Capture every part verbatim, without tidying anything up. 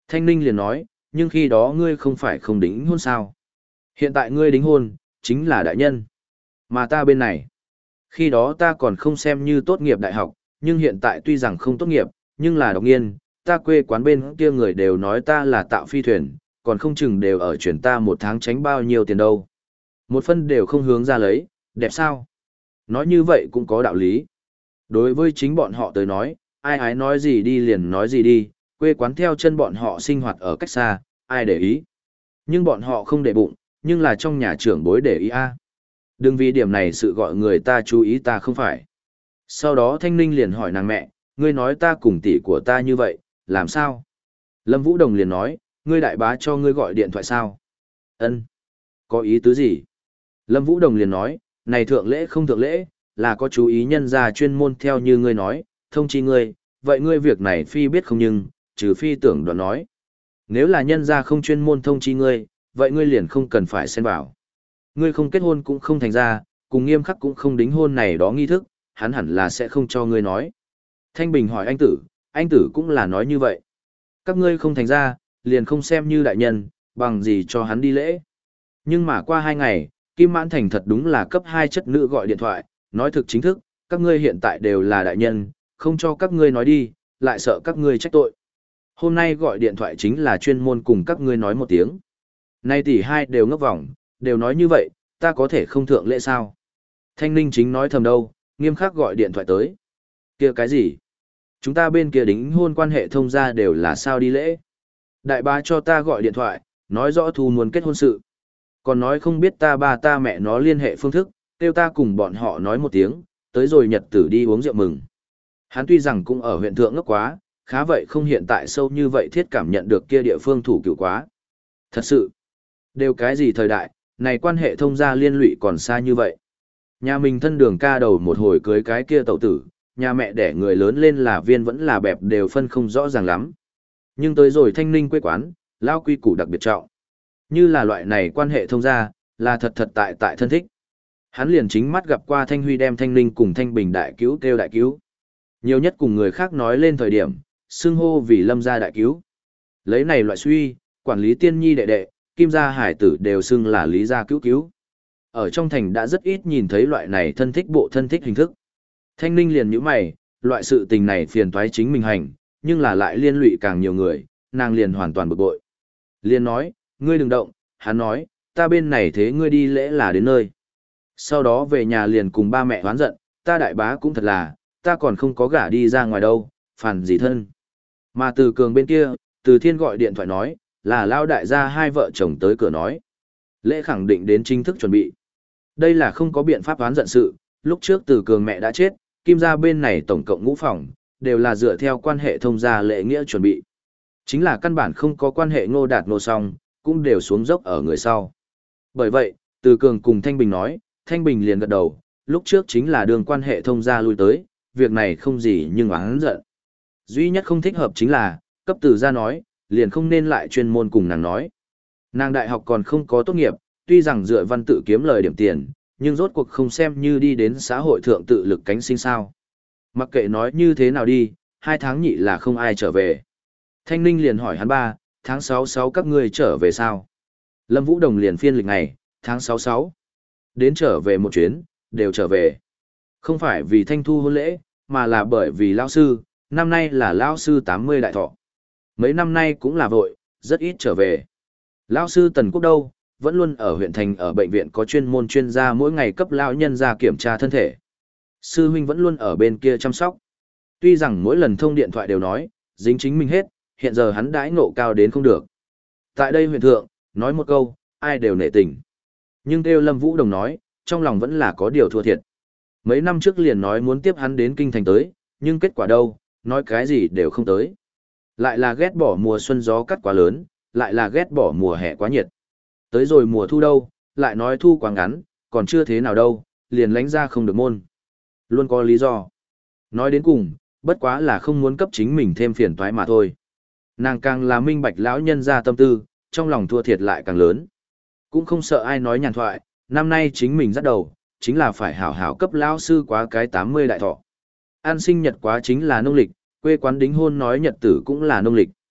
Thanh Ninh liền nói, nhưng khi đó ngươi không phải không đính hôn sao? Hiện tại ngươi đính hôn, chính là đại nhân. Mà ta bên này, khi đó ta còn không xem như tốt nghiệp đại học, nhưng hiện tại tuy rằng không tốt nghiệp, nhưng là độc nghiên, ta quê quán bên kia người đều nói ta là tạo phi thuyền, còn không chừng đều ở chuyển ta một tháng tránh bao nhiêu tiền đâu. Một phân đều không hướng ra lấy, đẹp sao? Nói như vậy cũng có đạo lý. Đối với chính bọn họ tới nói, ai ái nói gì đi liền nói gì đi, quê quán theo chân bọn họ sinh hoạt ở cách xa, ai để ý. Nhưng bọn họ không để bụng, nhưng là trong nhà trưởng bối để ý a. Đừng vì điểm này sự gọi người ta chú ý ta không phải. Sau đó Thanh Ninh liền hỏi nàng mẹ, ngươi nói ta cùng tỷ của ta như vậy, làm sao? Lâm Vũ Đồng liền nói, ngươi đại bá cho ngươi gọi điện thoại sao? Ân, có ý tứ gì? Lâm Vũ Đồng liền nói, này thượng lễ không thượng lễ, là có chú ý nhân gia chuyên môn theo như ngươi nói, thông chi ngươi, vậy ngươi việc này phi biết không nhưng, trừ phi tưởng đoạn nói. Nếu là nhân gia không chuyên môn thông chi ngươi, vậy ngươi liền không cần phải xen vào. Ngươi không kết hôn cũng không thành ra, cùng nghiêm khắc cũng không đính hôn này đó nghi thức, hắn hẳn là sẽ không cho ngươi nói. Thanh Bình hỏi anh tử, anh tử cũng là nói như vậy. Các ngươi không thành ra, liền không xem như đại nhân, bằng gì cho hắn đi lễ. Nhưng mà qua hai ngày, Kim Mãn Thành thật đúng là cấp hai chất nữ gọi điện thoại, nói thực chính thức, các ngươi hiện tại đều là đại nhân, không cho các ngươi nói đi, lại sợ các ngươi trách tội. Hôm nay gọi điện thoại chính là chuyên môn cùng các ngươi nói một tiếng. Nay tỷ hai đều ngốc vòng, đều nói như vậy, ta có thể không thượng lễ sao? Thanh Ninh chính nói thầm đâu, nghiêm khắc gọi điện thoại tới. Kia cái gì? Chúng ta bên kia đính hôn quan hệ thông gia đều là sao đi lễ? Đại bá cho ta gọi điện thoại, nói rõ thu muốn kết hôn sự. Còn nói không biết ta ba ta mẹ nó liên hệ phương thức, kêu ta cùng bọn họ nói một tiếng, tới rồi nhật tử đi uống rượu mừng. Hắn tuy rằng cũng ở huyện thượng ngốc quá, khá vậy không hiện tại sâu như vậy thiết cảm nhận được kia địa phương thủ cựu quá. Thật sự, đều cái gì thời đại, này quan hệ thông gia liên lụy còn xa như vậy. Nhà mình thân đường ca đầu một hồi cưới cái kia tẩu tử, nhà mẹ đẻ người lớn lên là viên vẫn là bẹp đều phân không rõ ràng lắm. Nhưng tới rồi Thanh Ninh quê quán, lao quy củ đặc biệt trọng. Như là loại này quan hệ thông gia, là thật thật tại tại thân thích. Hắn liền chính mắt gặp qua Thanh Huy đem Thanh Ninh cùng Thanh Bình đại cứu kêu đại cứu. Nhiều nhất cùng người khác nói lên thời điểm, xưng hô vì Lâm gia đại cứu. Lấy này loại suy, quản lý tiên nhi đệ đệ, Kim gia hải tử đều xưng là Lý gia cứu cứu. Ở trong thành đã rất ít nhìn thấy loại này thân thích bộ thân thích hình thức. Thanh Ninh liền nhíu mày, loại sự tình này phiền toái chính mình hành, nhưng là lại liên lụy càng nhiều người, nàng liền hoàn toàn bực bội. Liền nói, ngươi đừng động, hắn nói, ta bên này thế ngươi đi lễ là đến nơi. Sau đó về nhà liền cùng ba mẹ hoán giận, ta đại bá cũng thật là, ta còn không có gả đi ra ngoài đâu, phản gì thân. Mà từ cường bên kia, từ thiên gọi điện thoại nói, là lao đại gia hai vợ chồng tới cửa nói. Lễ khẳng định đến chính thức chuẩn bị. Đây là không có biện pháp hoán giận sự, lúc trước từ cường mẹ đã chết, Kim gia bên này tổng cộng ngũ phòng, đều là dựa theo quan hệ thông gia lễ nghĩa chuẩn bị. Chính là căn bản không có quan hệ ngô đạt nô song, cũng đều xuống dốc ở người sau. Bởi vậy, từ cường cùng Thanh Bình nói, Thanh Bình liền gật đầu, lúc trước chính là đường quan hệ thông gia lui tới, việc này không gì nhưng oán giận. Duy nhất không thích hợp chính là, cấp từ gia nói, liền không nên lại chuyên môn cùng nàng nói. Nàng đại học còn không có tốt nghiệp, tuy rằng dựa văn tự kiếm lời điểm tiền, nhưng rốt cuộc không xem như đi đến xã hội thượng tự lực cánh sinh sao. Mặc kệ nói như thế nào đi, hai tháng nhị là không ai trở về. Thanh Ninh liền hỏi hắn ba, tháng sáu sáu các ngươi trở về sao? Lâm Vũ Đồng liền phiên lịch ngày, tháng sáu sáu. Đến trở về một chuyến, đều trở về. Không phải vì thanh thu hôn lễ, mà là bởi vì lão sư, năm nay là lão sư tám mươi đại thọ. Mấy năm nay cũng là vội, rất ít trở về. Lão sư Tần Quốc đâu, vẫn luôn ở huyện thành ở bệnh viện có chuyên môn chuyên gia mỗi ngày cấp lão nhân ra kiểm tra thân thể. Sư huynh vẫn luôn ở bên kia chăm sóc. Tuy rằng mỗi lần thông điện thoại đều nói, dính chính mình hết, hiện giờ hắn đãi ngộ cao đến không được. Tại đây huyện thượng, nói một câu, ai đều nể tình. Nhưng kêu Lâm Vũ Đồng nói, trong lòng vẫn là có điều thua thiệt. Mấy năm trước liền nói muốn tiếp hắn đến kinh thành tới, nhưng kết quả đâu, nói cái gì đều không tới. Lại là ghét bỏ mùa xuân gió cắt quá lớn, lại là ghét bỏ mùa hè quá nhiệt. Tới rồi mùa thu đâu, lại nói thu quá ngắn, còn chưa thế nào đâu, liền lánh ra không được môn. Luôn có lý do. Nói đến cùng, bất quá là không muốn cấp chính mình thêm phiền toái mà thôi. Nàng càng là minh bạch lão nhân ra tâm tư, trong lòng thua thiệt lại càng lớn. Cũng không sợ ai nói nhàn thoại, năm nay chính mình dắt đầu, chính là phải hảo hảo cấp lão sư quá cái tám mươi đại thọ. An sinh nhật quá chính là nông lịch, quê quán đính hôn nói nhật tử cũng là nông lịch.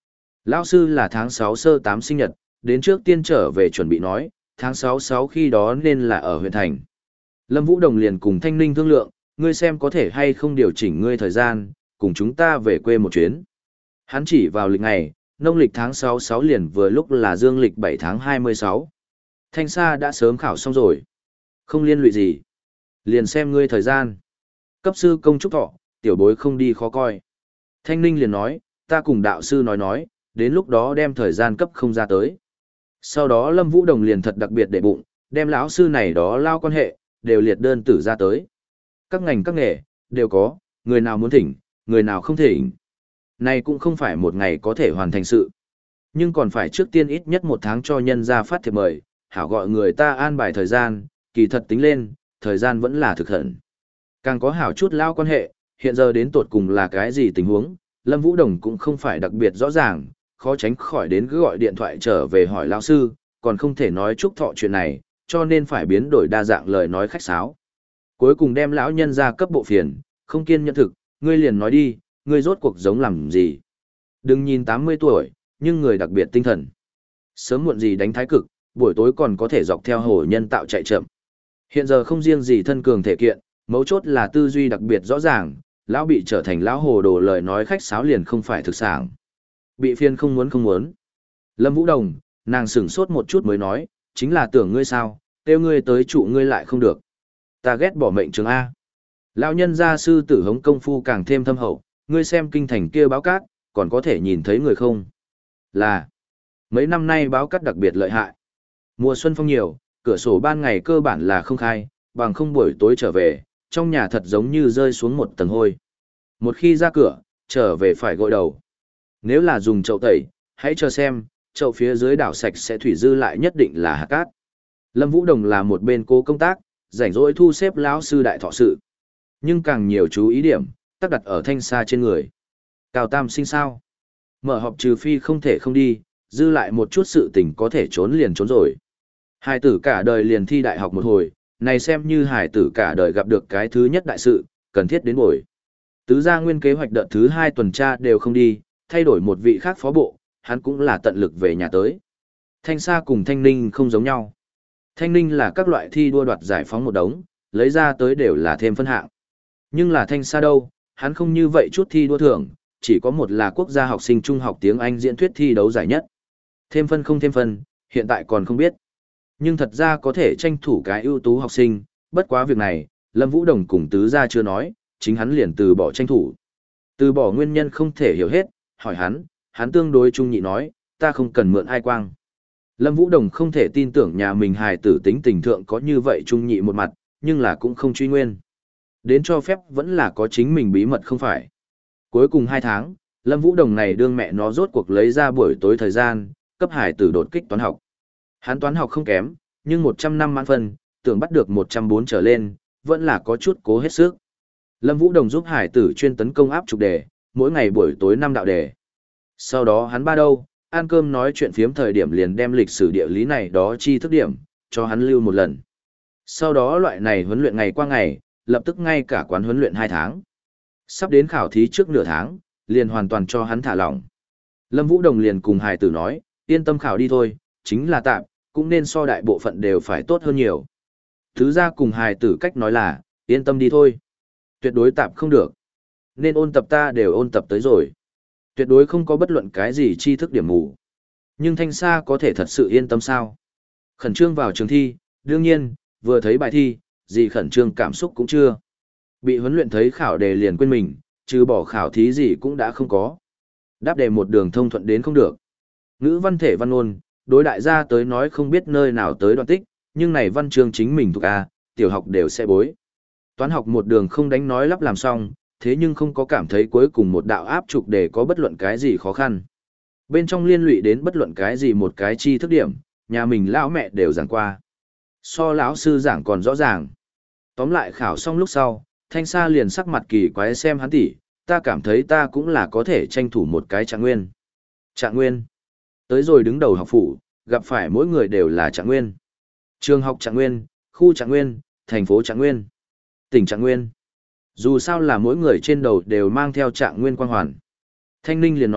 Lão sư là tháng sáu sơ tám sinh nhật, đến trước tiên trở về chuẩn bị nói, tháng sáu sáu khi đó nên là ở huyện thành. Lâm Vũ Đồng liền cùng Thanh Ninh thương lượng, ngươi xem có thể hay không điều chỉnh ngươi thời gian, cùng chúng ta về quê một chuyến. Hắn chỉ vào lịch ngày, nông lịch tháng sáu sáu liền vừa lúc là dương lịch bảy tháng hai mươi sáu. Thanh Sa đã sớm khảo xong rồi. Không liên lụy gì. Liền xem ngươi thời gian. Cấp sư công trúc thọ, tiểu bối không đi khó coi. Thanh Ninh liền nói, ta cùng đạo sư nói nói, đến lúc đó đem thời gian cấp không ra tới. Sau đó Lâm Vũ Đồng liền thật đặc biệt để bụng, đem lão sư này đó lao quan hệ, đều liệt đơn tử ra tới. Các ngành các nghề, đều có, người nào muốn thỉnh, người nào không thỉnh. Này cũng không phải một ngày có thể hoàn thành sự. Nhưng còn phải trước tiên ít nhất một tháng cho nhân ra phát thiệp mời, hảo gọi người ta an bài thời gian, kỳ thật tính lên, thời gian vẫn là thực hận. Càng có hảo chút lao quan hệ, hiện giờ đến tột cùng là cái gì tình huống, Lâm Vũ Đồng cũng không phải đặc biệt rõ ràng, khó tránh khỏi đến cứ gọi điện thoại trở về hỏi lão sư, còn không thể nói chúc thọ chuyện này, cho nên phải biến đổi đa dạng lời nói khách sáo. Cuối cùng đem lão nhân ra cấp bộ phiền, không kiên nhẫn thực, ngươi liền nói đi, ngươi rốt cuộc giống làm gì. Đừng nhìn tám mươi tuổi, nhưng người đặc biệt tinh thần. Sớm muộn gì đánh thái cực, buổi tối còn có thể dọc theo hồ nhân tạo chạy chậm. Hiện giờ không riêng gì thân cường thể kiện, mấu chốt là tư duy đặc biệt rõ ràng, lão bị trở thành lão hồ đồ lời nói khách sáo liền không phải thực sản. Bị phiền không muốn không muốn. Lâm Vũ Đồng, nàng sửng sốt một chút mới nói, chính là tưởng ngươi sao, kêu ngươi tới trụ ngươi lại không được. Ta ghét bỏ mệnh trường A. Lão nhân gia sư tử hống công phu càng thêm thâm hậu, ngươi xem kinh thành kia báo cát, còn có thể nhìn thấy người không? Là, mấy năm nay báo cát đặc biệt lợi hại. Mùa xuân phong nhiều, cửa sổ ban ngày cơ bản là không khai, bằng không buổi tối trở về, trong nhà thật giống như rơi xuống một tầng hôi. Một khi ra cửa, trở về phải gội đầu. Nếu là dùng chậu tẩy, hãy chờ xem, chậu phía dưới đảo sạch sẽ thủy dư lại nhất định là hạt cát. Lâm Vũ Đồng là một bên cố công tác, rảnh rỗi thu xếp lão sư đại thọ sự. Nhưng càng nhiều chú ý điểm, tác đặt ở Thanh Sa trên người. Cao Tam sinh sao? Mở họp trừ phi không thể không đi, dư lại một chút sự tình có thể trốn liền trốn rồi. Hải tử cả đời liền thi đại học một hồi, này xem như hải tử cả đời gặp được cái thứ nhất đại sự, cần thiết đến buổi. Tứ gia nguyên kế hoạch đợt thứ hai tuần tra đều không đi, thay đổi một vị khác phó bộ, hắn cũng là tận lực về nhà tới. Thanh Sa cùng Thanh Ninh không giống nhau. Thanh Ninh là các loại thi đua đoạt giải phóng một đống, lấy ra tới đều là thêm phân hạng. Nhưng là Thanh Sa đâu, hắn không như vậy chút thi đua thưởng, chỉ có một là quốc gia học sinh trung học tiếng Anh diễn thuyết thi đấu giải nhất. Thêm phân không thêm phân, hiện tại còn không biết. Nhưng thật ra có thể tranh thủ cái ưu tú học sinh, bất quá việc này, Lâm Vũ Đồng cùng tứ gia chưa nói, chính hắn liền từ bỏ tranh thủ. Từ bỏ nguyên nhân không thể hiểu hết, hỏi hắn, hắn tương đối trung nhị nói, ta không cần mượn ai quang. Lâm Vũ Đồng không thể tin tưởng nhà mình hài tử tính tình thượng có như vậy trung nhị một mặt, nhưng là cũng không truy nguyên. Đến cho phép vẫn là có chính mình bí mật không phải. Cuối cùng hai tháng, Lâm Vũ Đồng này đương mẹ nó rốt cuộc lấy ra buổi tối thời gian, cấp hài tử đột kích toán học. Hắn toán học không kém, nhưng một trăm năm mãn phân, tưởng bắt được một trăm bốn trở lên, vẫn là có chút cố hết sức. Lâm Vũ Đồng giúp hải tử chuyên tấn công áp trục đề, mỗi ngày buổi tối năm đạo đề. Sau đó hắn ba đâu, ăn cơm nói chuyện phiếm thời điểm liền đem lịch sử địa lý này đó chi thức điểm, cho hắn lưu một lần. Sau đó loại này huấn luyện ngày qua ngày, lập tức ngay cả quán huấn luyện hai tháng. Sắp đến khảo thí trước nửa tháng, liền hoàn toàn cho hắn thả lỏng. Lâm Vũ Đồng liền cùng hải tử nói, yên tâm khảo đi thôi, chính là tạm, cũng nên so đại bộ phận đều phải tốt hơn nhiều. Thứ ra cùng hài tử cách nói là, yên tâm đi thôi. Tuyệt đối tạm không được. Nên ôn tập ta đều ôn tập tới rồi. Tuyệt đối không có bất luận cái gì tri thức điểm mù. Nhưng Thanh Sa có thể thật sự yên tâm sao? Khẩn trương vào trường thi, đương nhiên, vừa thấy bài thi, gì khẩn trương cảm xúc cũng chưa. Bị huấn luyện thấy khảo đề liền quên mình, trừ bỏ khảo thí gì cũng đã không có. Đáp đề một đường thông thuận đến không được. Ngữ văn thể văn ôn, đối đại gia tới nói không biết nơi nào tới đoạn tích, nhưng này văn chương chính mình thuộc A, tiểu học đều sẽ bối. Toán học một đường không đánh nói lắp làm xong, thế nhưng không có cảm thấy cuối cùng một đạo áp trục để có bất luận cái gì khó khăn. Bên trong liên lụy đến bất luận cái gì một cái chi thức điểm, nhà mình lão mẹ đều giảng qua. So lão sư giảng còn rõ ràng. Tóm lại khảo xong lúc sau, Thanh Sa liền sắc mặt kỳ quái xem hắn tỉ, ta cảm thấy ta cũng là có thể tranh thủ một cái trạng nguyên. Trạng nguyên. Tới rồi đứng đầu học phủ, gặp phải mỗi người đều là trạng nguyên. Trường học trạng nguyên, khu trạng nguyên, thành phố trạng nguyên, tỉnh trạng nguyên. Dù sao là mỗi người trên đầu đều mang theo trạng nguyên quang hoàn. Thanh Ninh liền nói,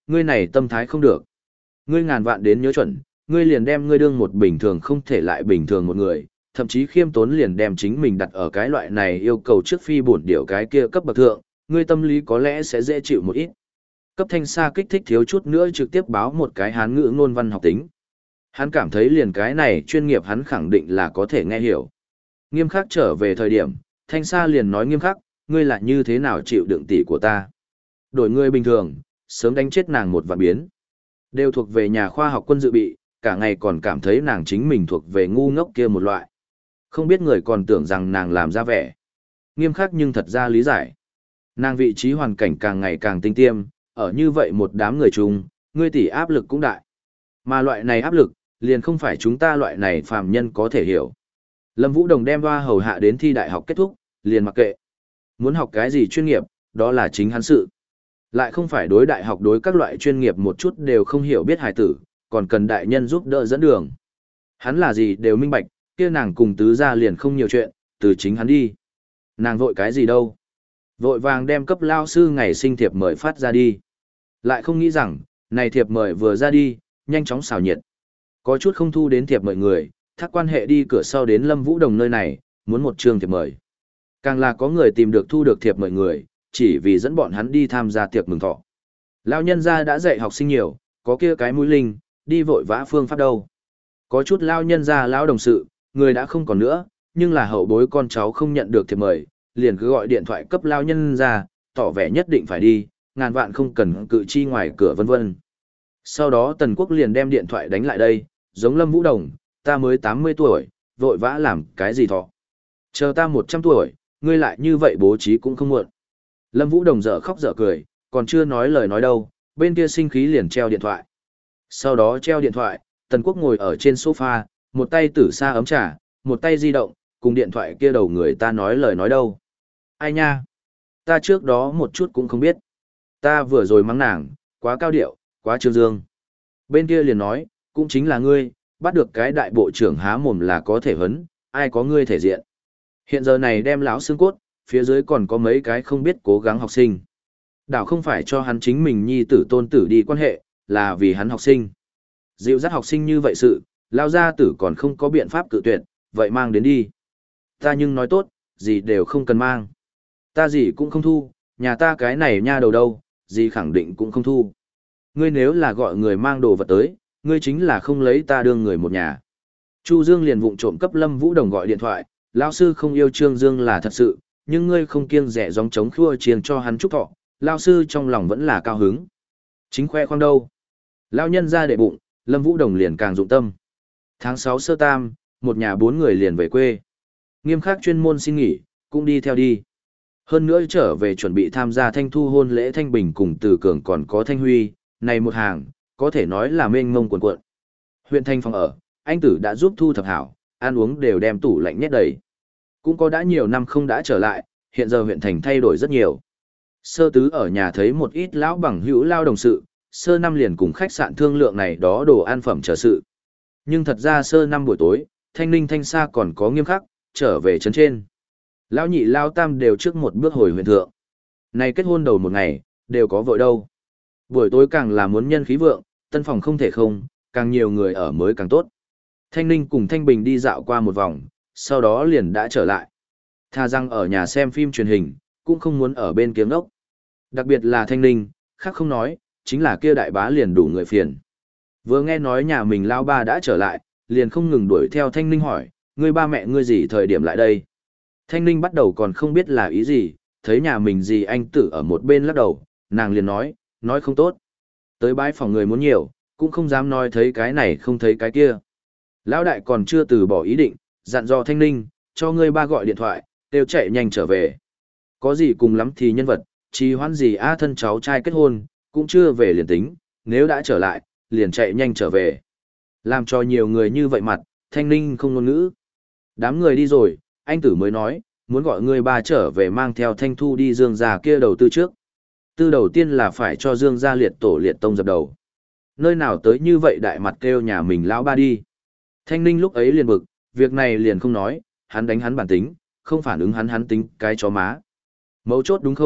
ngươi này tâm thái không được. Ngươi ngàn vạn đến nhớ chuẩn, ngươi liền đem ngươi đương một bình thường không thể lại bình thường một người, thậm chí khiêm tốn liền đem chính mình đặt ở cái loại này yêu cầu trước phi bổn điệu cái kia cấp bậc thượng, ngươi tâm lý có lẽ sẽ dễ chịu một ít. Cấp thanh xa kích thích thiếu chút nữa trực tiếp báo một cái hán ngữ ngôn văn học tính. Hắn cảm thấy liền cái này chuyên nghiệp hắn khẳng định là có thể nghe hiểu. Nghiêm khắc trở về thời điểm, thanh xa liền nói nghiêm khắc, ngươi là như thế nào chịu đựng tỷ của ta. Đổi ngươi bình thường, sớm đánh chết nàng một vạn biến. Đều thuộc về nhà khoa học quân dự bị, cả ngày còn cảm thấy nàng chính mình thuộc về ngu ngốc kia một loại. Không biết người còn tưởng rằng nàng làm ra vẻ. Nghiêm khắc nhưng thật ra lý giải. Nàng vị trí hoàn cảnh càng ngày càng tinh tiêm, ở như vậy một đám người chung, ngươi tỷ áp lực cũng đại. Mà loại này áp lực, liền không phải chúng ta loại này phàm nhân có thể hiểu. Lâm Vũ Đồng đem hoa hầu hạ đến thi đại học kết thúc, liền mặc kệ. Muốn học cái gì chuyên nghiệp, đó là chính hắn sự. Lại không phải đối đại học đối các loại chuyên nghiệp một chút đều không hiểu biết hài tử, còn cần đại nhân giúp đỡ dẫn đường. Hắn là gì đều minh bạch, kia nàng cùng tứ gia liền không nhiều chuyện, từ chính hắn đi. Nàng vội cái gì đâu. Vội vàng đem cấp lao sư ngày sinh thiệp mời phát ra đi. Lại không nghĩ rằng, này thiệp mời vừa ra đi, nhanh chóng xào nhiệt. Có chút không thu đến thiệp mời người, thác quan hệ đi cửa sau đến Lâm Vũ Đồng nơi này, muốn một trường thiệp mời. Càng là có người tìm được thu được thiệp mời người, chỉ vì dẫn bọn hắn đi tham gia tiệc mừng thọ. Lão nhân gia đã dạy học sinh nhiều, có kia cái mũi linh, đi vội vã phương pháp đâu. Có chút lão nhân gia lão đồng sự, người đã không còn nữa, nhưng là hậu bối con cháu không nhận được thiệp mời, liền cứ gọi điện thoại cấp lão nhân gia, tỏ vẻ nhất định phải đi, ngàn vạn không cần cự chi ngoài cửa vân vân. Sau đó Tần Quốc liền đem điện thoại đánh lại đây, giống Lâm Vũ Đồng, ta mới tám mươi tuổi, vội vã làm cái gì thọ. Chờ ta một trăm tuổi, ngươi lại như vậy bố trí cũng không muộn. Lâm Vũ Đồng dở khóc dở cười, còn chưa nói lời nói đâu, bên kia sinh khí liền treo điện thoại. Sau đó treo điện thoại, Tần Quốc ngồi ở trên sofa, một tay tử sa ấm trà, một tay di động, cùng điện thoại kia đầu người ta nói lời nói đâu. Ai nha? Ta trước đó một chút cũng không biết. Ta vừa rồi mắng nàng, quá cao điệu, quá trương dương. Bên kia liền nói, cũng chính là ngươi, bắt được cái đại bộ trưởng há mồm là có thể hấn, ai có ngươi thể diện. Hiện giờ này đem lão xương cốt, phía dưới còn có mấy cái không biết cố gắng học sinh. Đảo không phải cho hắn chính mình nhi tử tôn tử đi quan hệ, là vì hắn học sinh. Dịu dắt học sinh như vậy sự, lao gia tử còn không có biện pháp cự tuyệt, vậy mang đến đi. Ta nhưng nói tốt, gì đều không cần mang. Ta gì cũng không thu, nhà ta cái này nha đầu đâu, gì khẳng định cũng không thu. Ngươi nếu là gọi người mang đồ vật tới, ngươi chính là không lấy ta đương người một nhà. Chu Dương liền vụng trộm cấp Lâm Vũ Đồng gọi điện thoại, lão sư không yêu Trương Dương là thật sự, nhưng ngươi không kiêng rẻ gióng chống khua chiêng cho hắn chúc thọ, lão sư trong lòng vẫn là cao hứng. Chính khoe khoang đâu. Lão nhân ra để bụng, Lâm Vũ Đồng liền càng dụng tâm. Tháng sáu sơ tam, một nhà bốn người liền về quê. Nghiêm khắc chuyên môn xin nghỉ, cũng đi theo đi. Hơn nữa trở về chuẩn bị tham gia thanh thu hôn lễ Thanh Bình cùng Từ Cường còn có Thanh Huy, này một hàng, có thể nói là mênh mông cuồn cuộn. Huyện Thanh phòng ở, anh tử đã giúp thu thập hảo, ăn uống đều đem tủ lạnh nhét đầy. Cũng có đã nhiều năm không đã trở lại, hiện giờ huyện thành thay đổi rất nhiều. Sơ tứ ở nhà thấy một ít lão bằng hữu lao đồng sự, sơ năm liền cùng khách sạn thương lượng này đó đồ ăn phẩm chờ sự. Nhưng thật ra sơ năm buổi tối, Thanh Ninh Thanh Sa còn có Nghiêm Khắc, trở về trấn trên. Lão nhị lao tam đều trước một bước hồi huyện thượng. Này kết hôn đầu một ngày, đều có vội đâu. Buổi tối càng là muốn nhân khí vượng, tân phòng không thể không, càng nhiều người ở mới càng tốt. Thanh Ninh cùng Thanh Bình đi dạo qua một vòng, sau đó liền đã trở lại. Tha rằng ở nhà xem phim truyền hình, cũng không muốn ở bên kiếm ốc. Đặc biệt là Thanh Ninh, khác không nói, chính là kia đại bá liền đủ người phiền. Vừa nghe nói nhà mình lao ba đã trở lại, liền không ngừng đuổi theo Thanh Ninh hỏi, ngươi ba mẹ ngươi gì thời điểm lại đây? Thanh Ninh bắt đầu còn không biết là ý gì, thấy nhà mình gì anh tử ở một bên lắc đầu, nàng liền nói, nói không tốt. Tới bãi phòng người muốn nhiều, cũng không dám nói thấy cái này không thấy cái kia. Lão đại còn chưa từ bỏ ý định, dặn dò Thanh Ninh, cho ngươi ba gọi điện thoại, đều chạy nhanh trở về. Có gì cùng lắm thì nhân vật, trì hoãn gì a thân cháu trai kết hôn, cũng chưa về liền tính, nếu đã trở lại, liền chạy nhanh trở về. Làm cho nhiều người như vậy mặt, Thanh Ninh không ngôn ngữ. Đám người đi rồi, anh tử mới nói, muốn gọi ngươi ba trở về mang theo Thanh Thu đi Dương gia kia đầu tư trước. Tư đầu tiên là phải cho Dương gia liệt tổ liệt tông dập đầu. Nơi nào tới như vậy đại mặt kêu nhà mình lão ba đi. Thanh Ninh lúc ấy liền bực, việc này liền không nói, hắn đánh hắn bản tính, không phản ứng hắn hắn tính cái chó má. Mấu chốt đúng không,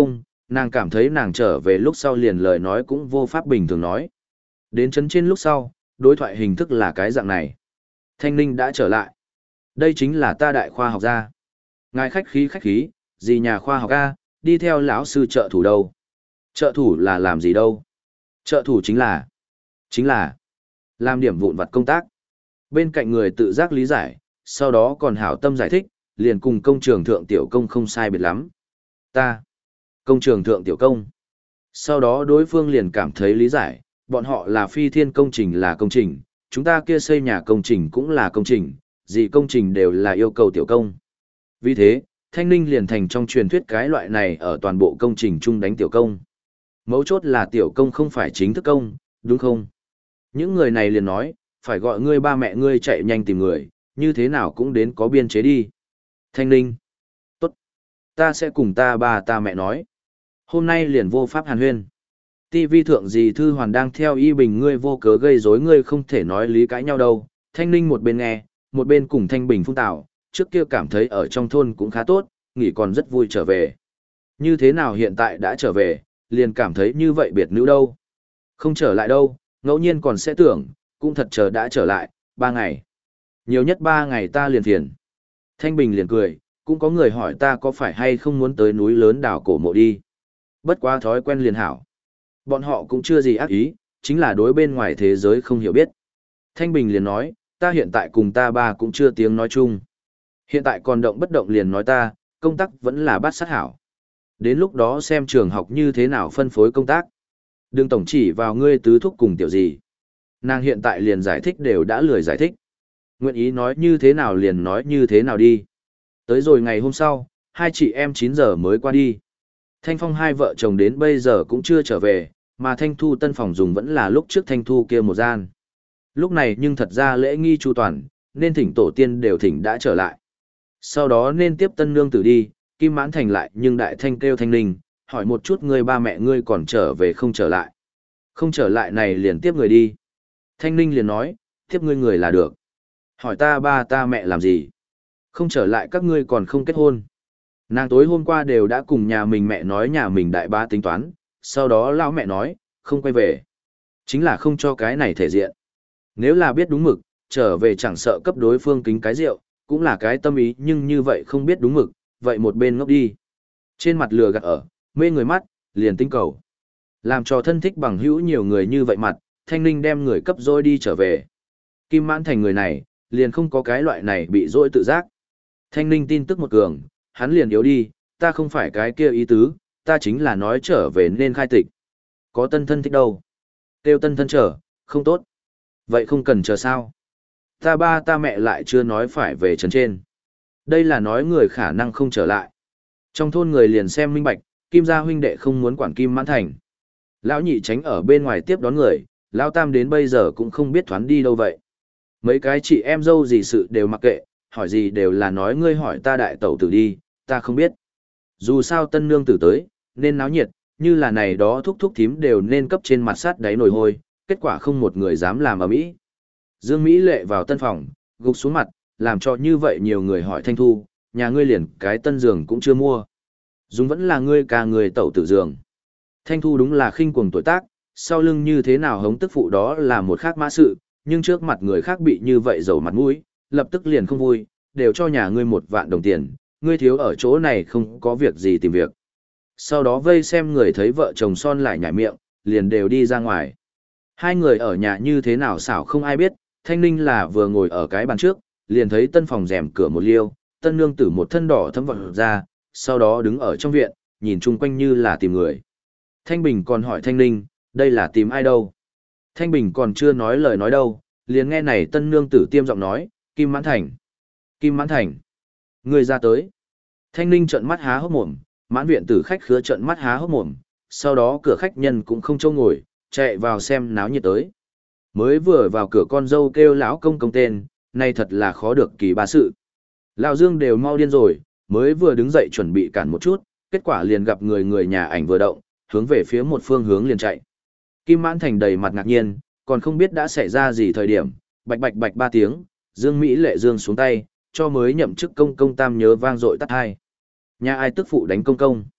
Nàng cảm thấy nàng trở về lúc sau liền lời nói cũng vô pháp bình thường nói. Đến chấn trên lúc sau, đối thoại hình thức là cái dạng này. Thanh Ninh đã trở lại. Đây chính là ta đại khoa học gia. Ngài khách khí khách khí, gì nhà khoa học A, đi theo lão sư trợ thủ đâu. Trợ thủ là làm gì đâu? Trợ thủ chính là, chính là, làm điểm vụn vặt công tác. Bên cạnh người tự giác lý giải, sau đó còn hảo tâm giải thích, liền cùng công trường thượng tiểu công không sai biệt lắm. Ta, công trường thượng tiểu công. Sau đó đối phương liền cảm thấy lý giải, bọn họ là phi thiên công trình là công trình, chúng ta kia xây nhà công trình cũng là công trình, gì công trình đều là yêu cầu tiểu công. Vì thế, Thanh Ninh liền thành trong truyền thuyết cái loại này ở toàn bộ công trình chung đánh tiểu công. Mấu chốt là tiểu công không phải chính thức công, đúng không? Những người này liền nói, phải gọi ngươi ba mẹ ngươi chạy nhanh tìm người, như thế nào cũng đến có biên chế đi. Thanh Ninh, tốt, ta sẽ cùng ta ba ta mẹ nói. Hôm nay liền vô pháp hàn huyên. Ti vi thượng gì thư hoàn đang theo y bình ngươi vô cớ gây rối ngươi không thể nói lý cãi nhau đâu. Thanh Ninh một bên nghe, một bên cùng Thanh Bình phung tạo, trước kia cảm thấy ở trong thôn cũng khá tốt, nghỉ còn rất vui trở về. Như thế nào hiện tại đã trở về, liền cảm thấy như vậy biệt nữ đâu. Không trở lại đâu, ngẫu nhiên còn sẽ tưởng, cũng thật chờ đã trở lại, ba ngày. Nhiều nhất ba ngày ta liền phiền. Thanh Bình liền cười, cũng có người hỏi ta có phải hay không muốn tới núi lớn đảo cổ mộ đi. Bất quá thói quen liền hảo. Bọn họ cũng chưa gì ác ý, chính là đối bên ngoài thế giới không hiểu biết. Thanh Bình liền nói, ta hiện tại cùng ta ba cũng chưa tiếng nói chung. Hiện tại còn động bất động liền nói ta, công tác vẫn là bát sát hảo. Đến lúc đó xem trường học như thế nào phân phối công tác. Đừng tổng chỉ vào ngươi tứ thúc cùng tiểu gì. Nàng hiện tại liền giải thích đều đã lười giải thích. Nguyện ý nói như thế nào liền nói như thế nào đi. Tới rồi ngày hôm sau, hai chị em chín giờ mới qua đi. Thanh Phong hai vợ chồng đến bây giờ cũng chưa trở về, mà Thanh Thu tân phòng dùng vẫn là lúc trước Thanh Thu kia một gian. Lúc này nhưng thật ra lễ nghi chu toàn, nên thỉnh tổ tiên đều thỉnh đã trở lại. Sau đó nên tiếp tân nương tử đi, Kim Mãn Thành lại nhưng đại thanh kêu Thanh Ninh, hỏi một chút ngươi ba mẹ ngươi còn trở về không trở lại. Không trở lại này liền tiếp người đi. Thanh Ninh liền nói, tiếp ngươi người là được. Hỏi ta ba ta mẹ làm gì? Không trở lại các ngươi còn không kết hôn. Nàng tối hôm qua đều đã cùng nhà mình mẹ nói nhà mình đại ba tính toán, sau đó lão mẹ nói, không quay về. Chính là không cho cái này thể diện. Nếu là biết đúng mực, trở về chẳng sợ cấp đối phương kính cái rượu, cũng là cái tâm ý nhưng như vậy không biết đúng mực, vậy một bên ngốc đi. Trên mặt lừa gạt ở, mê người mắt, liền tinh cầu. Làm cho thân thích bằng hữu nhiều người như vậy mặt, Thanh Ninh đem người cấp dối đi trở về. Kim Mãn Thành người này, liền không có cái loại này bị dối tự giác. Thanh Ninh tin tức một cường, hắn liền yếu đi, ta không phải cái kia ý tứ, ta chính là nói trở về nên khai tịch. Có tân thân thích đâu? Tiêu tân thân trở, không tốt. Vậy không cần chờ sao? Ta ba ta mẹ lại chưa nói phải về trấn trên. Đây là nói người khả năng không trở lại. Trong thôn người liền xem minh bạch, Kim gia huynh đệ không muốn quản Kim Mãn Thành. Lão nhị tránh ở bên ngoài tiếp đón người, lão tam đến bây giờ cũng không biết thoán đi đâu vậy. Mấy cái chị em dâu gì sự đều mặc kệ, hỏi gì đều là nói ngươi hỏi ta đại tẩu tử đi, ta không biết. Dù sao tân nương tử tới, nên náo nhiệt, như là này đó thúc thúc thím đều nên cấp trên mặt sắt đáy nồi hôi, kết quả không một người dám làm ở mỹ. Dương Mỹ lệ vào tân phòng, gục xuống mặt, làm cho như vậy nhiều người hỏi Thanh Thu, nhà ngươi liền cái tân giường cũng chưa mua. Dùng vẫn là ngươi cả người tẩu tử giường. Thanh Thu đúng là khinh cuồng tuổi tác, sau lưng như thế nào hống tức phụ đó là một khác mã sự, nhưng trước mặt người khác bị như vậy dầu mặt mũi, lập tức liền không vui, đều cho nhà ngươi một vạn đồng tiền, ngươi thiếu ở chỗ này không có việc gì tìm việc. Sau đó vây xem người thấy vợ chồng son lại nhảy miệng, liền đều đi ra ngoài. Hai người ở nhà như thế nào xảo không ai biết, Thanh Ninh là vừa ngồi ở cái bàn trước, liền thấy tân phòng rèm cửa một liêu, tân nương tử một thân đỏ thấm vọt ra, sau đó đứng ở trong viện, nhìn chung quanh như là tìm người. Thanh Bình còn hỏi Thanh Ninh, đây là tìm ai đâu? Thanh Bình còn chưa nói lời nói đâu, liền nghe này tân nương tử tiêm giọng nói, Kim Mãn Thành. Kim Mãn Thành. Người ra tới. Thanh Ninh trợn mắt há hốc mồm, mãn viện tử khách khứa trợn mắt há hốc mồm, sau đó cửa khách nhân cũng không trông ngồi, chạy vào xem náo nhiệt tới. Mới vừa vào cửa con dâu kêu lão công công tên, này thật là khó được kỳ ba sự. Lão Dương đều mau điên rồi, mới vừa đứng dậy chuẩn bị cản một chút, kết quả liền gặp người người nhà ảnh vừa động, hướng về phía một phương hướng liền chạy. Kim Mãn Thành đầy mặt ngạc nhiên, còn không biết đã xảy ra gì thời điểm, bạch bạch bạch ba tiếng, Dương Mỹ lệ Dương xuống tay, cho mới nhậm chức công công tam nhớ vang dội tắt hai. Nhà ai tức phụ đánh công công.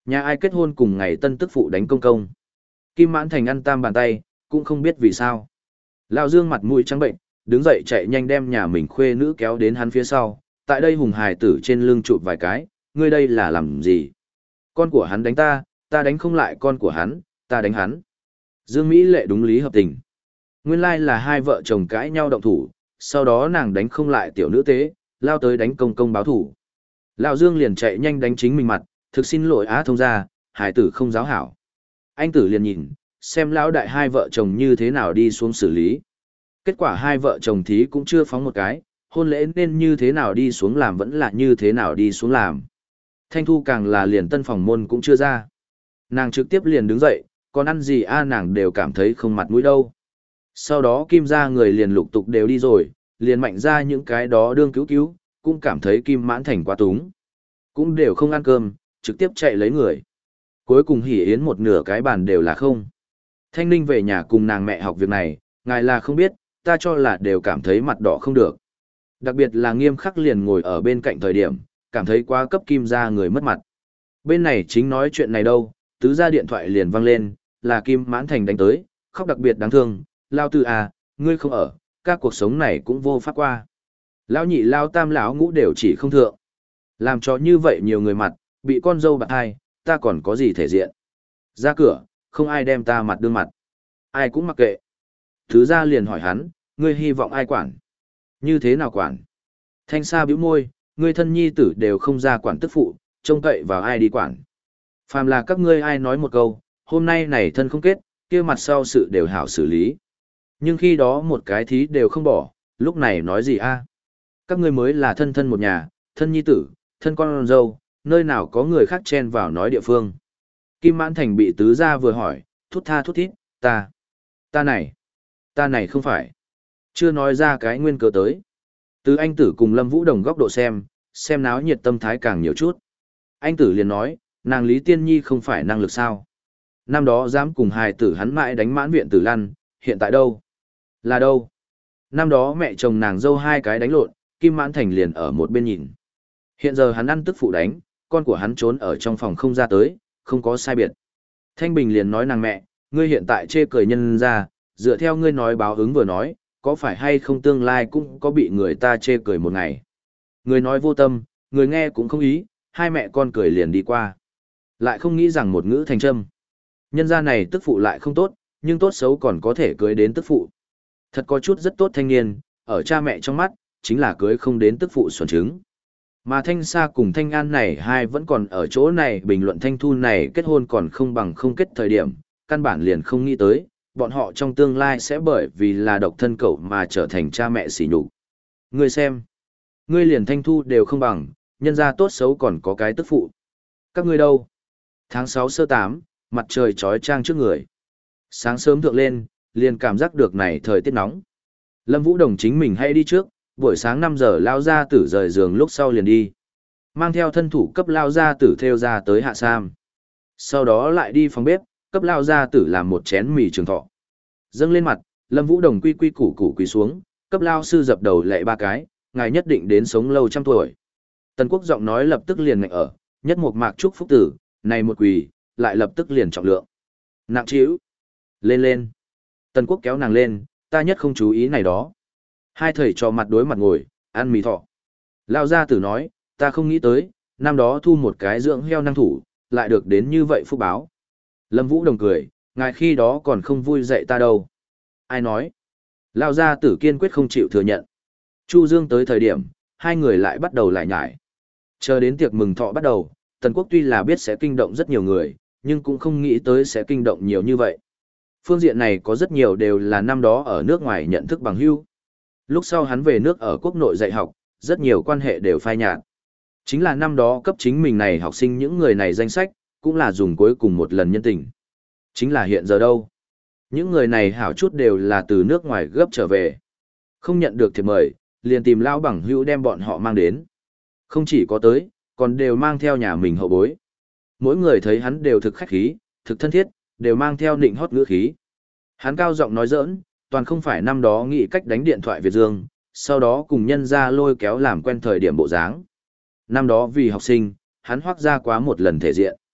Nhà ai kết hôn cùng ngày tân tức phụ đánh công công. Kim Mãn Thành ăn tam bàn tay, cũng không biết vì sao. Lão Dương mặt mũi trắng bệnh, đứng dậy chạy nhanh đem nhà mình khuê nữ kéo đến hắn phía sau, tại đây hùng hài tử trên lưng chụp vài cái, ngươi đây là làm gì? Con của hắn đánh ta, ta đánh không lại con của hắn, ta đánh hắn. Dương Mỹ Lệ đúng lý hợp tình. Nguyên lai là hai vợ chồng cãi nhau động thủ, sau đó nàng đánh không lại tiểu nữ tế, lao tới đánh công công báo thủ. Lão Dương liền chạy nhanh đánh chính mình mặt, thực xin lỗi á thông ra, hải tử không giáo hảo. Anh tử liền nhìn, xem lão đại hai vợ chồng như thế nào đi xuống xử lý. Kết quả hai vợ chồng thí cũng chưa phóng một cái, hôn lễ nên như thế nào đi xuống làm vẫn là như thế nào đi xuống làm. Thanh Thu càng là liền tân phòng môn cũng chưa ra. Nàng trực tiếp liền đứng dậy, còn ăn gì a nàng đều cảm thấy không mặt mũi đâu. Sau đó Kim ra người liền lục tục đều đi rồi, liền mạnh ra những cái đó đương cứu cứu, cũng cảm thấy Kim Mãn Thành quá túng. Cũng đều không ăn cơm, trực tiếp chạy lấy người. Cuối cùng hỉ yến một nửa cái bàn đều là không. Thanh Ninh về nhà cùng nàng mẹ học việc này, ngài là không biết, ta cho là đều cảm thấy mặt đỏ không được. Đặc biệt là Nghiêm Khắc liền ngồi ở bên cạnh thời điểm, cảm thấy quá cấp Kim ra người mất mặt. Bên này chính nói chuyện này đâu, tứ ra điện thoại liền vang lên, là Kim Mãn Thành đánh tới, khóc đặc biệt đáng thương, lao tư à, ngươi không ở, các cuộc sống này cũng vô pháp qua. Lão nhị lao tam lão ngũ đều chỉ không thượng. Làm cho như vậy nhiều người mặt, bị con dâu bạc hai, ta còn có gì thể diện. Ra cửa, không ai đem ta mặt đương mặt. Ai cũng mặc kệ. Thứ ra liền hỏi hắn, ngươi hy vọng ai quản? Như thế nào quản? Thanh Sa bĩu môi, ngươi thân nhi tử đều không ra quản tức phụ, trông cậy vào ai đi quản. Phàm là các ngươi ai nói một câu, hôm nay này thân không kết, kia mặt sau sự đều hảo xử lý. Nhưng khi đó một cái thí đều không bỏ, lúc này nói gì a? Các ngươi mới là thân thân một nhà, thân nhi tử, thân con dâu, nơi nào có người khác chen vào nói địa phương. Kim Mãn Thành bị tứ gia vừa hỏi, thút tha thút thít, ta, ta này, ta này không phải. Chưa nói ra cái nguyên cớ tới. Từ anh tử cùng Lâm Vũ Đồng góc độ xem, xem náo nhiệt tâm thái càng nhiều chút. Anh tử liền nói, nàng Lý Tiên Nhi không phải năng lực sao. Năm đó dám cùng hài tử hắn mãi đánh mãn viện tử lăn, hiện tại đâu? Là đâu? Năm đó mẹ chồng nàng dâu hai cái đánh lộn, Kim Mãn Thành liền ở một bên nhìn. Hiện giờ hắn ăn tức phụ đánh, con của hắn trốn ở trong phòng không ra tới, không có sai biệt. Thanh Bình liền nói nàng mẹ, ngươi hiện tại chê cười nhân ra, dựa theo ngươi nói báo ứng vừa nói, có phải hay không tương lai cũng có bị người ta chê cười một ngày. Người nói vô tâm, người nghe cũng không ý, hai mẹ con cười liền đi qua. Lại không nghĩ rằng một ngữ thành trâm. Nhân gia này tức phụ lại không tốt, nhưng tốt xấu còn có thể cưới đến tức phụ. Thật có chút rất tốt thanh niên, ở cha mẹ trong mắt, chính là cưới không đến tức phụ xuẩn trứng. Mà Thanh Sa cùng Thanh An này hai vẫn còn ở chỗ này bình luận Thanh Thu này kết hôn còn không bằng không kết thời điểm, căn bản liền không nghĩ tới, bọn họ trong tương lai sẽ bởi vì là độc thân cậu mà trở thành cha mẹ sỉ nhục. Ngươi xem, ngươi liền Thanh Thu đều không bằng, nhân gia tốt xấu còn có cái tức phụ. Các ngươi đâu? Tháng sáu sơ tám, mặt trời chói chang trước người. Sáng sớm thượng lên, liền cảm giác được này thời tiết nóng. Lâm Vũ Đồng chính mình hay đi trước, buổi sáng năm giờ lao ra tử rời giường lúc sau liền đi. Mang theo thân thủ cấp lao ra tử theo ra tới hạ sam. Sau đó lại đi phòng bếp, cấp lao ra tử làm một chén mì trường thọ. Dâng lên mặt, Lâm Vũ Đồng quy quy củ củ quỳ xuống, cấp lao sư dập đầu lệ ba cái, ngài nhất định đến sống lâu trăm tuổi. Tần Quốc giọng nói lập tức liền ngạch ở, nhất một mạc chúc phúc tử, này một quỳ, lại lập tức liền trọng lượng. Nặng trĩu. Lên lên. Tần Quốc kéo nàng lên, ta nhất không chú ý này đó. Hai thầy trò mặt đối mặt ngồi, ăn mì thọ. Lao gia tử nói, ta không nghĩ tới, năm đó thu một cái dưỡng heo năng thủ, lại được đến như vậy phúc báo. Lâm Vũ Đồng cười, ngài khi đó còn không vui dạy ta đâu. Ai nói? Lao gia tử kiên quyết không chịu thừa nhận. Chu Dương tới thời điểm, hai người lại bắt đầu lại nhải. Chờ đến tiệc mừng thọ bắt đầu, Tần Quốc tuy là biết sẽ kinh động rất nhiều người, nhưng cũng không nghĩ tới sẽ kinh động nhiều như vậy. Phương diện này có rất nhiều đều là năm đó ở nước ngoài nhận thức bằng hữu. Lúc sau hắn về nước ở quốc nội dạy học, rất nhiều quan hệ đều phai nhạt. Chính là năm đó cấp chính mình này học sinh những người này danh sách, cũng là dùng cuối cùng một lần nhân tình. Chính là hiện giờ đâu. Những người này hảo chút đều là từ nước ngoài gấp trở về. Không nhận được thiệp mời, liền tìm lão bằng hữu đem bọn họ mang đến. Không chỉ có tới, còn đều mang theo nhà mình hậu bối. Mỗi người thấy hắn đều thực khách khí, thực thân thiết, đều mang theo nịnh hót ngữ khí. Hắn cao giọng nói giỡn, toàn không phải năm đó nghĩ cách đánh điện thoại Việt Dương, sau đó cùng nhân ra lôi kéo làm quen thời điểm bộ dáng. Năm đó vì học sinh, hắn hoác ra quá một lần thể diện.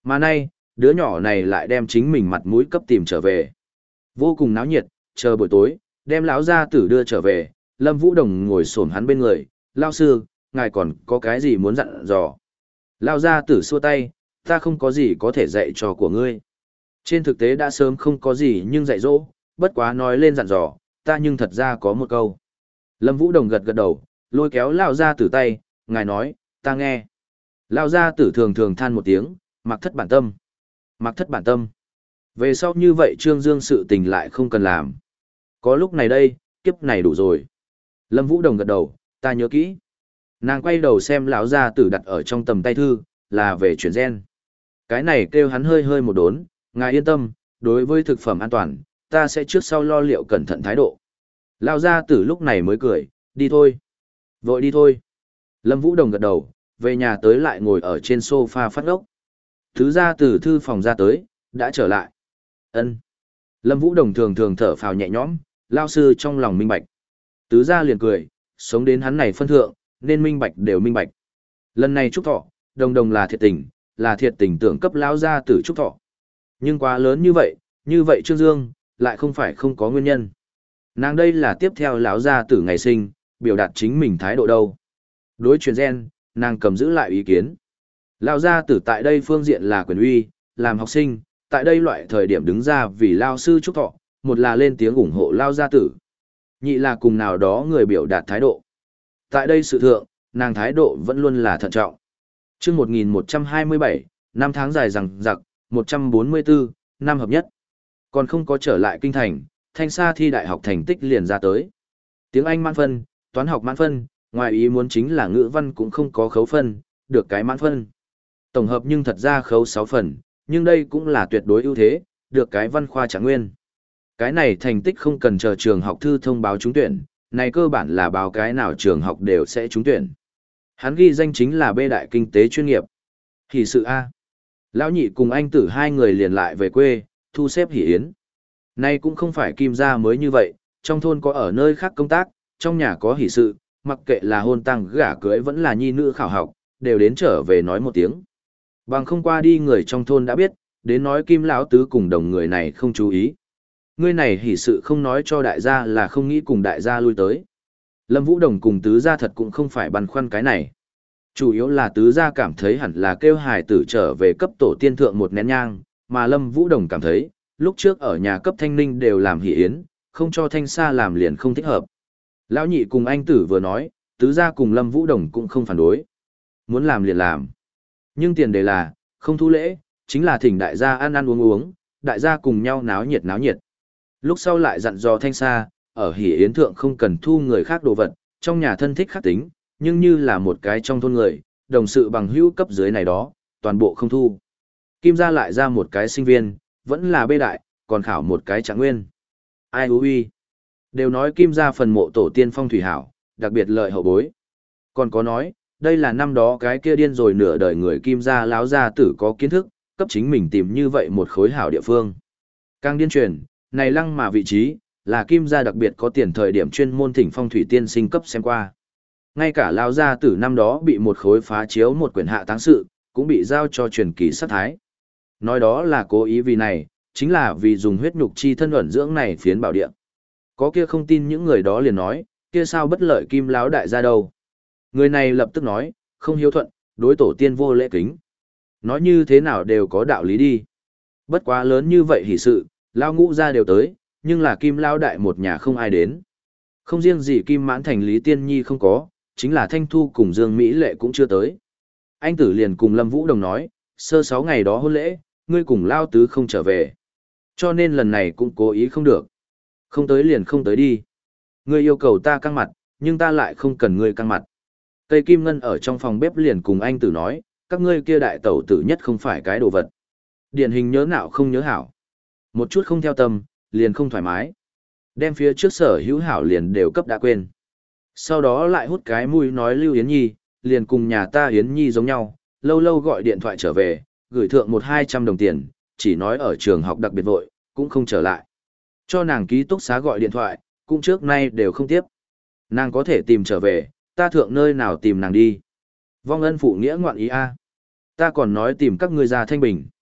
Mà nay, đứa nhỏ này lại đem chính mình mặt mũi cấp tìm trở về. Vô cùng náo nhiệt, chờ buổi tối, đem lão gia tử đưa trở về, Lâm Vũ Đồng ngồi xổm hắn bên người, "Lão sư, ngài còn có cái gì muốn dặn dò?" Lão gia tử xua tay, "Ta không có gì có thể dạy cho của ngươi." Trên thực tế đã sớm không có gì nhưng dạy dỗ, bất quá nói lên dặn dò, ta nhưng thật ra có một câu. Lâm Vũ Đồng gật gật đầu, lôi kéo lão gia tử tay, ngài nói, ta nghe. Lão gia tử thường thường than một tiếng, mặc thất bản tâm. Mặc thất bản tâm. Về sau như vậy Trương Dương sự tình lại không cần làm. Có lúc này đây, kiếp này đủ rồi. Lâm Vũ Đồng gật đầu, ta nhớ kỹ. Nàng quay đầu xem lão gia tử đặt ở trong tầm tay thư, là về chuyển gen. Cái này kêu hắn hơi hơi một đốn, ngài yên tâm, đối với thực phẩm an toàn, ta sẽ trước sau lo liệu cẩn thận thái độ. Lão gia tử lúc này mới cười, đi thôi. Vội đi thôi. Lâm Vũ Đồng gật đầu, về nhà tới lại ngồi ở trên sofa phát ốc. Thứ ra từ thư phòng ra tới, đã trở lại. Ân. Lâm Vũ Đồng thường thường thở phào nhẹ nhõm, lao sư trong lòng minh bạch. Tứ gia liền cười, sống đến hắn này phân thượng, nên minh bạch đều minh bạch. Lần này chúc thọ, đồng đồng là thiệt tình, là thiệt tình tưởng cấp lão gia tử chúc thọ. Nhưng quá lớn như vậy, như vậy Trương Dương, lại không phải không có nguyên nhân. Nàng đây là tiếp theo lão gia tử ngày sinh, biểu đạt chính mình thái độ đâu. Đối chuyển gen, nàng cầm giữ lại ý kiến. Lão gia tử tại đây phương diện là quyền uy, làm học sinh, tại đây loại thời điểm đứng ra vì lao sư chúc thọ, một là lên tiếng ủng hộ lao gia tử, nhị là cùng nào đó người biểu đạt thái độ. Tại đây sự thượng, nàng thái độ vẫn luôn là thận trọng. Chương một nghìn một trăm hai mươi bảy, năm tháng dài rằng giặc, một trăm bốn mươi tư, năm hợp nhất. Còn không có trở lại kinh thành, Thanh Sa thi đại học thành tích liền ra tới. Tiếng Anh mãn phân, toán học mãn phân, ngoài ý muốn chính là ngữ văn cũng không có khấu phân, được cái mãn phân. Tổng hợp nhưng thật ra khấu sáu phần, nhưng đây cũng là tuyệt đối ưu thế, được cái văn khoa trạng nguyên. Cái này thành tích không cần chờ trường học thư thông báo trúng tuyển, này cơ bản là báo cái nào trường học đều sẽ trúng tuyển. Hắn ghi danh chính là B đại kinh tế chuyên nghiệp. Hỷ sự A. Lão nhị cùng anh tử hai người liền lại về quê, thu xếp hỷ yến. Nay cũng không phải Kim gia mới như vậy, trong thôn có ở nơi khác công tác, trong nhà có hỷ sự, mặc kệ là hôn tăng gả cưới vẫn là nhi nữ khảo học, đều đến trở về nói một tiếng. Bằng không qua đi người trong thôn đã biết, đến nói Kim lão tứ cùng đồng người này không chú ý. Người này hỷ sự không nói cho đại gia là không nghĩ cùng đại gia lui tới. Lâm Vũ Đồng cùng tứ gia thật cũng không phải băn khoăn cái này. Chủ yếu là tứ gia cảm thấy hẳn là kêu hài tử trở về cấp tổ tiên thượng một nén nhang, mà Lâm Vũ Đồng cảm thấy, lúc trước ở nhà cấp thanh ninh đều làm hỷ yến, không cho thanh sa làm liền không thích hợp. Lão nhị cùng anh tử vừa nói, tứ gia cùng Lâm Vũ Đồng cũng không phản đối. Muốn làm liền làm. Nhưng tiền đề là, không thu lễ, chính là thỉnh đại gia ăn ăn uống uống, đại gia cùng nhau náo nhiệt náo nhiệt. Lúc sau lại dặn dò thanh sa, ở hỷ yến thượng không cần thu người khác đồ vật, trong nhà thân thích khác tính, nhưng như là một cái trong thôn người, đồng sự bằng hữu cấp dưới này đó, toàn bộ không thu. Kim gia lại ra một cái sinh viên, vẫn là bê đại, còn khảo một cái trạng nguyên. Ai hú uy. Đều nói Kim gia phần mộ tổ tiên phong thủy hảo, đặc biệt lợi hậu bối. Còn có nói, đây là năm đó cái kia điên rồi nửa đời người Kim gia láo gia tử có kiến thức, cấp chính mình tìm như vậy một khối hảo địa phương. Càng điên truyền, này lăng mà vị trí, là Kim gia đặc biệt có tiền thời điểm chuyên môn thỉnh phong thủy tiên sinh cấp xem qua. Ngay cả lao gia tử năm đó bị một khối phá chiếu một quyển hạ táng sự, cũng bị giao cho truyền kỳ sát thái. Nói đó là cố ý vì này, chính là vì dùng huyết nhục chi thân ẩn dưỡng này phiến bảo địa. Có kia không tin những người đó liền nói, kia sao bất lợi Kim lão đại gia đâu. Người này lập tức nói, không hiếu thuận, đối tổ tiên vô lễ kính. Nói như thế nào đều có đạo lý đi. Bất quá lớn như vậy hỷ sự, lao ngũ gia đều tới, nhưng là Kim lão đại một nhà không ai đến. Không riêng gì Kim Mãn Thành Lý Tiên Nhi không có, chính là Thanh Thu cùng Dương Mỹ Lệ cũng chưa tới. Anh tử liền cùng Lâm Vũ Đồng nói, sơ sáu ngày đó hôn lễ, ngươi cùng lao tứ không trở về. Cho nên lần này cũng cố ý không được. Không tới liền không tới đi. Ngươi yêu cầu ta căng mặt, nhưng ta lại không cần ngươi căng mặt. Cây Kim Ngân ở trong phòng bếp liền cùng anh tử nói, các ngươi kia đại tẩu tử nhất không phải cái đồ vật. Điển hình nhớ nạo không nhớ hảo. Một chút không theo tâm, liền không thoải mái. Đem phía trước sở hữu hảo liền đều cấp đã quên. Sau đó lại hút cái mũi nói Lưu Yến Nhi, liền cùng nhà ta Yến Nhi giống nhau, lâu lâu gọi điện thoại trở về, gửi thượng một hai trăm đồng tiền, chỉ nói ở trường học đặc biệt vội, cũng không trở lại. Cho nàng ký túc xá gọi điện thoại, cũng trước nay đều không tiếp. Nàng có thể tìm trở về, ta thượng nơi nào tìm nàng đi. Vong ân phụ nghĩa ngoạn ý a. Ta còn nói tìm các ngươi ra thanh bình.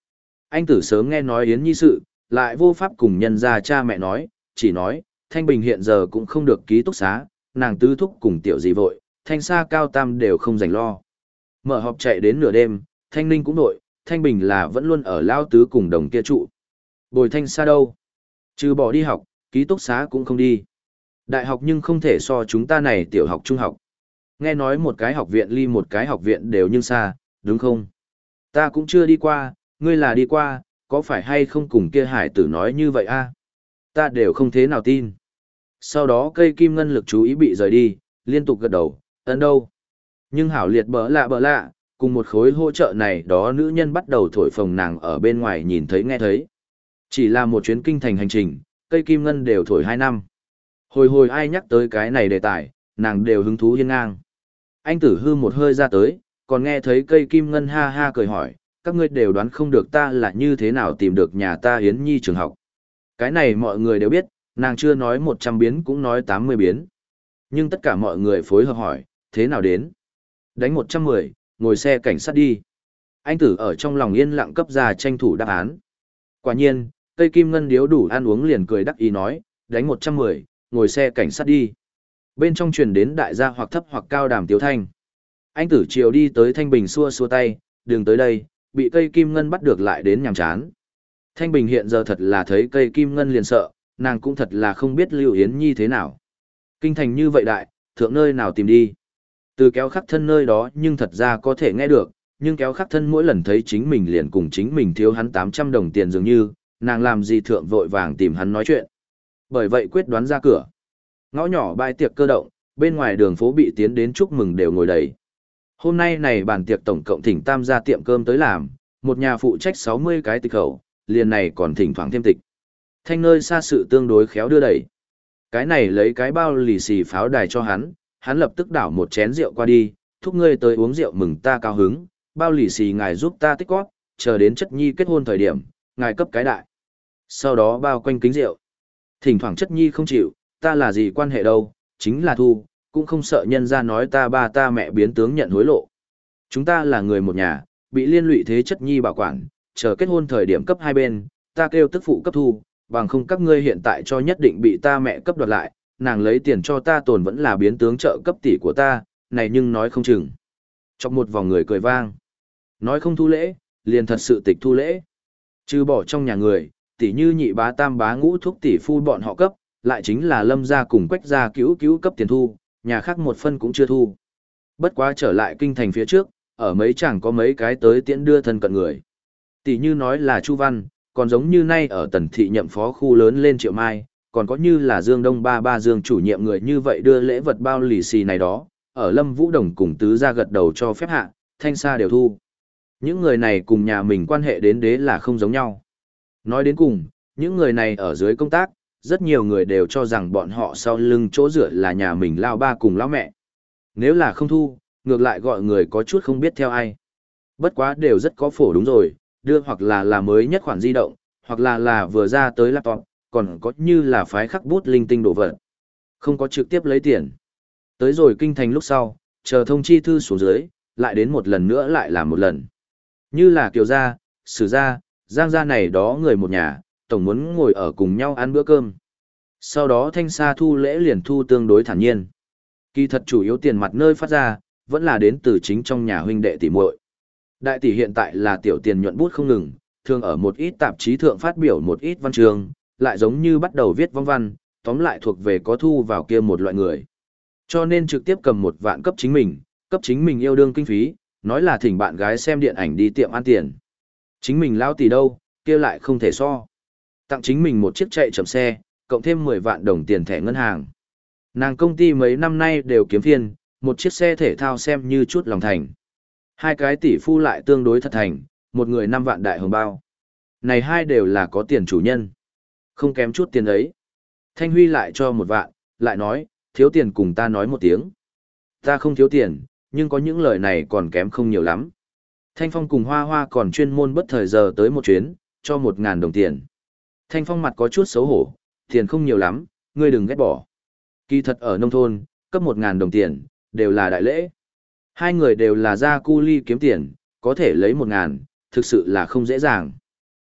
Anh tử sớm nghe nói Yến Nhi sự, lại vô pháp cùng nhân gia cha mẹ nói, chỉ nói, Thanh Bình hiện giờ cũng không được ký túc xá, nàng tứ thúc cùng tiểu gì vội, Thanh Sa Cao Tam đều không dành lo. Mở họp chạy đến nửa đêm, Thanh Ninh cũng nội, Thanh Bình là vẫn luôn ở Lao Tứ cùng đồng kia trụ. Bồi Thanh Sa đâu? Trừ bỏ đi học, ký túc xá cũng không đi. Đại học nhưng không thể so chúng ta này tiểu học trung học. Nghe nói một cái học viện ly một cái học viện đều nhưng xa, đúng không? Ta cũng chưa đi qua, ngươi là đi qua, có phải hay không cùng kia hải tử nói như vậy a? Ta đều không thế nào tin. Sau đó cây kim ngân lực chú ý bị rời đi, liên tục gật đầu, ấn đâu. Nhưng hảo liệt bỡ lạ bỡ lạ, cùng một khối hỗ trợ này đó nữ nhân bắt đầu thổi phồng nàng ở bên ngoài nhìn thấy nghe thấy. Chỉ là một chuyến kinh thành hành trình, cây kim ngân đều thổi hai năm. Hồi hồi ai nhắc tới cái này đề tài, nàng đều hứng thú hiên ngang. Anh tử hư một hơi ra tới, còn nghe thấy cây kim ngân ha ha cười hỏi, các ngươi đều đoán không được ta là như thế nào tìm được nhà ta Yến Nhi trường học. Cái này mọi người đều biết, nàng chưa nói một trăm biến cũng nói tám mươi biến. Nhưng tất cả mọi người phối hợp hỏi, thế nào đến? Đánh một trăm mười, ngồi xe cảnh sát đi. Anh tử ở trong lòng yên lặng cấp ra tranh thủ đáp án. Quả nhiên, cây kim ngân điếu đủ ăn uống liền cười đắc ý nói, đánh một trăm mười, ngồi xe cảnh sát đi. Bên trong truyền đến đại gia hoặc thấp hoặc cao đàm tiếu thanh. Anh tử chiều đi tới Thanh Bình xua xua tay, đừng tới đây, bị cây kim ngân bắt được lại đến nhàm chán. Thanh Bình hiện giờ thật là thấy cây kim ngân liền sợ, nàng cũng thật là không biết Lưu Yến Nhi thế nào. Kinh thành như vậy đại, thượng nơi nào tìm đi. Từ kéo khắc thân nơi đó nhưng thật ra có thể nghe được, nhưng kéo khắc thân mỗi lần thấy chính mình liền cùng chính mình thiếu hắn tám trăm đồng tiền dường như, nàng làm gì thượng vội vàng tìm hắn nói chuyện. Bởi vậy quyết đoán ra cửa. Ngõ nhỏ bãi tiệc cơ động, bên ngoài đường phố bị tiến đến chúc mừng đều ngồi đầy. Hôm nay này bàn tiệc tổng cộng thỉnh tam gia tiệm cơm tới làm, một nhà phụ trách sáu mươi cái tịch khẩu, liền này còn thỉnh thoảng thêm tịch. Thanh nơi xa sự tương đối khéo đưa đẩy. Cái này lấy cái bao lì xì pháo đài cho hắn, hắn lập tức đảo một chén rượu qua đi, thúc ngươi tới uống rượu mừng ta cao hứng, bao lì xì ngài giúp ta tích góp, chờ đến chất nhi kết hôn thời điểm, ngài cấp cái đại. Sau đó bao quanh kính rượu. Thỉnh thoảng chất nhi không chịu, ta là gì quan hệ đâu, chính là thu, cũng không sợ nhân ra nói ta ba ta mẹ biến tướng nhận hối lộ. Chúng ta là người một nhà, bị liên lụy thế chất nhi bảo quản, chờ kết hôn thời điểm cấp hai bên, ta kêu tức phụ cấp thu, bằng không các ngươi hiện tại cho nhất định bị ta mẹ cấp đoạt lại, nàng lấy tiền cho ta tồn vẫn là biến tướng trợ cấp tỷ của ta, này nhưng nói không chừng. Chọc một vòng người cười vang. Nói không thu lễ, liền thật sự tịch thu lễ. Trừ bỏ trong nhà người, tỷ như nhị bá tam bá ngũ thúc tỷ phu bọn họ cấp, lại chính là lâm gia cùng quách gia cứu cứu cấp tiền thu, nhà khác một phân cũng chưa thu. Bất quá trở lại kinh thành phía trước, ở mấy chẳng có mấy cái tới tiễn đưa thân cận người. Tỷ như nói là Chu Văn, còn giống như nay ở tần thị nhậm phó khu lớn lên Triệu Mai, còn có như là Dương Đông ba ba Dương chủ nhiệm người như vậy đưa lễ vật bao lì xì này đó, ở Lâm Vũ Đồng cùng tứ gia gật đầu cho phép hạ, Thanh Sa đều thu. Những người này cùng nhà mình quan hệ đến đế là không giống nhau. Nói đến cùng, những người này ở dưới công tác, rất nhiều người đều cho rằng bọn họ sau lưng chỗ dựa là nhà mình lao ba cùng lao mẹ. Nếu là không thu, ngược lại gọi người có chút không biết theo ai. Bất quá đều rất có phổ đúng rồi, đưa hoặc là là mới nhất khoản di động, hoặc là là vừa ra tới laptop, còn có như là phái khắc bút linh tinh đồ vật. Không có trực tiếp lấy tiền. Tới rồi kinh thành lúc sau, chờ thông chi thư xuống dưới, lại đến một lần nữa lại làm một lần. Như là Kiều gia, Sử gia, Giang gia này đó người một nhà, tổng muốn ngồi ở cùng nhau ăn bữa cơm. Sau đó Thanh Sa thu lễ liền thu tương đối thản nhiên. Kỳ thật chủ yếu tiền mặt nơi phát ra, vẫn là đến từ chính trong nhà huynh đệ tỷ muội. Đại tỷ hiện tại là tiểu tiền nhuận bút không ngừng, thường ở một ít tạp chí thượng phát biểu một ít văn chương, lại giống như bắt đầu viết vong văn, tóm lại thuộc về có thu vào kia một loại người. Cho nên trực tiếp cầm một vạn cấp chính mình, cấp chính mình yêu đương kinh phí, nói là thỉnh bạn gái xem điện ảnh đi tiệm ăn tiền. Chính mình lao tỷ đâu, kia lại không thể so. Tặng chính mình một chiếc chạy chậm xe, cộng thêm mười vạn đồng tiền thẻ ngân hàng. Nàng công ty mấy năm nay đều kiếm phiên, một chiếc xe thể thao xem như chút lòng thành. Hai cái tỷ phu lại tương đối thật thành, một người năm vạn đại hồng bao. Này hai đều là có tiền chủ nhân. Không kém chút tiền ấy. Thanh Huy lại cho một vạn, lại nói, thiếu tiền cùng ta nói một tiếng. Ta không thiếu tiền, nhưng có những lời này còn kém không nhiều lắm. Thanh Phong cùng Hoa Hoa còn chuyên môn bất thời giờ tới một chuyến, cho một ngàn đồng tiền. Thanh Phong mặt có chút xấu hổ, tiền không nhiều lắm, ngươi đừng ghét bỏ. Kỳ thật ở nông thôn, cấp một ngàn đồng tiền, đều là đại lễ. Hai người đều là ra cu ly kiếm tiền, có thể lấy một ngàn, thực sự là không dễ dàng.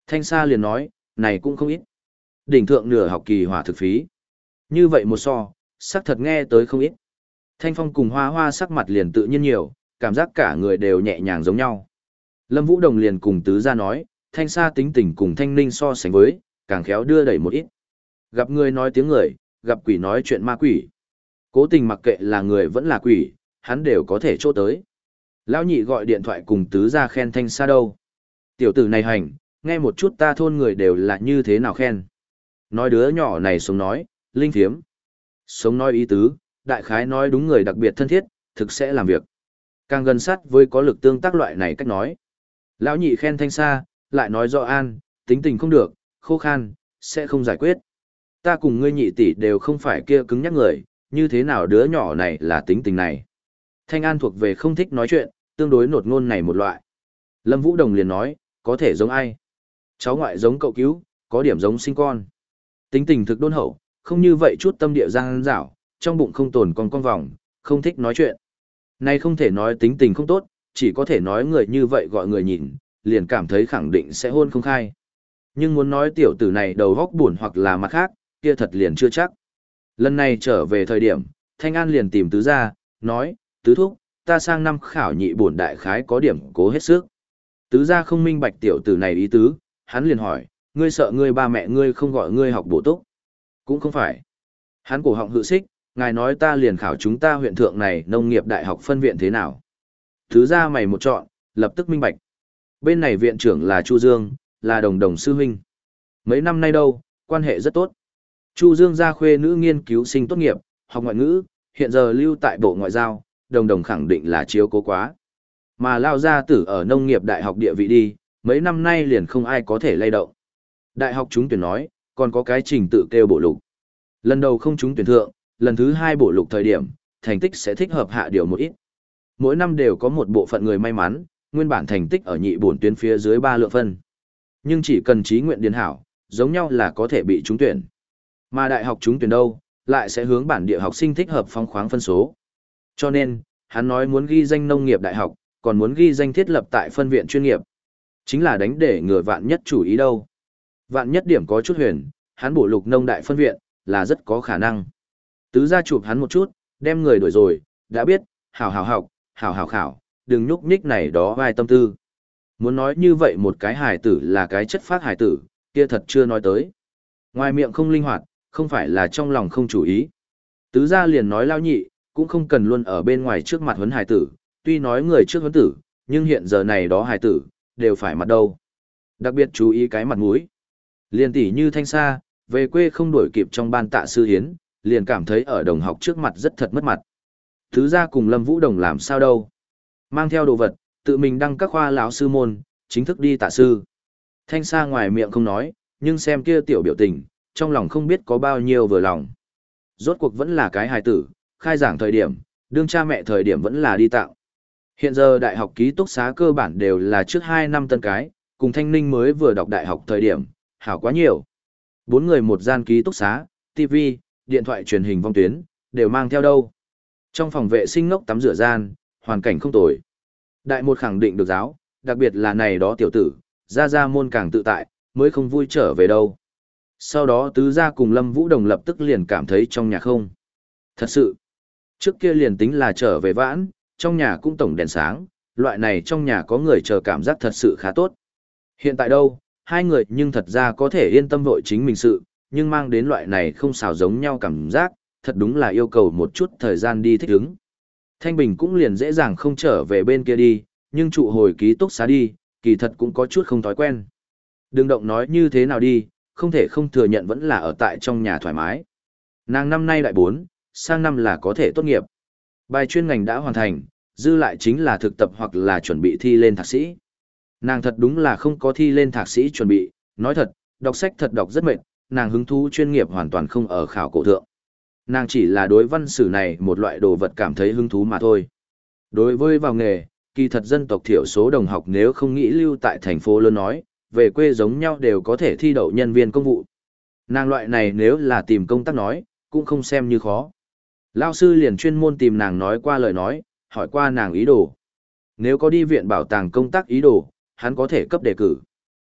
Thanh Sa liền nói, này cũng không ít. Đỉnh thượng nửa học kỳ hỏa thực phí. Như vậy một so, sắc thật nghe tới không ít. Thanh Phong cùng Hoa Hoa sắc mặt liền tự nhiên nhiều, cảm giác cả người đều nhẹ nhàng giống nhau. Lâm Vũ Đồng liền cùng tứ gia nói, Thanh Sa tính tình cùng Thanh Ninh so sánh với, càng khéo đưa đẩy một ít. Gặp người nói tiếng người, gặp quỷ nói chuyện ma quỷ. Cố tình mặc kệ là người vẫn là quỷ, hắn đều có thể chỗ tới. Lão nhị gọi điện thoại cùng tứ gia khen Thanh Sa đâu. Tiểu tử này hành, nghe một chút ta thôn người đều là như thế nào khen. Nói đứa nhỏ này sống nói, linh thiếm. Sống nói ý tứ, đại khái nói đúng người đặc biệt thân thiết, thực sẽ làm việc. Càng gần sát với có lực tương tác loại này cách nói. Lão nhị khen Thanh Sa, lại nói rõ an, tính tình không được, khô khan, sẽ không giải quyết. Ta cùng ngươi nhị tỷ đều không phải kia cứng nhắc người, như thế nào đứa nhỏ này là tính tình này. Thanh An thuộc về không thích nói chuyện, tương đối nột ngôn này một loại. Lâm Vũ Đồng liền nói, có thể giống ai? Cháu ngoại giống cậu cứu, có điểm giống sinh con. Tính tình thực đôn hậu, không như vậy chút tâm địa giang dảo, trong bụng không tồn con con vòng, không thích nói chuyện. Này không thể nói tính tình không tốt, chỉ có thể nói người như vậy gọi người nhìn, liền cảm thấy khẳng định sẽ hôn không khai. Nhưng muốn nói tiểu tử này đầu góc buồn hoặc là mặt khác, kia thật liền chưa chắc. Lần này trở về thời điểm, Thanh An liền tìm tứ gia, nói, tứ thúc, ta sang năm khảo nhị bổn đại khái có điểm cố hết sức. Tứ gia không minh bạch tiểu tử này ý tứ, hắn liền hỏi, ngươi sợ ngươi ba mẹ ngươi không gọi ngươi học bổ túc? Cũng không phải. Hắn cổ họng hự xích, ngài nói ta liền khảo chúng ta huyện thượng này nông nghiệp đại học phân viện thế nào? Tứ gia mày một chọn, lập tức minh bạch. Bên này viện trưởng là Chu Dương, là đồng đồng sư huynh. Mấy năm nay đâu, quan hệ rất tốt. Chu Dương gia khuê nữ nghiên cứu sinh tốt nghiệp, học ngoại ngữ, hiện giờ lưu tại Bộ Ngoại giao, đồng đồng khẳng định là chiếu cố quá. Mà lao gia tử ở nông nghiệp đại học địa vị đi, mấy năm nay liền không ai có thể lay động. Đại học chúng tuyển nói, còn có cái trình tự kêu bổ lục. Lần đầu không trúng tuyển thượng, lần thứ hai bổ lục thời điểm, thành tích sẽ thích hợp hạ điều một ít. Mỗi năm đều có một bộ phận người may mắn, nguyên bản thành tích ở nhị bổn tuyến phía dưới ba lượng phân. Nhưng chỉ cần trí nguyện điền hảo, giống nhau là có thể bị trúng tuyển. Mà đại học trúng tuyển đâu, lại sẽ hướng bản địa học sinh thích hợp phong khoáng phân số. Cho nên, hắn nói muốn ghi danh nông nghiệp đại học, còn muốn ghi danh thiết lập tại phân viện chuyên nghiệp. Chính là đánh để ngừa vạn nhất chủ ý đâu. Vạn nhất điểm có chút huyền, hắn bổ lục nông đại phân viện, là rất có khả năng. Tứ gia chụp hắn một chút, đem người đuổi rồi, đã biết, hảo hảo học, hảo hảo khảo, đừng nhúc nhích này đó vai tâm tư. Muốn nói như vậy một cái hài tử là cái chất phát hài tử, kia thật chưa nói tới. Ngoài miệng không linh hoạt, không phải là trong lòng không chủ ý. Tứ gia liền nói lao nhị, cũng không cần luôn ở bên ngoài trước mặt huấn hài tử, tuy nói người trước huấn tử, nhưng hiện giờ này đó hài tử, đều phải mặt đâu. Đặc biệt chú ý cái mặt mũi. Liền tỉ như Thanh Sa, về quê không đuổi kịp trong ban tạ sư hiến, liền cảm thấy ở đồng học trước mặt rất thật mất mặt. Tứ gia cùng Lâm Vũ Đồng làm sao đâu. Mang theo đồ vật, tự mình đăng các khoa lão sư môn, chính thức đi tạ sư. Thanh Sa ngoài miệng không nói, nhưng xem kia tiểu biểu tình, trong lòng không biết có bao nhiêu vừa lòng. Rốt cuộc vẫn là cái hài tử, khai giảng thời điểm, đương cha mẹ thời điểm vẫn là đi tạo. Hiện giờ đại học ký túc xá cơ bản đều là trước hai năm tân cái, cùng Thanh Ninh mới vừa đọc đại học thời điểm, hảo quá nhiều. Bốn người một gian ký túc xá, ti vi, điện thoại truyền hình vong tuyến, đều mang theo đâu. Trong phòng vệ sinh ngốc tắm rửa gian, hoàn cảnh không tồi. Đại một khẳng định được giáo, đặc biệt là này đó tiểu tử, ra ra môn càng tự tại, mới không vui trở về đâu. Sau đó tứ gia cùng Lâm Vũ Đồng lập tức liền cảm thấy trong nhà không. Thật sự, trước kia liền tính là trở về vãn, trong nhà cũng tổng đèn sáng, loại này trong nhà có người chờ cảm giác thật sự khá tốt. Hiện tại đâu, hai người nhưng thật ra có thể yên tâm vội chính mình sự, nhưng mang đến loại này không xào giống nhau cảm giác, thật đúng là yêu cầu một chút thời gian đi thích ứng. Thanh Bình cũng liền dễ dàng không trở về bên kia đi, nhưng trụ hồi ký túc xá đi, kỳ thật cũng có chút không thói quen. Đừng động nói như thế nào đi, không thể không thừa nhận vẫn là ở tại trong nhà thoải mái. Nàng năm nay đại bốn, sang năm là có thể tốt nghiệp. Bài chuyên ngành đã hoàn thành, dư lại chính là thực tập hoặc là chuẩn bị thi lên thạc sĩ. Nàng thật đúng là không có thi lên thạc sĩ chuẩn bị, nói thật, đọc sách thật đọc rất mệt, nàng hứng thú chuyên nghiệp hoàn toàn không ở khảo cổ thượng. Nàng chỉ là đối văn sử này một loại đồ vật cảm thấy hứng thú mà thôi. Đối với vào nghề, kỳ thật dân tộc thiểu số đồng học nếu không nghĩ lưu tại thành phố lớn nói, về quê giống nhau đều có thể thi đậu nhân viên công vụ. Nàng loại này nếu là tìm công tác nói, cũng không xem như khó. Lao sư liền chuyên môn tìm nàng nói qua lời nói, hỏi qua nàng ý đồ. Nếu có đi viện bảo tàng công tác ý đồ, hắn có thể cấp đề cử.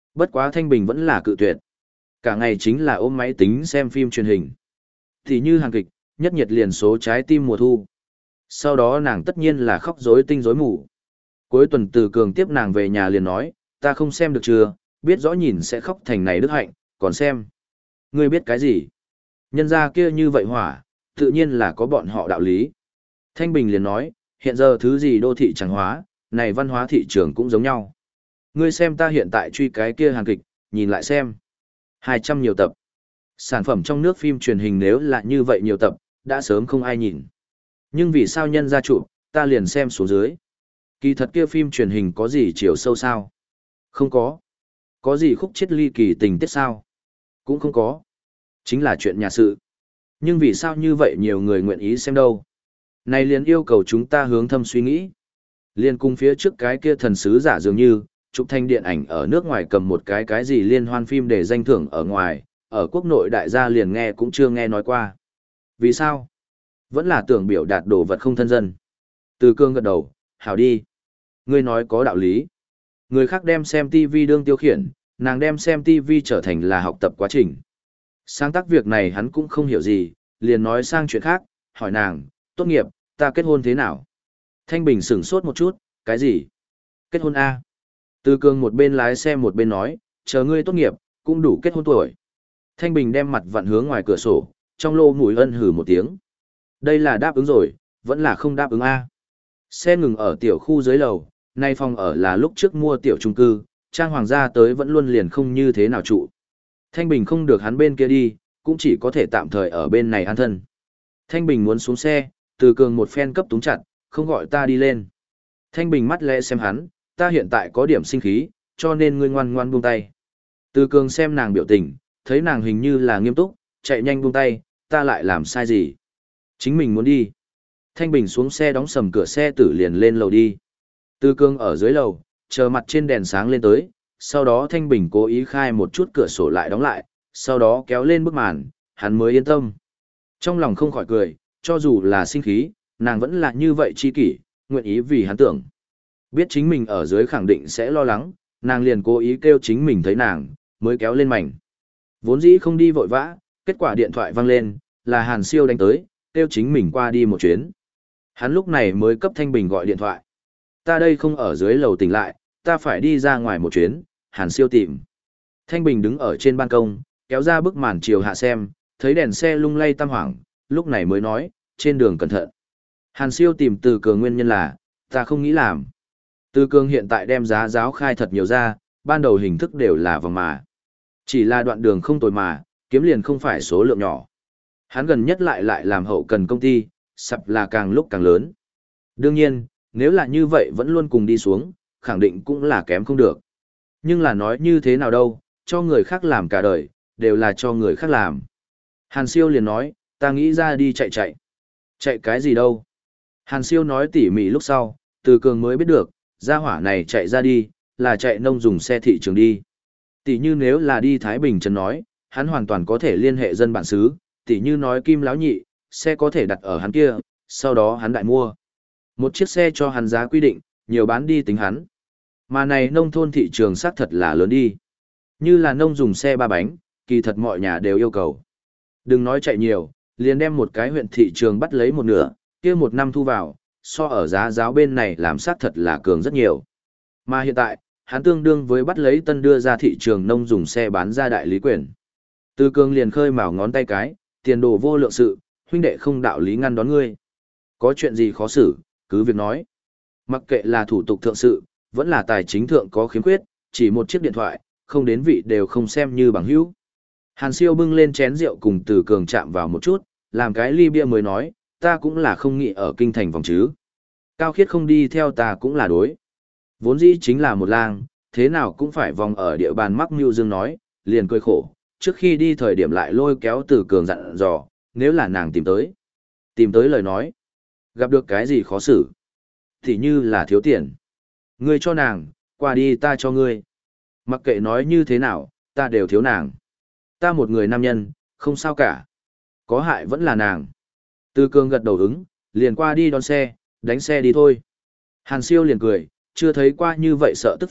Bất quá Thanh Bình vẫn là cự tuyệt. Cả ngày chính là ôm máy tính xem phim truyền hình. Thì như hàng kịch, nhất nhiệt liền số trái tim mùa thu. Sau đó nàng tất nhiên là khóc rối tinh rối mù. Cuối tuần Từ Cường tiếp nàng về nhà liền nói, ta không xem được chưa, biết rõ nhìn sẽ khóc thành này đức hạnh, còn xem. Ngươi biết cái gì? Nhân gia kia như vậy hỏa, tự nhiên là có bọn họ đạo lý. Thanh Bình liền nói, hiện giờ thứ gì đô thị trắng hóa, này văn hóa thị trường cũng giống nhau. Ngươi xem ta hiện tại truy cái kia hàng kịch, nhìn lại xem. hai trăm nhiều tập. Sản phẩm trong nước phim truyền hình nếu là như vậy nhiều tập, đã sớm không ai nhìn. Nhưng vì sao nhân gia chụp, ta liền xem xuống dưới. Kỳ thật kia phim truyền hình có gì chiều sâu sao? Không có. Có gì khúc chiết ly kỳ tình tiết sao? Cũng không có. Chính là chuyện nhà sự. Nhưng vì sao như vậy nhiều người nguyện ý xem đâu? Này liền yêu cầu chúng ta hướng thâm suy nghĩ. Liên cung phía trước cái kia thần sứ giả dường như, chụp thanh điện ảnh ở nước ngoài cầm một cái cái gì liên hoan phim để danh thưởng ở ngoài, ở quốc nội đại gia liền nghe cũng chưa nghe nói qua. Vì sao? Vẫn là tưởng biểu đạt đồ vật không thân dân. Từ Cương gật đầu, hảo đi. Ngươi nói có đạo lý. Người khác đem xem ti vi đương tiêu khiển, nàng đem xem ti vi trở thành là học tập quá trình. Sáng tác việc này hắn cũng không hiểu gì, liền nói sang chuyện khác, hỏi nàng, tốt nghiệp, ta kết hôn thế nào? Thanh Bình sửng sốt một chút, cái gì? Kết hôn A. Từ Cương một bên lái xe một bên nói, chờ ngươi tốt nghiệp, cũng đủ kết hôn tuổi. Thanh Bình đem mặt vặn hướng ngoài cửa sổ, trong lô mũi ân hử một tiếng. Đây là đáp ứng rồi, vẫn là không đáp ứng A. Xe ngừng ở tiểu khu dưới lầu, nay phòng ở là lúc trước mua tiểu trung cư, trang hoàng gia tới vẫn luôn liền không như thế nào trụ. Thanh Bình không được hắn bên kia đi, cũng chỉ có thể tạm thời ở bên này an thân. Thanh Bình muốn xuống xe, Từ Cường một phen cấp túng chặt, không gọi ta đi lên. Thanh Bình mắt lẽ xem hắn, ta hiện tại có điểm sinh khí, cho nên ngươi ngoan ngoan buông tay. Từ Cường xem nàng biểu tình, thấy nàng hình như là nghiêm túc, chạy nhanh buông tay, ta lại làm sai gì. Chính mình muốn đi. Thanh Bình xuống xe đóng sầm cửa xe tử liền lên lầu đi. Từ Cường ở dưới lầu, chờ mặt trên đèn sáng lên tới, sau đó Thanh Bình cố ý khai một chút cửa sổ lại đóng lại, sau đó kéo lên bức màn, hắn mới yên tâm. Trong lòng không khỏi cười, cho dù là sinh khí, nàng vẫn là như vậy chi kỷ, nguyện ý vì hắn tưởng. Biết chính mình ở dưới khẳng định sẽ lo lắng, nàng liền cố ý kêu chính mình thấy nàng, mới kéo lên mảnh. Vốn dĩ không đi vội vã, kết quả điện thoại vang lên, là Hàn Siêu đánh tới, kêu chính mình qua đi một chuyến. Hắn lúc này mới cấp Thanh Bình gọi điện thoại. Ta đây không ở dưới lầu tỉnh lại, ta phải đi ra ngoài một chuyến, Hàn Siêu tìm. Thanh Bình đứng ở trên ban công, kéo ra bức màn chiều hạ xem, thấy đèn xe lung lay tam hoảng, lúc này mới nói, trên đường cẩn thận. Hàn Siêu tìm Từ Cường nguyên nhân là, ta không nghĩ làm. Từ Cường hiện tại đem giá giáo khai thật nhiều ra, ban đầu hình thức đều là vòng mà. Chỉ là đoạn đường không tồi mà, kiếm liền không phải số lượng nhỏ. Hắn gần nhất lại lại làm hậu cần công ty, sập là càng lúc càng lớn. Đương nhiên, nếu là như vậy vẫn luôn cùng đi xuống, khẳng định cũng là kém không được. Nhưng là nói như thế nào đâu, cho người khác làm cả đời, đều là cho người khác làm. Hàn Siêu liền nói, ta nghĩ ra đi chạy chạy. Chạy cái gì đâu? Hàn Siêu nói tỉ mỉ lúc sau, Từ Cường mới biết được, gia hỏa này chạy ra đi, là chạy nông dùng xe thị trường đi. Tỉ như nếu là đi Thái Bình Trấn nói, hắn hoàn toàn có thể liên hệ dân bản xứ, tỉ như nói Kim Láo Nhị, xe có thể đặt ở hắn kia, sau đó hắn đại mua. Một chiếc xe cho hắn giá quy định, nhiều bán đi tính hắn. Mà này nông thôn thị trường xác thật là lớn đi. Như là nông dùng xe ba bánh, kỳ thật mọi nhà đều yêu cầu. Đừng nói chạy nhiều, liền đem một cái huyện thị trường bắt lấy một nửa, kia một năm thu vào, so ở giá giáo bên này làm xác thật là cường rất nhiều. Mà hiện tại, hắn tương đương với bắt lấy tân đưa ra thị trường nông dùng xe bán ra đại lý quyền. Từ Cường liền khơi mào ngón tay cái, tiền đồ vô lượng sự, huynh đệ không đạo lý ngăn đón ngươi. Có chuyện gì khó xử, cứ việc nói. Mặc kệ là thủ tục thượng sự, vẫn là tài chính thượng có khiếm khuyết, chỉ một chiếc điện thoại, không đến vị đều không xem như bằng hữu. Hàn Siêu bưng lên chén rượu cùng Từ Cường chạm vào một chút, làm cái ly bia mới nói, ta cũng là không nghĩ ở kinh thành vòng chứ. Cao Khiết không đi theo ta cũng là đối. Vốn dĩ chính là một lang, thế nào cũng phải vòng ở địa bàn Mắc Mưu Dương nói, liền cười khổ, trước khi đi thời điểm lại lôi kéo Từ Cường dặn dò, nếu là nàng tìm tới. Tìm tới lời nói, gặp được cái gì khó xử, thì như là thiếu tiền. Ngươi cho nàng, qua đi ta cho ngươi. Mặc kệ nói như thế nào, ta đều thiếu nàng. Ta một người nam nhân, không sao cả. Có hại vẫn là nàng. Từ Cường gật đầu ứng, liền qua đi đón xe, đánh xe đi thôi. Hàn Siêu liền cười, chưa thấy qua như vậy sợ tức phụ,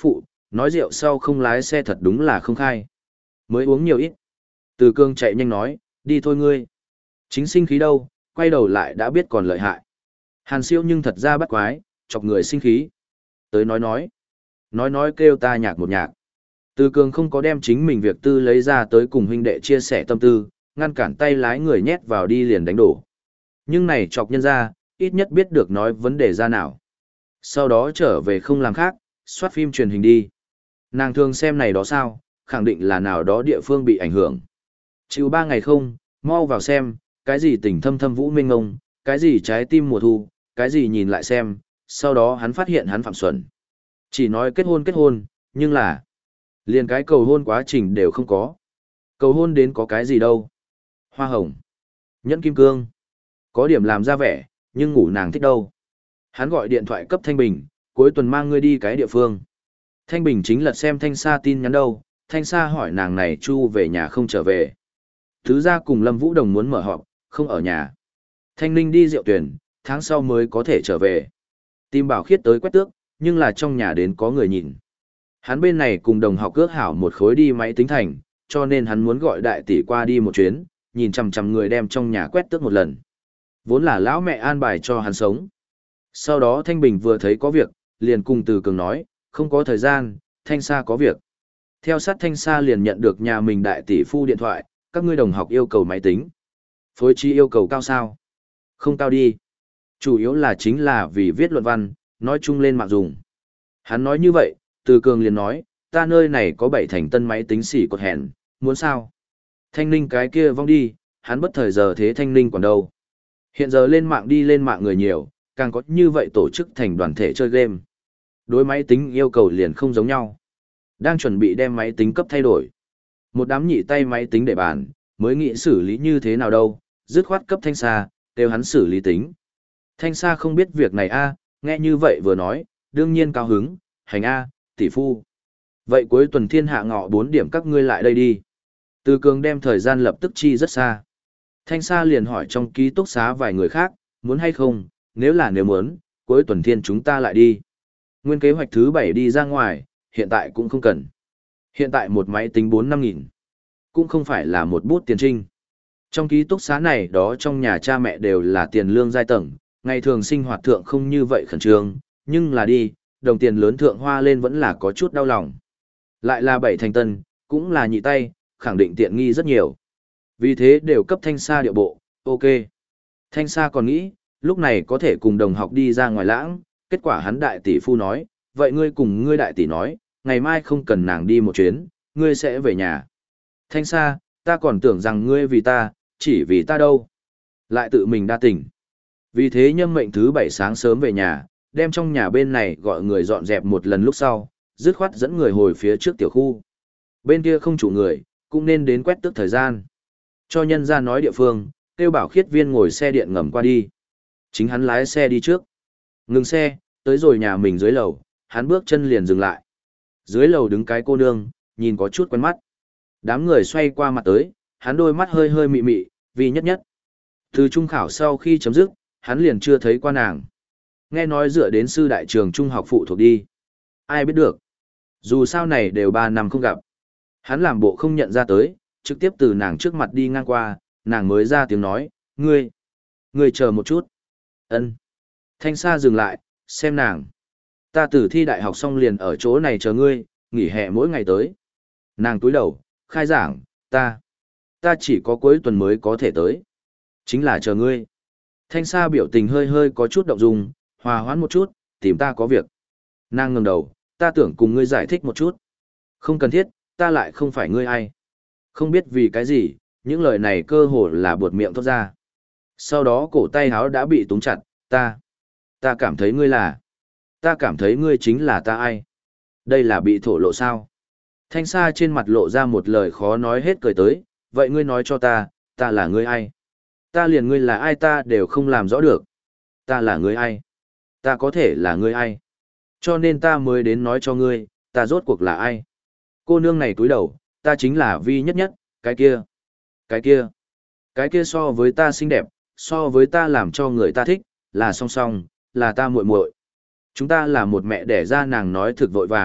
nói rượu sau không lái xe thật đúng là không khai. Mới uống nhiều ít. Từ Cương chạy nhanh nói, đi thôi ngươi. Chính sinh khí đâu, quay đầu lại đã biết còn lợi hại. Hàn Siêu nhưng thật ra bắt quái, chọc người sinh khí. Tới nói nói. Nói nói kêu ta nhạc một nhạc. Từ Cường không có đem chính mình việc tư lấy ra tới cùng huynh đệ chia sẻ tâm tư, ngăn cản tay lái người nhét vào đi liền đánh đổ. Nhưng này chọc nhân ra, ít nhất biết được nói vấn đề ra nào. Sau đó trở về không làm khác, soát phim truyền hình đi. Nàng thường xem này đó sao, khẳng định là nào đó địa phương bị ảnh hưởng. Chịu ba ngày không, mau vào xem, cái gì tình thâm thâm vũ minh ngông, cái gì trái tim mùa thu, cái gì nhìn lại xem, sau đó hắn phát hiện hắn phạm xuẩn. Chỉ nói kết hôn kết hôn, nhưng là liền cái cầu hôn quá trình đều không có. Cầu hôn đến có cái gì đâu. Hoa hồng, nhẫn kim cương, có điểm làm ra vẻ, nhưng ngủ nàng thích đâu. Hắn gọi điện thoại cấp Thanh Bình, cuối tuần mang ngươi đi cái địa phương. Thanh Bình chính lật xem Thanh Sa tin nhắn đâu, Thanh Sa hỏi nàng này Chu về nhà không trở về. Thứ ra cùng Lâm Vũ Đồng muốn mở họp, không ở nhà. Thanh Ninh đi rượu tuyển, tháng sau mới có thể trở về. Tìm Bảo Khiết tới quét tước, nhưng là trong nhà đến có người nhìn. Hắn bên này cùng đồng học cước hảo một khối đi máy tính thành, cho nên hắn muốn gọi đại tỷ qua đi một chuyến, nhìn chằm chằm người đem trong nhà quét tước một lần. Vốn là lão mẹ an bài cho hắn sống. Sau đó Thanh Bình vừa thấy có việc, liền cùng Từ Cường nói, không có thời gian, Thanh Sa có việc. Theo sát Thanh Sa liền nhận được nhà mình đại tỷ phu điện thoại, các ngươi đồng học yêu cầu máy tính. Phối trí yêu cầu cao sao? Không cao đi. Chủ yếu là chính là vì viết luận văn, nói chung lên mạng dùng. Hắn nói như vậy, Từ Cường liền nói, ta nơi này có bảy thành tân máy tính xỉ cột hẹn, muốn sao? Thanh Ninh cái kia vong đi, hắn bất thời giờ thế Thanh Ninh còn đâu. Hiện giờ lên mạng đi lên mạng người nhiều, càng có như vậy tổ chức thành đoàn thể chơi game. Đối máy tính yêu cầu liền không giống nhau. Đang chuẩn bị đem máy tính cấp thay đổi. Một đám nhị tay máy tính để bàn, mới nghĩ xử lý như thế nào đâu, dứt khoát cấp Thanh Sa, kêu hắn xử lý tính. Thanh Sa không biết việc này a, nghe như vậy vừa nói, đương nhiên cao hứng, hành a, tỷ phu. Vậy cuối tuần thiên hạ ngọ bốn điểm các ngươi lại đây đi. Từ Cường đem thời gian lập tức chi rất xa. Thanh Sa liền hỏi trong ký túc xá vài người khác, muốn hay không, nếu là nếu muốn, cuối tuần thiên chúng ta lại đi. Nguyên kế hoạch thứ bảy đi ra ngoài, hiện tại cũng không cần. Hiện tại một máy tính bốn năm nghìn, cũng không phải là một bút tiền trinh. Trong ký túc xá này đó trong nhà cha mẹ đều là tiền lương giai tầng, ngày thường sinh hoạt thượng không như vậy khẩn trương, nhưng là đi, đồng tiền lớn thượng hoa lên vẫn là có chút đau lòng. Lại là bảy thành tân, cũng là nhị tay, khẳng định tiện nghi rất nhiều. Vì thế đều cấp Thanh Sa điệu bộ, ok. Thanh Sa còn nghĩ, lúc này có thể cùng đồng học đi ra ngoài lãng, kết quả hắn đại tỷ phu nói, vậy ngươi cùng ngươi đại tỷ nói, ngày mai không cần nàng đi một chuyến, ngươi sẽ về nhà. Thanh Sa, ta còn tưởng rằng ngươi vì ta, chỉ vì ta đâu. Lại tự mình đa tình. Vì thế nhâm mệnh thứ bảy sáng sớm về nhà, đem trong nhà bên này gọi người dọn dẹp một lần lúc sau, dứt khoát dẫn người hồi phía trước tiểu khu. Bên kia không chủ người, cũng nên đến quét tước thời gian. Cho nhân ra nói địa phương, kêu Bảo Khiết viên ngồi xe điện ngầm qua đi. Chính hắn lái xe đi trước. Ngừng xe, tới rồi nhà mình dưới lầu, hắn bước chân liền dừng lại. Dưới lầu đứng cái cô nương, nhìn có chút quen mắt. Đám người xoay qua mặt tới, hắn đôi mắt hơi hơi mị mị, vì nhất nhất. Từ trung khảo sau khi chấm dứt, hắn liền chưa thấy qua nàng. Nghe nói dựa đến sư đại trường trung học phụ thuộc đi. Ai biết được. Dù sao này đều ba năm không gặp. Hắn làm bộ không nhận ra tới, trực tiếp từ nàng trước mặt đi ngang qua, nàng mới ra tiếng nói, ngươi, ngươi chờ một chút. Ân. Thanh Sa dừng lại, xem nàng. Ta từ thi đại học xong liền ở chỗ này chờ ngươi, nghỉ hè mỗi ngày tới. Nàng túi đầu, khai giảng, ta, ta chỉ có cuối tuần mới có thể tới. Chính là chờ ngươi. Thanh Sa biểu tình hơi hơi có chút động dung, hòa hoãn một chút, tìm ta có việc. Nàng ngẩng đầu, ta tưởng cùng ngươi giải thích một chút. Không cần thiết, ta lại không phải ngươi ai. Không biết vì cái gì, những lời này cơ hồ là buột miệng thốt ra. Sau đó cổ tay háo đã bị túng chặt, ta, ta cảm thấy ngươi là, ta cảm thấy ngươi chính là ta ai. Đây là bị thổ lộ sao? Thanh Sa trên mặt lộ ra một lời khó nói hết cười tới, vậy ngươi nói cho ta, ta là ngươi ai? Ta liền ngươi là ai ta đều không làm rõ được. Ta là ngươi ai? Ta có thể là ngươi ai? Cho nên ta mới đến nói cho ngươi, ta rốt cuộc là ai? Cô nương này cúi đầu, ta chính là Vi nhất nhất, cái kia, cái kia, cái kia so với ta xinh đẹp, so với ta làm cho người ta thích, là song song, là ta muội muội. Chúng ta là một mẹ đẻ ra nàng nói thực vội vàng,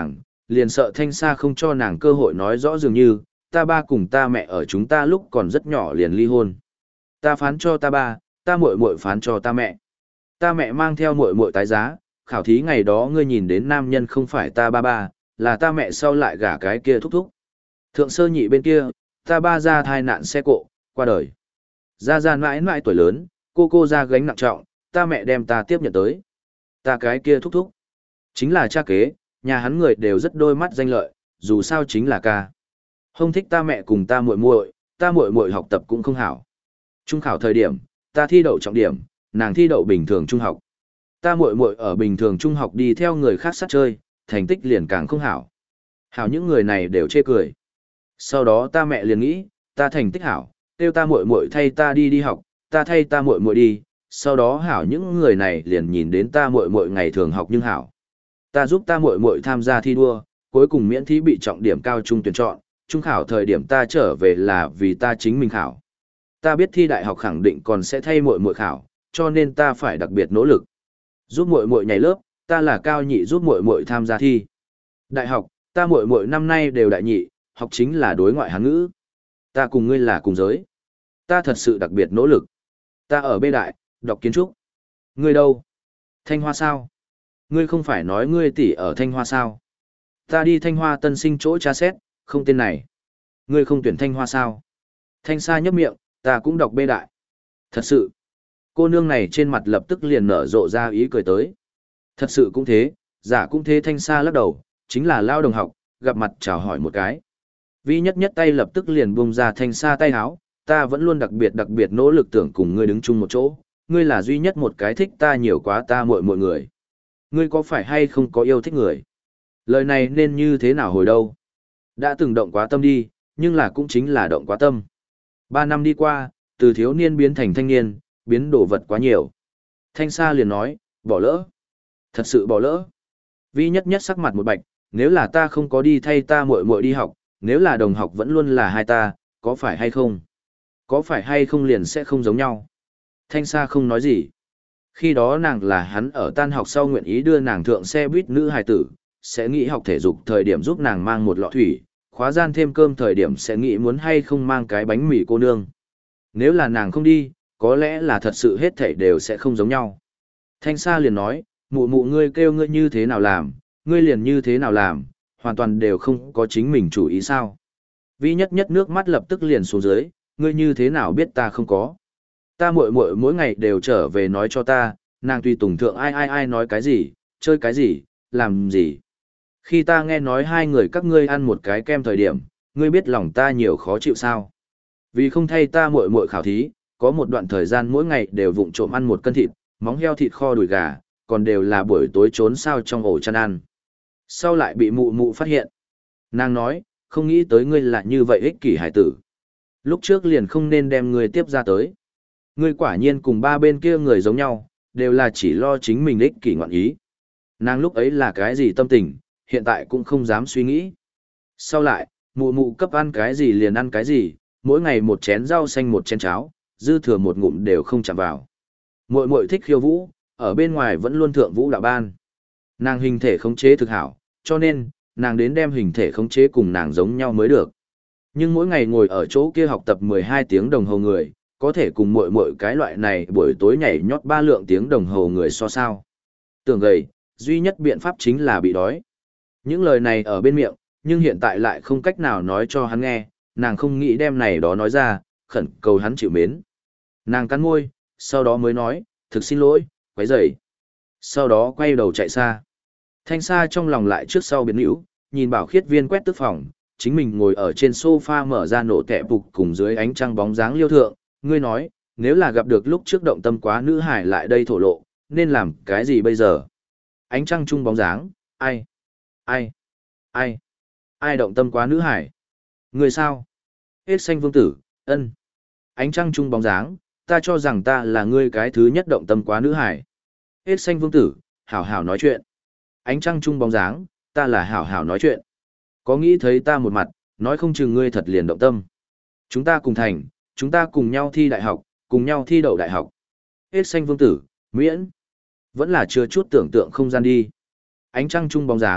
liền sợ Thanh Sa không cho nàng cơ hội nói rõ dường như, ta ba cùng ta mẹ ở chúng ta lúc còn rất nhỏ liền ly hôn. Ta phán cho ta ba, ta muội muội phán cho ta mẹ. Ta mẹ mang theo muội muội tái giá, khảo thí ngày đó ngươi nhìn đến nam nhân không phải ta ba ba, là ta mẹ sau lại gả cái kia thúc thúc. Thượng sơ nhị bên kia, ta ba ra thai nạn xe cộ, qua đời. Ra ra mãi mãi tuổi lớn, cô cô ra gánh nặng trọng, ta mẹ đem ta tiếp nhận tới. Ta cái kia thúc thúc. Chính là cha kế, nhà hắn người đều rất đôi mắt danh lợi, dù sao chính là ca. Không thích ta mẹ cùng ta muội muội, ta muội muội học tập cũng không hảo. Trung khảo thời điểm, ta thi đậu trọng điểm, nàng thi đậu bình thường trung học. Ta muội muội ở bình thường trung học đi theo người khác sát chơi, thành tích liền càng không hảo. Hảo những người này đều chê cười. Sau đó ta mẹ liền nghĩ, ta thành tích hảo, kêu ta muội muội thay ta đi đi học, ta thay ta muội muội đi, sau đó hảo những người này liền nhìn đến ta muội muội ngày thường học nhưng hảo. Ta giúp ta muội muội tham gia thi đua, cuối cùng miễn thí bị trọng điểm cao trung tuyển chọn, trung khảo thời điểm ta trở về là vì ta chính mình khảo. Ta biết thi đại học khẳng định còn sẽ thay muội muội khảo, cho nên ta phải đặc biệt nỗ lực. Giúp muội muội nhảy lớp, ta là cao nhị giúp muội muội tham gia thi. Đại học, ta muội muội năm nay đều đại nhị, học chính là đối ngoại Hán ngữ. Ta cùng ngươi là cùng giới. Ta thật sự đặc biệt nỗ lực. Ta ở bê đại, đọc kiến trúc. Ngươi đâu? Thanh Hoa sao? Ngươi không phải nói ngươi tỷ ở Thanh Hoa sao? Ta đi Thanh Hoa tân sinh chỗ tra xét, không tên này. Ngươi không tuyển Thanh Hoa sao? Thanh Sa nhấp miệng, ta cũng đọc bê đại. Thật sự. Cô nương này trên mặt lập tức liền nở rộ ra ý cười tới. Thật sự cũng thế, giả cũng thế. Thanh Sa lắc đầu, chính là lao đồng học, gặp mặt chào hỏi một cái. Vi nhất nhất tay lập tức liền buông ra Thanh Sa tay háo, ta vẫn luôn đặc biệt đặc biệt nỗ lực tưởng cùng ngươi đứng chung một chỗ, ngươi là duy nhất một cái thích ta nhiều quá ta muội muội người. Ngươi có phải hay không có yêu thích người? Lời này nên như thế nào hồi đâu? Đã từng động quá tâm đi, nhưng là cũng chính là động quá tâm. Ba năm đi qua, từ thiếu niên biến thành thanh niên, biến đồ vật quá nhiều. Thanh Sa liền nói, bỏ lỡ. Thật sự bỏ lỡ. Vi nhất nhất sắc mặt một bạch, nếu là ta không có đi thay ta muội muội đi học, nếu là đồng học vẫn luôn là hai ta, có phải hay không? Có phải hay không liền sẽ không giống nhau. Thanh Sa không nói gì. Khi đó nàng là hắn ở tan học sau nguyện ý đưa nàng thượng xe buýt nữ hài tử, sẽ nghĩ học thể dục thời điểm giúp nàng mang một lọ thủy, khóa gian thêm cơm thời điểm sẽ nghĩ muốn hay không mang cái bánh mì cô nương. Nếu là nàng không đi, có lẽ là thật sự hết thảy đều sẽ không giống nhau. Thanh Sa liền nói, mụ mụ ngươi kêu ngươi như thế nào làm, ngươi liền như thế nào làm, hoàn toàn đều không có chính mình chủ ý sao. Vi nhất nhất nước mắt lập tức liền xuống dưới, ngươi như thế nào biết ta không có. Ta muội muội mỗi ngày đều trở về nói cho ta, nàng tùy tùng thượng ai ai ai nói cái gì, chơi cái gì, làm gì. Khi ta nghe nói hai người các ngươi ăn một cái kem thời điểm, ngươi biết lòng ta nhiều khó chịu sao. Vì không thay ta muội muội khảo thí, có một đoạn thời gian mỗi ngày đều vụng trộm ăn một cân thịt, móng heo thịt kho đùi gà, còn đều là buổi tối trốn sao trong ổ chăn ăn. Sau lại bị mụ mụ phát hiện. Nàng nói, không nghĩ tới ngươi là như vậy ích kỷ hải tử. Lúc trước liền không nên đem ngươi tiếp ra tới. Ngươi quả nhiên cùng ba bên kia người giống nhau, đều là chỉ lo chính mình ích kỷ ngọn ý. Nàng lúc ấy là cái gì tâm tình, hiện tại cũng không dám suy nghĩ. Sau lại, mụ mụ cấp ăn cái gì liền ăn cái gì, mỗi ngày một chén rau xanh một chén cháo, dư thừa một ngụm đều không chạm vào. Muội muội thích khiêu vũ, ở bên ngoài vẫn luôn thượng vũ đạo ban. Nàng hình thể khống chế thực hảo, cho nên, nàng đến đem hình thể khống chế cùng nàng giống nhau mới được. Nhưng mỗi ngày ngồi ở chỗ kia học tập mười hai tiếng đồng hồ người, có thể cùng muội muội cái loại này buổi tối nhảy nhót ba lượng tiếng đồng hồ người so sao. Tưởng gầy, duy nhất biện pháp chính là bị đói. Những lời này ở bên miệng, nhưng hiện tại lại không cách nào nói cho hắn nghe, nàng không nghĩ đem này đó nói ra, khẩn cầu hắn chịu mến. Nàng cắn môi, sau đó mới nói, thực xin lỗi, quấy rầy. Sau đó quay đầu chạy xa. Thanh Sa trong lòng lại trước sau biến hữu, nhìn Bảo Khiết Viên quét tức phòng, chính mình ngồi ở trên sofa mở ra nổ tẻ bục cùng dưới ánh trăng bóng dáng liêu thượng, ngươi nói, nếu là gặp được lúc trước động tâm quá nữ hải lại đây thổ lộ, nên làm cái gì bây giờ? Ánh trăng chung bóng dáng, ai? Ai? Ai? Ai động tâm quá nữ hải? Người sao? Hết xanh vương tử, ân. Ánh trăng chung bóng dáng, ta cho rằng ta là ngươi cái thứ nhất động tâm quá nữ hải. Hết xanh vương tử, hảo hảo nói chuyện. Ánh trăng chung bóng dáng, ta là hảo hảo nói chuyện. Có nghĩ thấy ta một mặt, nói không chừng ngươi thật liền động tâm. Chúng ta cùng thành, chúng ta cùng nhau thi đại học, cùng nhau thi đậu đại học. Hết xanh vương tử, miễn. Vẫn là chưa chút tưởng tượng không gian đi. Ánh trăng chung bóng dáng,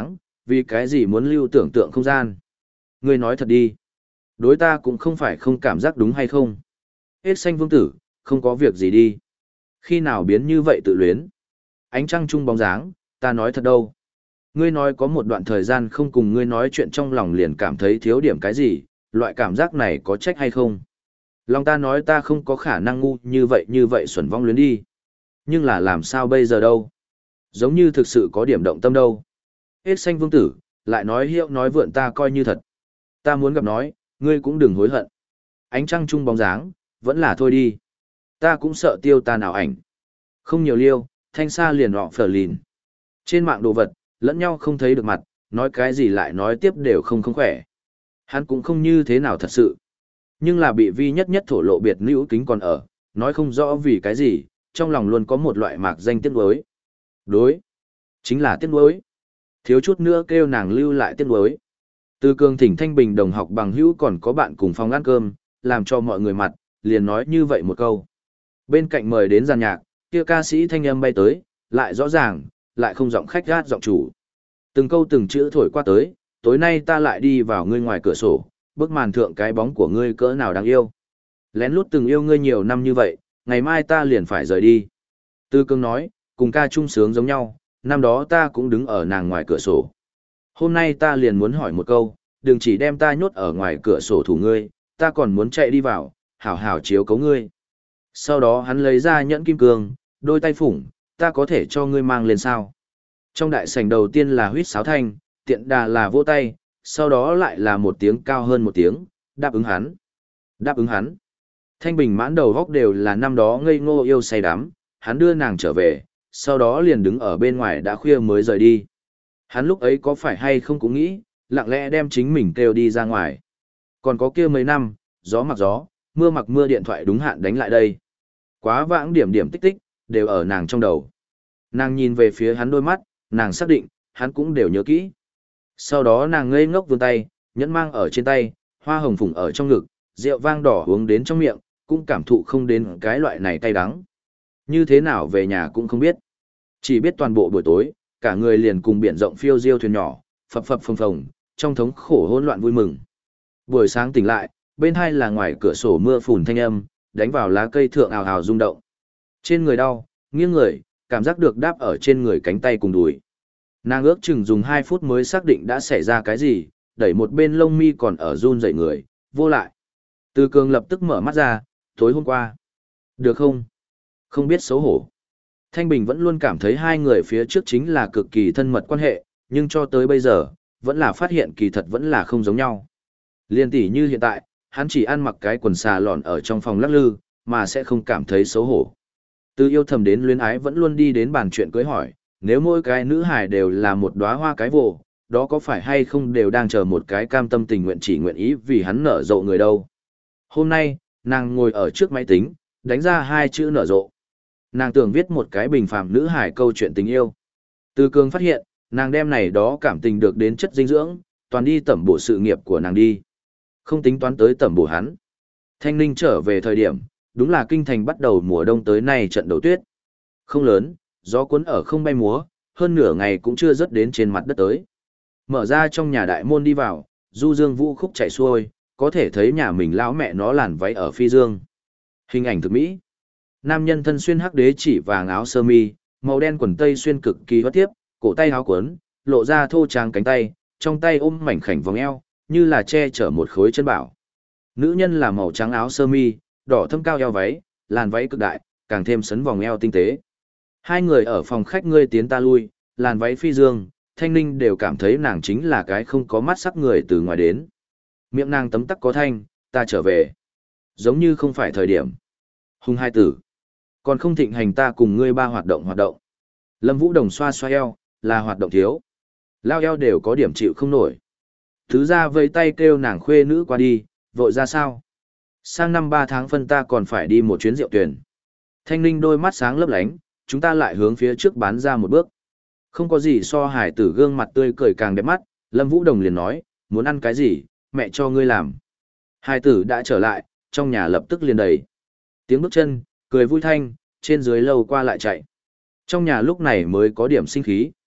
Vì cái gì muốn lưu tưởng tượng không gian? Ngươi nói thật đi. Đối ta cũng không phải không cảm giác đúng hay không? Hết xanh vương tử, không có việc gì đi. Khi nào biến như vậy tự luyến? Ánh trăng trung bóng dáng, ta nói thật đâu. Ngươi nói có một đoạn thời gian không cùng ngươi nói chuyện trong lòng liền cảm thấy thiếu điểm cái gì, loại cảm giác này có trách hay không? Lòng ta nói ta không có khả năng ngu như vậy như vậy xuẩn vong luyến đi. Nhưng là làm sao bây giờ đâu? Giống như thực sự có điểm động tâm đâu. Hết xanh vương tử, lại nói hiệu nói vượn ta coi như thật. Ta muốn gặp nói, ngươi cũng đừng hối hận. Ánh trăng trung bóng dáng, vẫn là thôi đi. Ta cũng sợ tiêu ta nào ảnh. Không nhiều liêu, thanh xa liền họ phở lìn. Trên mạng đồ vật, lẫn nhau không thấy được mặt, nói cái gì lại nói tiếp đều không không khỏe. Hắn cũng không như thế nào thật sự. Nhưng là bị vi nhất nhất thổ lộ biệt nữ kính còn ở, nói không rõ vì cái gì, trong lòng luôn có một loại mạc danh tiếc nuối. Đối. Chính là tiếc nuối. Thiếu chút nữa kêu nàng lưu lại tiếc nuối. Từ cường thỉnh Thanh Bình đồng học bằng hữu còn có bạn cùng phòng ăn cơm, làm cho mọi người mặt, liền nói như vậy một câu. Bên cạnh mời đến giàn nhạc, kia ca sĩ thanh âm bay tới, lại rõ ràng, lại không giọng khách gát giọng chủ. Từng câu từng chữ thổi qua tới, tối nay ta lại đi vào ngươi ngoài cửa sổ, bức màn thượng cái bóng của ngươi cỡ nào đáng yêu. Lén lút từng yêu ngươi nhiều năm như vậy, ngày mai ta liền phải rời đi. Tư cương nói, cùng ca chung sướng giống nhau, năm đó ta cũng đứng ở nàng ngoài cửa sổ. Hôm nay ta liền muốn hỏi một câu, đừng chỉ đem ta nhốt ở ngoài cửa sổ thủ ngươi, ta còn muốn chạy đi vào, hảo hảo chiếu cấu ngươi. Sau đó hắn lấy ra nhẫn kim cương, đôi tay phủng, ta có thể cho ngươi mang lên sao. Trong đại sảnh đầu tiên là huýt sáo thanh, tiện đà là vỗ tay, sau đó lại là một tiếng cao hơn một tiếng, đáp ứng hắn. Đáp ứng hắn. Thanh Bình mãn đầu góc đều là năm đó ngây ngô yêu say đắm, hắn đưa nàng trở về, sau đó liền đứng ở bên ngoài đã khuya mới rời đi. Hắn lúc ấy có phải hay không cũng nghĩ, lặng lẽ đem chính mình kêu đi ra ngoài. Còn có kia mấy năm, gió mặc gió, mưa mặc mưa điện thoại đúng hạn đánh lại đây. Quá vãng điểm điểm tích tích, đều ở nàng trong đầu. Nàng nhìn về phía hắn đôi mắt, nàng xác định, hắn cũng đều nhớ kỹ. Sau đó nàng ngây ngốc vươn tay, nhẫn mang ở trên tay, hoa hồng phủng ở trong ngực, rượu vang đỏ uống đến trong miệng, cũng cảm thụ không đến cái loại này cay đắng. Như thế nào về nhà cũng không biết. Chỉ biết toàn bộ buổi tối, cả người liền cùng biển rộng phiêu diêu thuyền nhỏ, phập phập phồng phồng, trong thống khổ hỗn loạn vui mừng. Buổi sáng tỉnh lại, bên hai là ngoài cửa sổ mưa phùn thanh âm, đánh vào lá cây thượng ào ào rung động. Trên người đau, nghiêng người, cảm giác được đáp ở trên người cánh tay cùng đùi. Nàng ước chừng dùng hai phút mới xác định đã xảy ra cái gì, đẩy một bên lông mi còn ở run dậy người, vô lại. Từ cường lập tức mở mắt ra, tối hôm qua. Được không? Không biết xấu hổ. Thanh Bình vẫn luôn cảm thấy hai người phía trước chính là cực kỳ thân mật quan hệ, nhưng cho tới bây giờ, vẫn là phát hiện kỳ thật vẫn là không giống nhau. Liên tỷ như hiện tại, hắn chỉ ăn mặc cái quần xà lọn ở trong phòng lắc lư, mà sẽ không cảm thấy xấu hổ. Từ yêu thầm đến luyến ái vẫn luôn đi đến bàn chuyện cưới hỏi, nếu mỗi cái nữ hài đều là một đóa hoa cái vồ, đó có phải hay không đều đang chờ một cái cam tâm tình nguyện chỉ nguyện ý vì hắn nở rộ người đâu. Hôm nay, nàng ngồi ở trước máy tính, đánh ra hai chữ nở rộ. Nàng tưởng viết một cái bình phàm nữ hài câu chuyện tình yêu. Từ cường phát hiện, nàng đem này đó cảm tình được đến chất dinh dưỡng, toàn đi tẩm bổ sự nghiệp của nàng đi. Không tính toán tới tẩm bổ hắn. Thanh Ninh trở về thời điểm, đúng là kinh thành bắt đầu mùa đông tới nay trận đầu tuyết. Không lớn, gió cuốn ở không bay múa, hơn nửa ngày cũng chưa rớt đến trên mặt đất tới. Mở ra trong nhà đại môn đi vào, du dương vũ khúc chạy xuôi, có thể thấy nhà mình lão mẹ nó làn váy ở phi dương. Hình ảnh thực mỹ. Nam nhân thân xuyên hắc đế chỉ vàng áo sơ mi, màu đen quần tây xuyên cực kỳ hoắt tiếp, cổ tay áo quấn, lộ ra thô tráng cánh tay, trong tay ôm mảnh khảnh vòng eo, như là che chở một khối chân bảo. Nữ nhân là màu trắng áo sơ mi, đỏ thâm cao eo váy, làn váy cực đại, càng thêm sấn vòng eo tinh tế. Hai người ở phòng khách ngươi tiến ta lui, làn váy phi dương, Thanh Ninh đều cảm thấy nàng chính là cái không có mắt sắc người từ ngoài đến. Miệng nàng tấm tắc có thanh, ta trở về. Giống như không phải thời điểm. Hung hai tử. Còn không thịnh hành ta cùng ngươi ba hoạt động hoạt động. Lâm Vũ Đồng xoa xoa eo, là hoạt động thiếu. Lao eo đều có điểm chịu không nổi. Thứ ra vây tay kêu nàng khuê nữ qua đi, vội ra sao? Sang năm ba tháng phân ta còn phải đi một chuyến rượu tuyển. Thanh Ninh đôi mắt sáng lấp lánh, chúng ta lại hướng phía trước bán ra một bước. Không có gì so hải tử gương mặt tươi cười càng đẹp mắt, Lâm Vũ Đồng liền nói, muốn ăn cái gì, mẹ cho ngươi làm. Hải tử đã trở lại, trong nhà lập tức liền đầy. Tiếng bước chân, cười vui thanh, trên dưới lâu qua lại chạy. Trong nhà lúc này mới có điểm sinh khí.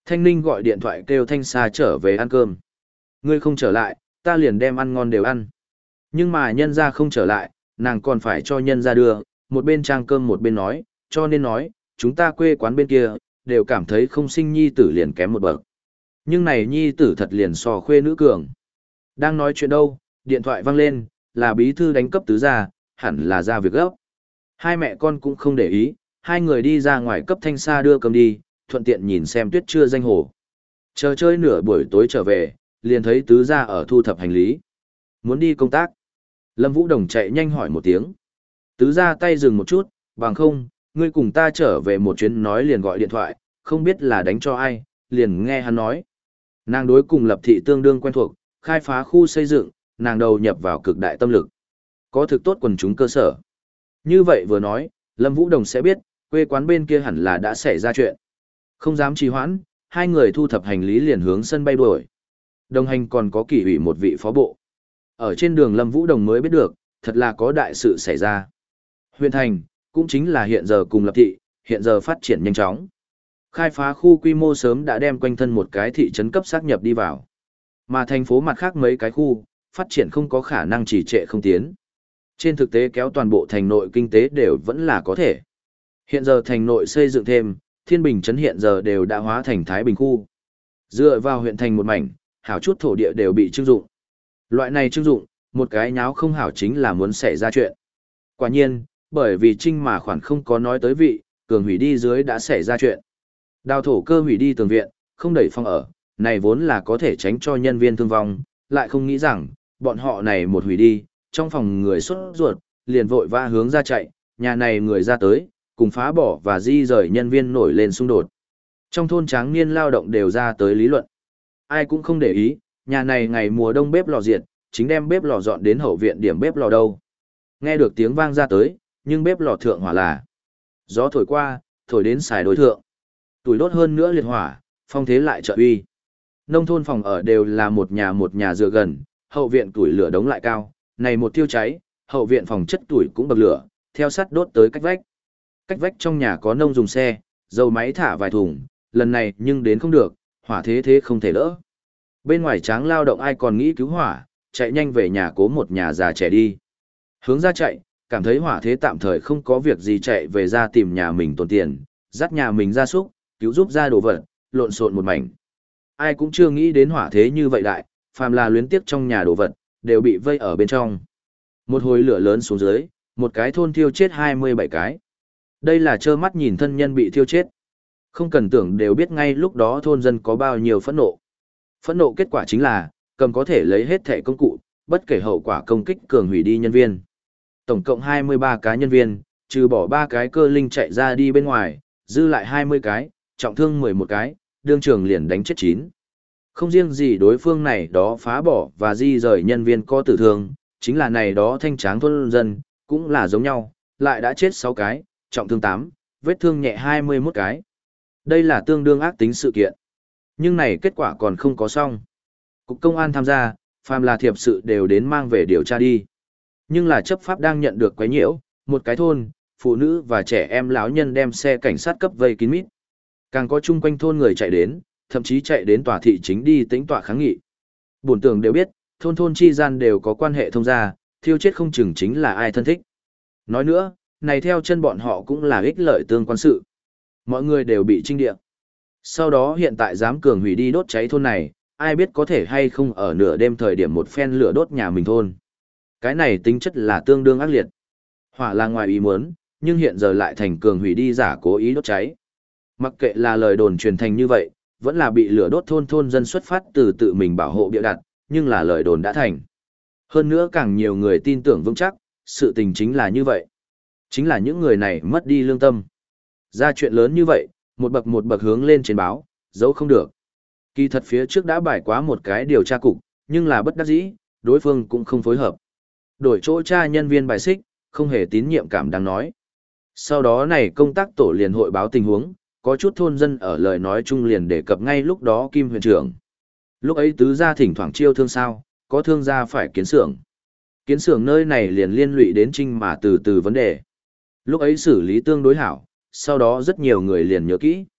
Thanh Ninh gọi điện thoại kêu Thanh Sa trở về ăn cơm. Ngươi không trở lại, ta liền đem ăn ngon đều ăn. Nhưng mà nhân gia không trở lại, nàng còn phải cho nhân gia đưa, một bên trang cơm một bên nói, cho nên nói, chúng ta quê quán bên kia, đều cảm thấy không sinh nhi tử liền kém một bậc. Nhưng này nhi tử thật liền so khuê nữ cường. Đang nói chuyện đâu, điện thoại vang lên, là bí thư đánh cấp tứ gia, hẳn là ra việc gấp. Hai mẹ con cũng không để ý, hai người đi ra ngoài cấp Thanh Sa đưa cơm đi, thuận tiện nhìn xem tuyết chưa danh hồ. Chờ chơi nửa buổi tối trở về, liền thấy tứ gia ở thu thập hành lý. Muốn đi công tác. Lâm Vũ Đồng chạy nhanh hỏi một tiếng. Tứ gia tay dừng một chút, bằng không, ngươi cùng ta trở về một chuyến nói liền gọi điện thoại, không biết là đánh cho ai, liền nghe hắn nói. Nàng đối cùng Lập Thị tương đương quen thuộc, khai phá khu xây dựng, nàng đầu nhập vào cực đại tâm lực. Có thực tốt quần chúng cơ sở. Như vậy vừa nói, Lâm Vũ Đồng sẽ biết, quê quán bên kia hẳn là đã xảy ra chuyện. Không dám trì hoãn, hai người thu thập hành lý liền hướng sân bay đuổi. Đồng hành còn có kỷ ủy một vị phó bộ. Ở trên đường Lâm Vũ Đồng mới biết được, thật là có đại sự xảy ra. Huyện thành, cũng chính là hiện giờ cùng Lập Thị, hiện giờ phát triển nhanh chóng. Khai phá khu quy mô sớm đã đem quanh thân một cái thị trấn cấp xác nhập đi vào. Mà thành phố mặt khác mấy cái khu, phát triển không có khả năng trì trệ không tiến. Trên thực tế kéo toàn bộ thành nội kinh tế đều vẫn là có thể. Hiện giờ thành nội xây dựng thêm, Thiên Bình trấn hiện giờ đều đã hóa thành Thái Bình khu. Dựa vào huyện thành một mảnh, hảo chút thổ địa đều bị trưng dụng. Loại này trưng dụng, một cái nháo không hảo chính là muốn xảy ra chuyện. Quả nhiên, bởi vì trinh mà khoản không có nói tới vị, cường hủy đi dưới đã xảy ra chuyện. Đào thổ cơ hủy đi tường viện, không đẩy phong ở, này vốn là có thể tránh cho nhân viên thương vong, lại không nghĩ rằng, bọn họ này một hủy đi, trong phòng người xuất ruột, liền vội vã hướng ra chạy, nhà này người ra tới, cùng phá bỏ và di rời nhân viên nổi lên xung đột. Trong thôn tráng niên lao động đều ra tới lý luận. Ai cũng không để ý, nhà này ngày mùa đông bếp lò diệt, chính đem bếp lò dọn đến hậu viện điểm bếp lò đâu. Nghe được tiếng vang ra tới, nhưng bếp lò thượng hỏa là. Gió thổi qua, thổi đến xài đối thượng. Tuổi đốt hơn nữa liệt hỏa, phong thế lại trợ uy. Nông thôn phòng ở đều là một nhà một nhà dựa gần, hậu viện tuổi lửa đống lại cao, này một tiêu cháy, hậu viện phòng chất tuổi cũng bậc lửa, theo sắt đốt tới cách vách. Cách vách trong nhà có nông dùng xe, dầu máy thả vài thùng, lần này nhưng đến không được, hỏa thế thế không thể đỡ. Bên ngoài tráng lao động ai còn nghĩ cứu hỏa, chạy nhanh về nhà cố một nhà già trẻ đi. Hướng ra chạy, cảm thấy hỏa thế tạm thời không có việc gì chạy về ra tìm nhà mình tồn tiền, dắt nhà mình ra súc, cứu giúp ra đồ vật, lộn xộn một mảnh. Ai cũng chưa nghĩ đến hỏa thế như vậy đại, phàm là luyến tiếc trong nhà đồ vật, đều bị vây ở bên trong. Một hồi lửa lớn xuống dưới, một cái thôn thiêu chết hai mươi bảy cái. Đây là trơ mắt nhìn thân nhân bị thiêu chết. Không cần tưởng đều biết ngay lúc đó thôn dân có bao nhiêu phẫn nộ. Phẫn nộ kết quả chính là, cầm có thể lấy hết thẻ công cụ, bất kể hậu quả công kích cường hủy đi nhân viên. Tổng cộng hai mươi ba cái nhân viên, trừ bỏ ba cái cơ linh chạy ra đi bên ngoài, dư lại hai mươi cái, trọng thương mười một cái, đương trường liền đánh chết chín. Không riêng gì đối phương này đó phá bỏ và di rời nhân viên có tử thương, chính là này đó thanh tráng thôn dân, cũng là giống nhau, lại đã chết sáu cái, trọng thương tám, vết thương nhẹ hai mươi mốt cái. Đây là tương đương ác tính sự kiện. Nhưng này kết quả còn không có xong. Cục công an tham gia, phàm là thiệp sự đều đến mang về điều tra đi. Nhưng là chấp pháp đang nhận được quấy nhiễu, một cái thôn, phụ nữ và trẻ em lão nhân đem xe cảnh sát cấp vây kín mít. Càng có chung quanh thôn người chạy đến, thậm chí chạy đến tòa thị chính đi tính tòa kháng nghị. Bổn tưởng đều biết, thôn thôn chi gian đều có quan hệ thông gia, thiêu chết không chừng chính là ai thân thích. Nói nữa, này theo chân bọn họ cũng là ích lợi tương quan sự. Mọi người đều bị trinh địa. Sau đó hiện tại dám cường hủy đi đốt cháy thôn này, ai biết có thể hay không ở nửa đêm thời điểm một phen lửa đốt nhà mình thôn. Cái này tính chất là tương đương ác liệt. Hỏa là ngoài ý muốn, nhưng hiện giờ lại thành cường hủy đi giả cố ý đốt cháy. Mặc kệ là lời đồn truyền thành như vậy, vẫn là bị lửa đốt thôn thôn dân xuất phát từ tự mình bảo hộ bịa đặt, nhưng là lời đồn đã thành. Hơn nữa càng nhiều người tin tưởng vững chắc, sự tình chính là như vậy. Chính là những người này mất đi lương tâm. Ra chuyện lớn như vậy, một bậc một bậc hướng lên trên báo, giấu không được. Kỳ thật phía trước đã bài quá một cái điều tra cục, nhưng là bất đắc dĩ, đối phương cũng không phối hợp. Đổi chỗ tra nhân viên bài xích, không hề tín nhiệm cảm đáng nói. Sau đó này công tác tổ liền hội báo tình huống, có chút thôn dân ở lời nói chung liền đề cập ngay lúc đó Kim huyện trưởng. Lúc ấy tứ gia thỉnh thoảng chiêu thương sao, có thương gia phải kiến xưởng. Kiến xưởng nơi này liền liên lụy đến trinh mà từ từ vấn đề. Lúc ấy xử lý tương đối hảo, sau đó rất nhiều người liền nhớ kỹ.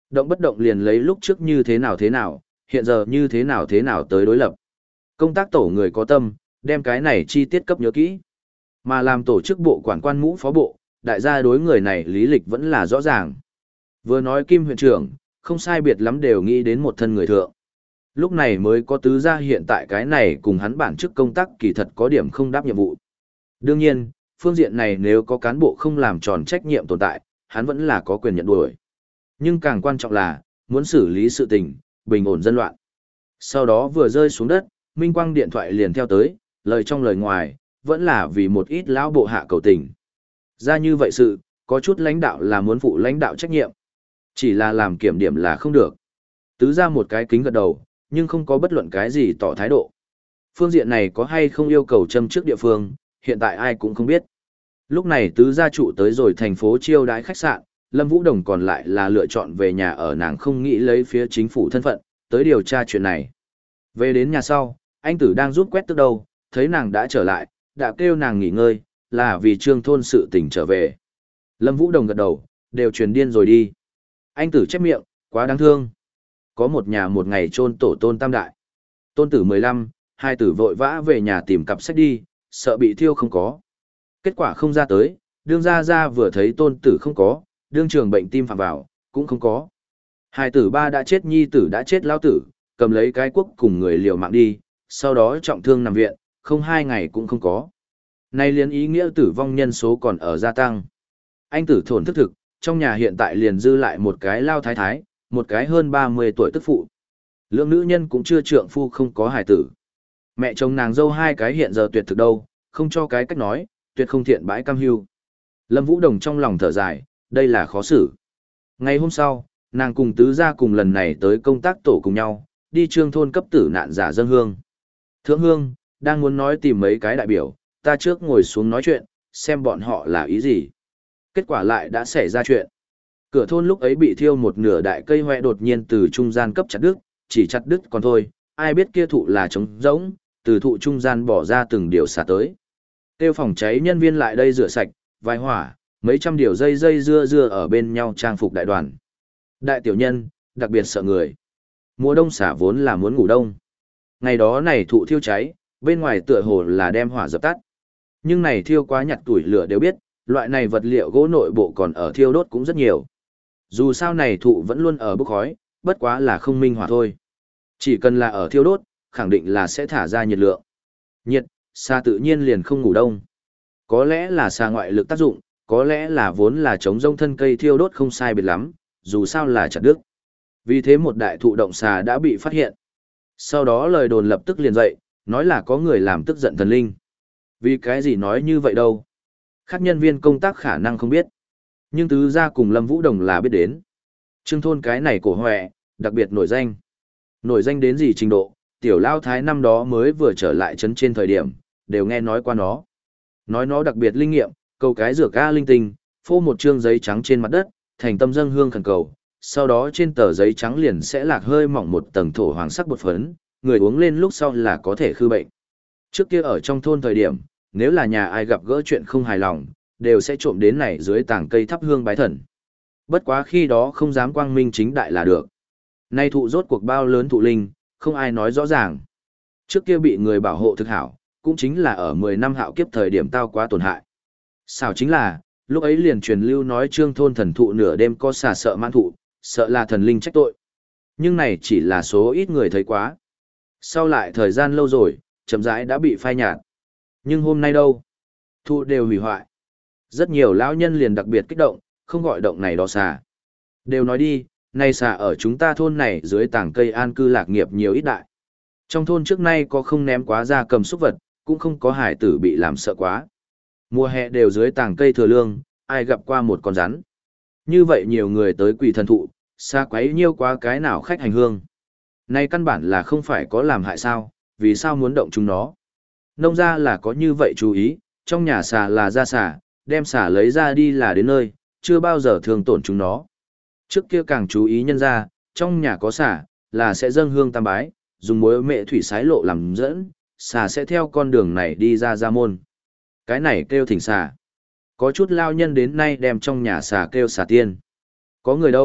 Động bất động liền lấy lúc trước như thế nào thế nào, hiện giờ như thế nào thế nào tới đối lập. Công tác tổ người có tâm, đem cái này chi tiết cấp nhớ kỹ. Mà làm tổ chức bộ quản quan mũ phó bộ, đại gia đối người này lý lịch vẫn là rõ ràng. Vừa nói Kim huyện trưởng, không sai biệt lắm đều nghĩ đến một thân người thượng. Lúc này mới có tứ gia hiện tại cái này cùng hắn bản chức công tác kỳ thật có điểm không đáp nhiệm vụ. Đương nhiên, phương diện này nếu có cán bộ không làm tròn trách nhiệm tồn tại, hắn vẫn là có quyền nhận đuổi. Nhưng càng quan trọng là, muốn xử lý sự tình, bình ổn dân loạn. Sau đó vừa rơi xuống đất, Minh Quang điện thoại liền theo tới, lời trong lời ngoài, vẫn là vì một ít lão bộ hạ cầu tình. Ra như vậy sự, có chút lãnh đạo là muốn phụ lãnh đạo trách nhiệm. Chỉ là làm kiểm điểm là không được. Tứ ra một cái kính gật đầu, nhưng không có bất luận cái gì tỏ thái độ. Phương diện này có hay không yêu cầu châm trước địa phương, hiện tại ai cũng không biết. Lúc này tứ gia trụ tới rồi thành phố chiêu đãi khách sạn, Lâm Vũ Đồng còn lại là lựa chọn về nhà ở, nàng không nghĩ lấy phía chính phủ thân phận, tới điều tra chuyện này. Về đến nhà sau, anh tử đang giúp quét tước đâu, thấy nàng đã trở lại, đã kêu nàng nghỉ ngơi, là vì trương thôn sự tình trở về. Lâm Vũ Đồng gật đầu, đều truyền điên rồi đi. Anh tử chép miệng, quá đáng thương. Có một nhà một ngày chôn tổ tôn tam đại. Tôn tử mười lăm, hai tử vội vã về nhà tìm cặp sách đi, sợ bị thiêu không có. Kết quả không ra tới, đương ra ra vừa thấy tôn tử không có, đương trường bệnh tim phạm vào, cũng không có. Hai tử ba đã chết, nhi tử đã chết, lao tử, cầm lấy cái cuốc cùng người liều mạng đi, sau đó trọng thương nằm viện, không hai ngày cũng không có. Nay liền ý nghĩa tử vong nhân số còn ở gia tăng. Anh tử thổn thức thực, trong nhà hiện tại liền dư lại một cái lao thái thái, một cái hơn ba mươi tuổi tức phụ. Lượng nữ nhân cũng chưa trượng phu không có hài tử. Mẹ chồng nàng dâu hai cái hiện giờ tuyệt thực đâu, không cho cái cách nói, tuyệt không thiện bãi cam hưu. Lâm Vũ Đồng trong lòng thở dài, đây là khó xử. Ngày hôm sau, nàng cùng tứ gia cùng lần này tới công tác tổ cùng nhau, đi trương thôn cấp tử nạn giả dâng hương. Thượng hương, đang muốn nói tìm mấy cái đại biểu, ta trước ngồi xuống nói chuyện, xem bọn họ là ý gì. Kết quả lại đã xảy ra chuyện. Cửa thôn lúc ấy bị thiêu một nửa đại cây hoẹ đột nhiên từ trung gian cấp chặt đứt, chỉ chặt đứt còn thôi, ai biết kia thụ là trống rỗng, từ thụ trung gian bỏ ra từng điều xả tới. Tiêu phòng cháy nhân viên lại đây rửa sạch, vài hỏa, mấy trăm điều dây dây dưa dưa ở bên nhau trang phục đại đoàn. Đại tiểu nhân, đặc biệt sợ người. Mùa đông xả vốn là muốn ngủ đông. Ngày đó này thụ thiêu cháy, bên ngoài tựa hồ là đem hỏa dập tắt. Nhưng này thiêu quá nhặt tuổi lửa đều biết, loại này vật liệu gỗ nội bộ còn ở thiêu đốt cũng rất nhiều. Dù sao này thụ vẫn luôn ở bốc khói, bất quá là không minh hỏa thôi. Chỉ cần là ở thiêu đốt, khẳng định là sẽ thả ra nhiệt lượng. Nhiệt, xà tự nhiên liền không ngủ đông. Có lẽ là xà ngoại lực tác dụng, có lẽ là vốn là chống rông thân cây thiêu đốt không sai biệt lắm, dù sao là chặt đứt. Vì thế một đại thụ động xà đã bị phát hiện. Sau đó lời đồn lập tức liền dậy, nói là có người làm tức giận thần linh. Vì cái gì nói như vậy đâu? Khác nhân viên công tác khả năng không biết. Nhưng tứ gia cùng Lâm Vũ Đồng là biết đến. Trương thôn cái này cổ hoẹ, đặc biệt nổi danh. Nổi danh đến gì trình độ, tiểu lao thái năm đó mới vừa trở lại trấn trên thời điểm, đều nghe nói qua nó. Nói nó đặc biệt linh nghiệm, cầu cái rửa ca linh tinh, phô một trương giấy trắng trên mặt đất, thành tâm dâng hương khẩn cầu, sau đó trên tờ giấy trắng liền sẽ lạc hơi mỏng một tầng thổ hoàng sắc bột phấn, người uống lên lúc sau là có thể khư bệnh. Trước kia ở trong thôn thời điểm, nếu là nhà ai gặp gỡ chuyện không hài lòng, đều sẽ trộm đến này dưới tảng cây thắp hương bái thần. Bất quá khi đó không dám quang minh chính đại là được. Nay thụ rốt cuộc bao lớn thụ linh, không ai nói rõ ràng. Trước kia bị người bảo hộ thực hảo, cũng chính là ở mười năm hạo kiếp thời điểm tao quá tổn hại. Sao chính là, lúc ấy liền truyền lưu nói trương thôn thần thụ nửa đêm có xà sợ mãn thụ, sợ là thần linh trách tội. Nhưng này chỉ là số ít người thấy quá. Sau lại thời gian lâu rồi, chậm rãi đã bị phai nhạt. Nhưng hôm nay đâu? Thụ đều hủy hoại. Rất nhiều lão nhân liền đặc biệt kích động, không gọi động này đó xà. Đều nói đi, này xà ở chúng ta thôn này dưới tảng cây an cư lạc nghiệp nhiều ít đại. Trong thôn trước nay có không ném quá ra cầm súc vật, cũng không có hải tử bị làm sợ quá. Mùa hè đều dưới tảng cây thừa lương, ai gặp qua một con rắn. Như vậy nhiều người tới quỳ thần thụ, xa quấy nhiêu quá cái nào khách hành hương. Này căn bản là không phải có làm hại sao, vì sao muốn động chúng nó. Nông ra là có như vậy chú ý, trong nhà xà là ra xà, đem xà lấy ra đi là đến nơi, chưa bao giờ thương tổn chúng nó. Trước kia càng chú ý nhân ra, trong nhà có xà, là sẽ dâng hương tam bái, dùng muối mẹ thủy sái lộ làm dẫn, xà sẽ theo con đường này đi ra ra môn. Cái này kêu thỉnh xà. Có chút lao nhân đến nay đem trong nhà xà kêu xà tiên. Có người đâu,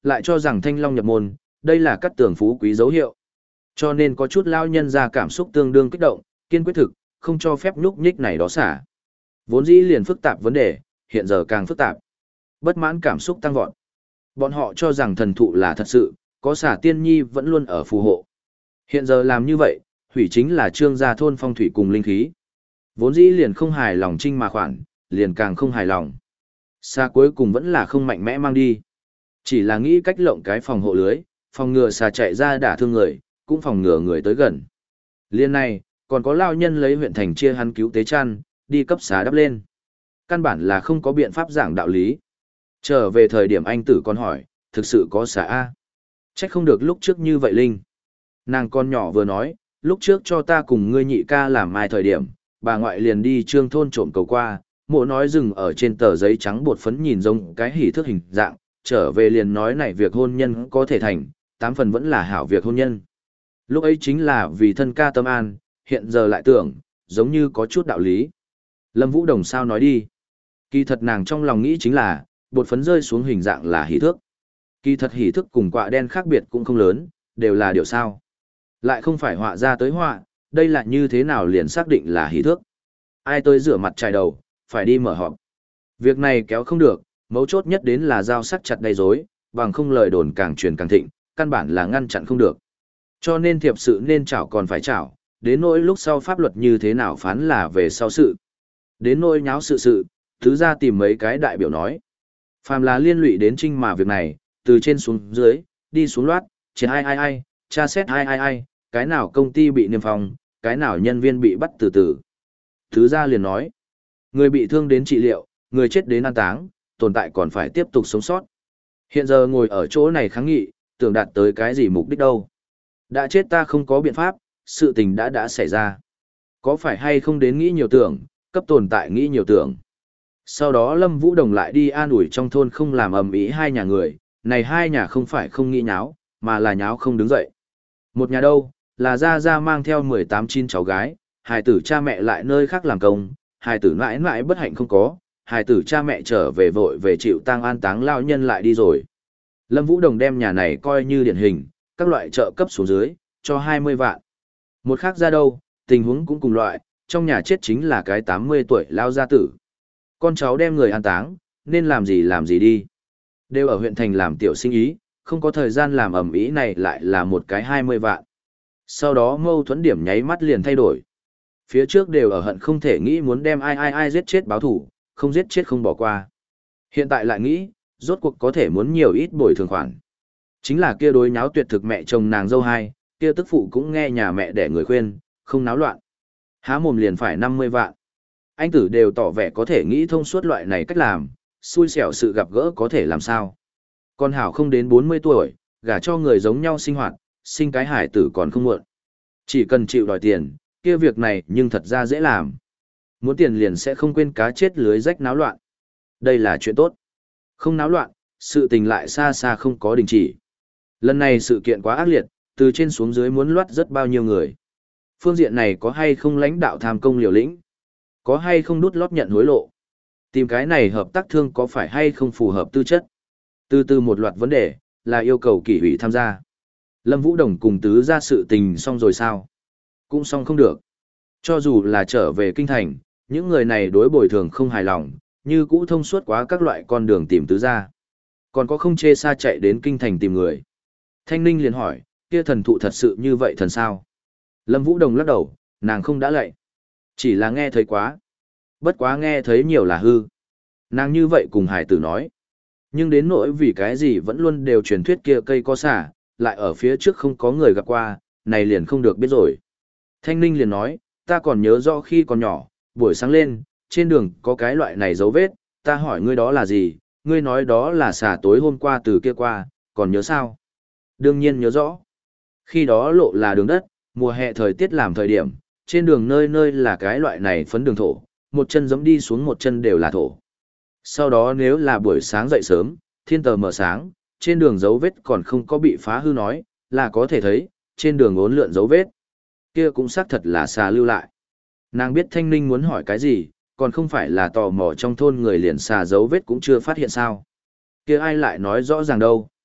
lại cho rằng thanh long nhập môn, đây là cắt tường phú quý dấu hiệu. Cho nên có chút lao nhân ra cảm xúc tương đương kích động, kiên quyết thực, không cho phép nhúc nhích này đó xả. Vốn dĩ liền phức tạp vấn đề, hiện giờ càng phức tạp. Bất mãn cảm xúc tăng vọt. Bọn họ cho rằng thần thụ là thật sự, có xả tiên nhi vẫn luôn ở phù hộ. Hiện giờ làm như vậy, hủy chính là trương gia thôn phong thủy cùng linh khí. Vốn dĩ liền không hài lòng trinh mà khoản, liền càng không hài lòng. Xa cuối cùng vẫn là không mạnh mẽ mang đi. Chỉ là nghĩ cách lộng cái phòng hộ lưới, phòng ngừa xà chạy ra đả thương người, cũng phòng ngừa người tới gần. Liên này, còn có lao nhân lấy huyện thành chia hắn cứu tế chăn, đi cấp xá đắp lên. Căn bản là không có biện pháp giảng đạo lý. Trở về thời điểm anh tử còn hỏi, thực sự có xá A. Trách không được lúc trước như vậy Linh. Nàng con nhỏ vừa nói, lúc trước cho ta cùng ngươi nhị ca làm mai thời điểm, bà ngoại liền đi trương thôn trộm cầu qua, mộ nói dừng ở trên tờ giấy trắng bột phấn nhìn giống cái hỉ thước hình dạng, trở về liền nói này việc hôn nhân có thể thành, tám phần vẫn là hảo việc hôn nhân. Lúc ấy chính là vì thân ca tâm an, hiện giờ lại tưởng, giống như có chút đạo lý. Lâm Vũ Đồng sao nói đi. Kỳ thật nàng trong lòng nghĩ chính là, bột phấn rơi xuống hình dạng là hỉ thước. Kỳ thật hỉ thước cùng quạ đen khác biệt cũng không lớn, đều là điều sao. Lại không phải họa ra tới họa, đây là như thế nào liền xác định là hỉ thước. Ai tới rửa mặt trải đầu, phải đi mở họp. Việc này kéo không được, mấu chốt nhất đến là giao sắc chặt đầy rối, bằng không lời đồn càng truyền càng thịnh, căn bản là ngăn chặn không được. Cho nên thiệp sự nên chảo còn phải chảo, đến nỗi lúc sau pháp luật như thế nào phán là về sau sự. Đến nỗi nháo sự sự, thứ ra tìm mấy cái đại biểu nói. Phàm là liên lụy đến trinh mà việc này, từ trên xuống dưới, đi xuống loát, trên ai ai ai, tra xét ai ai ai, cái nào công ty bị niêm phong, cái nào nhân viên bị bắt từ từ. Thứ ra liền nói, người bị thương đến trị liệu, người chết đến an táng, tồn tại còn phải tiếp tục sống sót. Hiện giờ ngồi ở chỗ này kháng nghị, tưởng đạt tới cái gì mục đích đâu. Đã chết ta không có biện pháp, sự tình đã đã xảy ra. Có phải hay không đến nghĩ nhiều tưởng, cấp tồn tại nghĩ nhiều tưởng. Sau đó Lâm Vũ Đồng lại đi an ủi trong thôn không làm ầm ĩ hai nhà người, này hai nhà không phải không nghĩ nháo, mà là nháo không đứng dậy. Một nhà đâu, là Gia Gia mang theo mười tám chín cháu gái, hài tử cha mẹ lại nơi khác làm công, hài tử mãi mãi bất hạnh không có, hài tử cha mẹ trở về vội về chịu tang an táng lao nhân lại đi rồi. Lâm Vũ Đồng đem nhà này coi như điển hình, các loại trợ cấp xuống dưới, cho hai mươi vạn. Một khác ra đâu, tình huống cũng cùng loại, trong nhà chết chính là cái tám mươi tuổi lao gia tử. Con cháu đem người an táng, nên làm gì làm gì đi. Đều ở huyện thành làm tiểu sinh ý, không có thời gian làm ẩm ý này lại là một cái hai mươi vạn. Sau đó mâu thuẫn điểm nháy mắt liền thay đổi. Phía trước đều ở hận không thể nghĩ muốn đem ai ai ai giết chết báo thủ, không giết chết không bỏ qua. Hiện tại lại nghĩ, rốt cuộc có thể muốn nhiều ít bồi thường khoản. Chính là kia đối nháo tuyệt thực mẹ chồng nàng dâu hai, kia tức phụ cũng nghe nhà mẹ để người khuyên, không náo loạn. Há mồm liền phải năm mươi vạn. Anh tử đều tỏ vẻ có thể nghĩ thông suốt loại này cách làm, xui xẻo sự gặp gỡ có thể làm sao. Con Hảo không đến bốn mươi tuổi, gả cho người giống nhau sinh hoạt, sinh cái hải tử còn không muộn. Chỉ cần chịu đòi tiền, kia việc này nhưng thật ra dễ làm. Muốn tiền liền sẽ không quên cá chết lưới rách náo loạn. Đây là chuyện tốt. Không náo loạn, sự tình lại xa xa không có đình chỉ. Lần này sự kiện quá ác liệt, từ trên xuống dưới muốn loát rất bao nhiêu người. Phương diện này có hay không lãnh đạo tham công liều lĩnh? Có hay không đút lót nhận hối lộ? Tìm cái này hợp tác thương có phải hay không phù hợp tư chất? Từ từ một loạt vấn đề, là yêu cầu kỷ ủy tham gia. Lâm Vũ Đồng cùng tứ ra sự tình xong rồi sao? Cũng xong không được. Cho dù là trở về kinh thành, những người này đối bồi thường không hài lòng, như cũ thông suốt quá các loại con đường tìm tứ ra. Còn có không chê xa chạy đến kinh thành tìm người. Thanh Ninh liền hỏi, kia thần thụ thật sự như vậy thần sao? Lâm Vũ Đồng lắc đầu, nàng không đã lạy. Chỉ là nghe thấy quá. Bất quá nghe thấy nhiều là hư. Nàng như vậy cùng hải tử nói. Nhưng đến nỗi vì cái gì vẫn luôn đều truyền thuyết kia cây có xả, lại ở phía trước không có người gặp qua, này liền không được biết rồi. Thanh Ninh liền nói, ta còn nhớ rõ khi còn nhỏ, buổi sáng lên, trên đường có cái loại này dấu vết, ta hỏi ngươi đó là gì, ngươi nói đó là xả tối hôm qua từ kia qua, còn nhớ sao? Đương nhiên nhớ rõ. Khi đó lộ là đường đất, mùa hè thời tiết làm thời điểm, trên đường nơi nơi là cái loại này phấn đường thổ, một chân giẫm đi xuống một chân đều là thổ. Sau đó nếu là buổi sáng dậy sớm, thiên tờ mở sáng, trên đường dấu vết còn không có bị phá hư nói, là có thể thấy, trên đường ốn lượn dấu vết. Kia cũng xác thật là xà lưu lại. Nàng biết Thanh Ninh muốn hỏi cái gì, còn không phải là tò mò trong thôn người liền xà dấu vết cũng chưa phát hiện sao. Kia ai lại nói rõ ràng đâu.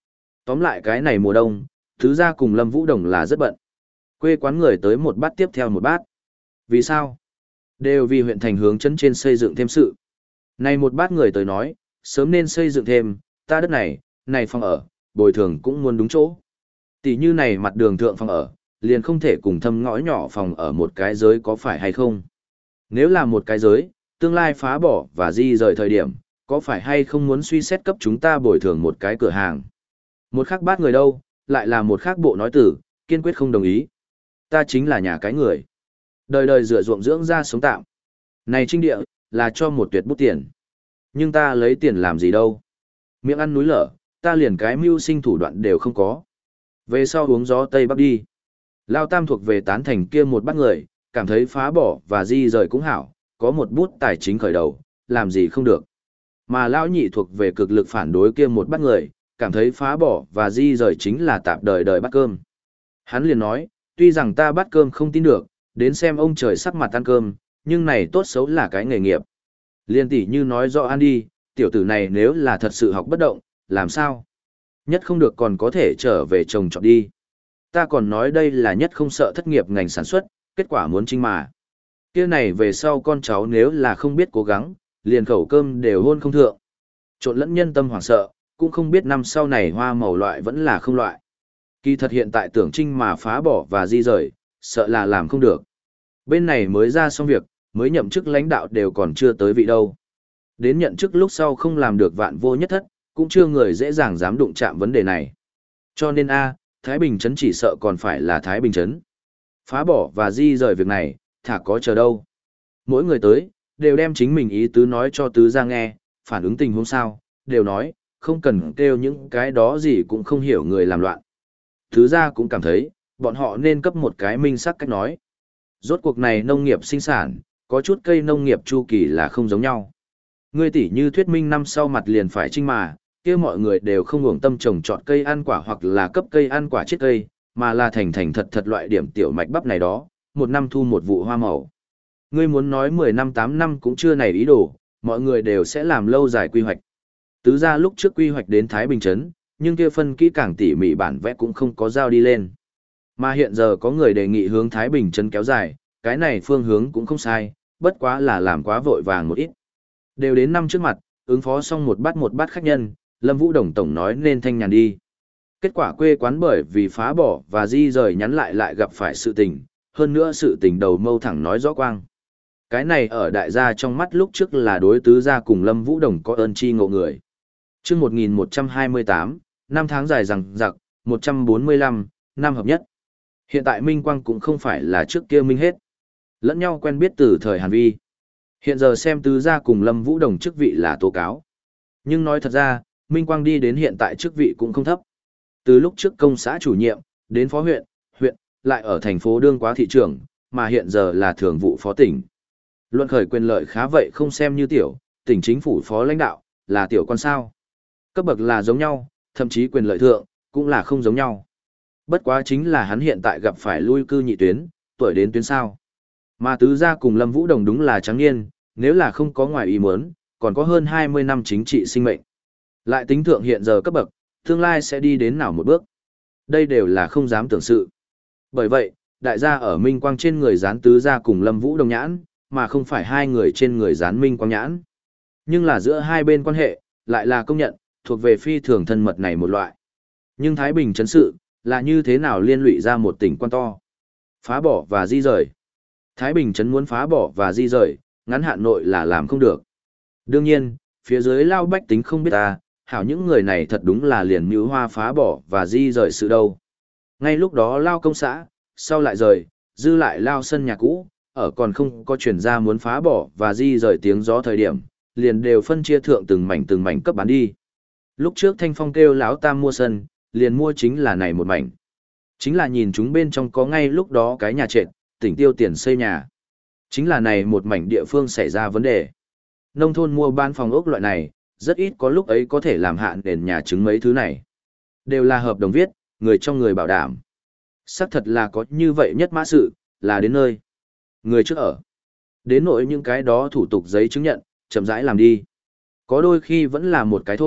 Tóm lại cái này mùa đông, Tứ gia cùng Lâm Vũ Đồng là rất bận. Quê quán người tới một bát tiếp theo một bát. Vì sao? Đều vì huyện thành hướng chấn trên xây dựng thêm sự. Này một bát người tới nói, sớm nên xây dựng thêm, ta đất này, này phòng ở, bồi thường cũng muốn đúng chỗ. Tỷ như này mặt đường thượng phòng ở, liền không thể cùng thâm ngõ nhỏ phòng ở một cái giới có phải hay không? Nếu là một cái giới, tương lai phá bỏ và di rời thời điểm, có phải hay không muốn suy xét cấp chúng ta bồi thường một cái cửa hàng? Một khác bát người đâu, lại là một khác bộ nói tử, kiên quyết không đồng ý. Ta chính là nhà cái người. Đời đời rửa ruộng dưỡng ra sống tạm. Này trinh địa, là cho một tuyệt bút tiền. Nhưng ta lấy tiền làm gì đâu? Miệng ăn núi lở, ta liền cái mưu sinh thủ đoạn đều không có. Về sau uống gió Tây Bắc đi. Lao Tam thuộc về tán thành kia một bát người, cảm thấy phá bỏ và di rời cũng hảo, có một bút tài chính khởi đầu, làm gì không được. Mà Lão Nhị thuộc về cực lực phản đối kia một bát người, cảm thấy phá bỏ và di rời chính là tạp đời đời bắt cơm. Hắn liền nói, tuy rằng ta bắt cơm không tin được, đến xem ông trời sắc mặt ăn cơm, nhưng này tốt xấu là cái nghề nghiệp. Liên tỷ như nói rõ ăn đi, tiểu tử này nếu là thật sự học bất động, làm sao? Nhất không được còn có thể trở về trồng trọt đi. Ta còn nói đây là nhất không sợ thất nghiệp ngành sản xuất, kết quả muốn trinh mà. Kia này về sau con cháu nếu là không biết cố gắng, liền khẩu cơm đều hôn không thượng. Trộn lẫn nhân tâm hoảng sợ, cũng không biết năm sau này hoa màu loại vẫn là không loại. Kỳ thật hiện tại tưởng trinh mà phá bỏ và di rời, sợ là làm không được. Bên này mới ra xong việc, mới nhậm chức lãnh đạo đều còn chưa tới vị đâu. Đến nhận chức lúc sau không làm được vạn vô nhất thất, cũng chưa người dễ dàng dám đụng chạm vấn đề này. Cho nên A, Thái Bình Trấn chỉ sợ còn phải là Thái Bình Trấn. Phá bỏ và di rời việc này, thả có chờ đâu. Mỗi người tới, đều đem chính mình ý tứ nói cho tứ gia nghe, phản ứng tình huống sao, đều nói, không cần kêu những cái đó gì cũng không hiểu người làm loạn. Tứ gia cũng cảm thấy, bọn họ nên cấp một cái minh sắc cách nói. Rốt cuộc này nông nghiệp sinh sản, có chút cây nông nghiệp chu kỳ là không giống nhau. Ngươi tỷ như thuyết minh năm sau mặt liền phải trinh mà, kia mọi người đều không hưởng tâm trồng trọt cây ăn quả hoặc là cấp cây ăn quả chết cây, mà là thành thành thật thật loại điểm tiểu mạch bắp này đó, một năm thu một vụ hoa màu. Ngươi muốn nói mười năm tám năm cũng chưa này ý đồ, mọi người đều sẽ làm lâu dài quy hoạch. Tứ gia lúc trước quy hoạch đến Thái Bình Trấn, nhưng kia phân kỹ càng tỉ mỉ bản vẽ cũng không có giao đi lên. Mà hiện giờ có người đề nghị hướng Thái Bình Trấn kéo dài, cái này phương hướng cũng không sai, bất quá là làm quá vội vàng một ít. Đều đến năm trước mặt, ứng phó xong một bát một bát khách nhân, Lâm Vũ Đồng tổng nói nên thanh nhàn đi. Kết quả quê quán bởi vì phá bỏ và di rời nhắn lại lại gặp phải sự tình, hơn nữa sự tình đầu mâu thẳng nói rõ quang. Cái này ở đại gia trong mắt lúc trước là đối tứ gia cùng Lâm Vũ Đồng có ơn chi ngộ người. Chương một nghìn một trăm hai mươi tám, năm tháng dài rằng giặc, một trăm bốn mươi lăm, năm hợp nhất. Hiện tại Minh Quang cũng không phải là trước kia minh hết. Lẫn nhau quen biết từ thời Hàn Vi. Hiện giờ xem tứ gia cùng Lâm Vũ Đồng chức vị là tố cáo. Nhưng nói thật ra, Minh Quang đi đến hiện tại chức vị cũng không thấp. Từ lúc trước công xã chủ nhiệm, đến phó huyện, huyện, lại ở thành phố đương quá thị trưởng, mà hiện giờ là thường vụ phó tỉnh. Luận khởi quyền lợi khá vậy không xem như tiểu, tỉnh chính phủ phó lãnh đạo, là tiểu quan sao. Cấp bậc là giống nhau, thậm chí quyền lợi thượng, cũng là không giống nhau. Bất quá chính là hắn hiện tại gặp phải lui cư nhị tuyến, tuổi đến tuyến sao. Mà tứ gia cùng Lâm Vũ Đồng đúng là trắng niên, nếu là không có ngoài ý muốn, còn có hơn hai mươi năm chính trị sinh mệnh. Lại tính thượng hiện giờ cấp bậc, tương lai sẽ đi đến nào một bước. Đây đều là không dám tưởng sự. Bởi vậy, đại gia ở Minh Quang trên người dán tứ gia cùng Lâm Vũ Đồng nhãn, mà không phải hai người trên người dán Minh Quang nhãn. Nhưng là giữa hai bên quan hệ, lại là công nhận, thuộc về phi thường thân mật này một loại. Nhưng Thái Bình Trấn sự, là như thế nào liên lụy ra một tỉnh quan to? Phá bỏ và di rời. Thái Bình Trấn muốn phá bỏ và di rời, ngắn hạn nội là làm không được. Đương nhiên, phía dưới lao bách tính không biết ta, hảo những người này thật đúng là liền mưu hoa phá bỏ và di rời sự đâu. Ngay lúc đó lao công xã, sau lại rời, dư lại lao sân nhà cũ, ở còn không có chuyển ra muốn phá bỏ và di rời tiếng gió thời điểm, liền đều phân chia thượng từng mảnh từng mảnh cấp bán đi. Lúc trước Thanh Phong kêu lão Tam mua sân, liền mua chính là này một mảnh. Chính là nhìn chúng bên trong có ngay lúc đó cái nhà trệt, tỉnh tiêu tiền xây nhà. Chính là này một mảnh địa phương xảy ra vấn đề. Nông thôn mua bán phòng ốc loại này, rất ít có lúc ấy có thể làm hạn đền nhà chứng mấy thứ này. Đều là hợp đồng viết, người trong người bảo đảm. Xác thật là có như vậy nhất mã sự, là đến nơi. Người trước ở. Đến nỗi những cái đó thủ tục giấy chứng nhận, chậm rãi làm đi. Có đôi khi vẫn là một cái thôn,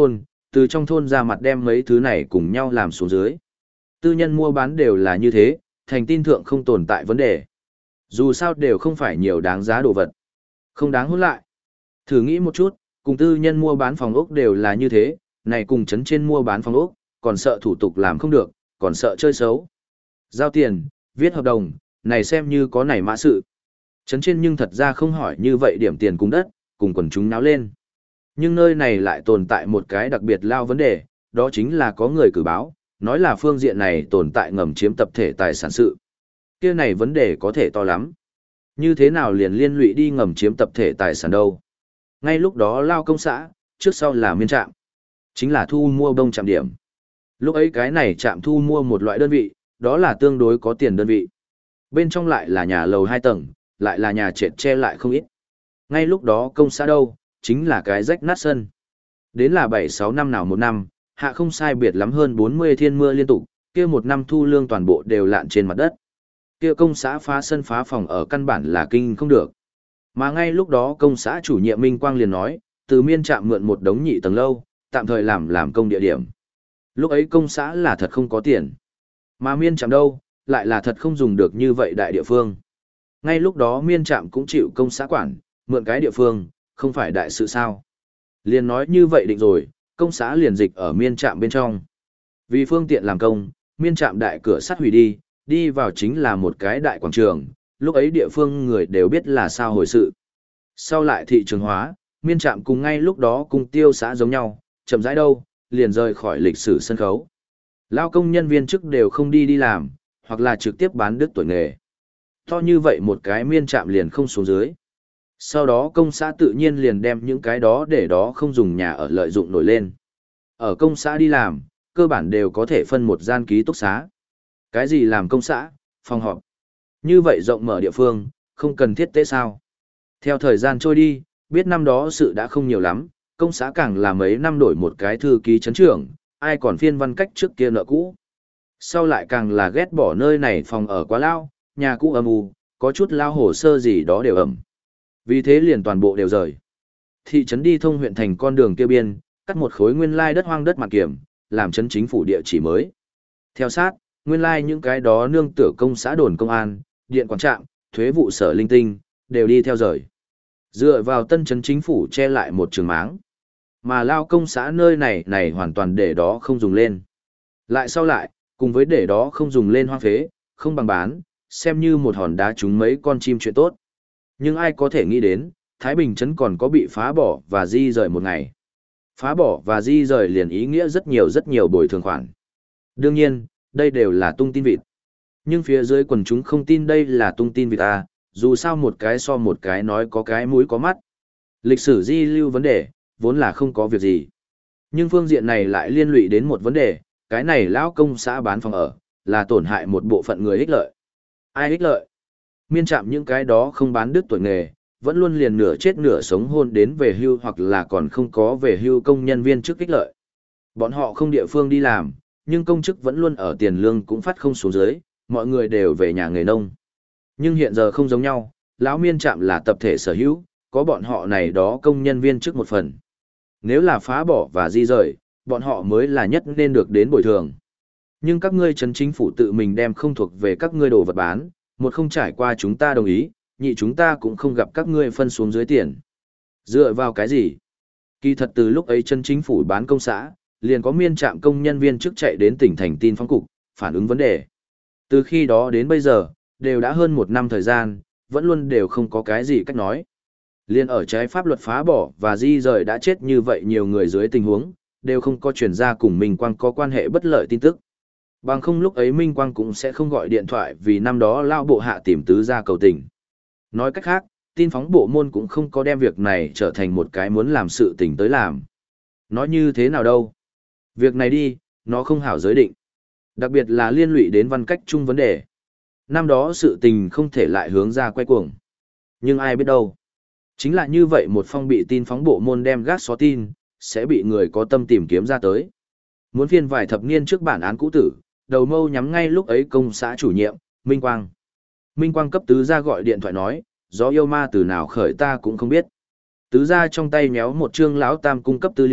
từ trong thôn ra mặt đem mấy thứ này cùng nhau làm xuống dưới. Tư nhân mua bán đều là như thế, thành tin thượng không tồn tại vấn đề. Dù sao đều không phải nhiều đáng giá đồ vật. Không đáng hôn lại. Thử nghĩ một chút, cùng tư nhân mua bán phòng ốc đều là như thế, này cùng chấn trên mua bán phòng ốc, còn sợ thủ tục làm không được, còn sợ chơi xấu. Giao tiền, viết hợp đồng, này xem như có nảy mã sự. Chấn trên nhưng thật ra không hỏi như vậy điểm tiền cùng đất, cùng quần chúng náo lên. Nhưng nơi này lại tồn tại một cái đặc biệt lao vấn đề, đó chính là có người cử báo, nói là phương diện này tồn tại ngầm chiếm tập thể tài sản sự. Kia này vấn đề có thể to lắm. Như thế nào liền liên lụy đi ngầm chiếm tập thể tài sản đâu? Ngay lúc đó lao công xã, trước sau là miên trạm. Chính là thu mua bông trạm điểm. Lúc ấy cái này trạm thu mua một loại đơn vị, đó là tương đối có tiền đơn vị. Bên trong lại là nhà lầu hai tầng, lại là nhà trệt che lại không ít. Ngay lúc đó công xã đâu, chính là cái rách nát sân. Đến là bảy sáu năm nào một năm, hạ không sai biệt lắm hơn bốn mươi thiên mưa liên tục, kia một năm thu lương toàn bộ đều lạn trên mặt đất. Kia công xã phá sân phá phòng ở căn bản là kinh không được. Mà ngay lúc đó công xã chủ nhiệm Minh Quang liền nói, từ miên trạm mượn một đống nhị tầng lâu, tạm thời làm làm công địa điểm. Lúc ấy công xã là thật không có tiền. Mà miên trạm đâu, lại là thật không dùng được như vậy đại địa phương. Ngay lúc đó miên trạm cũng chịu công xã quản, mượn cái địa phương, không phải đại sự sao. Liền nói như vậy định rồi, công xã liền dịch ở miên trạm bên trong. Vì phương tiện làm công, miên trạm đại cửa sắt hủy đi, đi vào chính là một cái đại quảng trường, lúc ấy địa phương người đều biết là sao hồi sự. Sau lại thị trường hóa, miên trạm cùng ngay lúc đó cùng tiêu xã giống nhau, chậm rãi đâu, liền rời khỏi lịch sử sân khấu. Lao công nhân viên chức đều không đi đi làm, hoặc là trực tiếp bán đứt tuổi nghề. To như vậy một cái miên trạm liền không xuống dưới. Sau đó công xã tự nhiên liền đem những cái đó để đó không dùng nhà ở lợi dụng nổi lên. Ở công xã đi làm, cơ bản đều có thể phân một gian ký túc xá. Cái gì làm công xã, phòng họp. Như vậy rộng mở địa phương, không cần thiết tế sao. Theo thời gian trôi đi, biết năm đó sự đã không nhiều lắm, công xã càng là mấy năm đổi một cái thư ký chấn trưởng, ai còn phiên văn cách trước kia nợ cũ. Sau lại càng là ghét bỏ nơi này phòng ở quá lao, nhà cũ âm u, có chút lao hồ sơ gì đó đều ẩm. Vì thế liền toàn bộ đều rời. Thị trấn đi thông huyện thành con đường kia biên, cắt một khối nguyên lai đất hoang đất mặt kiểm, làm trấn chính phủ địa chỉ mới. Theo sát, nguyên lai những cái đó nương tựa công xã đồn công an, điện quản trạm, thuế vụ sở linh tinh, đều đi theo rời. Dựa vào tân trấn chính phủ che lại một trường máng. Mà lao công xã nơi này này hoàn toàn để đó không dùng lên. Lại sau lại, cùng với để đó không dùng lên hoang phế, không bằng bán, xem như một hòn đá trúng mấy con chim chuyện tốt. Nhưng ai có thể nghĩ đến, Thái Bình trấn còn có bị phá bỏ và di rời một ngày. Phá bỏ và di rời liền ý nghĩa rất nhiều rất nhiều bồi thường khoản. Đương nhiên, đây đều là tung tin vịt. Nhưng phía dưới quần chúng không tin đây là tung tin vịt à, dù sao một cái so một cái nói có cái mũi có mắt. Lịch sử di lưu vấn đề, vốn là không có việc gì. Nhưng phương diện này lại liên lụy đến một vấn đề, cái này lão công xã bán phòng ở, là tổn hại một bộ phận người ích lợi. Ai ích lợi? Miên trạm những cái đó không bán đứt tuổi nghề, vẫn luôn liền nửa chết nửa sống hôn đến về hưu hoặc là còn không có về hưu công nhân viên chức ích lợi. Bọn họ không địa phương đi làm, nhưng công chức vẫn luôn ở tiền lương cũng phát không xuống dưới, mọi người đều về nhà nghề nông. Nhưng hiện giờ không giống nhau, lão miên trạm là tập thể sở hữu, có bọn họ này đó công nhân viên chức một phần. Nếu là phá bỏ và di rời, bọn họ mới là nhất nên được đến bồi thường. Nhưng các ngươi trấn chính phủ tự mình đem không thuộc về các ngươi đồ vật bán, một không trải qua chúng ta đồng ý, nhị chúng ta cũng không gặp các ngươi phân xuống dưới tiền. Dựa vào cái gì? Kỳ thật từ lúc ấy trấn chính phủ bán công xã, liền có miên trạm công nhân viên chức chạy đến tỉnh thành tin phóng cục, phản ứng vấn đề. Từ khi đó đến bây giờ, đều đã hơn một năm thời gian, vẫn luôn đều không có cái gì cách nói. Liên ở trái pháp luật phá bỏ và di rời đã chết như vậy nhiều người dưới tình huống, đều không có chuyển ra cùng Minh Quang có quan hệ bất lợi tin tức. Bằng không lúc ấy Minh Quang cũng sẽ không gọi điện thoại vì năm đó lao bộ hạ tìm tứ ra cầu tình. Nói cách khác, tin phóng bộ môn cũng không có đem việc này trở thành một cái muốn làm sự tình tới làm. Nói như thế nào đâu? Việc này đi, nó không hảo giới định. Đặc biệt là liên lụy đến văn cách chung vấn đề. Năm đó sự tình không thể lại hướng ra quay cuồng. Nhưng ai biết đâu. Chính là như vậy một phong bị tin phóng bộ môn đem gác xóa tin, sẽ bị người có tâm tìm kiếm ra tới. Muốn phiên vài thập niên trước bản án cũ tử, đầu mâu nhắm ngay lúc ấy công xã chủ nhiệm, Minh Quang. Minh Quang cấp tứ gia gọi điện thoại nói, gió yêu ma từ nào khởi ta cũng không biết. Tứ gia trong tay méo một chương lão tam cung cấp tư liệu,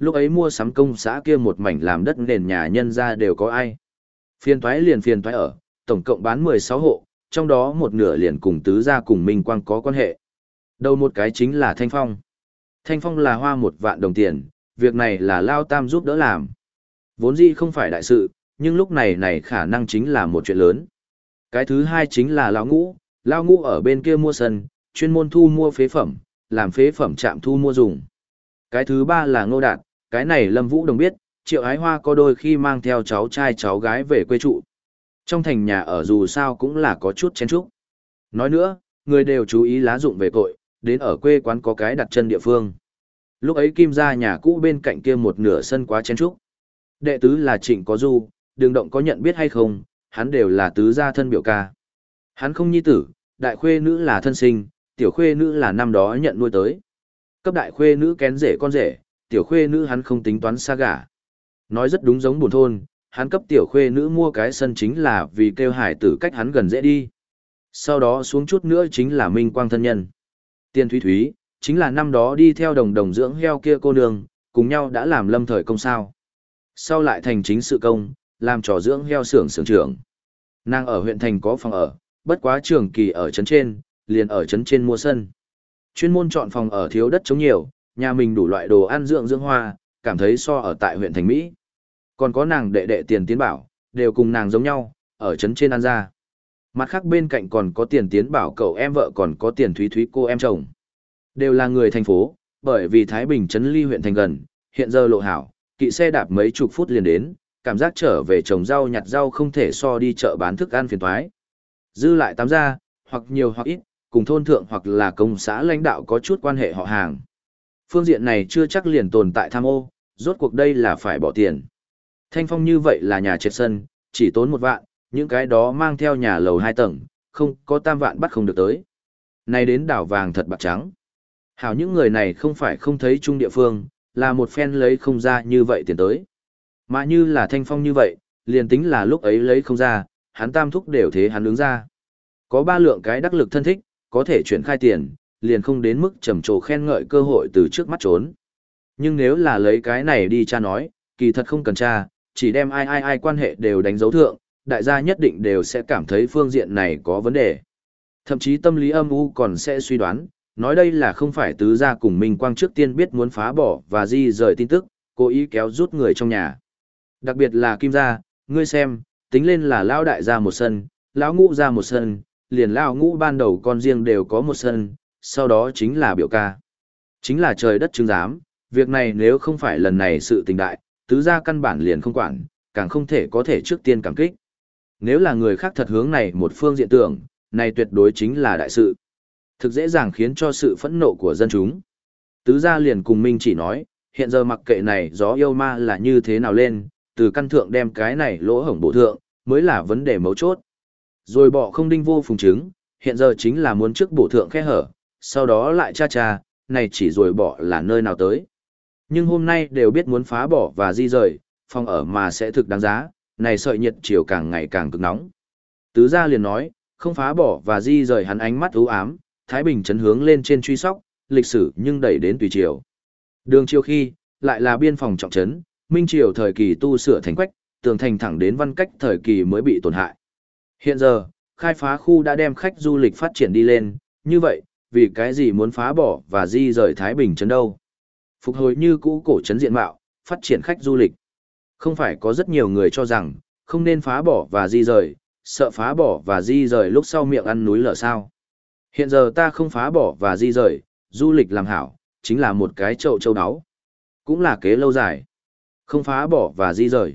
lúc ấy mua sắm công xã kia một mảnh làm đất nền nhà nhân ra đều có ai. Phiền thoái liền phiền thoái ở, tổng cộng bán mười sáu hộ, trong đó một nửa liền cùng tứ gia cùng Minh Quang có quan hệ. Đầu một cái chính là Thanh Phong. Thanh Phong là hoa một vạn đồng tiền, việc này là Lao Tam giúp đỡ làm. Vốn dĩ không phải đại sự, nhưng lúc này này khả năng chính là một chuyện lớn. Cái thứ hai chính là Lão Ngũ, Lão Ngũ ở bên kia mua sân, chuyên môn thu mua phế phẩm, làm phế phẩm trạm thu mua dùng. Cái thứ ba là Ngô Đạt, cái này Lâm Vũ Đồng biết, Triệu Ái Hoa có đôi khi mang theo cháu trai cháu gái về quê trụ. Trong thành nhà ở dù sao cũng là có chút chen chúc. Nói nữa, người đều chú ý lá dụng về cội, đến ở quê quán có cái đặt chân địa phương. Lúc ấy Kim gia nhà cũ bên cạnh kia một nửa sân quá chen chúc. Đệ tứ là Trịnh Có Du, Đường Động có nhận biết hay không, hắn đều là tứ gia thân biểu ca. Hắn không nhi tử, đại khuê nữ là thân sinh, tiểu khuê nữ là năm đó nhận nuôi tới. Cấp đại khuê nữ kén rể con rể, tiểu khuê nữ hắn không tính toán xa gả. Nói rất đúng giống buồn thôn, hắn cấp tiểu khuê nữ mua cái sân chính là vì kêu hải tử cách hắn gần dễ đi. Sau đó xuống chút nữa chính là Minh Quang thân nhân. Tiên Thúy Thúy, chính là năm đó đi theo đồng đồng dưỡng heo kia cô nương, cùng nhau đã làm lâm thời công sao. Sau lại thành chính sự công, làm trò dưỡng heo xưởng xưởng trưởng. Nàng ở huyện thành có phòng ở, bất quá trường kỳ ở trấn trên, liền ở trấn trên mua sân. Chuyên môn chọn phòng ở thiếu đất chống nhiều, nhà mình đủ loại đồ ăn dưỡng dưỡng hoa, cảm thấy so ở tại huyện thành Mỹ. Còn có nàng đệ đệ Tiền Tiến Bảo, đều cùng nàng giống nhau, ở trấn trên ăn ra. Mặt khác bên cạnh còn có Tiền Tiến Bảo cậu em vợ còn có Tiền Thúy Thúy cô em chồng. Đều là người thành phố, bởi vì Thái Bình trấn ly huyện thành gần, hiện giờ lộ hảo, kỵ xe đạp mấy chục phút liền đến, cảm giác trở về trồng rau nhặt rau không thể so đi chợ bán thức ăn phiền toái. Dư lại tám gia, hoặc nhiều hoặc ít, cùng thôn thượng hoặc là công xã lãnh đạo có chút quan hệ họ hàng. Phương diện này chưa chắc liền tồn tại tham ô, rốt cuộc đây là phải bỏ tiền. Thanh Phong như vậy là nhà trệt sân, chỉ tốn một vạn, những cái đó mang theo nhà lầu hai tầng, không có tam vạn bắt không được tới. Này đến đảo vàng thật bạc trắng. Hảo những người này không phải không thấy chung địa phương, là một phen lấy không ra như vậy tiền tới. Mà như là Thanh Phong như vậy, liền tính là lúc ấy lấy không ra, hắn tam thúc đều thế hắn ứng ra. Có ba lượng cái đắc lực thân thích, có thể chuyển khai tiền, liền không đến mức trầm trồ khen ngợi cơ hội từ trước mắt trốn. Nhưng nếu là lấy cái này đi cha nói, kỳ thật không cần cha, chỉ đem ai ai ai quan hệ đều đánh dấu thượng, đại gia nhất định đều sẽ cảm thấy phương diện này có vấn đề. Thậm chí tâm lý âm u còn sẽ suy đoán, nói đây là không phải tứ gia cùng Minh Quang trước tiên biết muốn phá bỏ và di rời tin tức, cố ý kéo rút người trong nhà. Đặc biệt là Kim gia, ngươi xem, tính lên là lão đại gia một sân, lão ngũ gia một sân, liền lão ngũ ban đầu con riêng đều có một sân, sau đó chính là biểu ca. Chính là trời đất chứng giám, việc này nếu không phải lần này sự tình đại, tứ gia căn bản liền không quản, càng không thể có thể trước tiên cảm kích. Nếu là người khác thật hướng này một phương diện tưởng, này tuyệt đối chính là đại sự. Thực dễ dàng khiến cho sự phẫn nộ của dân chúng. Tứ gia liền cùng Minh chỉ nói, hiện giờ mặc kệ này gió yêu ma là như thế nào lên, từ căn thượng đem cái này lỗ hổng bộ thượng, mới là vấn đề mấu chốt. Rồi bỏ không đinh vô phùng chứng, hiện giờ chính là muốn trước bổ thượng khe hở, sau đó lại cha cha, này chỉ rồi bỏ là nơi nào tới. Nhưng hôm nay đều biết muốn phá bỏ và di rời, phòng ở mà sẽ thực đáng giá, này sợi nhiệt chiều càng ngày càng cực nóng. Tứ gia liền nói, không phá bỏ và di rời hắn ánh mắt u ám, Thái Bình chấn hướng lên trên truy sóc, lịch sử nhưng đẩy đến tùy triều. Đường triều khi, lại là biên phòng trọng trấn, Minh triều thời kỳ tu sửa thành quách, tường thành thẳng đến văn cách thời kỳ mới bị tổn hại. Hiện giờ, khai phá khu đã đem khách du lịch phát triển đi lên, như vậy, vì cái gì muốn phá bỏ và di rời Thái Bình trấn đâu? Phục hồi như cũ cổ trấn diện mạo, phát triển khách du lịch. Không phải có rất nhiều người cho rằng, không nên phá bỏ và di rời, sợ phá bỏ và di rời lúc sau miệng ăn núi lở sao. Hiện giờ ta không phá bỏ và di rời, du lịch làm hảo, chính là một cái chậu châu áo. Cũng là kế lâu dài. Không phá bỏ và di rời.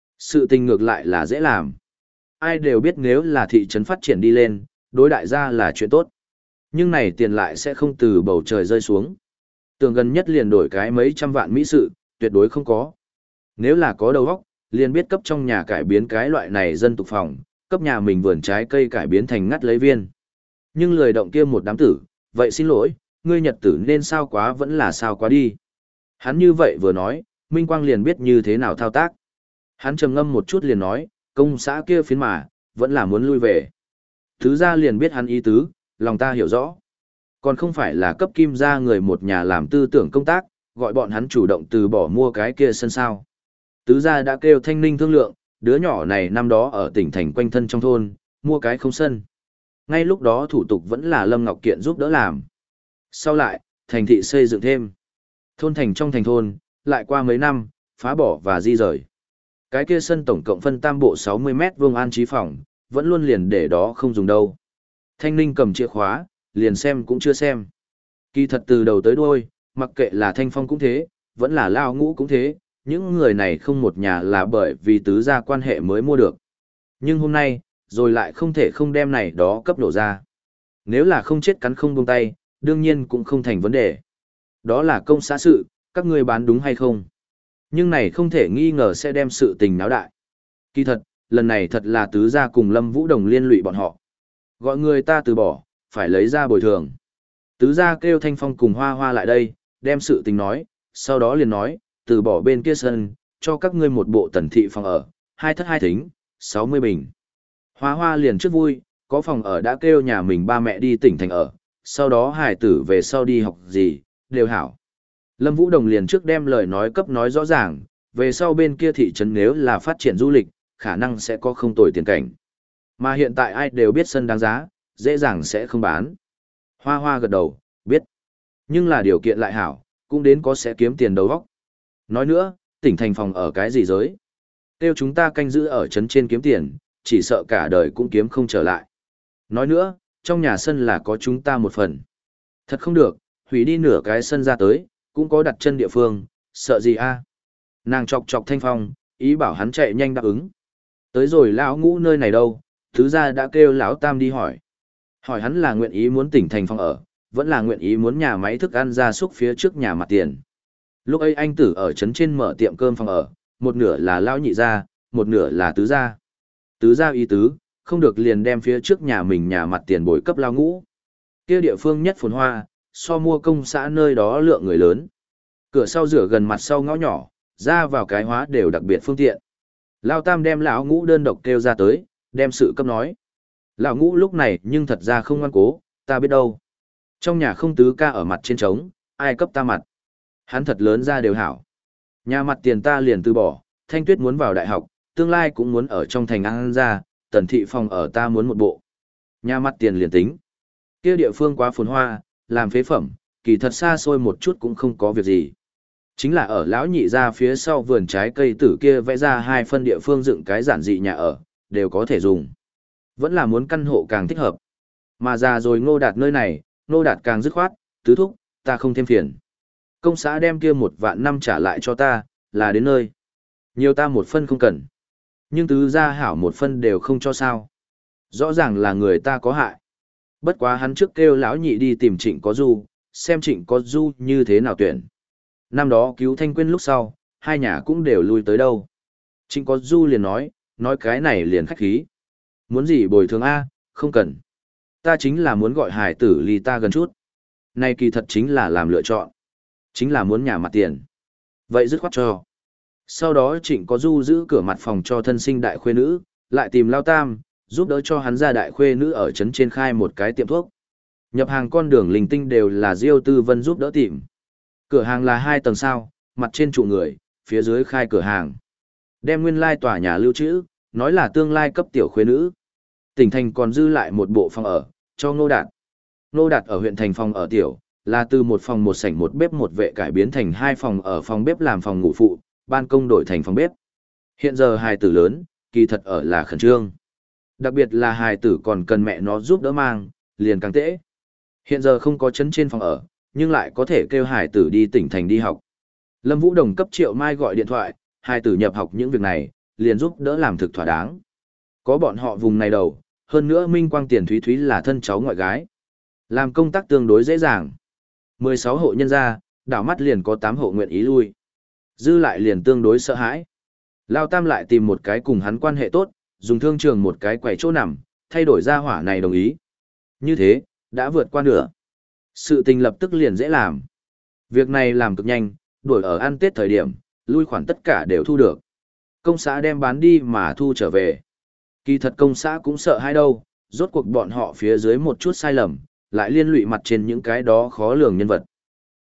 Sự tình ngược lại là dễ làm. Ai đều biết nếu là thị trấn phát triển đi lên, đối đại gia là chuyện tốt. Nhưng này tiền lại sẽ không từ bầu trời rơi xuống. Tưởng gần nhất liền đổi cái mấy trăm vạn mỹ sự, tuyệt đối không có. Nếu là có đầu óc, liền biết cấp trong nhà cải biến cái loại này dân tục phòng, cấp nhà mình vườn trái cây cải biến thành ngắt lấy viên. Nhưng lười động kia một đám tử, vậy xin lỗi, ngươi nhật tử nên sao quá vẫn là sao quá đi. Hắn như vậy vừa nói, Minh Quang liền biết như thế nào thao tác. Hắn trầm ngâm một chút liền nói, công xã kia phiến mà, vẫn là muốn lui về. Thứ ra liền biết hắn ý tứ, lòng ta hiểu rõ. Còn không phải là cấp Kim gia người một nhà làm tư tưởng công tác, gọi bọn hắn chủ động từ bỏ mua cái kia sân sao. Tứ gia đã kêu Thanh Ninh thương lượng, đứa nhỏ này năm đó ở tỉnh thành quanh thân trong thôn, mua cái không sân. Ngay lúc đó thủ tục vẫn là Lâm Ngọc Kiện giúp đỡ làm. Sau lại, thành thị xây dựng thêm. Thôn thành trong thành thôn, lại qua mấy năm, phá bỏ và di rời. Cái kia sân tổng cộng phân tam bộ sáu mươi mét vuông an trí phòng, vẫn luôn liền để đó không dùng đâu. Thanh Ninh cầm chìa khóa, liền xem cũng chưa xem. Kỳ thật từ đầu tới đuôi, mặc kệ là Thanh Phong cũng thế, vẫn là Lao Ngũ cũng thế, những người này không một nhà là bởi vì tứ gia quan hệ mới mua được. Nhưng hôm nay, rồi lại không thể không đem này đó cấp đổ ra. Nếu là không chết cắn không buông tay, đương nhiên cũng không thành vấn đề. Đó là công xã sự, các ngươi bán đúng hay không? Nhưng này không thể nghi ngờ sẽ đem sự tình náo đại. Kỳ thật, lần này thật là tứ gia cùng Lâm Vũ Đồng liên lụy bọn họ. Gọi người ta từ bỏ, phải lấy ra bồi thường. Tứ gia kêu Thanh Phong cùng Hoa Hoa lại đây, đem sự tình nói, sau đó liền nói, từ bỏ bên kia sân, cho các ngươi một bộ tần thị phòng ở, hai thất hai thính, sáu mươi bình. Hoa Hoa liền trước vui, có phòng ở đã kêu nhà mình ba mẹ đi tỉnh thành ở, sau đó hải tử về sau đi học gì, đều hảo. Lâm Vũ Đồng liền trước đem lời nói cấp nói rõ ràng, về sau bên kia thị trấn nếu là phát triển du lịch, khả năng sẽ có không tồi tiền cảnh. Mà hiện tại ai đều biết sân đáng giá, dễ dàng sẽ không bán. Hoa Hoa gật đầu, biết. Nhưng là điều kiện lại hảo, cũng đến có sẽ kiếm tiền đầu vóc. Nói nữa, tỉnh thành phòng ở cái gì giới. Tiêu chúng ta canh giữ ở trấn trên kiếm tiền, chỉ sợ cả đời cũng kiếm không trở lại. Nói nữa, trong nhà sân là có chúng ta một phần. Thật không được, hủy đi nửa cái sân ra tới, cũng có đặt chân địa phương, sợ gì a? Nàng chọc chọc Thanh Phong, ý bảo hắn chạy nhanh đáp ứng. Tới rồi lão Ngũ nơi này đâu, thứ gia đã kêu lão Tam đi hỏi. Hỏi hắn là nguyện ý muốn tỉnh thành phòng ở, vẫn là nguyện ý muốn nhà máy thức ăn gia súc phía trước nhà mặt tiền. Lúc ấy anh Tử ở trấn trên mở tiệm cơm phòng ở, một nửa là lão nhị gia, một nửa là tứ gia. Tứ gia ý tứ, không được liền đem phía trước nhà mình nhà mặt tiền bồi cấp lão Ngũ. Kia địa phương nhất phồn hoa, so mua công xã nơi đó lượng người lớn. Cửa sau rửa gần mặt sau ngõ nhỏ, ra vào cái hóa đều đặc biệt phương tiện. Lão Tam đem lão Ngũ đơn độc kêu ra tới, đem sự cấp nói. Lão Ngũ lúc này nhưng thật ra không ngoan cố, ta biết đâu. Trong nhà không tứ ca ở mặt trên trống, ai cấp ta mặt. Hắn thật lớn ra đều hảo. Nhà mặt tiền ta liền từ bỏ, Thanh Tuyết muốn vào đại học, tương lai cũng muốn ở trong thành ăn ra, tần thị phòng ở ta muốn một bộ. Nhà mặt tiền liền tính. Kia địa phương quá phồn hoa, làm phế phẩm, kỳ thật xa xôi một chút cũng không có việc gì. Chính là ở lão nhị ra phía sau vườn trái cây tử kia vẽ ra hai phân địa phương dựng cái giản dị nhà ở, đều có thể dùng. Vẫn là muốn căn hộ càng thích hợp. Mà già rồi Ngô Đạt nơi này, Ngô Đạt càng dứt khoát, tứ thúc, ta không thêm phiền. Công xã đem kia một vạn năm trả lại cho ta, là đến nơi. Nhiều ta một phân không cần. Nhưng tứ gia hảo một phân đều không cho sao. Rõ ràng là người ta có hại. Bất quá hắn trước kêu lão nhị đi tìm Trịnh Có Du, xem Trịnh Có Du như thế nào tuyển. Năm đó cứu Thanh Quyên lúc sau, hai nhà cũng đều lui tới đâu. Trịnh Có Du liền nói, nói cái này liền khách khí. Muốn gì bồi thường A, không cần. Ta chính là muốn gọi hải tử ly ta gần chút. Này kỳ thật chính là làm lựa chọn. Chính là muốn nhà mặt tiền. Vậy dứt khoát cho. Sau đó Trịnh Có Du giữ cửa mặt phòng cho thân sinh đại khuê nữ, lại tìm Lao Tam, giúp đỡ cho hắn ra đại khuê nữ ở trấn trên khai một cái tiệm thuốc. Nhập hàng con đường linh tinh đều là Diêu Tư Vân giúp đỡ tìm. Cửa hàng là hai tầng sao, mặt trên trụ người, phía dưới khai cửa hàng. Đem nguyên lai tòa nhà lưu trữ, nói là tương lai cấp tiểu khuê nữ. Tỉnh thành còn dư lại một bộ phòng ở, cho Ngô Đạt. Ngô Đạt ở huyện thành phòng ở tiểu, là từ một phòng một sảnh một bếp một vệ cải biến thành hai phòng ở phòng bếp làm phòng ngủ phụ, ban công đổi thành phòng bếp. Hiện giờ hài tử lớn, kỳ thật ở là khẩn trương. Đặc biệt là hài tử còn cần mẹ nó giúp đỡ mang, liền càng tễ. Hiện giờ không có chấn trên phòng ở, nhưng lại có thể kêu hài tử đi tỉnh thành đi học. Lâm Vũ Đồng cấp Triệu Mai gọi điện thoại, hài tử nhập học những việc này, liền giúp đỡ làm thực thỏa đáng. Có bọn họ vùng này đầu, hơn nữa Minh Quang Tiền Thúy Thúy là thân cháu ngoại gái. Làm công tác tương đối dễ dàng. mười sáu hộ nhân gia, đảo mắt liền có tám hộ nguyện ý lui. Dư lại liền tương đối sợ hãi. Lao Tam lại tìm một cái cùng hắn quan hệ tốt, dùng thương trường một cái quầy chỗ nằm, thay đổi ra hỏa này đồng ý. Như thế, đã vượt qua nửa. Sự tình lập tức liền dễ làm. Việc này làm cực nhanh, đuổi ở ăn Tết thời điểm, lui khoản tất cả đều thu được. Công xã đem bán đi mà thu trở về. Kỳ thật công xã cũng sợ hai đâu, rốt cuộc bọn họ phía dưới một chút sai lầm, lại liên lụy mặt trên những cái đó khó lường nhân vật.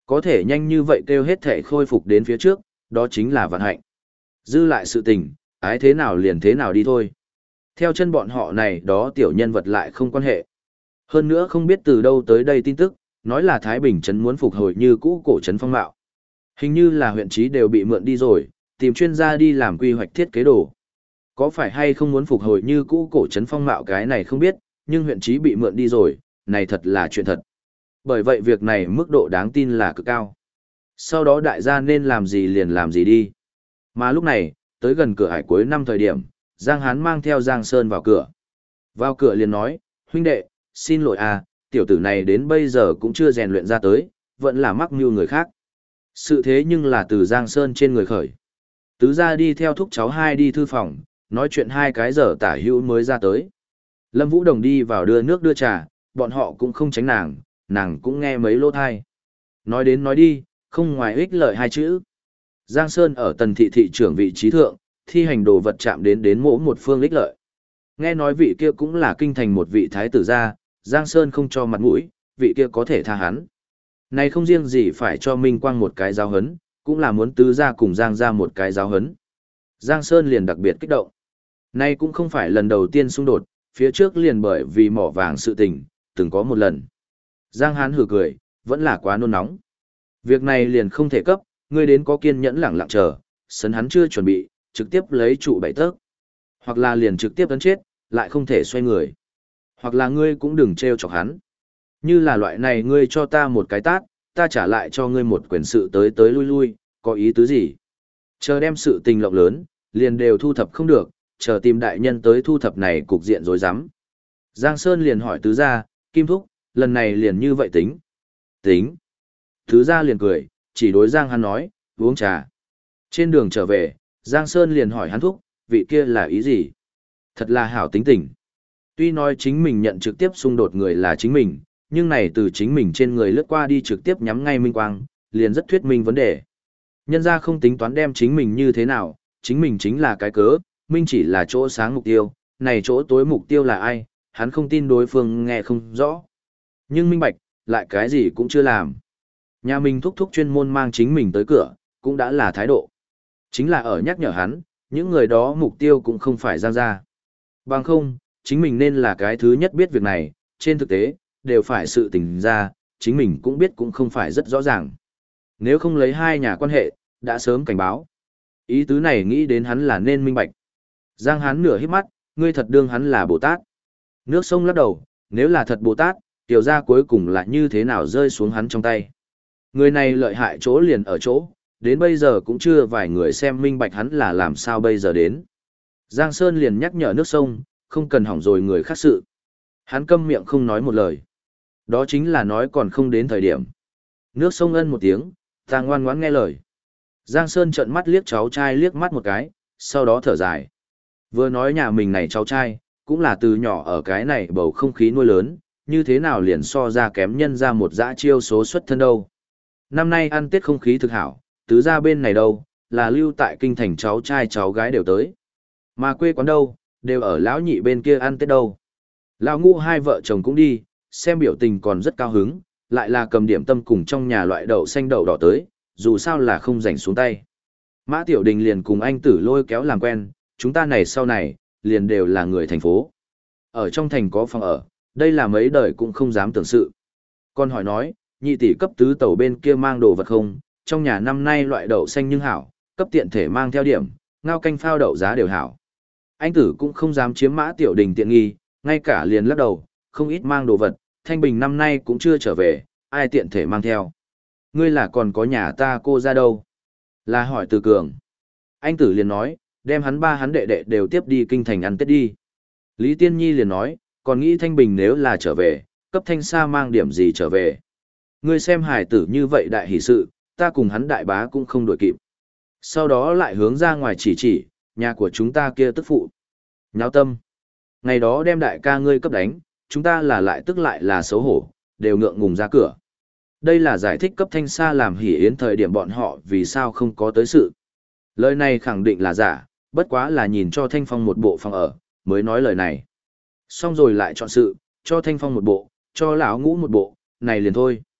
Có thể nhanh như vậy kêu hết thể khôi phục đến phía trước, đó chính là vận hạnh. Dư lại sự tình, ái thế nào liền thế nào đi thôi. Theo chân bọn họ này đó tiểu nhân vật lại không quan hệ. Hơn nữa không biết từ đâu tới đây tin tức, nói là Thái Bình Trấn muốn phục hồi như cũ cổ trấn phong mạo. Hình như là huyện trí đều bị mượn đi rồi, tìm chuyên gia đi làm quy hoạch thiết kế đồ. Có phải hay không muốn phục hồi như cũ cổ trấn phong mạo cái này không biết, nhưng huyện trí bị mượn đi rồi, này thật là chuyện thật. Bởi vậy việc này mức độ đáng tin là cực cao. Sau đó đại gia nên làm gì liền làm gì đi. Mà lúc này, tới gần cửa hải cuối năm thời điểm, Giang Hán mang theo Giang Sơn vào cửa. Vào cửa liền nói, huynh đệ, xin lỗi à, tiểu tử này đến bây giờ cũng chưa rèn luyện ra tới, vẫn là mắc mưu người khác. Sự thế nhưng là từ Giang Sơn trên người khởi. Tứ gia đi theo thúc cháu hai đi thư phòng, nói chuyện hai cái giờ tả hữu mới ra tới. Lâm Vũ Đồng đi vào đưa nước đưa trà, bọn họ cũng không tránh nàng, nàng cũng nghe mấy lỗ thai. Nói đến nói đi, không ngoài ích lợi hai chữ. Giang Sơn ở tần thị thị trưởng vị trí thượng, thi hành đồ vật chạm đến đến mỗi một phương ích lợi. Nghe nói vị kia cũng là kinh thành một vị thái tử gia, Giang Sơn không cho mặt mũi, vị kia có thể tha hắn. Này không riêng gì phải cho Minh Quang một cái giáo hấn, cũng là muốn tứ gia cùng Giang gia một cái giáo hấn. Giang Sơn liền đặc biệt kích động. Này cũng không phải lần đầu tiên xung đột, phía trước liền bởi vì mỏ vàng sự tình, từng có một lần. Giang Hán hừ cười, vẫn là quá nôn nóng. Việc này liền không thể cấp, ngươi đến có kiên nhẫn lẳng lặng chờ, sấn hắn chưa chuẩn bị, trực tiếp lấy trụ bảy tấc. Hoặc là liền trực tiếp ấn chết, lại không thể xoay người. Hoặc là ngươi cũng đừng trêu chọc hắn. Như là loại này ngươi cho ta một cái tát, ta trả lại cho ngươi một quyền sự tới tới lui lui, có ý tứ gì? Chờ đem sự tình lộng lớn, liền đều thu thập không được, chờ tìm đại nhân tới thu thập này cục diện rối rắm. Giang Sơn liền hỏi tứ gia, Kim Thúc, lần này liền như vậy tính. Tính. Tứ gia liền cười, chỉ đối Giang hắn nói, uống trà. Trên đường trở về, Giang Sơn liền hỏi hắn thúc, vị kia là ý gì? Thật là hảo tính tình. Tuy nói chính mình nhận trực tiếp xung đột người là chính mình, nhưng này từ chính mình trên người lướt qua đi trực tiếp nhắm ngay Minh Quang, liền rất thuyết minh vấn đề. Nhân ra không tính toán đem chính mình như thế nào, chính mình chính là cái cớ, Minh chỉ là chỗ sáng mục tiêu, này chỗ tối mục tiêu là ai, hắn không tin đối phương nghe không rõ. Nhưng Minh Bạch, lại cái gì cũng chưa làm. Nhà mình thúc thúc chuyên môn mang chính mình tới cửa, cũng đã là thái độ. Chính là ở nhắc nhở hắn, những người đó mục tiêu cũng không phải Giang gia. Bằng không, chính mình nên là cái thứ nhất biết việc này, trên thực tế, đều phải sự tình ra, chính mình cũng biết cũng không phải rất rõ ràng. Nếu không lấy hai nhà quan hệ, đã sớm cảnh báo. Ý tứ này nghĩ đến hắn là nên minh bạch. Giang Hán nửa hít mắt, ngươi thật đương hắn là Bồ Tát. Nước sông lắc đầu, nếu là thật Bồ Tát, tiểu ra cuối cùng là như thế nào rơi xuống hắn trong tay. Người này lợi hại chỗ liền ở chỗ, đến bây giờ cũng chưa vài người xem minh bạch hắn là làm sao bây giờ đến. Giang Sơn liền nhắc nhở nước sông, không cần hỏng rồi người khác sự. Hắn câm miệng không nói một lời. Đó chính là nói còn không đến thời điểm. Nước sông ân một tiếng, ta ngoan ngoãn nghe lời. Giang Sơn trợn mắt liếc cháu trai liếc mắt một cái, sau đó thở dài. Vừa nói nhà mình này cháu trai, cũng là từ nhỏ ở cái này bầu không khí nuôi lớn, như thế nào liền so ra kém nhân ra một dã chiêu số xuất thân đâu. Năm nay ăn Tết không khí thực hảo, tứ ra bên này đâu, là lưu tại kinh thành cháu trai cháu gái đều tới. Mà quê quán đâu, đều ở lão nhị bên kia ăn Tết đâu. Lão ngũ hai vợ chồng cũng đi, xem biểu tình còn rất cao hứng, lại là cầm điểm tâm cùng trong nhà loại đậu xanh đậu đỏ tới, dù sao là không rảnh xuống tay. Mã Tiểu Đình liền cùng anh tử lôi kéo làm quen, chúng ta này sau này, liền đều là người thành phố. Ở trong thành có phòng ở, đây là mấy đời cũng không dám tưởng sự. Con hỏi nói, nhị tỷ cấp tứ tẩu bên kia mang đồ vật không, trong nhà năm nay loại đậu xanh nhưng hảo, cấp tiện thể mang theo điểm, ngao canh phao đậu giá đều hảo. Anh tử cũng không dám chiếm Mã Tiểu Đình tiện nghi, ngay cả liền lắc đầu, không ít mang đồ vật, Thanh Bình năm nay cũng chưa trở về, ai tiện thể mang theo. Ngươi là còn có nhà ta cô ra đâu? Là hỏi Từ Cường. Anh tử liền nói, đem hắn ba hắn đệ đệ đều tiếp đi kinh thành ăn Tết đi. Lý Tiên Nhi liền nói, còn nghĩ Thanh Bình nếu là trở về, cấp Thanh Sa mang điểm gì trở về. Ngươi xem hải tử như vậy đại hỷ sự, ta cùng hắn đại bá cũng không đuổi kịp. Sau đó lại hướng ra ngoài chỉ chỉ, nhà của chúng ta kia tức phụ. Nháo tâm. Ngày đó đem đại ca ngươi cấp đánh, chúng ta là lại tức lại là xấu hổ, đều ngượng ngùng ra cửa. Đây là giải thích cấp Thanh Sa làm hỉ yến thời điểm bọn họ vì sao không có tới sự. Lời này khẳng định là giả, bất quá là nhìn cho Thanh Phong một bộ phòng ở, mới nói lời này. Xong rồi lại chọn sự, cho Thanh Phong một bộ, cho lão ngũ một bộ, này liền thôi.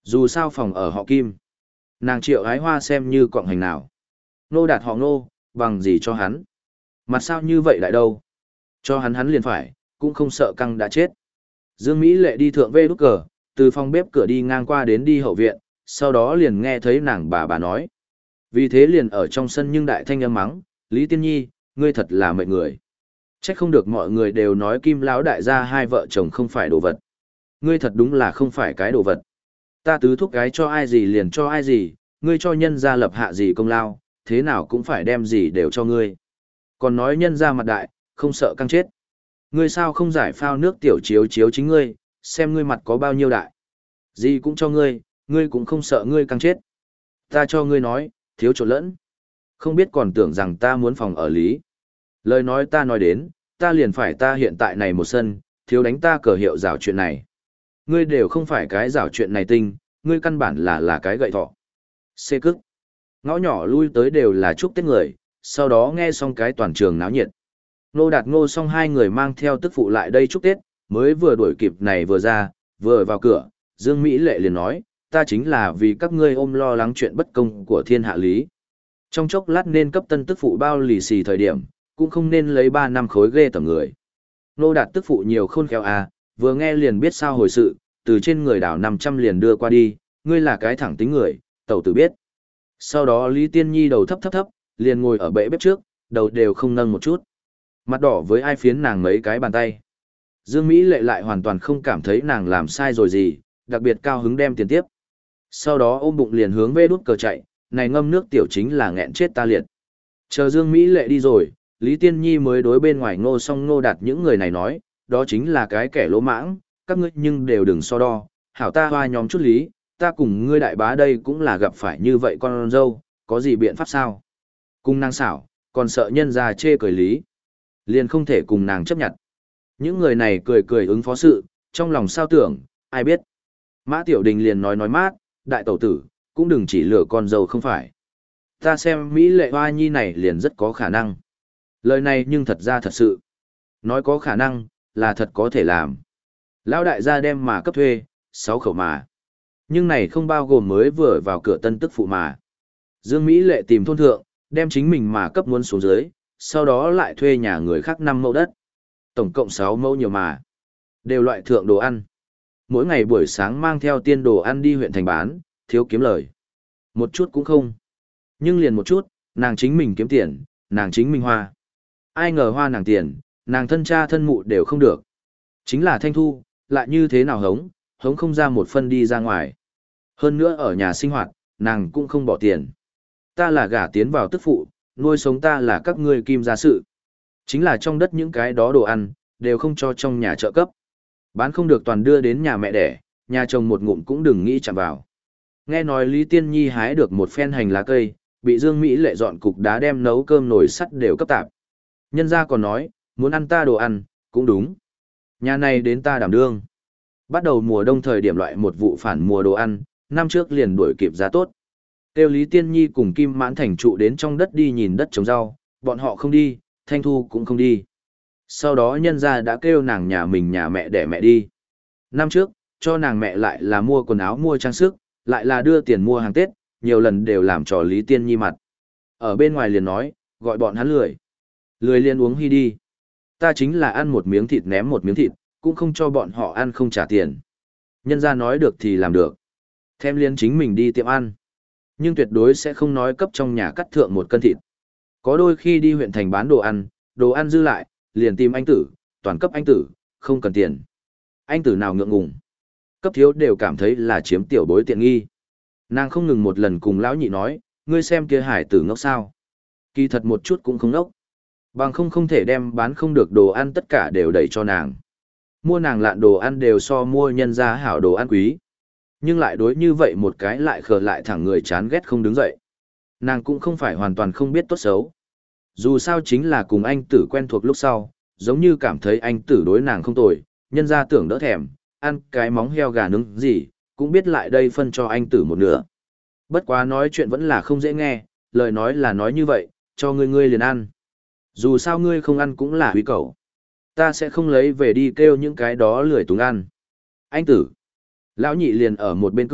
Dù sao phòng ở họ Kim. Nàng Triệu Ái Hoa xem như quọng hành nào. Nô Đạt họ Nô, bằng gì cho hắn? Mặt sao như vậy lại đâu? Cho hắn hắn liền phải, cũng không sợ căng đã chết. Dương Mỹ Lệ đi thượng vê đút cờ, từ phòng bếp cửa đi ngang qua đến đi hậu viện, sau đó liền nghe thấy nàng bà bà nói. Vì thế liền ở trong sân nhưng đại thanh âm mắng, Lý Tiên Nhi, ngươi thật là mệnh người. Trách không được mọi người đều nói Kim lão đại gia hai vợ chồng không phải đồ vật. Ngươi thật đúng là không phải cái đồ vật. Ta tứ thúc gái cho ai gì liền cho ai gì, ngươi cho nhân gia lập hạ gì công lao, thế nào cũng phải đem gì đều cho ngươi. Còn nói nhân gia mặt đại, không sợ căng chết. Ngươi sao không giải phao nước tiểu chiếu chiếu chính ngươi, xem ngươi mặt có bao nhiêu đại. Gì cũng cho ngươi, ngươi cũng không sợ ngươi căng chết. Ta cho ngươi nói, thiếu trộn lẫn. Không biết còn tưởng rằng ta muốn phòng ở lý. Lời nói ta nói đến, ta liền phải ta hiện tại này một sân, thiếu đánh ta cờ hiệu rào chuyện này. Ngươi đều không phải cái rào chuyện này tinh, ngươi căn bản là là cái gậy thọ. Xê cức. Ngõ nhỏ lui tới đều là chúc tết người, sau đó nghe xong cái toàn trường náo nhiệt. Nô Đạt Ngô xong hai người mang theo tức phụ lại đây chúc tết, mới vừa đuổi kịp này vừa ra, vừa vào cửa, Dương Mỹ Lệ liền nói, ta chính là vì các ngươi ôm lo lắng chuyện bất công của thiên hạ lý. Trong chốc lát nên cấp tân tức phụ bao lì xì thời điểm, cũng không nên lấy ba năm khối ghê tầm người. Nô Đạt tức phụ nhiều khôn khéo à, vừa nghe liền biết sao hồi sự, từ trên người đảo năm trăm liền đưa qua đi, ngươi là cái thẳng tính người, tẩu tử biết. Sau đó Lý Tiên Nhi đầu thấp thấp thấp, liền ngồi ở bệ bếp trước, đầu đều không nâng một chút. Mặt đỏ với ai phiến nàng mấy cái bàn tay. Dương Mỹ Lệ lại hoàn toàn không cảm thấy nàng làm sai rồi gì, đặc biệt cao hứng đem tiền tiếp. Sau đó ôm bụng liền hướng về đút cờ chạy, này ngâm nước tiểu chính là nghẹn chết ta liệt. Chờ Dương Mỹ Lệ đi rồi, Lý Tiên Nhi mới đối bên ngoài Ngô Song Ngô Đạt những người này nói, đó chính là cái kẻ lỗ mãng, các ngươi nhưng đều đừng so đo, hảo ta hoa nhóm chút lý, ta cùng ngươi đại bá đây cũng là gặp phải như vậy con dâu, có gì biện pháp sao? Cùng nàng xảo, còn sợ nhân ra chê cười lý. Liền không thể cùng nàng chấp nhận. Những người này cười cười ứng phó sự, trong lòng sao tưởng, ai biết. Mã Tiểu Đình liền nói nói mát, đại tẩu tử, cũng đừng chỉ lừa con dâu không phải. Ta xem Mỹ Lệ Hoa Nhi này liền rất có khả năng. Lời này nhưng thật ra thật sự. Nói có khả năng, là thật có thể làm. Lão đại gia đem mà cấp thuê, sáu khẩu mà. Nhưng này không bao gồm mới vừa vào cửa tân tức phụ mà. Dương Mỹ Lệ tìm thôn thượng, đem chính mình mà cấp muốn xuống dưới, sau đó lại thuê nhà người khác năm mẫu đất. Tổng cộng sáu mẫu nhiều mà. Đều loại thượng đồ ăn. Mỗi ngày buổi sáng mang theo tiên đồ ăn đi huyện thành bán, thiếu kiếm lời. Một chút cũng không. Nhưng liền một chút, nàng chính mình kiếm tiền, nàng chính mình hoa. Ai ngờ hoa nàng tiền, nàng thân cha thân mụ đều không được. Chính là thanh thu, lại như thế nào hống, hống không ra một phân đi ra ngoài. Hơn nữa ở nhà sinh hoạt, nàng cũng không bỏ tiền. Ta là gả tiến vào tức phụ, nuôi sống ta là các ngươi kim gia sự. Chính là trong đất những cái đó đồ ăn, đều không cho trong nhà trợ cấp. Bán không được toàn đưa đến nhà mẹ đẻ, nhà chồng một ngụm cũng đừng nghĩ chạm vào. Nghe nói Lý Tiên Nhi hái được một phen hành lá cây, bị Dương Mỹ Lệ dọn cục đá đem nấu cơm nồi sắt đều cấp tạp. Nhân gia còn nói, muốn ăn ta đồ ăn, cũng đúng. Nhà này đến ta đảm đương. Bắt đầu mùa đông thời điểm loại một vụ phản mùa đồ ăn, năm trước liền đuổi kịp giá tốt. Tiêu Lý Tiên Nhi cùng Kim Mãn Thành trụ đến trong đất đi nhìn đất trồng rau, bọn họ không đi, Thanh Thu cũng không đi. Sau đó nhân gia đã kêu nàng nhà mình nhà mẹ để mẹ đi. Năm trước, cho nàng mẹ lại là mua quần áo mua trang sức, lại là đưa tiền mua hàng Tết, nhiều lần đều làm trò Lý Tiên Nhi mặt. Ở bên ngoài liền nói, gọi bọn hắn lười. Lười liền uống hy đi. Ta chính là ăn một miếng thịt ném một miếng thịt, cũng không cho bọn họ ăn không trả tiền. Nhân gia nói được thì làm được. Thêm liên chính mình đi tiệm ăn. Nhưng tuyệt đối sẽ không nói cấp trong nhà cắt thượng một cân thịt. Có đôi khi đi huyện thành bán đồ ăn, đồ ăn dư lại, liền tìm anh tử, toàn cấp anh tử, không cần tiền. Anh tử nào ngượng ngùng. Cấp thiếu đều cảm thấy là chiếm tiểu bối tiện nghi. Nàng không ngừng một lần cùng lão nhị nói, ngươi xem kia hải tử ngốc sao. Kỳ thật một chút cũng không ngốc. Bằng không không thể đem bán không được đồ ăn tất cả đều đẩy cho nàng. Mua nàng lạn đồ ăn đều so mua nhân gia hảo đồ ăn quý. Nhưng lại đối như vậy một cái lại khờ lại thẳng người chán ghét không đứng dậy. Nàng cũng không phải hoàn toàn không biết tốt xấu. Dù sao chính là cùng anh tử quen thuộc lúc sau, giống như cảm thấy anh tử đối nàng không tồi, nhân ra tưởng đỡ thèm, ăn cái móng heo gà nướng gì, cũng biết lại đây phân cho anh tử một nửa. Bất quá nói chuyện vẫn là không dễ nghe, lời nói là nói như vậy, cho ngươi ngươi liền ăn. Dù sao ngươi không ăn cũng là huy cầu. Ta sẽ không lấy về đi kêu những cái đó lười túng ăn. Anh tử. Lão nhị liền ở một bên cười,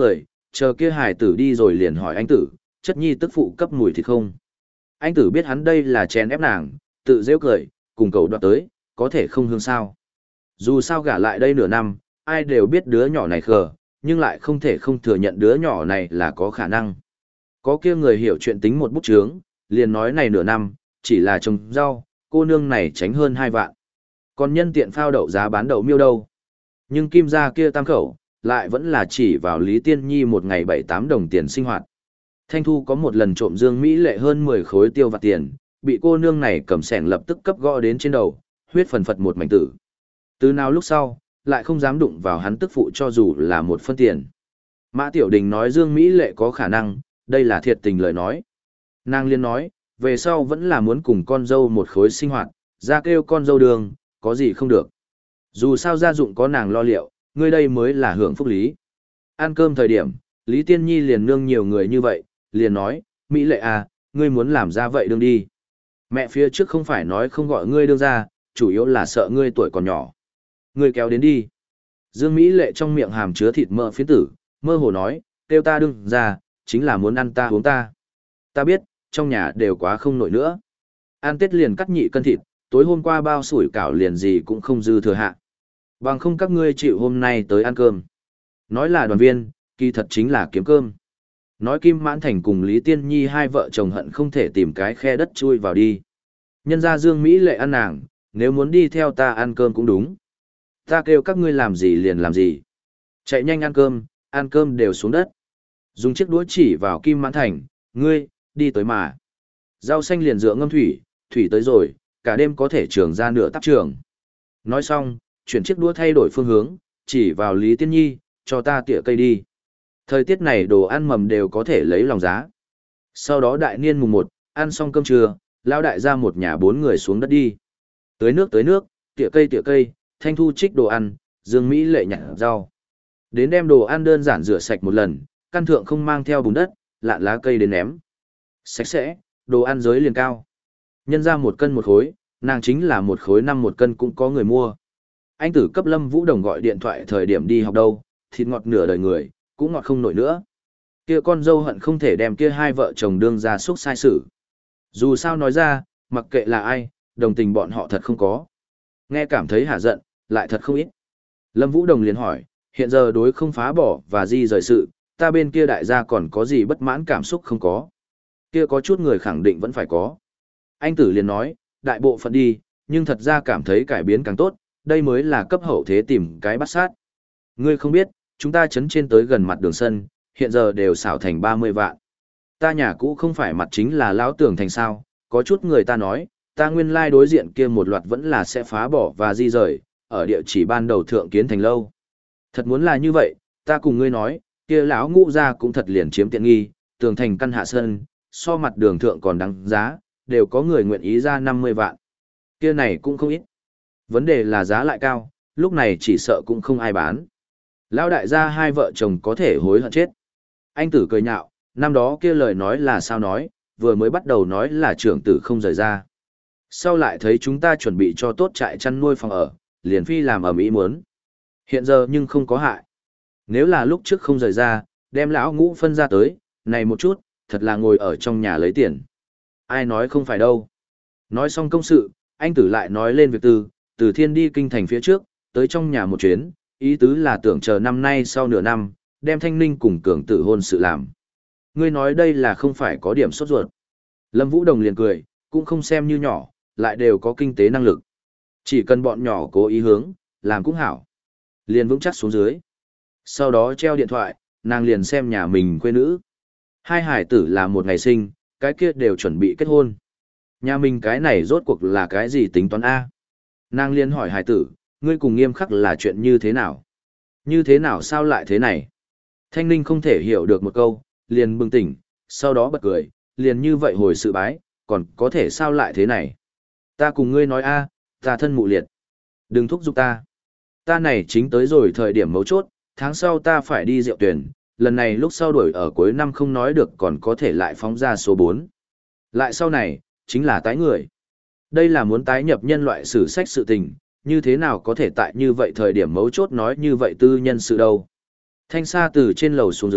chờ kia hải tử đi rồi liền hỏi anh tử, chất nhi tức phụ cấp mùi thịt không. Anh tử biết hắn đây là chèn ép nàng, tự dễ cười, cùng cầu đoạt tới, có thể không hương sao. Dù sao gả lại đây nửa năm, ai đều biết đứa nhỏ này khờ, nhưng lại không thể không thừa nhận đứa nhỏ này là có khả năng. Có kia người hiểu chuyện tính một bút chướng, liền nói này nửa năm, chỉ là trồng rau, cô nương này tránh hơn hai vạn. Còn nhân tiện phao đậu giá bán đậu miêu đâu. Nhưng kim gia kia tam khẩu, lại vẫn là chỉ vào Lý Tiên Nhi một ngày bảy tám đồng tiền sinh hoạt. Thanh Thu có một lần trộm Dương Mỹ Lệ hơn mười khối tiêu vặt tiền, bị cô nương này cầm sẻng lập tức cấp gõ đến trên đầu, huyết phần phật một mảnh tử. Từ nào lúc sau, lại không dám đụng vào hắn tức phụ cho dù là một phân tiền. Mã Tiểu Đình nói Dương Mỹ Lệ có khả năng, đây là thiệt tình lời nói. Nàng liên nói, về sau vẫn là muốn cùng con dâu một khối sinh hoạt, ra kêu con dâu đường, có gì không được. Dù sao gia dụng có nàng lo liệu, ngươi đây mới là hưởng phúc lý. Ăn cơm thời điểm, Lý Tiên Nhi liền nương nhiều người như vậy, liền nói, Mỹ Lệ à, ngươi muốn làm ra vậy đương đi. Mẹ phía trước không phải nói không gọi ngươi đương ra, chủ yếu là sợ ngươi tuổi còn nhỏ. Ngươi kéo đến đi. Dương Mỹ Lệ trong miệng hàm chứa thịt mỡ phiến tử, mơ hồ nói, kêu ta đương ra, chính là muốn ăn ta uống ta. Ta biết, trong nhà đều quá không nổi nữa. Ăn Tết liền cắt nhị cân thịt, tối hôm qua bao sủi cảo liền gì cũng không dư thừa hạ. Bằng không các ngươi chịu hôm nay tới ăn cơm. Nói là đoàn viên, kỳ thật chính là kiếm cơm. Nói Kim Mãn Thành cùng Lý Tiên Nhi hai vợ chồng hận không thể tìm cái khe đất chui vào đi. Nhân ra Dương Mỹ Lệ ăn nàng, nếu muốn đi theo ta ăn cơm cũng đúng. Ta kêu các ngươi làm gì liền làm gì. Chạy nhanh ăn cơm, ăn cơm đều xuống đất. Dùng chiếc đũa chỉ vào Kim Mãn Thành, ngươi, đi tới mà. Rau xanh liền dựa ngâm thủy, thủy tới rồi, cả đêm có thể trường ra nửa tắp trường. Nói xong, chuyển chiếc đũa thay đổi phương hướng, chỉ vào Lý Tiên Nhi, cho ta tỉa cây đi. Thời tiết này đồ ăn mầm đều có thể lấy lòng giá. Sau đó đại niên mùng một, ăn xong cơm trưa, lão đại ra một nhà bốn người xuống đất đi. Tới nước tới nước, tỉa cây tỉa cây, Thanh Thu trích đồ ăn, Dương Mỹ Lệ nhặt rau. Đến đem đồ ăn đơn giản rửa sạch một lần, căn thượng không mang theo bùn đất, lạn lá cây đến ném. Sạch sẽ, đồ ăn giới liền cao. Nhân ra một cân một khối, nàng chính là một khối năm một cân cũng có người mua. Anh tử cấp Lâm Vũ Đồng gọi điện thoại thời điểm đi học đâu, thịt ngọt nửa đời người, cũng ngọt không nổi nữa. Kia con dâu hận không thể đem kia hai vợ chồng đương ra xúc sai xử. Dù sao nói ra, mặc kệ là ai, đồng tình bọn họ thật không có. Nghe cảm thấy hả giận, lại thật không ít. Lâm Vũ Đồng liền hỏi, hiện giờ đối không phá bỏ và di rời sự, ta bên kia đại gia còn có gì bất mãn cảm xúc không có. Kia có chút người khẳng định vẫn phải có. Anh tử liền nói, đại bộ phận đi, nhưng thật ra cảm thấy cải biến càng tốt, đây mới là cấp hậu thế tìm cái bắt sát. Ngươi không biết, chúng ta chấn trên tới gần mặt đường sân, hiện giờ đều xảo thành ba mươi vạn. Ta nhà cũ không phải mặt chính là lão tường thành sao, có chút người ta nói, ta nguyên lai đối diện kia một loạt vẫn là sẽ phá bỏ và di rời, ở địa chỉ ban đầu thượng kiến thành lâu. Thật muốn là như vậy, ta cùng ngươi nói, kia lão ngũ gia cũng thật liền chiếm tiện nghi, tường thành căn hạ sân, so mặt đường thượng còn đáng giá, đều có người nguyện ý ra năm mươi vạn. Kia này cũng không ít. Vấn đề là giá lại cao, lúc này chỉ sợ cũng không ai bán. Lão đại gia hai vợ chồng có thể hối hận chết. Anh tử cười nhạo, năm đó kia lời nói là sao nói, vừa mới bắt đầu nói là trưởng tử không rời ra. Sau lại thấy chúng ta chuẩn bị cho tốt trại chăn nuôi phòng ở, liền phi làm ầm ĩ muốn. Hiện giờ nhưng không có hại. Nếu là lúc trước không rời ra, đem lão ngũ phân ra tới, này một chút, thật là ngồi ở trong nhà lấy tiền. Ai nói không phải đâu. Nói xong công sự, anh tử lại nói lên việc từ, từ thiên đi kinh thành phía trước, tới trong nhà một chuyến, ý tứ là tưởng chờ năm nay sau nửa năm, đem Thanh Ninh cùng cường tử hôn sự làm. Ngươi nói đây là không phải có điểm sốt ruột. Lâm Vũ Đồng liền cười, cũng không xem như nhỏ, lại đều có kinh tế năng lực. Chỉ cần bọn nhỏ cố ý hướng, làm cũng hảo. Liền vững chắc xuống dưới. Sau đó treo điện thoại, nàng liền xem nhà mình quê nữ. Hai hải tử là một ngày sinh, cái kia đều chuẩn bị kết hôn. Nhà mình cái này rốt cuộc là cái gì tính toán A? Nàng liền hỏi hải tử, ngươi cùng Nghiêm Khắc là chuyện như thế nào? Như thế nào sao lại thế này? Thanh Ninh không thể hiểu được một câu, liền bừng tỉnh, sau đó bật cười, liền như vậy hồi sự bái, còn có thể sao lại thế này? Ta cùng ngươi nói A, ta thân mụ liệt. Đừng thúc giục ta. Ta này chính tới rồi thời điểm mấu chốt, tháng sau ta phải đi rượu tuyển, lần này lúc sau đuổi ở cuối năm không nói được còn có thể lại phóng ra số bốn. Lại sau này, chính là tái người. Đây là muốn tái nhập nhân loại sử sách sự tình, như thế nào có thể tại như vậy thời điểm mấu chốt nói như vậy tư nhân sự đâu. Thanh Sa từ trên lầu xuống dưới,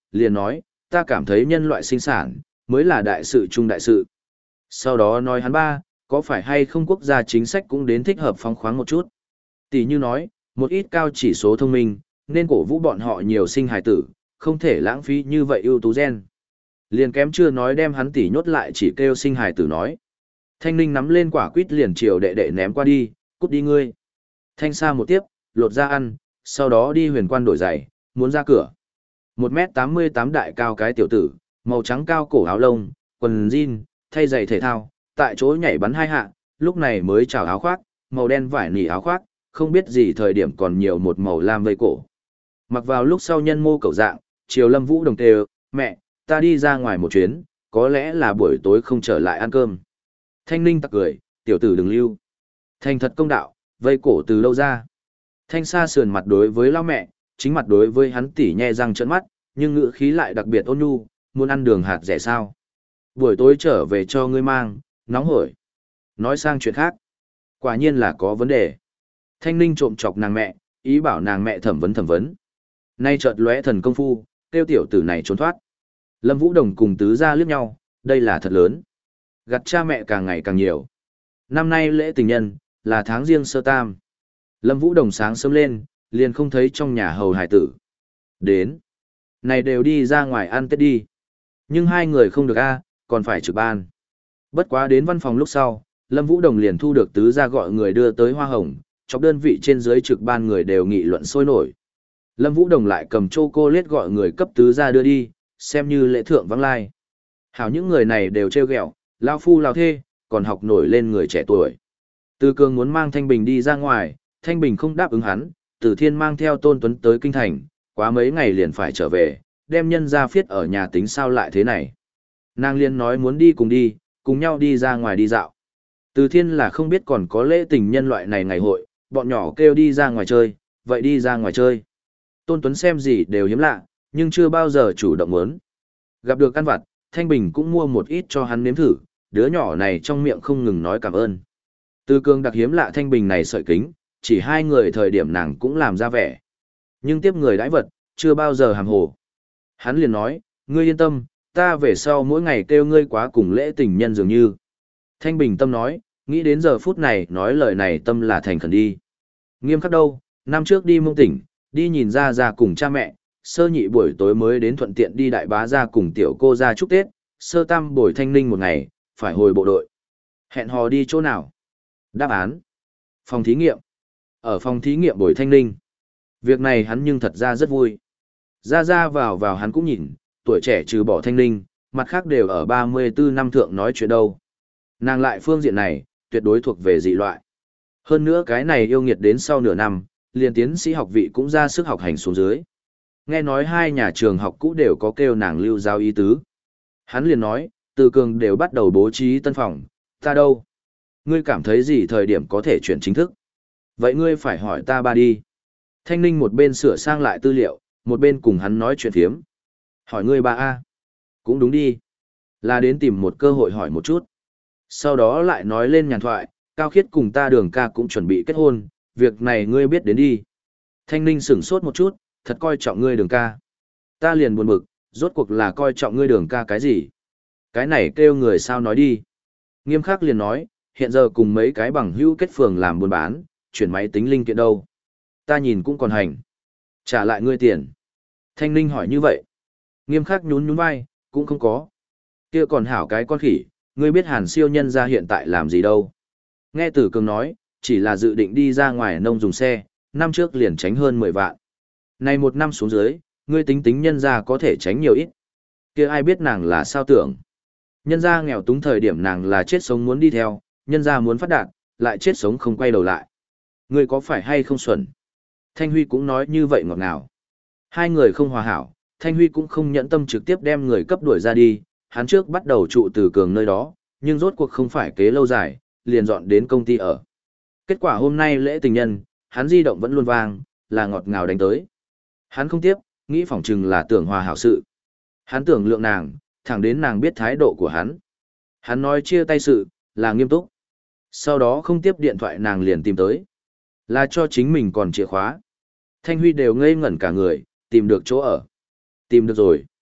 liền nói, ta cảm thấy nhân loại sinh sản, mới là đại sự chung đại sự. Sau đó nói hắn ba, có phải hay không quốc gia chính sách cũng đến thích hợp phóng khoáng một chút. Tỷ như nói, một ít cao chỉ số thông minh, nên cổ vũ bọn họ nhiều sinh hài tử, không thể lãng phí như vậy ưu tú gen. Liền kém chưa nói đem hắn tỷ nhốt lại chỉ kêu sinh hài tử nói. Thanh Ninh nắm lên quả quýt liền chiều đệ đệ ném qua đi, cút đi ngươi. Thanh Sa một tiếp, lột ra ăn, sau đó đi huyền quan đổi giày, muốn ra cửa. một mét tám mươi tám đại cao cái tiểu tử, màu trắng cao cổ áo lông, quần jean, thay giày thể thao, tại chỗ nhảy bắn hai hạ, lúc này mới trào áo khoác, màu đen vải nỉ áo khoác, không biết gì thời điểm còn nhiều một màu lam vây cổ. Mặc vào lúc sau nhân mô cầu dạng, chiều Lâm Vũ Đồng tê, mẹ, ta đi ra ngoài một chuyến, có lẽ là buổi tối không trở lại ăn cơm. Thanh Ninh tặc cười, tiểu tử đừng lưu. Thành thật công đạo, vây cổ từ lâu ra. Thanh Sa sườn mặt đối với lão mẹ, chính mặt đối với hắn tỉ nhe răng trợn mắt, nhưng ngữ khí lại đặc biệt ôn nhu, muốn ăn đường hạt rẻ sao. Buổi tối trở về cho ngươi mang, nóng hổi. Nói sang chuyện khác. Quả nhiên là có vấn đề. Thanh Ninh trộm chọc nàng mẹ, ý bảo nàng mẹ thẩm vấn thẩm vấn. Nay chợt lóe thần công phu, tiêu tiểu tử này trốn thoát. Lâm Vũ Đồng cùng tứ gia liếc nhau, đây là thật lớn. Gặt cha mẹ càng ngày càng nhiều. Năm nay lễ tình nhân, là tháng riêng sơ tam. Lâm Vũ Đồng sáng sớm lên, liền không thấy trong nhà hầu hải tử. Đến. Này đều đi ra ngoài ăn Tết đi. Nhưng hai người không được a, còn phải trực ban. Bất quá đến văn phòng lúc sau, Lâm Vũ Đồng liền thu được tứ gia gọi người đưa tới hoa hồng, chọc đơn vị trên dưới trực ban người đều nghị luận sôi nổi. Lâm Vũ Đồng lại cầm chocolate gọi người cấp tứ gia đưa đi, xem như lễ thượng vắng lai. Hảo những người này đều trêu ghẹo, lao phu lao thê, còn học nổi lên người trẻ tuổi. Từ Cường muốn mang Thanh Bình đi ra ngoài, Thanh Bình không đáp ứng hắn, Từ Thiên mang theo Tôn Tuấn tới kinh thành, quá mấy ngày liền phải trở về, đem nhân ra phiết ở nhà tính sao lại thế này. Nàng liên nói muốn đi cùng đi, cùng nhau đi ra ngoài đi dạo. Từ Thiên là không biết còn có lễ tình nhân loại này ngày hội, bọn nhỏ kêu đi ra ngoài chơi, vậy đi ra ngoài chơi. Tôn Tuấn xem gì đều hiếm lạ, nhưng chưa bao giờ chủ động muốn. Gặp được ăn vặt, Thanh Bình cũng mua một ít cho hắn nếm thử, đứa nhỏ này trong miệng không ngừng nói cảm ơn. Từ Cường đặc hiếm lạ Thanh Bình này sợi kính, chỉ hai người thời điểm nàng cũng làm ra vẻ. Nhưng tiếp người đãi vật, chưa bao giờ hàm hồ. Hắn liền nói, ngươi yên tâm, ta về sau mỗi ngày kêu ngươi quá cùng lễ tình nhân dường như. Thanh Bình tâm nói, nghĩ đến giờ phút này nói lời này tâm là thành khẩn đi. Nghiêm khắc đâu, năm trước đi Mông Tỉnh, đi nhìn ra ra cùng cha mẹ, sơ nhị buổi tối mới đến thuận tiện đi đại bá ra cùng tiểu cô ra chúc Tết, sơ tam buổi thanh ninh một ngày, phải hồi bộ đội. Hẹn hò đi chỗ nào? Đáp án. Phòng thí nghiệm. Ở phòng thí nghiệm buổi thanh ninh. Việc này hắn nhưng thật ra rất vui. Ra ra vào vào hắn cũng nhìn, tuổi trẻ trừ bỏ thanh ninh, mặt khác đều ở ba mươi tư năm thượng nói chuyện đâu. Nàng lại phương diện này, tuyệt đối thuộc về dị loại. Hơn nữa cái này yêu nghiệt đến sau nửa năm, liền tiến sĩ học vị cũng ra sức học hành xuống dưới. Nghe nói hai nhà trường học cũ đều có kêu nàng lưu giao ý tứ. Hắn liền nói, Từ Cường đều bắt đầu bố trí tân phòng, ta đâu? Ngươi cảm thấy gì thời điểm có thể chuyển chính thức? Vậy ngươi phải hỏi ta ba đi. Thanh Ninh một bên sửa sang lại tư liệu, một bên cùng hắn nói chuyện thiếm. Hỏi ngươi ba A. Cũng đúng đi. Là đến tìm một cơ hội hỏi một chút. Sau đó lại nói lên nhàn thoại, Cao Khiết cùng ta Đường ca cũng chuẩn bị kết hôn, việc này ngươi biết đến đi. Thanh Ninh sửng sốt một chút, thật coi trọng ngươi Đường ca. Ta liền buồn bực, rốt cuộc là coi trọng ngươi Đường ca cái gì? Cái này kêu người sao nói đi. Nghiêm khắc liền nói, hiện giờ cùng mấy cái bằng hữu kết phường làm buôn bán, chuyển máy tính linh kiện đâu. Ta nhìn cũng còn hành. Trả lại ngươi tiền. Thanh Ninh hỏi như vậy. Nghiêm khắc nhún nhún vai, cũng không có. Kia còn hảo cái con khỉ, ngươi biết Hàn siêu nhân ra hiện tại làm gì đâu. Nghe Tử Cường nói, chỉ là dự định đi ra ngoài nông dùng xe, năm trước liền tránh hơn mười vạn. Này một năm xuống dưới, ngươi tính tính nhân ra có thể tránh nhiều ít. Kia ai biết nàng là sao tưởng. Nhân ra nghèo túng thời điểm nàng là chết sống muốn đi theo, nhân ra muốn phát đạt, lại chết sống không quay đầu lại. Ngươi có phải hay không xuẩn? Thanh Huy cũng nói như vậy ngọt ngào. Hai người không hòa hảo, Thanh Huy cũng không nhẫn tâm trực tiếp đem người cấp đuổi ra đi, hắn trước bắt đầu trụ Từ Cường nơi đó, nhưng rốt cuộc không phải kế lâu dài, liền dọn đến công ty ở. Kết quả hôm nay lễ tình nhân, hắn di động vẫn luôn vang, là ngọt ngào đánh tới. Hắn không tiếp, nghĩ phỏng chừng là tưởng hòa hảo sự. Hắn tưởng lượng nàng, thẳng đến nàng biết thái độ của hắn. Hắn nói chia tay sự, là nghiêm túc. Sau đó không tiếp điện thoại nàng liền tìm tới. Là cho chính mình còn chìa khóa. Thanh Huy đều ngây ngẩn cả người, tìm được chỗ ở. Tìm được rồi.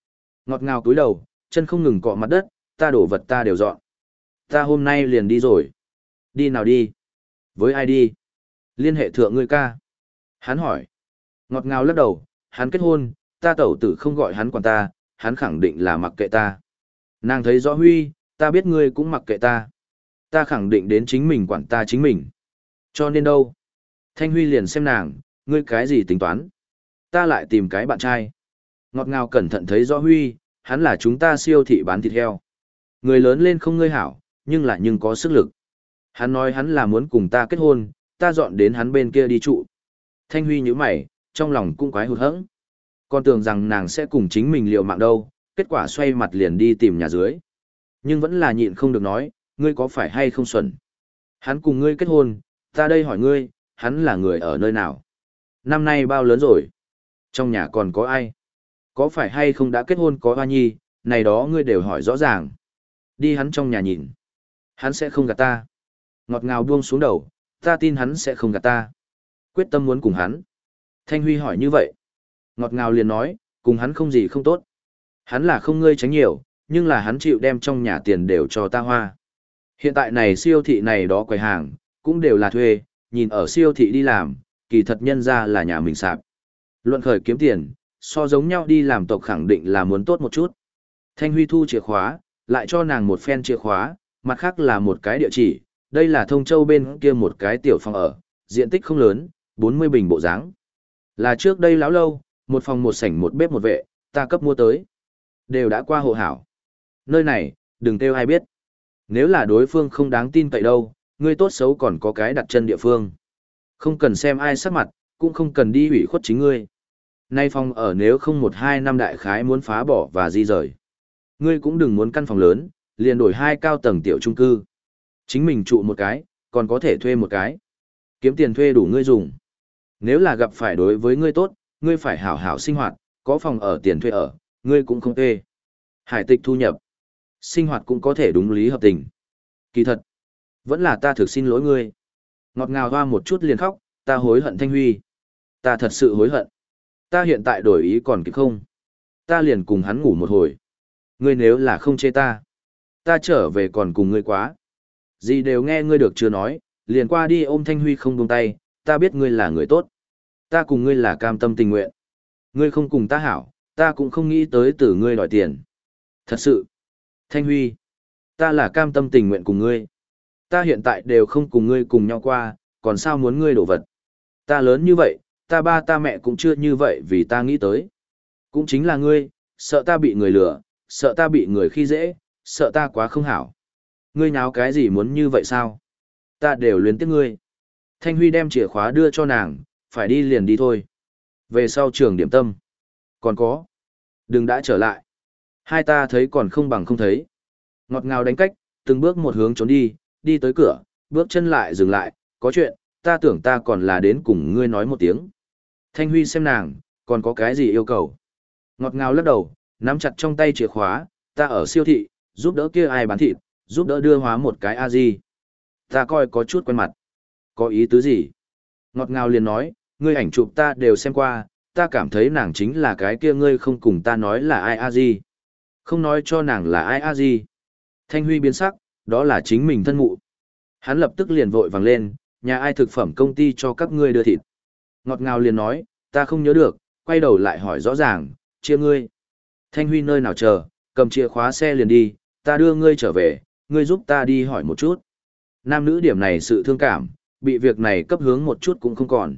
Ngọt ngào cúi đầu, chân không ngừng cọ mặt đất, ta đổ vật ta đều dọn. Ta hôm nay liền đi rồi. Đi nào đi? Với ai đi? Liên hệ thượng ngươi ca. Hắn hỏi. Ngọt ngào lắc đầu, hắn kết hôn, ta tẩu tử không gọi hắn quản ta, hắn khẳng định là mặc kệ ta. Nàng thấy rõ Huy, ta biết ngươi cũng mặc kệ ta. Ta khẳng định đến chính mình quản ta chính mình. Cho nên đâu? Thanh Huy liền xem nàng, ngươi cái gì tính toán? Ta lại tìm cái bạn trai. Ngọt ngào cẩn thận thấy rõ Huy, hắn là chúng ta siêu thị bán thịt heo. Người lớn lên không ngươi hảo, nhưng lại nhưng có sức lực. Hắn nói hắn là muốn cùng ta kết hôn, ta dọn đến hắn bên kia đi trụ. Thanh Huy nhíu mày, trong lòng cũng quái hụt hẫng. Con tưởng rằng nàng sẽ cùng chính mình liều mạng đâu, kết quả xoay mặt liền đi tìm nhà dưới. Nhưng vẫn là nhịn không được nói, ngươi có phải hay không xuẩn? Hắn cùng ngươi kết hôn, ta đây hỏi ngươi, hắn là người ở nơi nào? Năm nay bao lớn rồi? Trong nhà còn có ai? Có phải hay không đã kết hôn có hoa nhi, này đó ngươi đều hỏi rõ ràng. Đi hắn trong nhà nhìn. Hắn sẽ không gạt ta. Ngọt ngào buông xuống đầu, ta tin hắn sẽ không gạt ta. Quyết tâm muốn cùng hắn. Thanh Huy hỏi như vậy. Ngọt ngào liền nói, cùng hắn không gì không tốt. Hắn là không ngươi tránh nhiều, nhưng là hắn chịu đem trong nhà tiền đều cho ta hoa. Hiện tại này siêu thị này đó quầy hàng, cũng đều là thuê, nhìn ở siêu thị đi làm, kỳ thật nhân ra là nhà mình sạp. Luận khởi kiếm tiền, so giống nhau đi làm tộc khẳng định là muốn tốt một chút. Thanh Huy thu chìa khóa, lại cho nàng một phen chìa khóa, mặt khác là một cái địa chỉ, đây là Thông Châu bên kia một cái tiểu phòng ở, diện tích không lớn, bốn mươi bình bộ dáng. Là trước đây lão lâu, một phòng một sảnh một bếp một vệ, ta cấp mua tới. Đều đã qua hộ hảo. Nơi này, đừng kêu ai biết. Nếu là đối phương không đáng tin cậy đâu, ngươi tốt xấu còn có cái đặt chân địa phương. Không cần xem ai sắc mặt, cũng không cần đi hủy khuất chính ngươi. Nay phòng ở nếu không một hai năm đại khái muốn phá bỏ và di rời. Ngươi cũng đừng muốn căn phòng lớn, liền đổi hai cao tầng tiểu trung cư. Chính mình trụ một cái, còn có thể thuê một cái. Kiếm tiền thuê đủ ngươi dùng. Nếu là gặp phải đối với ngươi tốt, ngươi phải hảo hảo sinh hoạt, có phòng ở tiền thuê ở, ngươi cũng không thuê. Hải tịch thu nhập. Sinh hoạt cũng có thể đúng lý hợp tình. Kỳ thật, vẫn là ta thực xin lỗi ngươi. Ngọt ngào hoa một chút liền khóc, ta hối hận Thanh Huy. Ta thật sự hối hận. Ta hiện tại đổi ý còn kịp không? Ta liền cùng hắn ngủ một hồi. Ngươi nếu là không chê ta, ta trở về còn cùng ngươi quá. Gì đều nghe ngươi được chưa nói, liền qua đi ôm Thanh Huy không buông tay, ta biết ngươi là người tốt. Ta cùng ngươi là cam tâm tình nguyện. Ngươi không cùng ta hảo, ta cũng không nghĩ tới từ ngươi đòi tiền. Thật sự, Thanh Huy, ta là cam tâm tình nguyện cùng ngươi. Ta hiện tại đều không cùng ngươi cùng nhau qua, còn sao muốn ngươi đổ vật. Ta lớn như vậy, ta ba ta mẹ cũng chưa như vậy vì ta nghĩ tới. Cũng chính là ngươi, sợ ta bị người lừa, sợ ta bị người khi dễ, sợ ta quá không hảo. Ngươi nháo cái gì muốn như vậy sao? Ta đều luyến tiếc ngươi. Thanh Huy đem chìa khóa đưa cho nàng, phải đi liền đi thôi. Về sau trường điểm tâm. Còn có. Đừng đã trở lại. Hai ta thấy còn không bằng không thấy. Ngọt ngào đánh cách, từng bước một hướng trốn đi, đi tới cửa, bước chân lại dừng lại, có chuyện, ta tưởng ta còn là đến cùng ngươi nói một tiếng. Thanh Huy xem nàng, còn có cái gì yêu cầu. Ngọt ngào lắc đầu, nắm chặt trong tay chìa khóa, ta ở siêu thị, giúp đỡ kia ai bán thịt, giúp đỡ đưa hóa một cái a-di. Ta coi có chút quen mặt. Có ý tứ gì? Ngọt ngào liền nói, ngươi ảnh chụp ta đều xem qua, ta cảm thấy nàng chính là cái kia ngươi không cùng ta nói là ai a-di. Không nói cho nàng là ai a-di. Thanh Huy biến sắc, đó là chính mình thân mụ. Hắn lập tức liền vội vàng lên, nhà ai thực phẩm công ty cho các ngươi đưa thịt. Ngọt ngào liền nói, ta không nhớ được, quay đầu lại hỏi rõ ràng, chia ngươi. Thanh Huy nơi nào chờ, cầm chìa khóa xe liền đi, ta đưa ngươi trở về, ngươi giúp ta đi hỏi một chút. Nam nữ điểm này sự thương cảm, bị việc này cấp hướng một chút cũng không còn.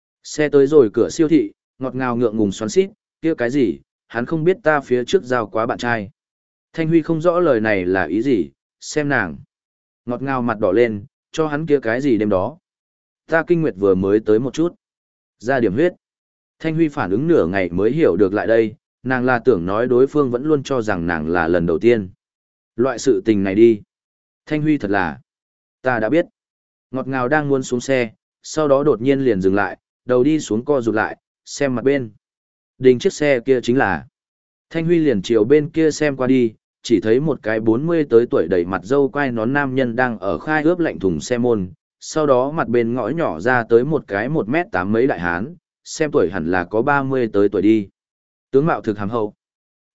Xe tới rồi cửa siêu thị, ngọt ngào ngượng ngùng xoắn xít, kia cái gì, hắn không biết ta phía trước giao quá bạn trai. Thanh Huy không rõ lời này là ý gì, xem nàng. Ngọt ngào mặt đỏ lên, cho hắn kia cái gì đêm đó. Ta kinh nguyệt vừa mới tới một chút. Ra điểm huyết. Thanh Huy phản ứng nửa ngày mới hiểu được lại đây, nàng là tưởng nói đối phương vẫn luôn cho rằng nàng là lần đầu tiên. Loại sự tình này đi. Thanh Huy thật là. Ta đã biết. Ngọt ngào đang muốn xuống xe, sau đó đột nhiên liền dừng lại, đầu đi xuống co rụt lại, xem mặt bên. Đình chiếc xe kia chính là. Thanh Huy liền chiều bên kia xem qua đi, chỉ thấy một cái bốn mươi tới tuổi đầy mặt dâu quai nón nam nhân đang ở khai ướp lạnh thùng xe môn, sau đó mặt bên ngõ nhỏ ra tới một cái một mét tám mấy đại hán, xem tuổi hẳn là có ba mươi tới tuổi đi. Tướng mạo thực hàm hậu.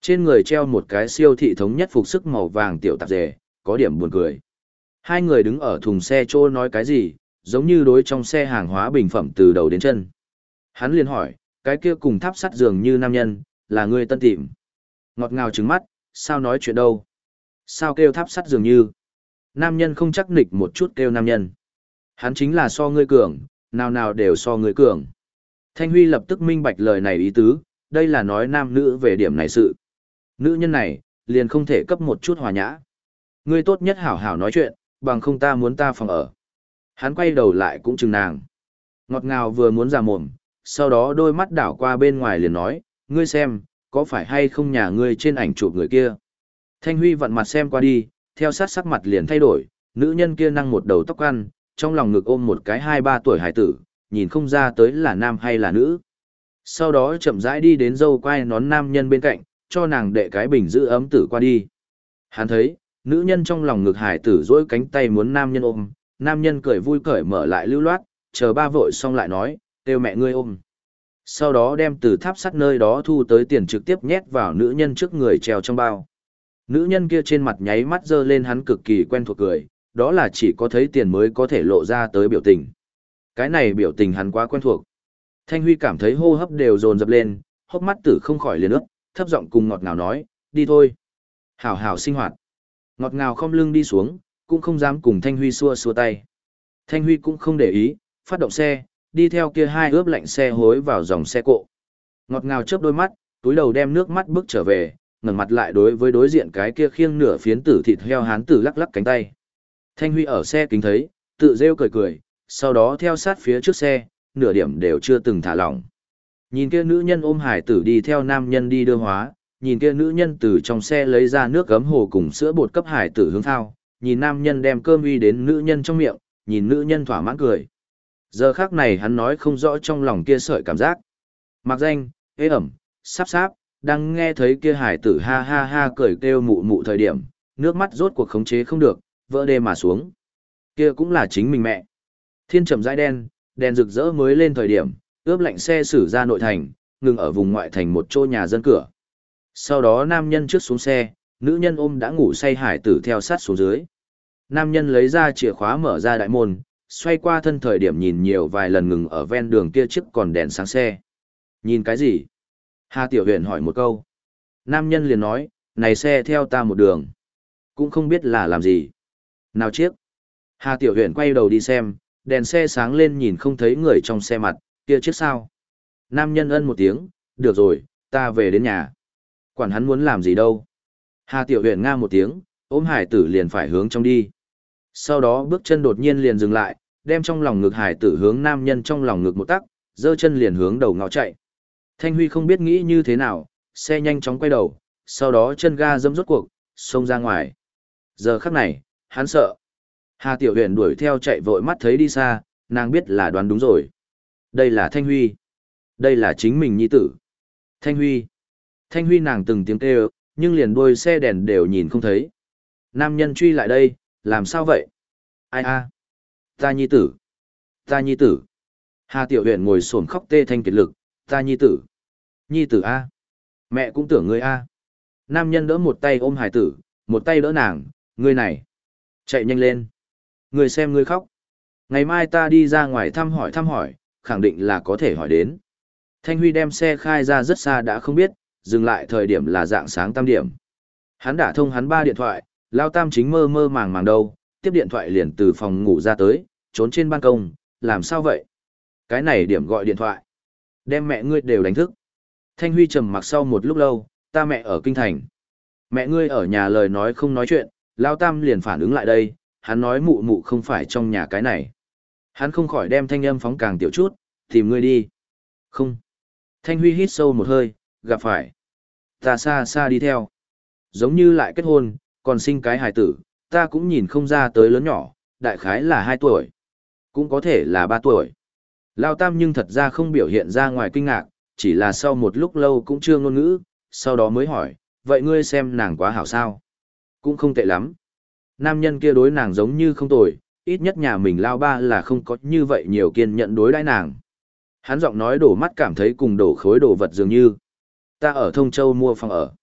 Trên người treo một cái siêu thị thống nhất phục sức màu vàng tiểu tạp dề, có điểm buồn cười. Hai người đứng ở thùng xe chỗ nói cái gì, giống như đối trong xe hàng hóa bình phẩm từ đầu đến chân. Hắn liền hỏi, cái kia cùng tháp sắt dường như nam nhân, là người tân tìm. Ngọt ngào trứng mắt, sao nói chuyện đâu? Sao kêu tháp sắt dường như? Nam nhân không chắc nịch một chút kêu nam nhân. Hắn chính là so ngươi cường, nào nào đều so ngươi cường. Thanh Huy lập tức minh bạch lời này ý tứ, đây là nói nam nữ về điểm này sự. Nữ nhân này, liền không thể cấp một chút hòa nhã. Ngươi tốt nhất hảo hảo nói chuyện, bằng không ta muốn ta phòng ở. Hắn quay đầu lại cũng chừng nàng. Ngọt ngào vừa muốn ra mồm, sau đó đôi mắt đảo qua bên ngoài liền nói, ngươi xem, có phải hay không nhà ngươi trên ảnh chụp người kia. Thanh Huy vặn mặt xem qua đi, theo sát sắc mặt liền thay đổi, nữ nhân kia năng một đầu tóc ăn, trong lòng ngực ôm một cái hai ba tuổi hải tử, nhìn không ra tới là nam hay là nữ. Sau đó chậm rãi đi đến dâu quai nón nam nhân bên cạnh, cho nàng đệ cái bình giữ ấm tử qua đi. Hắn thấy, nữ nhân trong lòng ngực hải tử dỗi cánh tay muốn nam nhân ôm, nam nhân cười vui cởi mở lại lưu loát, chờ ba vội xong lại nói, kêu mẹ ngươi ôm. Sau đó đem từ tháp sắt nơi đó thu tới tiền trực tiếp nhét vào nữ nhân trước người treo trong bao. Nữ nhân kia trên mặt nháy mắt dơ lên hắn cực kỳ quen thuộc cười, đó là chỉ có thấy tiền mới có thể lộ ra tới biểu tình. Cái này biểu tình hắn quá quen thuộc. Thanh Huy cảm thấy hô hấp đều dồn dập lên, hốc mắt tử không khỏi liền ướt, thấp giọng cùng ngọt ngào nói, đi thôi. Hảo hảo sinh hoạt. Ngọt ngào không lưng đi xuống, cũng không dám cùng Thanh Huy xua xua tay. Thanh Huy cũng không để ý, phát động xe, đi theo kia hai ướp lạnh xe hối vào dòng xe cộ. Ngọt ngào chớp đôi mắt, túi đầu đem nước mắt bước trở về, ngẩng mặt lại đối với đối diện cái kia khiêng nửa phiến tử thịt heo hán tử lắc lắc cánh tay. Thanh Huy ở xe kính thấy, tự rêu cười cười, sau đó theo sát phía trước xe, nửa điểm đều chưa từng thả lỏng. Nhìn kia nữ nhân ôm hải tử đi theo nam nhân đi đưa hóa, nhìn kia nữ nhân từ trong xe lấy ra nước gấm hồ cùng sữa bột cấp hải tử hướng thao, nhìn nam nhân đem cơm uy đến nữ nhân trong miệng, nhìn nữ nhân thỏa mãn cười. Giờ khác này hắn nói không rõ trong lòng kia sợi cảm giác. Mặc danh, ế ẩm, sáp sáp, đang nghe thấy kia hải tử ha ha ha cười kêu mụ mụ thời điểm, nước mắt rốt cuộc khống chế không được, vỡ đê mà xuống. Kia cũng là chính mình mẹ. Thiên trầm rãi đen, đèn rực rỡ mới lên thời điểm, ướp lạnh xe xử ra nội thành, ngừng ở vùng ngoại thành một chỗ nhà dân cửa. Sau đó nam nhân trước xuống xe, nữ nhân ôm đã ngủ say hải tử theo sát xuống dưới. Nam nhân lấy ra chìa khóa mở ra đại môn, xoay qua thân thời điểm nhìn nhiều vài lần ngừng ở ven đường kia chiếc còn đèn sáng xe. Nhìn cái gì? Hà Tiểu Huyền hỏi một câu. Nam nhân liền nói, này xe theo ta một đường. Cũng không biết là làm gì. Nào chiếc? Hà Tiểu Huyền quay đầu đi xem, đèn xe sáng lên nhìn không thấy người trong xe mặt, kia chiếc sao? Nam nhân ân một tiếng, được rồi, ta về đến nhà. Quản hắn muốn làm gì đâu. Hà Tiểu Huyền nga một tiếng, ôm hải tử liền phải hướng trong đi. Sau đó bước chân đột nhiên liền dừng lại, đem trong lòng ngực hải tử hướng nam nhân trong lòng ngực một tắc, giơ chân liền hướng đầu ngõ chạy. Thanh Huy không biết nghĩ như thế nào, xe nhanh chóng quay đầu, sau đó chân ga dẫm rốt cuộc, xông ra ngoài. Giờ khắc này, hắn sợ. Hà Tiểu Huyền đuổi theo chạy vội mắt thấy đi xa, nàng biết là đoán đúng rồi. Đây là Thanh Huy. Đây là chính mình nhi tử. Thanh Huy. Thanh Huy nàng từng tiếng kêu, nhưng liền đuôi xe đèn đều nhìn không thấy. Nam nhân truy lại đây, làm sao vậy? Ai a? Ta nhi tử. Ta nhi tử. Hà Tiểu Huyền ngồi xổm khóc tê thanh kiệt lực, ta nhi tử. Nhi tử a. Mẹ cũng tưởng ngươi a. Nam nhân đỡ một tay ôm hải tử, một tay đỡ nàng, ngươi này. Chạy nhanh lên. Ngươi xem ngươi khóc. Ngày mai ta đi ra ngoài thăm hỏi thăm hỏi, khẳng định là có thể hỏi đến. Thanh Huy đem xe khai ra rất xa đã không biết, dừng lại thời điểm là dạng sáng tam điểm. Hắn đã thông hắn ba điện thoại, Lao Tam chính mơ mơ màng màng đâu, tiếp điện thoại liền từ phòng ngủ ra tới, trốn trên ban công, làm sao vậy? Cái này điểm gọi điện thoại. Đem mẹ ngươi đều đánh thức. Thanh Huy trầm mặc sau một lúc lâu, ta mẹ ở kinh thành. Mẹ ngươi ở nhà lời nói không nói chuyện, Lao Tam liền phản ứng lại đây, hắn nói mụ mụ không phải trong nhà cái này. Hắn không khỏi đem thanh âm phóng càng tiểu chút, tìm ngươi đi. Không. Thanh Huy hít sâu một hơi, gặp phải. Ta xa xa đi theo. Giống như lại kết hôn, còn sinh cái hài tử, ta cũng nhìn không ra tới lớn nhỏ, đại khái là hai tuổi. Cũng có thể là ba tuổi. Lao Tam nhưng thật ra không biểu hiện ra ngoài kinh ngạc, chỉ là sau một lúc lâu cũng chưa ngôn ngữ, sau đó mới hỏi, vậy ngươi xem nàng quá hảo sao? Cũng không tệ lắm. Nam nhân kia đối nàng giống như không tồi, ít nhất nhà mình Lao Ba là không có như vậy nhiều kiên nhẫn đối đãi nàng. Hắn giọng nói đổ mắt cảm thấy cùng đổ khối đồ vật dường như. Ta ở Thông Châu mua phòng ở.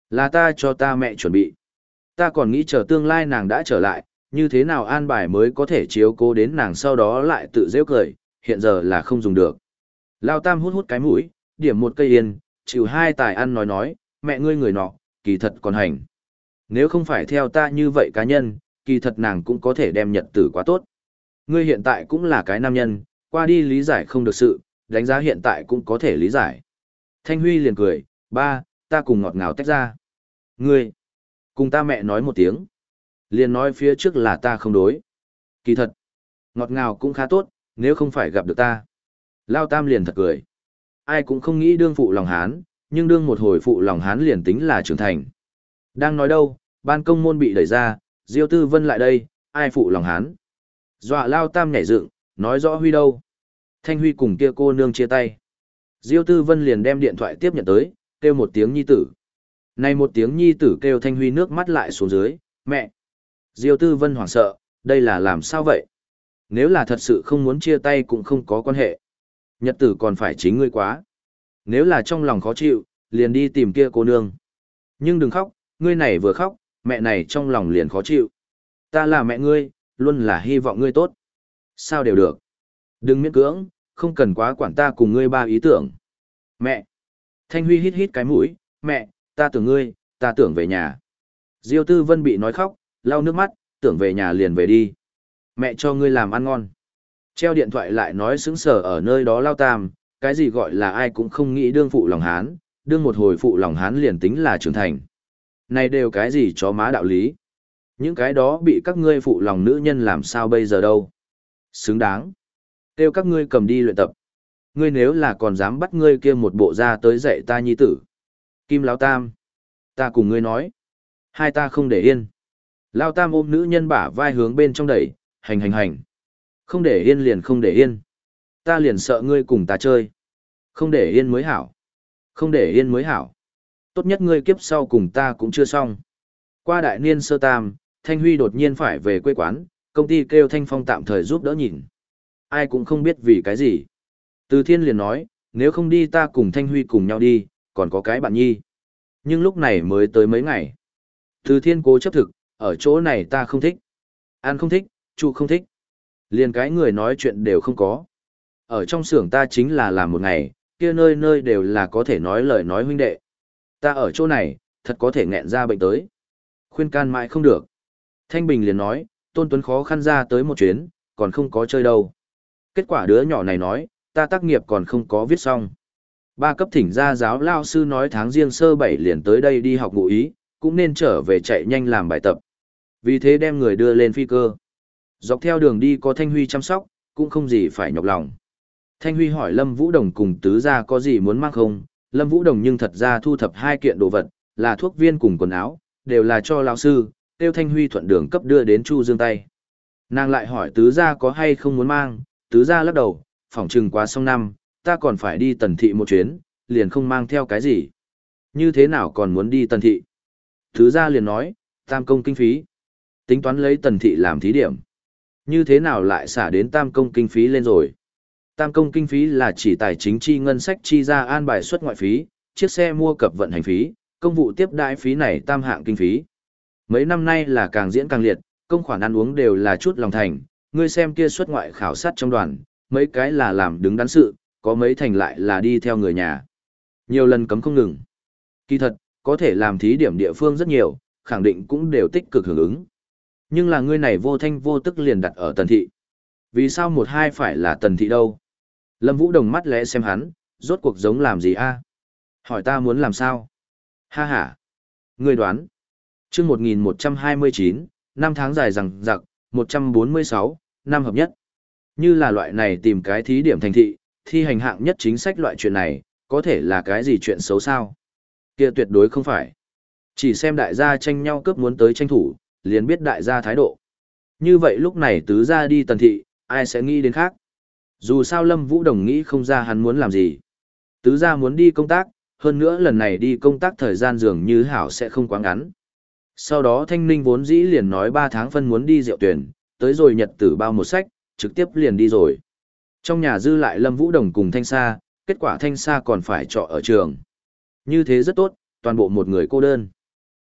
Là ta cho ta mẹ chuẩn bị. Ta còn nghĩ chờ tương lai nàng đã trở lại, như thế nào an bài mới có thể chiếu cố đến nàng sau đó lại tự dễ cười, hiện giờ là không dùng được. Lao Tam hút hút cái mũi, điểm một cây yên, chịu hai tài ăn nói nói, mẹ ngươi người nọ, kỳ thật còn hành. Nếu không phải theo ta như vậy cá nhân, kỳ thật nàng cũng có thể đem nhật tử quá tốt. Ngươi hiện tại cũng là cái nam nhân, qua đi lý giải không được sự, đánh giá hiện tại cũng có thể lý giải. Thanh Huy liền cười, ba, ta cùng ngọt ngào tách ra. Ngươi, cùng ta mẹ nói một tiếng. Liền nói phía trước là ta không đối. Kỳ thật, ngọt ngào cũng khá tốt, nếu không phải gặp được ta. Lao Tam liền thật cười. Ai cũng không nghĩ đương phụ lòng hán, nhưng đương một hồi phụ lòng hán liền tính là trưởng thành. Đang nói đâu, ban công môn bị đẩy ra, Diêu Tư Vân lại đây, ai phụ lòng hán. Dọa Lao Tam nhảy dựng, nói rõ Huy đâu. Thanh Huy cùng kia cô nương chia tay. Diêu Tư Vân liền đem điện thoại tiếp nhận tới, kêu một tiếng nhi tử. Này một tiếng nhi tử kêu Thanh Huy nước mắt lại xuống dưới, mẹ. Diêu Tư Vân hoảng sợ, đây là làm sao vậy? Nếu là thật sự không muốn chia tay cũng không có quan hệ. Nhật tử còn phải chính ngươi quá. Nếu là trong lòng khó chịu, liền đi tìm kia cô nương. Nhưng đừng khóc, ngươi này vừa khóc, mẹ này trong lòng liền khó chịu. Ta là mẹ ngươi, luôn là hy vọng ngươi tốt. Sao đều được. Đừng miễn cưỡng, không cần quá quản ta cùng ngươi ba ý tưởng. Mẹ. Thanh Huy hít hít cái mũi, mẹ, ta tưởng ngươi, ta tưởng về nhà. Diêu Tư Vân bị nói khóc, lau nước mắt, tưởng về nhà liền về đi. Mẹ cho ngươi làm ăn ngon. Treo điện thoại lại nói sững sờ ở nơi đó Lao Tam, cái gì gọi là ai cũng không nghĩ đương phụ lòng hán, đương một hồi phụ lòng hán liền tính là trưởng thành. Này đều cái gì chó má đạo lý. Những cái đó bị các ngươi phụ lòng nữ nhân làm sao bây giờ đâu. Xứng đáng. Kêu các ngươi cầm đi luyện tập. Ngươi nếu là còn dám bắt ngươi kia một bộ ra tới dạy ta nhi tử. Kim Lão Tam. Ta cùng ngươi nói. Hai ta không để yên. Lao Tam ôm nữ nhân bả vai hướng bên trong đẩy, hành hành hành. Không để yên liền không để yên. Ta liền sợ ngươi cùng ta chơi. Không để yên mới hảo. Không để yên mới hảo. Tốt nhất ngươi kiếp sau cùng ta cũng chưa xong. Qua đại niên sơ tam, Thanh Huy đột nhiên phải về quê quán, công ty kêu Thanh Phong tạm thời giúp đỡ nhìn. Ai cũng không biết vì cái gì. Từ Thiên liền nói, nếu không đi ta cùng Thanh Huy cùng nhau đi, còn có cái bạn nhi. Nhưng lúc này mới tới mấy ngày. Từ Thiên cố chấp thực, ở chỗ này ta không thích. Ăn không thích, chu không thích. Liền cái người nói chuyện đều không có. Ở trong xưởng ta chính là làm một ngày, kia nơi nơi đều là có thể nói lời nói huynh đệ. Ta ở chỗ này, thật có thể nghẹn ra bệnh tới. Khuyên can mãi không được. Thanh Bình liền nói, Tôn Tuấn khó khăn ra tới một chuyến, còn không có chơi đâu. Kết quả đứa nhỏ này nói, ta tác nghiệp còn không có viết xong. Ba cấp thỉnh gia giáo lao sư nói tháng riêng sơ bảy liền tới đây đi học ngụ ý, cũng nên trở về chạy nhanh làm bài tập. Vì thế đem người đưa lên phi cơ. Dọc theo đường đi có Thanh Huy chăm sóc, cũng không gì phải nhọc lòng. Thanh Huy hỏi Lâm Vũ Đồng cùng tứ gia có gì muốn mang không, Lâm Vũ Đồng nhưng thật ra thu thập hai kiện đồ vật, là thuốc viên cùng quần áo, đều là cho lão sư, tiêu Thanh Huy thuận đường cấp đưa đến Chu Dương tay. Nàng lại hỏi tứ gia có hay không muốn mang, tứ gia lắc đầu, phỏng chừng quá xong năm, ta còn phải đi Tần Thị một chuyến, liền không mang theo cái gì. Như thế nào còn muốn đi Tần Thị? Tứ gia liền nói, tam công kinh phí. Tính toán lấy Tần Thị làm thí điểm. Như thế nào lại xả đến tam công kinh phí lên rồi? Tam công kinh phí là chỉ tài chính chi ngân sách chi ra an bài xuất ngoại phí, chiếc xe mua cập vận hành phí, công vụ tiếp đãi phí này tam hạng kinh phí. Mấy năm nay là càng diễn càng liệt, công khoản ăn uống đều là chút lòng thành, ngươi xem kia xuất ngoại khảo sát trong đoàn, mấy cái là làm đứng đắn sự, có mấy thành lại là đi theo người nhà. Nhiều lần cấm không ngừng. Kỳ thật, có thể làm thí điểm địa phương rất nhiều, khẳng định cũng đều tích cực hưởng ứng. Nhưng là ngươi này vô thanh vô tức liền đặt ở Tần Thị. Vì sao một hai phải là Tần Thị đâu? Lâm Vũ Đồng mắt lẽ xem hắn, rốt cuộc giống làm gì a? Hỏi ta muốn làm sao? Ha ha. Ngươi đoán. Chương một nghìn một trăm hai mươi chín, năm tháng dài rằng giặc, một trăm bốn mươi sáu, năm hợp nhất. Như là loại này tìm cái thí điểm thành thị, thi hành hạng nhất chính sách loại chuyện này, có thể là cái gì chuyện xấu sao? Kia tuyệt đối không phải. Chỉ xem đại gia tranh nhau cướp muốn tới tranh thủ, liền biết đại gia thái độ. Như vậy lúc này tứ gia đi Tần Thị, ai sẽ nghĩ đến khác? Dù sao Lâm Vũ Đồng nghĩ không ra hắn muốn làm gì. Tứ gia muốn đi công tác, hơn nữa lần này đi công tác thời gian dường như hảo sẽ không quá ngắn. Sau đó Thanh Ninh vốn dĩ liền nói ba tháng phân muốn đi rượu tuyển, tới rồi nhật tử bao một sách, trực tiếp liền đi rồi. Trong nhà dư lại Lâm Vũ Đồng cùng Thanh Sa, kết quả Thanh Sa còn phải trọ ở trường. Như thế rất tốt, toàn bộ một người cô đơn.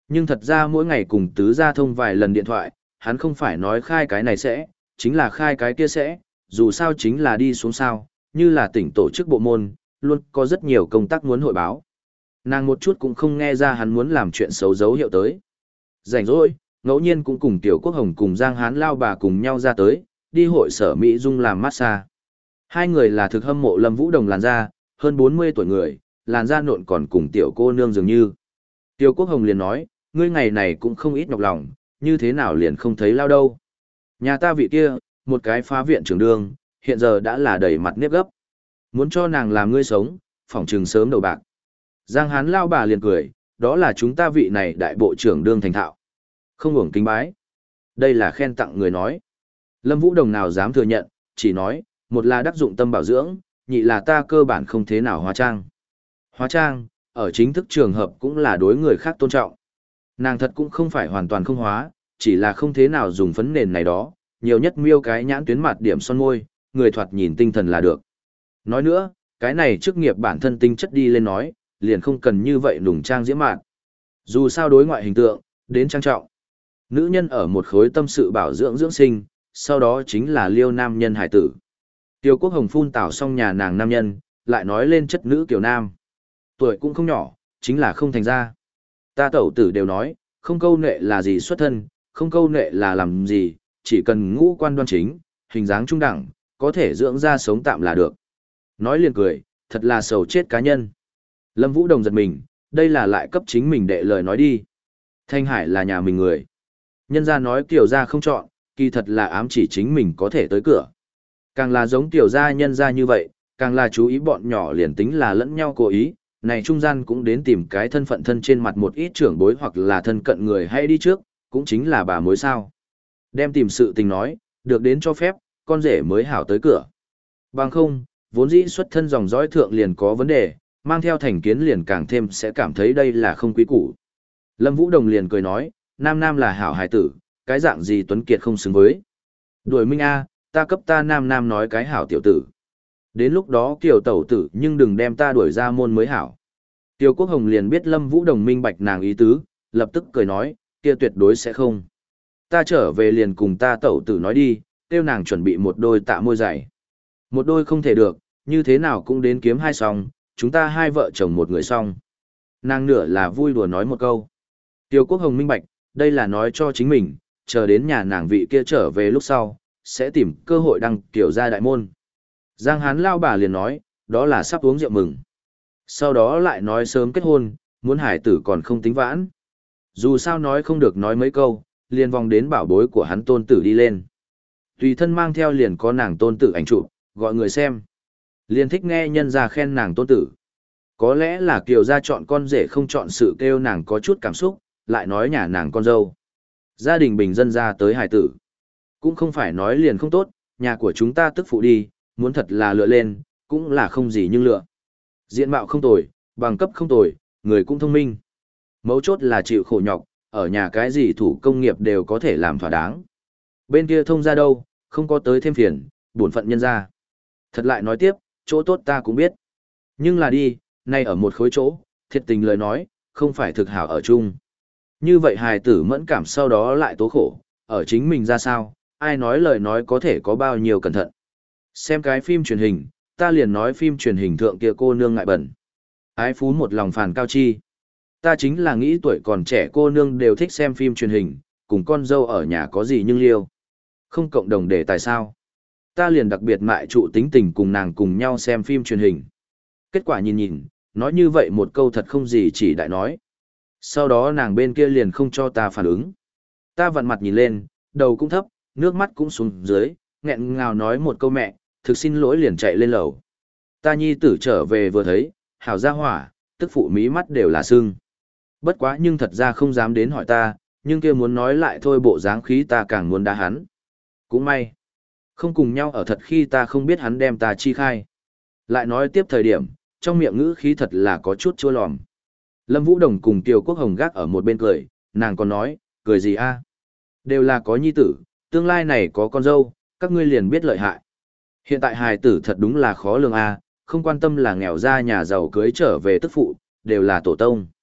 Nhưng thật ra mỗi ngày cùng tứ gia thông vài lần điện thoại, hắn không phải nói khai cái này sẽ, chính là khai cái kia sẽ, dù sao chính là đi xuống sao, như là tỉnh tổ chức bộ môn, luôn có rất nhiều công tác muốn hội báo. Nàng một chút cũng không nghe ra hắn muốn làm chuyện xấu dấu hiệu tới. Rảnh rỗi, ngẫu nhiên cũng cùng Tiểu Quốc Hồng cùng Giang Hán lao bà cùng nhau ra tới, đi hội sở Mỹ Dung làm massage. Hai người là thực hâm mộ Lâm Vũ Đồng làn da, hơn bốn mươi tuổi người, làn da nộn còn cùng tiểu cô nương dường như. Tiểu Quốc Hồng liền nói, ngươi ngày này cũng không ít nhọc lòng, như thế nào liền không thấy lao đâu. Nhà ta vị kia, một cái phá viện trưởng đường, hiện giờ đã là đầy mặt nếp gấp. Muốn cho nàng làm ngươi sống, phỏng trừng sớm đầu bạc. Giang Hán lao bà liền cười, đó là chúng ta vị này đại bộ trưởng đương thành thạo. Không hưởng kính bái. Đây là khen tặng người nói. Lâm Vũ Đồng nào dám thừa nhận, chỉ nói, một là đắc dụng tâm bảo dưỡng, nhị là ta cơ bản không thế nào hóa trang. Hóa trang, ở chính thức trường hợp cũng là đối người khác tôn trọng. Nàng thật cũng không phải hoàn toàn không hóa, chỉ là không thế nào dùng phấn nền này đó, nhiều nhất miêu cái nhãn tuyến mặt điểm son môi, người thoạt nhìn tinh thần là được. Nói nữa, cái này chức nghiệp bản thân tinh chất đi lên nói, liền không cần như vậy nùng trang diễm mạn. Dù sao đối ngoại hình tượng, đến trang trọng. Nữ nhân ở một khối tâm sự bảo dưỡng dưỡng sinh, sau đó chính là liêu nam nhân hải tử. Tiêu Quốc Hồng phun tảo xong nhà nàng nam nhân, lại nói lên chất nữ kiểu nam. Tuổi cũng không nhỏ, chính là không thành ra. Ta tẩu tử đều nói, không câu nệ là gì xuất thân, không câu nệ là làm gì, chỉ cần ngũ quan đoan chính, hình dáng trung đẳng, có thể dưỡng ra sống tạm là được. Nói liền cười, thật là sầu chết cá nhân. Lâm Vũ Đồng giật mình, đây là lại cấp chính mình đệ lời nói đi. Thanh Hải là nhà mình người. Nhân gia nói tiểu gia không chọn, kỳ thật là ám chỉ chính mình có thể tới cửa. Càng là giống tiểu gia nhân gia như vậy, càng là chú ý bọn nhỏ liền tính là lẫn nhau cố ý, này trung gian cũng đến tìm cái thân phận thân trên mặt một ít trưởng bối hoặc là thân cận người hay đi trước, cũng chính là bà mối sao. Đem tìm sự tình nói, được đến cho phép, con rể mới hảo tới cửa. Bằng không, vốn dĩ xuất thân dòng dõi thượng liền có vấn đề, mang theo thành kiến liền càng thêm sẽ cảm thấy đây là không quý củ. Lâm Vũ Đồng liền cười nói, nam nam là hảo hài tử, cái dạng gì tuấn kiệt không xứng với. Đuổi Minh A, ta cấp ta nam nam nói cái hảo tiểu tử. Đến lúc đó kiều tẩu tử nhưng đừng đem ta đuổi ra môn mới hảo. Tiêu Quốc Hồng liền biết Lâm Vũ Đồng minh bạch nàng ý tứ, lập tức cười nói, kia tuyệt đối sẽ không. Ta trở về liền cùng ta tẩu tử nói đi, kêu nàng chuẩn bị một đôi tạ môi dày. Một đôi không thể được, như thế nào cũng đến kiếm hai song, chúng ta hai vợ chồng một người song. Nàng nửa là vui đùa nói một câu. Tiêu Quốc Hồng minh bạch, đây là nói cho chính mình, chờ đến nhà nàng vị kia trở về lúc sau, sẽ tìm cơ hội đăng kiểu ra đại môn. Giang Hán lao bà liền nói, đó là sắp uống rượu mừng. Sau đó lại nói sớm kết hôn, muốn hải tử còn không tính vãn. Dù sao nói không được nói mấy câu, liền vòng đến bảo bối của hắn tôn tử đi lên. Tùy thân mang theo liền có nàng tôn tử ảnh chụp, gọi người xem. Liền thích nghe nhân ra khen nàng tôn tử. Có lẽ là kiều gia chọn con rể không chọn sự kêu nàng có chút cảm xúc, lại nói nhà nàng con dâu. Gia đình bình dân ra tới hải tử. Cũng không phải nói liền không tốt, nhà của chúng ta tức phụ đi, muốn thật là lựa lên, cũng là không gì nhưng lựa. Diện mạo không tồi, bằng cấp không tồi, người cũng thông minh. Mấu chốt là chịu khổ nhọc, ở nhà cái gì thủ công nghiệp đều có thể làm thỏa đáng. Bên kia thông ra đâu, không có tới thêm phiền, bổn phận nhân ra. Thật lại nói tiếp, chỗ tốt ta cũng biết. Nhưng là đi, nay ở một khối chỗ, thiệt tình lời nói, không phải thực hảo ở chung. Như vậy hài tử mẫn cảm sau đó lại tố khổ, ở chính mình ra sao, ai nói lời nói có thể có bao nhiêu cẩn thận. Xem cái phim truyền hình, ta liền nói phim truyền hình thượng kia cô nương ngại bẩn. Ái phú một lòng phàn cao chi. Ta chính là nghĩ tuổi còn trẻ cô nương đều thích xem phim truyền hình, cùng con dâu ở nhà có gì nhưng liêu. Không cộng đồng để tại sao. Ta liền đặc biệt mại trụ tính tình cùng nàng cùng nhau xem phim truyền hình. Kết quả nhìn nhìn, nói như vậy một câu thật không gì chỉ đại nói. Sau đó nàng bên kia liền không cho ta phản ứng. Ta vặn mặt nhìn lên, đầu cũng thấp, nước mắt cũng xuống dưới, nghẹn ngào nói một câu mẹ, thực xin lỗi liền chạy lên lầu. Ta nhi tử trở về vừa thấy, hảo ra hỏa, tức phụ mí mắt đều là sưng. Bất quá nhưng thật ra không dám đến hỏi ta, nhưng kia muốn nói lại thôi bộ dáng khí ta càng muốn đá hắn. Cũng may. Không cùng nhau ở thật khi ta không biết hắn đem ta chi khai. Lại nói tiếp thời điểm, trong miệng ngữ khí thật là có chút chua lòm. Lâm Vũ Đồng cùng Tiêu Quốc Hồng gác ở một bên cười, nàng còn nói, cười gì a? Đều là có nhi tử, tương lai này có con dâu, các ngươi liền biết lợi hại. Hiện tại hài tử thật đúng là khó lường a, không quan tâm là nghèo ra nhà giàu cưới trở về tức phụ, đều là tổ tông.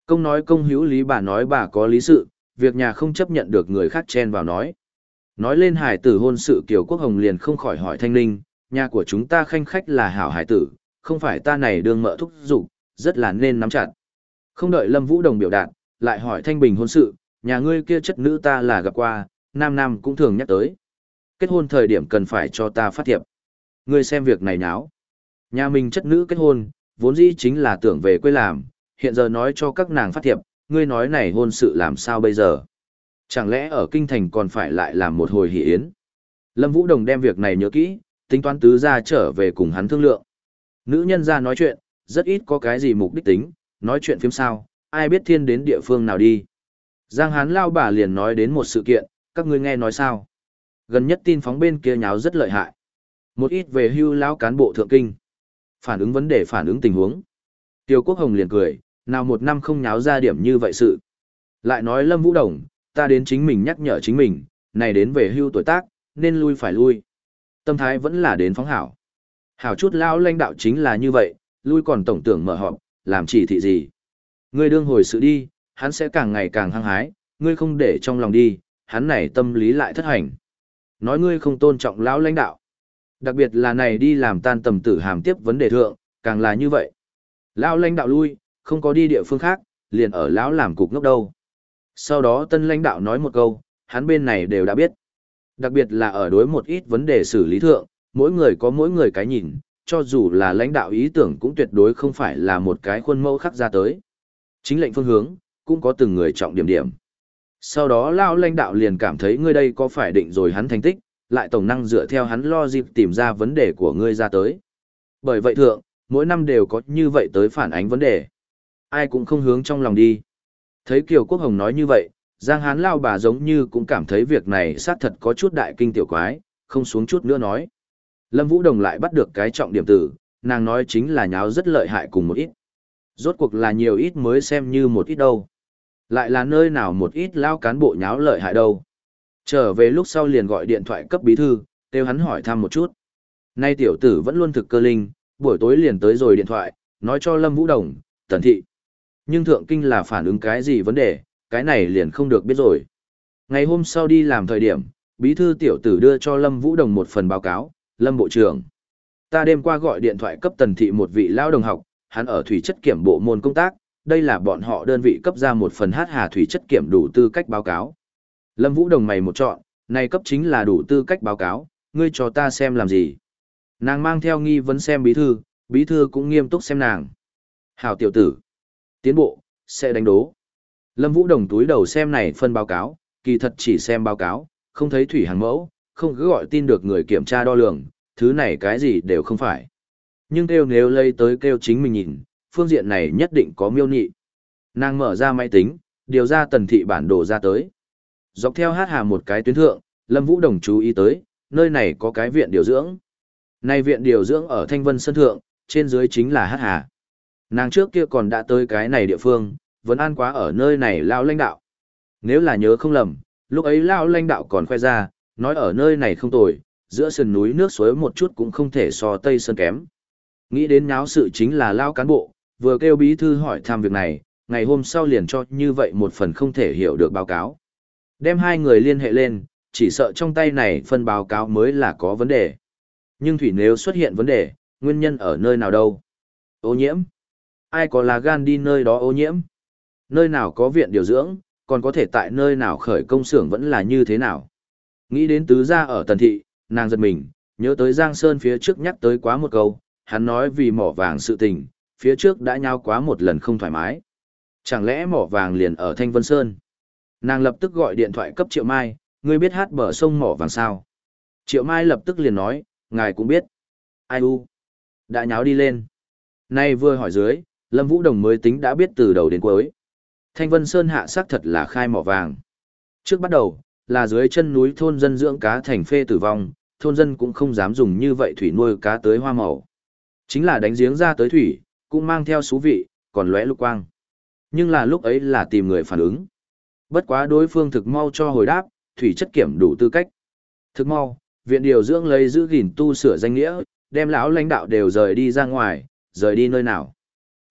Công nói công hữu lý, bà nói bà có lý sự, việc nhà không chấp nhận được người khác chen vào nói. Nói lên hải tử hôn sự Kiều Quốc Hồng liền không khỏi hỏi Thanh Ninh, nhà của chúng ta khanh khách là hảo hải tử, không phải ta này đương mợ thúc giục, rất là nên nắm chặt. Không đợi Lâm Vũ Đồng biểu đạt, lại hỏi Thanh Bình hôn sự, nhà ngươi kia chất nữ ta là gặp qua, nam nam cũng thường nhắc tới. Kết hôn thời điểm cần phải cho ta phát thiệp. Ngươi xem việc này nháo. Nhà mình chất nữ kết hôn, vốn dĩ chính là tưởng về quê làm, hiện giờ nói cho các nàng phát thiệp, ngươi nói này hôn sự làm sao bây giờ? Chẳng lẽ ở kinh thành còn phải lại làm một hồi hỷ yến? Lâm Vũ Đồng đem việc này nhớ kỹ, tính toán tứ ra trở về cùng hắn thương lượng. Nữ nhân ra nói chuyện, rất ít có cái gì mục đích tính, nói chuyện phiếm sao, ai biết thiên đến địa phương nào đi. Giang Hán lao bà liền nói đến một sự kiện, các ngươi nghe nói sao? Gần nhất tin phóng bên kia nháo rất lợi hại. Một ít về hưu lão cán bộ thượng kinh. Phản ứng vấn đề phản ứng tình huống. Tiêu Quốc Hồng liền cười, nào một năm không nháo ra điểm như vậy sự. Lại nói Lâm Vũ Đồng, ta đến chính mình nhắc nhở chính mình, này đến về hưu tuổi tác, nên lui phải lui. Tâm thái vẫn là đến phóng hảo. Hảo chút lao lãnh đạo chính là như vậy, lui còn tổng tưởng mở họp, làm chỉ thị gì. Ngươi đương hồi sự đi, hắn sẽ càng ngày càng hăng hái, ngươi không để trong lòng đi, hắn này tâm lý lại thất hành. Nói ngươi không tôn trọng lão lãnh đạo. Đặc biệt là này đi làm tan tầm tử hàm tiếp vấn đề thượng, càng là như vậy. Lão lãnh đạo lui, không có đi địa phương khác, liền ở lão làm cục ngốc đâu. Sau đó tân lãnh đạo nói một câu, hắn bên này đều đã biết. Đặc biệt là ở đối một ít vấn đề xử lý thượng, mỗi người có mỗi người cái nhìn, cho dù là lãnh đạo ý tưởng cũng tuyệt đối không phải là một cái khuôn mẫu khắc ra tới. Chính lệnh phương hướng, cũng có từng người trọng điểm điểm. Sau đó lão lãnh đạo liền cảm thấy ngươi đây có phải định rồi hắn thành tích, lại tổng năng dựa theo hắn lo dịp tìm ra vấn đề của ngươi ra tới. Bởi vậy thượng, mỗi năm đều có như vậy tới phản ánh vấn đề. Ai cũng không hướng trong lòng đi. Thấy Kiều Quốc Hồng nói như vậy, Giang Hán lao bà giống như cũng cảm thấy việc này xác thật có chút đại kinh tiểu quái, không xuống chút nữa nói. Lâm Vũ Đồng lại bắt được cái trọng điểm tử, nàng nói chính là nháo rất lợi hại cùng một ít. Rốt cuộc là nhiều ít mới xem như một ít đâu. Lại là nơi nào một ít lao cán bộ nháo lợi hại đâu. Trở về lúc sau liền gọi điện thoại cấp bí thư, kêu hắn hỏi thăm một chút. Nay tiểu tử vẫn luôn thực cơ linh, buổi tối liền tới rồi điện thoại, nói cho Lâm Vũ Đồng, Tần Thị. Nhưng thượng kinh là phản ứng cái gì vấn đề, cái này liền không được biết rồi. Ngày hôm sau đi làm thời điểm, bí thư tiểu tử đưa cho Lâm Vũ Đồng một phần báo cáo, Lâm Bộ trưởng. Ta đêm qua gọi điện thoại cấp Tần Thị một vị lao đồng học, hắn ở thủy chất kiểm bộ môn công tác, đây là bọn họ đơn vị cấp ra một phần hát hà thủy chất kiểm đủ tư cách báo cáo. Lâm Vũ Đồng mày một chọn, này cấp chính là đủ tư cách báo cáo, ngươi cho ta xem làm gì. Nàng mang theo nghi vấn xem bí thư, bí thư cũng nghiêm túc xem nàng. Hảo tiểu tử. Tiến bộ, sẽ đánh đố. Lâm Vũ Đồng túi đầu xem này phân báo cáo, kỳ thật chỉ xem báo cáo, không thấy thủy hàng mẫu, không cứ gọi tin được người kiểm tra đo lường, thứ này cái gì đều không phải. Nhưng kêu nếu lấy tới kêu chính mình nhìn, phương diện này nhất định có miêu nhị. Nàng mở ra máy tính, điều ra Tần Thị bản đồ ra tới. Dọc theo hát hà một cái tuyến thượng, Lâm Vũ Đồng chú ý tới, nơi này có cái viện điều dưỡng. Này viện điều dưỡng ở Thanh Vân Sơn Thượng, trên dưới chính là hát hà. Nàng trước kia còn đã tới cái này địa phương, vẫn an quá ở nơi này lao lãnh đạo. Nếu là nhớ không lầm, lúc ấy lao lãnh đạo còn khoe ra, nói ở nơi này không tồi, giữa sườn núi nước suối một chút cũng không thể so Tây Sơn kém. Nghĩ đến nháo sự chính là lao cán bộ, vừa kêu bí thư hỏi thăm việc này, ngày hôm sau liền cho như vậy một phần không thể hiểu được báo cáo. Đem hai người liên hệ lên, chỉ sợ trong tay này phân báo cáo mới là có vấn đề. Nhưng thủy nếu xuất hiện vấn đề, nguyên nhân ở nơi nào đâu? Ô nhiễm? Ai có lá gan đi nơi đó ô nhiễm? Nơi nào có viện điều dưỡng, còn có thể tại nơi nào khởi công xưởng vẫn là như thế nào? Nghĩ đến tứ gia ở Tần Thị, nàng giật mình, nhớ tới Giang Sơn phía trước nhắc tới quá một câu, hắn nói vì mỏ vàng sự tình, phía trước đã nhao quá một lần không thoải mái. Chẳng lẽ mỏ vàng liền ở Thanh Vân Sơn? Nàng lập tức gọi điện thoại cấp Triệu Mai, ngươi biết hát bờ sông mỏ vàng sao? Triệu Mai lập tức liền nói, ngài cũng biết. Ai u? Đã nháo đi lên. Nay vừa hỏi dưới, Lâm Vũ Đồng mới tính đã biết từ đầu đến cuối. Thanh Vân Sơn hạ xác thật là khai mỏ vàng. Trước bắt đầu, là dưới chân núi thôn dân dưỡng cá thành phê tử vong, thôn dân cũng không dám dùng như vậy thủy nuôi cá tới hoa màu. Chính là đánh giếng ra tới thủy, cũng mang theo xú vị, còn lóe lục quang. Nhưng là lúc ấy là tìm người phản ứng. Bất quá đối phương thực mau cho hồi đáp, thủy chất kiểm đủ tư cách. Thực mau, viện điều dưỡng lấy giữ gìn tu sửa danh nghĩa, đem lão lãnh đạo đều rời đi ra ngoài, rời đi nơi nào.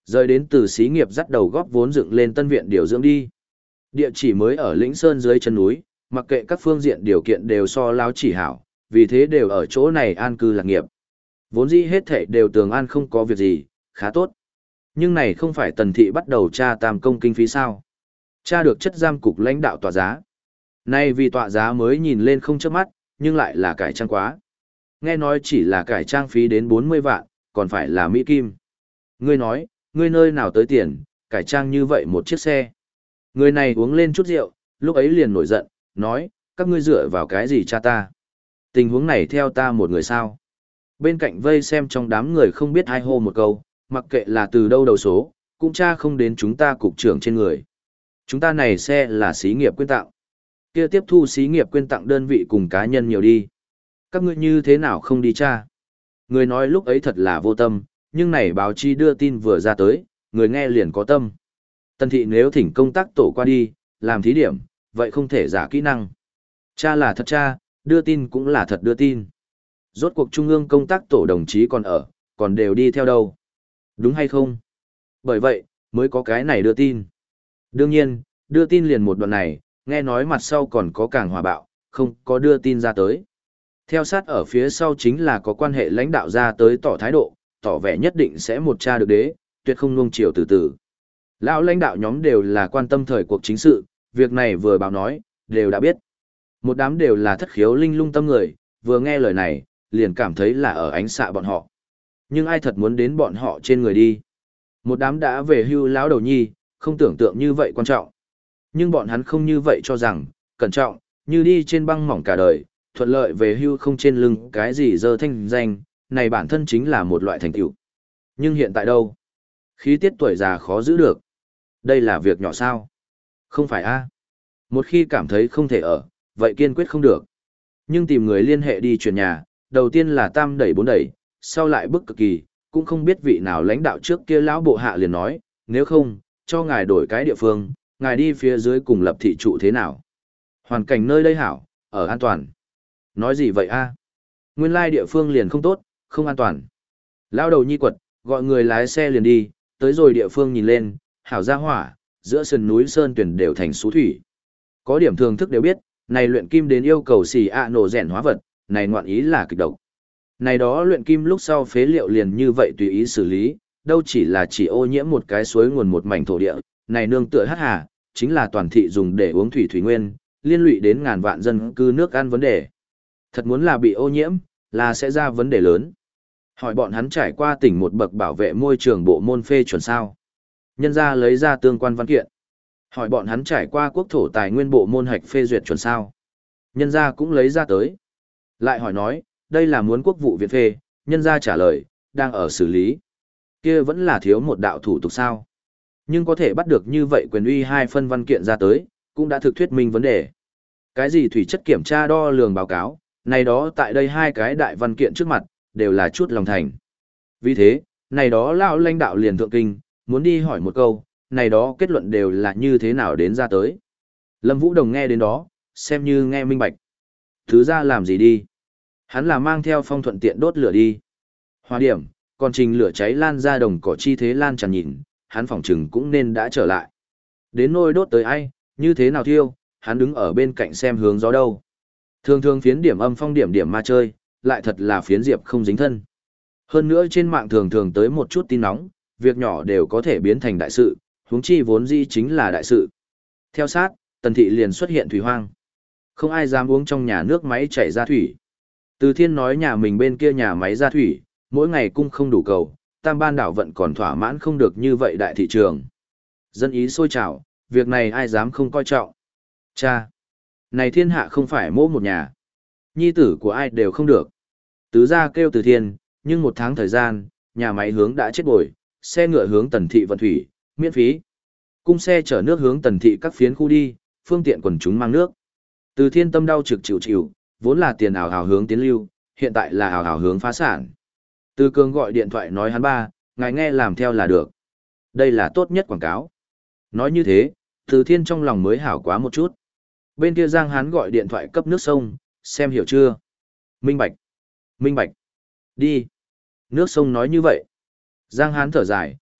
Rời đến từ xí nghiệp dắt đầu góp vốn dựng lên tân viện điều dưỡng đi. Địa chỉ mới ở Lĩnh Sơn dưới chân núi, mặc kệ các phương diện điều kiện đều so lao chỉ hảo, vì thế đều ở chỗ này an cư lạc nghiệp. Vốn dĩ hết thảy đều tường an không có việc gì, khá tốt. Nhưng này không phải Tần Thị bắt đầu tra tam công kinh phí sao. Tra được chất giam cục lãnh đạo tòa giá. Nay vì tọa giá mới nhìn lên không chớp mắt, nhưng lại là cải trang quá. Nghe nói chỉ là cải trang phí đến bốn mươi vạn, còn phải là Mỹ Kim. Ngươi nói, ngươi nơi nào tới tiền, cải trang như vậy một chiếc xe. Người này uống lên chút rượu, lúc ấy liền nổi giận, nói, các ngươi dựa vào cái gì cha ta. Tình huống này theo ta một người sao. Bên cạnh vây xem trong đám người không biết ai hô một câu, mặc kệ là từ đâu đầu số, cũng cha không đến chúng ta cục trưởng trên người. Chúng ta này xe là xí nghiệp quyên tặng. Kia tiếp thu xí nghiệp quyên tặng đơn vị cùng cá nhân nhiều đi. Các ngươi như thế nào không đi cha? Người nói lúc ấy thật là vô tâm, nhưng này báo chí đưa tin vừa ra tới, người nghe liền có tâm. Tần Thị nếu thỉnh công tác tổ qua đi, làm thí điểm, vậy không thể giả kỹ năng. Cha là thật cha, đưa tin cũng là thật đưa tin. Rốt cuộc trung ương công tác tổ đồng chí còn ở, còn đều đi theo đâu. Đúng hay không? Bởi vậy, mới có cái này đưa tin. Đương nhiên, đưa tin liền một đoạn này, nghe nói mặt sau còn có càng hòa bạo, không có đưa tin ra tới. Theo sát ở phía sau chính là có quan hệ lãnh đạo ra tới tỏ thái độ, tỏ vẻ nhất định sẽ một tra được đế, tuyệt không nuông chiều từ từ. Lão lãnh đạo nhóm đều là quan tâm thời cuộc chính sự, việc này vừa báo nói, đều đã biết. Một đám đều là thất khiếu linh lung tâm người, vừa nghe lời này, liền cảm thấy là ở ánh xạ bọn họ. Nhưng ai thật muốn đến bọn họ trên người đi. Một đám đã về hưu lão đầu nhi, không tưởng tượng như vậy quan trọng. Nhưng bọn hắn không như vậy cho rằng, cẩn trọng, như đi trên băng mỏng cả đời, thuận lợi về hưu không trên lưng cái gì dơ thanh danh, này bản thân chính là một loại thành tựu. Nhưng hiện tại đâu? Khí tiết tuổi già khó giữ được. Đây là việc nhỏ sao? Không phải a? Một khi cảm thấy không thể ở, vậy kiên quyết không được. Nhưng tìm người liên hệ đi chuyển nhà, đầu tiên là tam đẩy bốn đẩy, sau lại bức cực kỳ, cũng không biết vị nào lãnh đạo trước kia lão bộ hạ liền nói, nếu không, cho ngài đổi cái địa phương, ngài đi phía dưới cùng lập thị trụ thế nào. Hoàn cảnh nơi đây hảo, ở an toàn. Nói gì vậy a? Nguyên lai địa phương liền không tốt, không an toàn. Lão đầu nhi quật, gọi người lái xe liền đi, tới rồi địa phương nhìn lên, hảo gia hỏa, giữa sườn núi sơn tuyển đều thành xú thủy. Có điểm thường thức đều biết, này luyện kim đến yêu cầu xì ạ nổ rèn hóa vật, này ngoạn ý là kịch độc. Này đó luyện kim lúc sau phế liệu liền như vậy tùy ý xử lý, đâu chỉ là chỉ ô nhiễm một cái suối nguồn một mảnh thổ địa, này nương tựa hắc hà, chính là toàn thị dùng để uống thủy thủy nguyên, liên lụy đến ngàn vạn dân cư nước ăn vấn đề. Thật muốn là bị ô nhiễm, là sẽ ra vấn đề lớn. Hỏi bọn hắn trải qua tỉnh một bậc bảo vệ môi trường bộ môn phê chuẩn sao. Nhân ra lấy ra tương quan văn kiện. Hỏi bọn hắn trải qua quốc thổ tài nguyên bộ môn hạch phê duyệt chuẩn sao. Nhân ra cũng lấy ra tới. Lại hỏi nói, đây là muốn quốc vụ viện phê, nhân ra trả lời, đang ở xử lý. Kia vẫn là thiếu một đạo thủ tục sao. Nhưng có thể bắt được như vậy quyền uy hai phân văn kiện ra tới, cũng đã thực thuyết minh vấn đề. Cái gì thủy chất kiểm tra đo lường báo cáo, này đó tại đây hai cái đại văn kiện trước mặt, đều là chút lòng thành. Vì thế, này đó lão lãnh đạo liền thượng kinh, muốn đi hỏi một câu, này đó kết luận đều là như thế nào đến ra tới. Lâm Vũ Đồng nghe đến đó, xem như nghe minh bạch. Thứ ra làm gì đi? Hắn là mang theo phong thuận tiện đốt lửa đi. Hòa điểm, còn trình lửa cháy lan ra đồng cỏ chi thế lan tràn nhìn, hắn phỏng chừng cũng nên đã trở lại. Đến nôi đốt tới ai, như thế nào thiêu, hắn đứng ở bên cạnh xem hướng gió đâu. Thường thường phiến điểm âm phong điểm điểm ma chơi, lại thật là phiến diệp không dính thân. Hơn nữa trên mạng thường thường tới một chút tin nóng, việc nhỏ đều có thể biến thành đại sự, huống chi vốn dĩ chính là đại sự. Theo sát, Tần Thị liền xuất hiện thủy hoang. Không ai dám uống trong nhà nước máy chảy ra thủy. Từ Thiên nói nhà mình bên kia nhà máy ra thủy, mỗi ngày cung không đủ cầu, tam ban đảo vận còn thỏa mãn không được như vậy đại thị trường. Dân ý sôi trào, việc này ai dám không coi trọng. Cha! Này thiên hạ không phải mỗi một nhà. Nhi tử của ai đều không được. Tứ gia kêu Từ Thiên, nhưng một tháng thời gian, nhà máy hướng đã chết bồi, xe ngựa hướng Tần Thị vận thủy, miễn phí. Cung xe chở nước hướng Tần Thị các phiến khu đi, phương tiện quần chúng mang nước. Từ Thiên tâm đau trực chịu chịu, vốn là tiền ảo hào hướng tiến lưu, hiện tại là ảo hào hướng phá sản. Từ Cường gọi điện thoại nói hắn ba, ngài nghe làm theo là được. Đây là tốt nhất quảng cáo. Nói như thế, Từ Thiên trong lòng mới hảo quá một chút. Bên kia Giang Hán gọi điện thoại cấp nước sông, xem hiểu chưa? Minh bạch. Minh bạch. Đi. Nước sông nói như vậy. Giang Hán thở dài,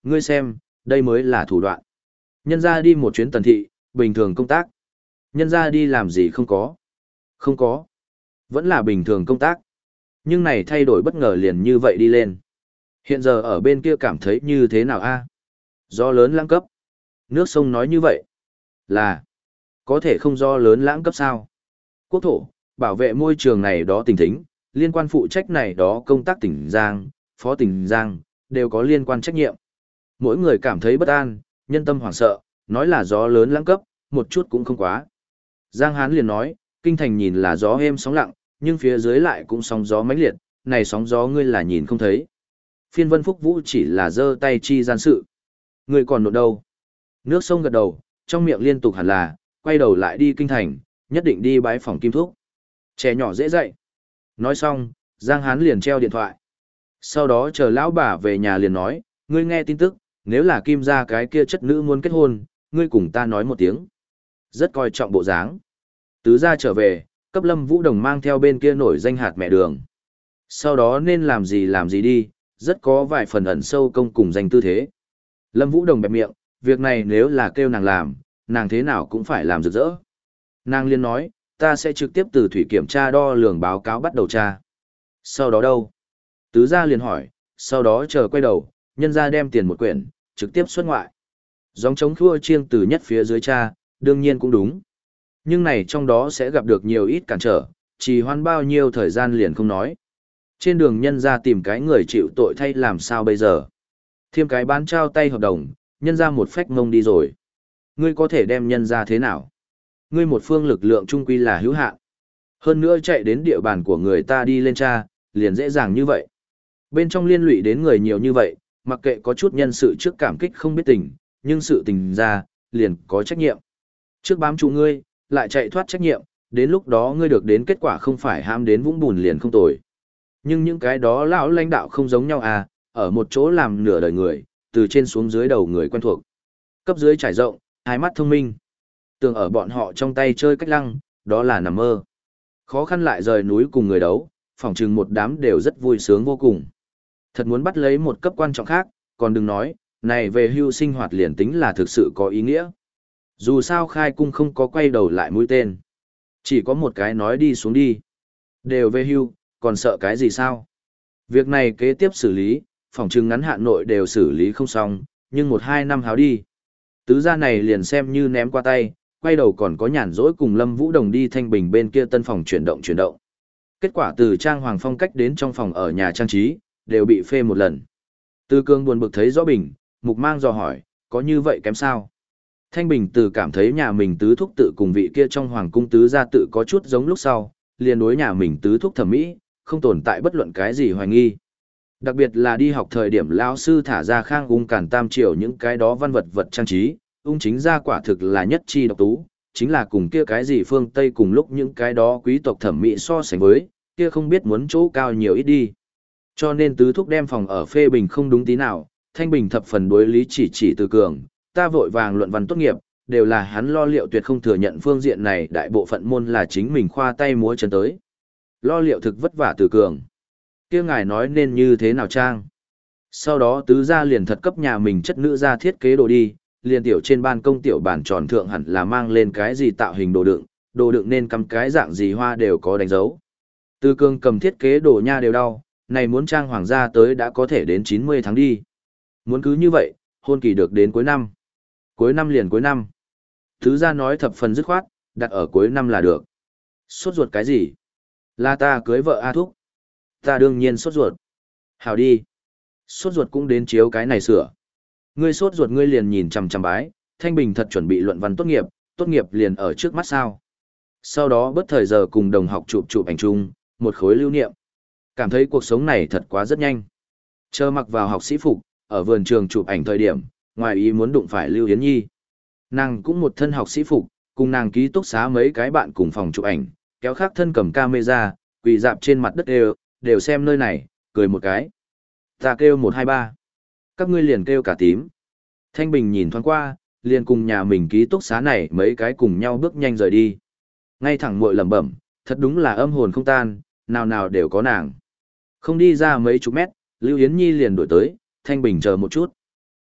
Ngươi xem, đây mới là thủ đoạn. Nhân ra đi một chuyến tần thị, bình thường công tác. Nhân ra đi làm gì không có. Không có. Vẫn là bình thường công tác. Nhưng này thay đổi bất ngờ liền như vậy đi lên. Hiện giờ ở bên kia cảm thấy như thế nào a? Do lớn lãng cấp. Nước sông nói như vậy. Là. Có thể không do lớn lãng cấp sao? Quốc thổ, bảo vệ môi trường này đó tỉnh thính, liên quan phụ trách này đó công tác tỉnh Giang, phó tỉnh Giang, đều có liên quan trách nhiệm. Mỗi người cảm thấy bất an, nhân tâm hoảng sợ, nói là gió lớn lãng cấp, một chút cũng không quá. Giang Hán liền nói, kinh thành nhìn là gió êm sóng lặng, nhưng phía dưới lại cũng sóng gió mãnh liệt, này sóng gió ngươi là nhìn không thấy. Phiên Vân Phúc Vũ chỉ là giơ tay chi gian sự. Ngươi còn nộn đâu? Nước sông gật đầu, trong miệng liên tục hẳn là, quay đầu lại đi kinh thành, nhất định đi bái phòng Kim Thúc. Trẻ nhỏ dễ dạy. Nói xong, Giang Hán liền treo điện thoại. Sau đó chờ lão bà về nhà liền nói, ngươi nghe tin tức, nếu là Kim gia cái kia chất nữ muốn kết hôn, ngươi cùng ta nói một tiếng. Rất coi trọng bộ dáng. Tứ gia trở về, cấp Lâm Vũ Đồng mang theo bên kia nổi danh hạt mẹ đường. Sau đó nên làm gì làm gì đi, rất có vài phần ẩn sâu công cùng danh tư thế. Lâm Vũ Đồng bẹp miệng, việc này nếu là kêu nàng làm, nàng thế nào cũng phải làm rực rỡ. Nàng liên nói, ta sẽ trực tiếp từ thủy kiểm tra đo lường báo cáo bắt đầu tra. Sau đó đâu? Tứ gia liền hỏi, sau đó chờ quay đầu, nhân gia đem tiền một quyển, trực tiếp xuất ngoại. Gióng chống thua chiêng từ nhất phía dưới cha, đương nhiên cũng đúng. Nhưng này trong đó sẽ gặp được nhiều ít cản trở, trì hoãn bao nhiêu thời gian liền không nói. Trên đường nhân gia tìm cái người chịu tội thay làm sao bây giờ? Thêm cái bán trao tay hợp đồng, nhân gia một phách ngông đi rồi. Ngươi có thể đem nhân gia thế nào? Ngươi một phương lực lượng trung quy là hữu hạn. Hơn nữa chạy đến địa bàn của người ta đi lên tra, liền dễ dàng như vậy. Bên trong liên lụy đến người nhiều như vậy, mặc kệ có chút nhân sự trước cảm kích không biết tình, nhưng sự tình ra, liền có trách nhiệm. Trước bám trụ ngươi, lại chạy thoát trách nhiệm, đến lúc đó ngươi được đến kết quả không phải ham đến vũng bùn liền không tồi. Nhưng những cái đó lão lãnh đạo không giống nhau à, ở một chỗ làm nửa đời người, từ trên xuống dưới đầu người quen thuộc. Cấp dưới trải rộng, hai mắt thông minh. Tưởng ở bọn họ trong tay chơi cách lăng, đó là nằm mơ. Khó khăn lại rời núi cùng người đấu, phỏng chừng một đám đều rất vui sướng vô cùng. Thật muốn bắt lấy một cấp quan trọng khác, còn đừng nói, này về hưu sinh hoạt liền tính là thực sự có ý nghĩa. Dù sao khai cung không có quay đầu lại mũi tên. Chỉ có một cái nói đi xuống đi. Đều về hưu, còn sợ cái gì sao? Việc này kế tiếp xử lý, phỏng chừng ngắn hạn nội đều xử lý không xong, nhưng một hai năm háo đi. Tứ gia này liền xem như ném qua tay, quay đầu còn có nhàn rỗi cùng Lâm Vũ Đồng đi Thanh Bình bên kia tân phòng chuyển động chuyển động. Kết quả từ trang hoàng phong cách đến trong phòng ở nhà trang trí, đều bị phê một lần. Tư Cương buồn bực thấy rõ Bình, Mục Mang dò hỏi, có như vậy kém sao? Thanh Bình từ cảm thấy nhà mình tứ thúc tự cùng vị kia trong hoàng cung tứ gia tự có chút giống lúc sau, liền đối nhà mình tứ thúc thẩm mỹ, không tồn tại bất luận cái gì hoài nghi. Đặc biệt là đi học thời điểm lão sư thả ra khang ung cản tam triều những cái đó văn vật vật trang trí, ung chính gia quả thực là nhất chi độc tú, chính là cùng kia cái gì phương Tây cùng lúc những cái đó quý tộc thẩm mỹ so sánh với, kia không biết muốn chỗ cao nhiều ít đi. Cho nên tứ thúc đem phòng ở phê bình không đúng tí nào, Thanh Bình thập phần đối lý chỉ chỉ từ cường, ta vội vàng luận văn tốt nghiệp, đều là hắn lo liệu tuyệt không thừa nhận phương diện này đại bộ phận môn là chính mình khoa tay múa chân tới. Lo liệu thực vất vả từ cường. Kia ngài nói nên như thế nào trang. Sau đó tứ gia liền thật cấp nhà mình chất nữ ra thiết kế đồ đi, liền tiểu trên ban công tiểu bản tròn thượng hẳn là mang lên cái gì tạo hình đồ đựng, đồ đựng nên cắm cái dạng gì hoa đều có đánh dấu. Từ cường cầm thiết kế đồ nha đều đau, này muốn trang hoàng gia tới đã có thể đến chín mươi tháng đi. Muốn cứ như vậy, hôn kỳ được đến cuối năm. Cuối năm liền cuối năm. Tứ gia nói thập phần dứt khoát, đặt ở cuối năm là được. Sốt ruột cái gì? Là ta cưới vợ A Thúc. Ta đương nhiên sốt ruột. Hảo đi. Sốt ruột cũng đến chiếu cái này sửa. Ngươi sốt ruột ngươi liền nhìn chằm chằm bái, Thanh Bình thật chuẩn bị luận văn tốt nghiệp, tốt nghiệp liền ở trước mắt sao. Sau đó bất thời giờ cùng đồng học chụp chụp ảnh chung, một khối lưu niệm. Cảm thấy cuộc sống này thật quá rất nhanh. Chờ mặc vào học sĩ phục, ở vườn trường chụp ảnh thời điểm, ngoài ý muốn đụng phải Lưu Yến Nhi. Nàng cũng một thân học sĩ phục, cùng nàng ký túc xá mấy cái bạn cùng phòng chụp ảnh, kéo khác thân cầm camera, quỳ dạp trên mặt đất đều, đều xem nơi này, cười một cái. Ta kêu một hai ba. Các ngươi liền kêu cả tím. Thanh Bình nhìn thoáng qua, liền cùng nhà mình ký túc xá này mấy cái cùng nhau bước nhanh rời đi. Ngay thẳng muội lẩm bẩm, thật đúng là âm hồn không tan, nào nào đều có nàng. Không đi ra mấy chục mét, Lưu Yến Nhi liền đuổi tới, Thanh Bình chờ một chút.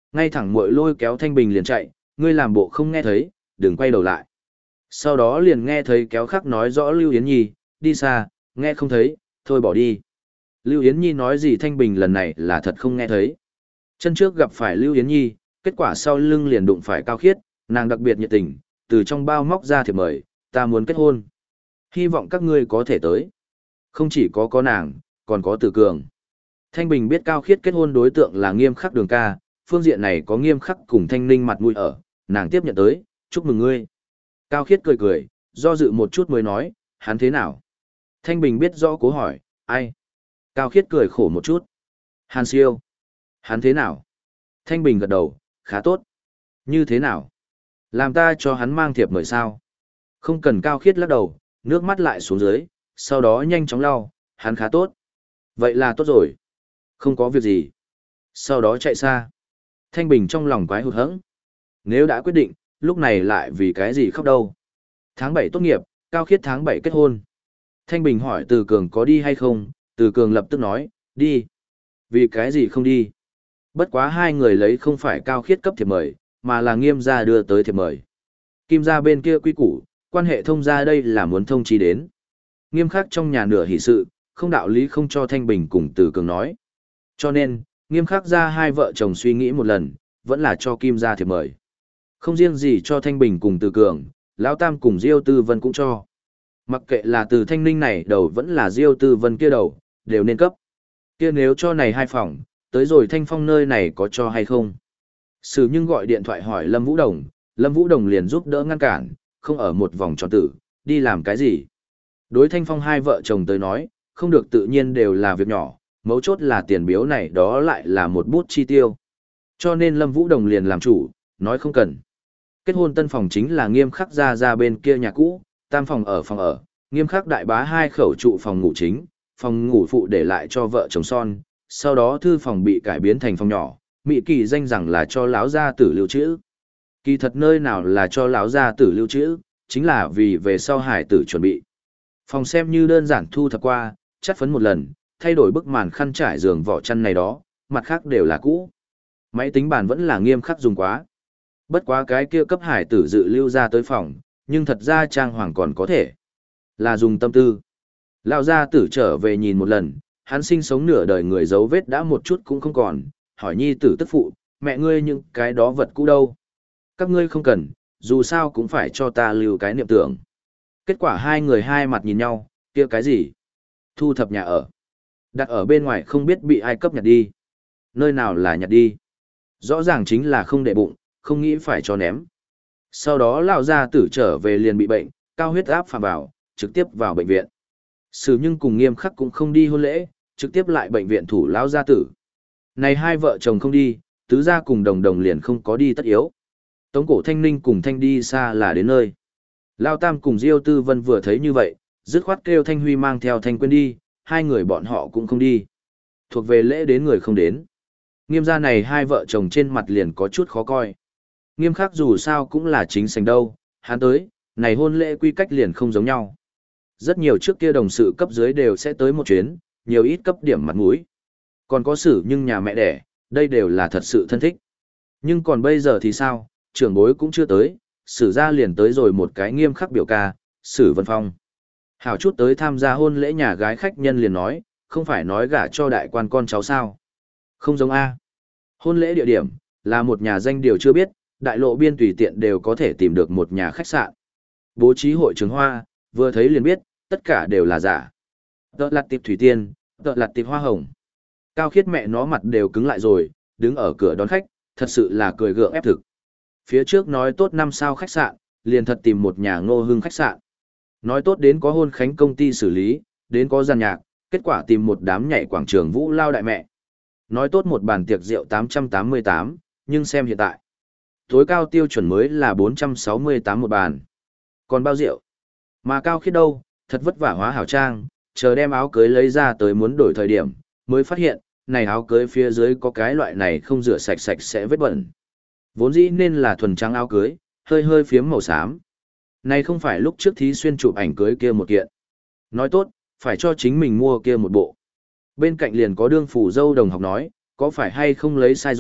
Ngay thẳng muội lôi kéo Thanh Bình liền chạy, ngươi làm bộ không nghe thấy, đừng quay đầu lại. Sau đó liền nghe thấy kéo khắc nói rõ Lưu Yến Nhi, đi xa, nghe không thấy, thôi bỏ đi. Lưu Yến Nhi nói gì Thanh Bình lần này là thật không nghe thấy. Chân trước gặp phải Lưu Yến Nhi, kết quả sau lưng liền đụng phải Cao Khiết, nàng đặc biệt nhiệt tình, từ trong bao móc ra thiệp mời, ta muốn kết hôn. Hy vọng các ngươi có thể tới. Không chỉ có có nàng, còn có Từ Cường. Thanh Bình biết Cao Khiết kết hôn đối tượng là Nghiêm Khắc Đường ca, phương diện này có Nghiêm Khắc cùng Thanh Ninh mặt mũi ở, nàng tiếp nhận tới, chúc mừng ngươi. Cao Khiết cười cười, do dự một chút mới nói, hắn thế nào? Thanh Bình biết rõ cố hỏi, ai? Cao Khiết cười khổ một chút. Hàn Siêu. Hắn thế nào? Thanh Bình gật đầu, khá tốt. Như thế nào? Làm ta cho hắn mang thiệp mời sao? Không cần. Cao Khiết lắc đầu, nước mắt lại xuống dưới, sau đó nhanh chóng lau, hắn khá tốt. Vậy là tốt rồi. Không có việc gì. Sau đó chạy xa. Thanh Bình trong lòng quái hụt hẫng. Nếu đã quyết định, lúc này lại vì cái gì khóc đâu? Tháng bảy tốt nghiệp, Cao Khiết tháng bảy kết hôn. Thanh Bình hỏi Từ Cường có đi hay không, Từ Cường lập tức nói, đi. Vì cái gì không đi? Bất quá hai người lấy không phải Cao Khiết cấp thiệp mời, mà là Nghiêm gia đưa tới thiệp mời. Kim gia bên kia quy củ, quan hệ thông gia đây là muốn thông chi đến. Nghiêm Khắc trong nhà nửa hỷ sự, không đạo lý không cho Thanh Bình cùng Từ Cường nói. Cho nên, Nghiêm Khắc ra hai vợ chồng suy nghĩ một lần, vẫn là cho Kim gia thiệp mời. Không riêng gì cho Thanh Bình cùng Từ Cường, Lão Tam cùng Diêu Tư Vân cũng cho. Mặc kệ là từ Thanh Ninh này đầu vẫn là Diêu Tư Vân kia đầu, đều nên cấp. Kia nếu cho này hai phòng, tới rồi Thanh Phong nơi này có cho hay không? Sử nhưng gọi điện thoại hỏi Lâm Vũ Đồng, Lâm Vũ Đồng liền giúp đỡ ngăn cản, không ở một vòng tròn tử, đi làm cái gì? Đối Thanh Phong hai vợ chồng tới nói, không được tự nhiên đều là việc nhỏ, mấu chốt là tiền biếu này đó lại là một bút chi tiêu. Cho nên Lâm Vũ Đồng liền làm chủ, nói không cần. Kết hôn tân phòng chính là Nghiêm Khắc ra ra bên kia nhà cũ, tam phòng ở phòng ở, Nghiêm Khắc đại bá hai khẩu trụ phòng ngủ chính, phòng ngủ phụ để lại cho vợ chồng son, sau đó thư phòng bị cải biến thành phòng nhỏ, Mỹ kỳ danh rằng là cho lão gia tử lưu trữ. Kỳ thật nơi nào là cho lão gia tử lưu trữ, chính là vì về sau hải tử chuẩn bị. Phòng xem như đơn giản thu thập qua, chắt phấn một lần, thay đổi bức màn khăn trải giường vỏ chăn này đó, mặt khác đều là cũ. Máy tính bàn vẫn là Nghiêm Khắc dùng quá. Bất quá cái kia cấp hải tử dự lưu ra tới phòng, nhưng thật ra trang hoàng còn có thể. Là dùng tâm tư. Lão gia tử trở về nhìn một lần, hắn sinh sống nửa đời người dấu vết đã một chút cũng không còn, hỏi nhi tử tức phụ, mẹ ngươi những cái đó vật cũ đâu. Các ngươi không cần, dù sao cũng phải cho ta lưu cái niệm tưởng. Kết quả hai người hai mặt nhìn nhau, kia cái gì? Thu thập nhà ở. Đặt ở bên ngoài không biết bị ai cấp nhặt đi. Nơi nào là nhặt đi. Rõ ràng chính là không để bụng, không nghĩ phải cho ném. Sau đó lão gia tử trở về liền bị bệnh, cao huyết áp phàm vào, trực tiếp vào bệnh viện. Sử nhưng cùng Nghiêm Khắc cũng không đi hôn lễ, trực tiếp lại bệnh viện thủ lão gia tử. Này hai vợ chồng không đi, tứ gia cùng đồng đồng liền không có đi tất yếu. Tống cổ Thanh Ninh cùng Thanh đi xa là đến nơi. Lão Tam cùng Diêu Tư Vân vừa thấy như vậy, dứt khoát kêu Thanh Huy mang theo Thanh Quyên đi, hai người bọn họ cũng không đi. Thuộc về lễ đến người không đến. Nghiêm gia này hai vợ chồng trên mặt liền có chút khó coi. Nghiêm Khắc dù sao cũng là chính sành đâu, hắn tới, này hôn lễ quy cách liền không giống nhau. Rất nhiều trước kia đồng sự cấp dưới đều sẽ tới một chuyến, nhiều ít cấp điểm mặt mũi. Còn có Sử nhưng nhà mẹ đẻ, đây đều là thật sự thân thích. Nhưng còn bây giờ thì sao, trưởng bối cũng chưa tới, Sử gia liền tới rồi một cái Nghiêm Khắc biểu ca, Sử Vân Phong. Hảo chút tới tham gia hôn lễ nhà gái khách nhân liền nói, không phải nói gả cho đại quan con cháu sao. Không giống A. Hôn lễ địa điểm, là một nhà danh điều chưa biết, đại lộ biên tùy tiện đều có thể tìm được một nhà khách sạn. Bố trí hội trường hoa, vừa thấy liền biết, tất cả đều là giả. Tợ lặt tiệp thủy tiên, tợ lặt tiệp hoa hồng. Cao Khiết mẹ nó mặt đều cứng lại rồi, đứng ở cửa đón khách, thật sự là cười gượng ép thực. Phía trước nói tốt năm sao khách sạn, liền thật tìm một nhà Ngô Hưng khách sạn. Nói tốt đến có hôn khánh công ty xử lý, đến có gian nhạc, kết quả tìm một đám nhảy quảng trường vũ lao đại mẹ. Nói tốt một bàn tiệc rượu tám trăm tám mươi tám, nhưng xem hiện tại. Tối cao tiêu chuẩn mới là bốn trăm sáu mươi tám một bàn. Còn bao rượu? Mà Cao Khiết đâu, thật vất vả hóa hảo trang, chờ đem áo cưới lấy ra tới muốn đổi thời điểm, mới phát hiện, này áo cưới phía dưới có cái loại này không rửa sạch sạch sẽ vết bẩn. Vốn dĩ nên là thuần trắng áo cưới, hơi hơi phiếm màu xám. Này không phải lúc trước thí xuyên chụp ảnh cưới kia một kiện. Nói tốt, phải cho chính mình mua kia một bộ. Bên cạnh liền có đương phủ dâu đồng học nói, có phải hay không lấy sai rồi,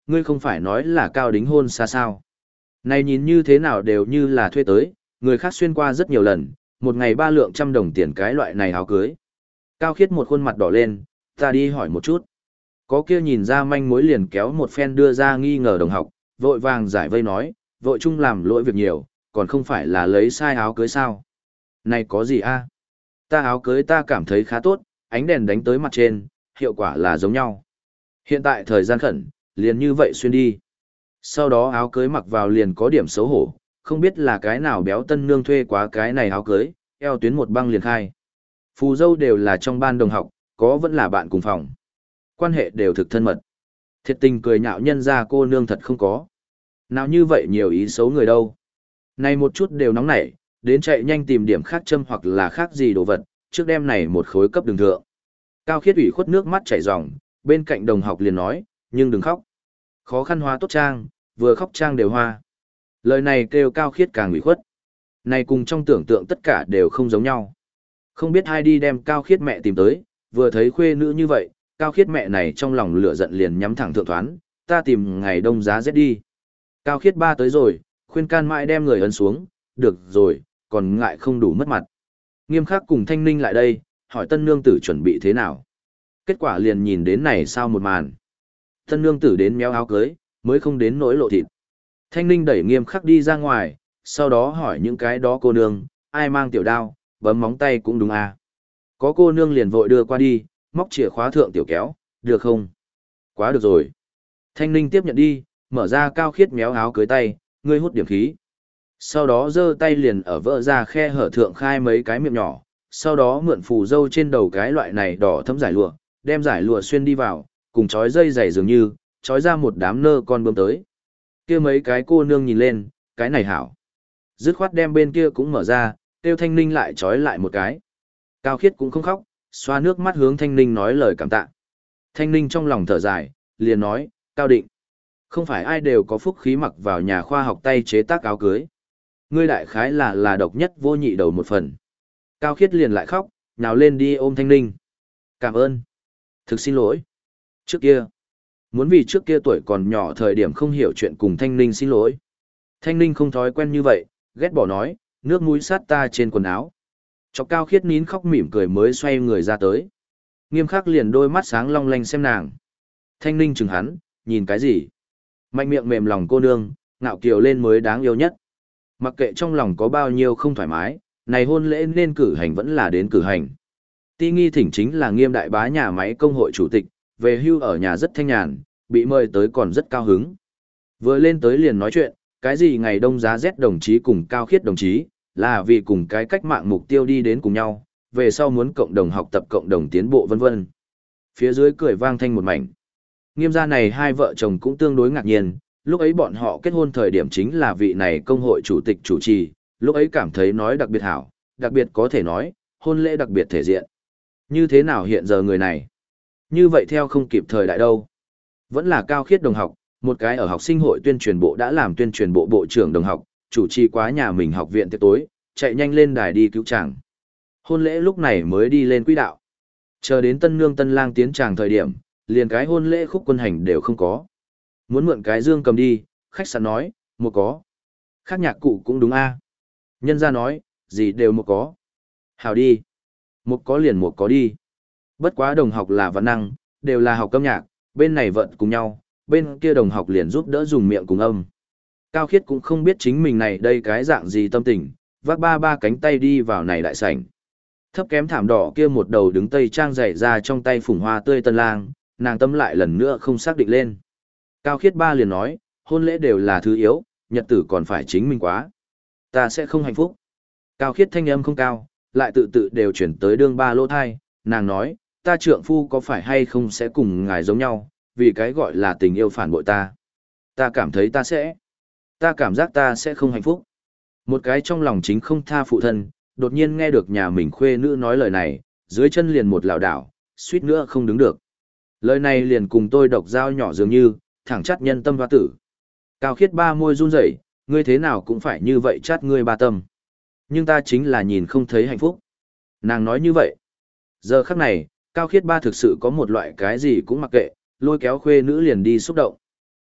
ngươi không phải nói là Cao đính hôn xa sao. Này nhìn như thế nào đều như là thuê tới, người khác xuyên qua rất nhiều lần, một ngày ba lượng trăm đồng tiền cái loại này áo cưới. Cao Khiết một khuôn mặt đỏ lên, ta đi hỏi một chút. Có kia nhìn ra manh mối liền kéo một phen đưa ra nghi ngờ đồng học, vội vàng giải vây nói, vội chung làm lỗi việc nhiều, còn không phải là lấy sai áo cưới sao. Này có gì a? Ta áo cưới ta cảm thấy khá tốt, ánh đèn đánh tới mặt trên, hiệu quả là giống nhau. Hiện tại thời gian khẩn, liền như vậy xuyên đi. Sau đó áo cưới mặc vào liền có điểm xấu hổ, không biết là cái nào béo tân nương thuê quá cái này áo cưới, eo tuyến một băng liền khai. Phù dâu đều là trong ban đồng học, có vẫn là bạn cùng phòng. Quan hệ đều thực thân mật. Thiệt tình cười nhạo nhân ra cô nương thật không có. Nào như vậy nhiều ý xấu người đâu. Này một chút đều nóng nảy, đến chạy nhanh tìm điểm khác châm hoặc là khác gì đồ vật, trước đêm này một khối cấp đường thượng. Cao Khiết ủy khuất nước mắt chảy ròng, bên cạnh đồng học liền nói, nhưng đừng khóc. Khó khăn hóa tốt trang, vừa khóc trang đều hoa. Lời này kêu Cao Khiết càng ủy khuất. Này cùng trong tưởng tượng tất cả đều không giống nhau. Không biết ai đi đem Cao Khiết mẹ tìm tới, vừa thấy khuê nữ như vậy, Cao Khiết mẹ này trong lòng lửa giận liền nhắm thẳng thượng thoán, ta tìm ngày đông giá rét đi. Cao Khiết ba tới rồi, khuyên can mãi đem người ấn xuống, được rồi, còn ngại không đủ mất mặt. Nghiêm khắc cùng Thanh Ninh lại đây, hỏi tân nương tử chuẩn bị thế nào. Kết quả liền nhìn đến này sao một màn. Tân nương tử đến méo áo cưới, mới không đến nỗi lộ thịt. Thanh Ninh đẩy Nghiêm khắc đi ra ngoài, sau đó hỏi những cái đó cô nương, ai mang tiểu đao, bấm móng tay cũng đúng à. Có cô nương liền vội đưa qua đi, móc chìa khóa thượng tiểu kéo, được không? Quá được rồi. Thanh Ninh tiếp nhận đi, mở ra Cao Khiết méo áo cưới tay, ngươi hút điểm khí. Sau đó giơ tay liền ở vỡ ra khe hở thượng khai mấy cái miệng nhỏ, sau đó mượn phù dâu trên đầu cái loại này đỏ thấm giải lụa, đem giải lụa xuyên đi vào, cùng chói dây dày dường như, chói ra một đám nơ con bướm tới. Kia mấy cái cô nương nhìn lên, cái này hảo. Dứt khoát đem bên kia cũng mở ra, tiêu Thanh Ninh lại chói lại một cái. Cao Khiết cũng không khóc, xoa nước mắt hướng Thanh Ninh nói lời cảm tạ. Thanh Ninh trong lòng thở dài, liền nói, Cao Định. Không phải ai đều có phúc khí mặc vào nhà khoa học tay chế tác áo cưới. Ngươi đại khái là là độc nhất vô nhị đầu một phần. Cao Khiết liền lại khóc, nhào lên đi ôm Thanh Ninh. Cảm ơn. Thực xin lỗi. Trước kia. Muốn vì trước kia tuổi còn nhỏ thời điểm không hiểu chuyện cùng Thanh Ninh xin lỗi. Thanh Ninh không thói quen như vậy, ghét bỏ nói, nước mũi sát ta trên quần áo. Chọc Cao Khiết nín khóc mỉm cười mới xoay người ra tới. Nghiêm khắc liền đôi mắt sáng long lanh xem nàng. Thanh Ninh chừng hắn, nhìn cái gì? Mạnh miệng mềm lòng cô nương, ngạo kiều lên mới đáng yêu nhất. Mặc kệ trong lòng có bao nhiêu không thoải mái, này hôn lễ nên cử hành vẫn là đến cử hành. Ti Nghi Thỉnh chính là Nghiêm đại bá nhà máy công hội chủ tịch, về hưu ở nhà rất thanh nhàn, bị mời tới còn rất cao hứng. Vừa lên tới liền nói chuyện, cái gì ngày đông giá rét đồng chí cùng Cao Khiết đồng chí, là vì cùng cái cách mạng mục tiêu đi đến cùng nhau, về sau muốn cộng đồng học tập cộng đồng tiến bộ vân vân. Phía dưới cười vang thanh một mảnh. Nghiêm gia này hai vợ chồng cũng tương đối ngạc nhiên, lúc ấy bọn họ kết hôn thời điểm chính là vị này công hội chủ tịch chủ trì, lúc ấy cảm thấy nói đặc biệt hảo, đặc biệt có thể nói, hôn lễ đặc biệt thể diện. Như thế nào hiện giờ người này? Như vậy theo không kịp thời đại đâu. Vẫn là Cao Khiết đồng học, một cái ở học sinh hội tuyên truyền bộ đã làm tuyên truyền bộ bộ trưởng đồng học, chủ trì quá nhà mình học viện tiệc tối, chạy nhanh lên đài đi cứu chàng. Hôn lễ lúc này mới đi lên quỹ đạo. Chờ đến tân nương tân lang tiến tràng thời điểm, liền cái hôn lễ khúc quân hành đều không có. Muốn mượn cái dương cầm đi, khách sạn nói, một có. Khác nhạc cụ cũng đúng a. Nhân gia nói, gì đều một có. Hào đi. Một có liền một có đi. Bất quá đồng học là văn năng, đều là học âm nhạc, bên này vận cùng nhau, bên kia đồng học liền giúp đỡ dùng miệng cùng âm. Cao Khiết cũng không biết chính mình này đây cái dạng gì tâm tình, vác ba ba cánh tay đi vào này đại sảnh. Thấp kém thảm đỏ kia một đầu đứng tây trang dày ra trong tay phủng hoa tươi tân lang, nàng tâm lại lần nữa không xác định lên. Cao Khiết ba liền nói, hôn lễ đều là thứ yếu, nhật tử còn phải chính mình quá. Ta sẽ không hạnh phúc. Cao Khiết thanh âm không cao, lại tự tự đều chuyển tới đương ba lỗ thai, nàng nói, ta trượng phu có phải hay không sẽ cùng ngài giống nhau, vì cái gọi là tình yêu phản bội ta. Ta cảm thấy ta sẽ. Ta cảm giác ta sẽ không hạnh phúc. Một cái trong lòng chính không tha phụ thân, đột nhiên nghe được nhà mình khuê nữ nói lời này, dưới chân liền một lảo đảo, suýt nữa không đứng được. Lời này liền cùng tôi độc dao nhỏ dường như, thẳng chắt nhân tâm hoa tử. Cao Khiết ba môi run rẩy, ngươi thế nào cũng phải như vậy chát ngươi ba tâm. Nhưng ta chính là nhìn không thấy hạnh phúc. Nàng nói như vậy. Giờ khắc này, Cao Khiết ba thực sự có một loại cái gì cũng mặc kệ, lôi kéo khuê nữ liền đi xúc động.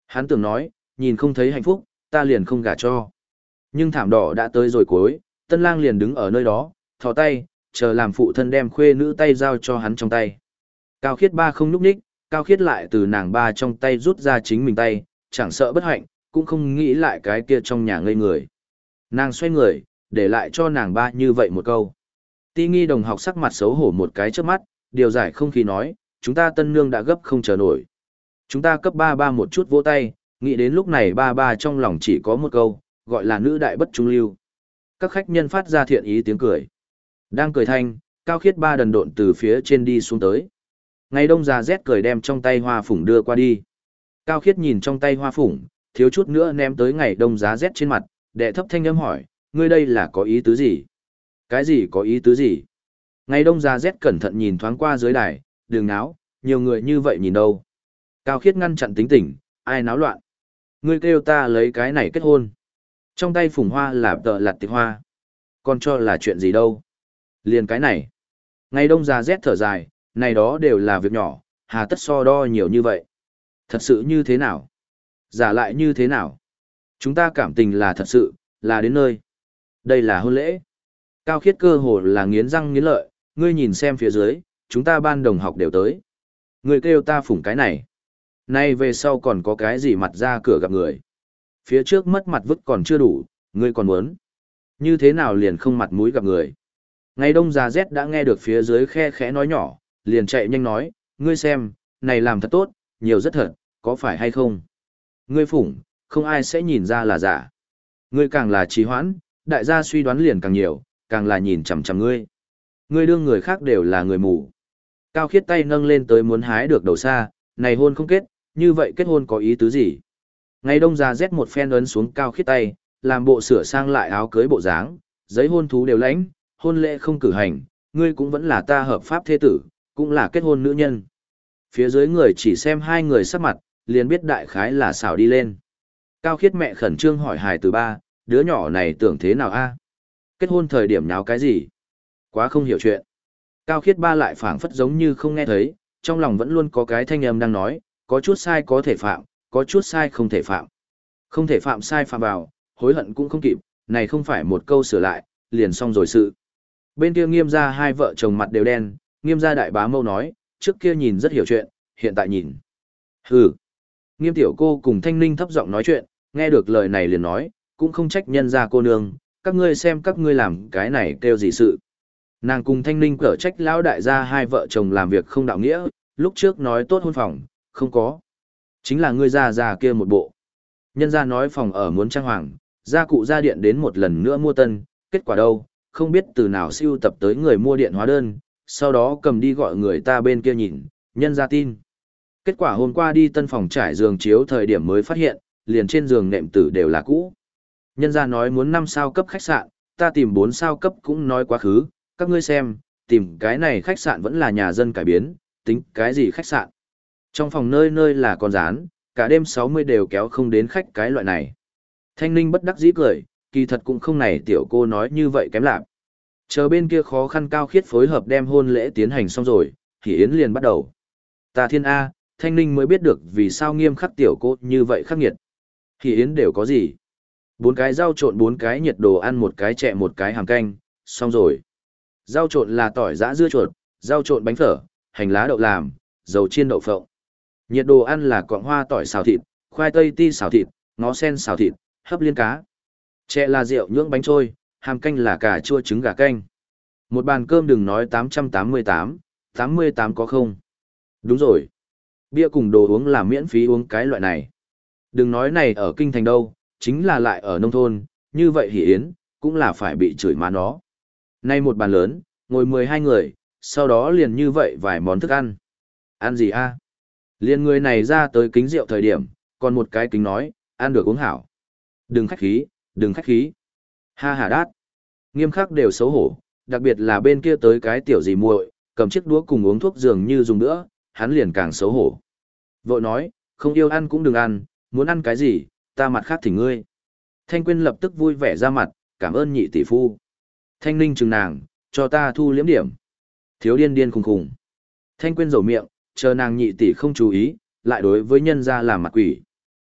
Hắn tưởng nói, nhìn không thấy hạnh phúc, ta liền không gả cho. Nhưng thảm đỏ đã tới rồi cuối, tân lang liền đứng ở nơi đó, thò tay, chờ làm phụ thân đem khuê nữ tay giao cho hắn trong tay. Cao khiết ba không núp ních, cao khiết lại từ nàng ba trong tay rút ra chính mình tay, chẳng sợ bất hạnh, cũng không nghĩ lại cái kia trong nhà ngây người. Nàng xoay người, để lại cho nàng ba như vậy một câu. Ti nghi đồng học sắc mặt xấu hổ một cái trước mắt, điều giải không khí nói, chúng ta tân nương đã gấp không chờ nổi. Chúng ta cấp ba ba một chút vỗ tay, nghĩ đến lúc này ba ba trong lòng chỉ có một câu, gọi là nữ đại bất trung lưu. Các khách nhân phát ra thiện ý tiếng cười. Đang cười thanh, cao khiết ba đần độn từ phía trên đi xuống tới. Ngày đông già rét cười đem trong tay hoa phủng đưa qua đi. Cao khiết nhìn trong tay hoa phủng, thiếu chút nữa ném tới ngày đông giá rét trên mặt, đệ thấp thanh âm hỏi, ngươi đây là có ý tứ gì? Cái gì có ý tứ gì? Ngày đông giá rét cẩn thận nhìn thoáng qua dưới đài, đừng náo, nhiều người như vậy nhìn đâu. Cao khiết ngăn chặn tính tình, ai náo loạn? Ngươi kêu ta lấy cái này kết hôn. Trong tay phủng hoa là tợ lặt tiệc hoa. Còn cho là chuyện gì đâu? Liền cái này. Ngày đông già rét thở dài, này đó đều là việc nhỏ, hà tất so đo nhiều như vậy. Thật sự như thế nào? Giả lại như thế nào? Chúng ta cảm tình là thật sự, là đến nơi. Đây là hôn lễ. Cao khiết cơ hồ là nghiến răng nghiến lợi, ngươi nhìn xem phía dưới, chúng ta ban đồng học đều tới. Ngươi kêu ta phủng cái này. Nay về sau còn có cái gì mặt ra cửa gặp người. Phía trước mất mặt vứt còn chưa đủ, ngươi còn muốn. Như thế nào liền không mặt mũi gặp người. Ngày đông già rét đã nghe được phía dưới khe khẽ nói nhỏ, liền chạy nhanh nói, ngươi xem, này làm thật tốt, nhiều rất thật, có phải hay không? Ngươi phủng, không ai sẽ nhìn ra là giả. Ngươi càng là trì hoãn, đại gia suy đoán liền càng nhiều, càng là nhìn chằm chằm ngươi. Ngươi đương người khác đều là người mù. Cao khiết tay nâng lên tới muốn hái được đầu xa, này hôn không kết, như vậy kết hôn có ý tứ gì? Ngày đông già rét một phen ấn xuống cao khiết tay, làm bộ sửa sang lại áo cưới bộ dáng, giấy hôn thú đều lãnh, hôn lễ không cử hành, ngươi cũng vẫn là ta hợp pháp thế tử, cũng là kết hôn nữ nhân. Phía dưới người chỉ xem hai người sắc mặt, liền biết đại khái là xảo đi lên. Cao khiết mẹ khẩn trương hỏi hài từ ba, đứa nhỏ này tưởng thế nào a? Kết hôn thời điểm nháo cái gì? Quá không hiểu chuyện. Cao khiết ba lại phảng phất giống như không nghe thấy, trong lòng vẫn luôn có cái thanh âm đang nói, có chút sai có thể phạm, có chút sai không thể phạm. Không thể phạm sai phạm vào, hối hận cũng không kịp, này không phải một câu sửa lại, liền xong rồi sự. Bên kia nghiêm gia hai vợ chồng mặt đều đen, nghiêm gia đại bá mâu nói, trước kia nhìn rất hiểu chuyện, hiện tại nhìn. Hừ. Nghiêm tiểu cô cùng thanh ninh thấp giọng nói chuyện, nghe được lời này liền nói, cũng không trách nhân gia cô nương, các ngươi xem các ngươi làm cái này kêu gì sự. Nàng cùng thanh ninh cở trách lão đại gia hai vợ chồng làm việc không đạo nghĩa, lúc trước nói tốt hôn phòng, không có. Chính là ngươi già già kia một bộ. Nhân gia nói phòng ở muốn trang hoàng, gia cụ gia điện đến một lần nữa mua tân, kết quả đâu, không biết từ nào siêu tập tới người mua điện hóa đơn, sau đó cầm đi gọi người ta bên kia nhìn, nhân gia tin. Kết quả hôm qua đi tân phòng trải giường chiếu thời điểm mới phát hiện, liền trên giường nệm tử đều là cũ. Nhân gia nói muốn năm sao cấp khách sạn, ta tìm bốn sao cấp cũng nói quá khứ, các ngươi xem, tìm cái này khách sạn vẫn là nhà dân cải biến, tính cái gì khách sạn. Trong phòng nơi nơi là con rán, cả đêm sáu mươi đều kéo không đến khách cái loại này. Thanh ninh bất đắc dĩ cười, kỳ thật cũng không này tiểu cô nói như vậy kém lạc. Chờ bên kia khó khăn cao khiết phối hợp đem hôn lễ tiến hành xong rồi, thì Yến liền bắt đầu. Ta thiên A, Thanh ninh mới biết được vì sao nghiêm khắc tiểu cô như vậy khắc nghiệt. Thì Yến đều có gì? Bốn cái rau trộn bốn cái nhiệt đồ ăn một cái chẹ một cái hàm canh, xong rồi. Rau trộn là tỏi giã dưa chuột, rau trộn bánh phở, hành lá đậu làm, dầu chiên đậu phộng. Nhiệt đồ ăn là cọng hoa tỏi xào thịt, khoai tây ti xào thịt, ngó sen xào thịt, hấp liên cá. Chè là rượu nhưỡng bánh trôi, hàm canh là cà chua trứng gà canh. Một bàn cơm đừng nói tám trăm tám mươi tám, tám mươi tám có không? Đúng rồi. Bia cùng đồ uống là miễn phí uống cái loại này. Đừng nói này ở kinh thành đâu, chính là lại ở nông thôn, như vậy hỉ yến, cũng là phải bị chửi má nó. Nay một bàn lớn, ngồi mười hai người, sau đó liền như vậy vài món thức ăn. Ăn gì a? Liền người này ra tới kính rượu thời điểm, còn một cái kính nói, ăn được uống hảo. Đừng khách khí, đừng khách khí. Ha ha đát. Nghiêm khắc đều xấu hổ, đặc biệt là bên kia tới cái tiểu gì muội, cầm chiếc đũa cùng uống thuốc dường như dùng nữa, hắn liền càng xấu hổ. Vội nói, không yêu ăn cũng đừng ăn, muốn ăn cái gì, ta mặt khác thỉnh ngươi. Thanh Quyên lập tức vui vẻ ra mặt, cảm ơn nhị tỷ phu. Thanh Ninh chừng nàng, cho ta thu liếm điểm. Thiếu điên điên khùng khùng. Thanh Quyên rầu miệng, chờ nàng nhị tỷ không chú ý, lại đối với nhân gia làm mặt quỷ.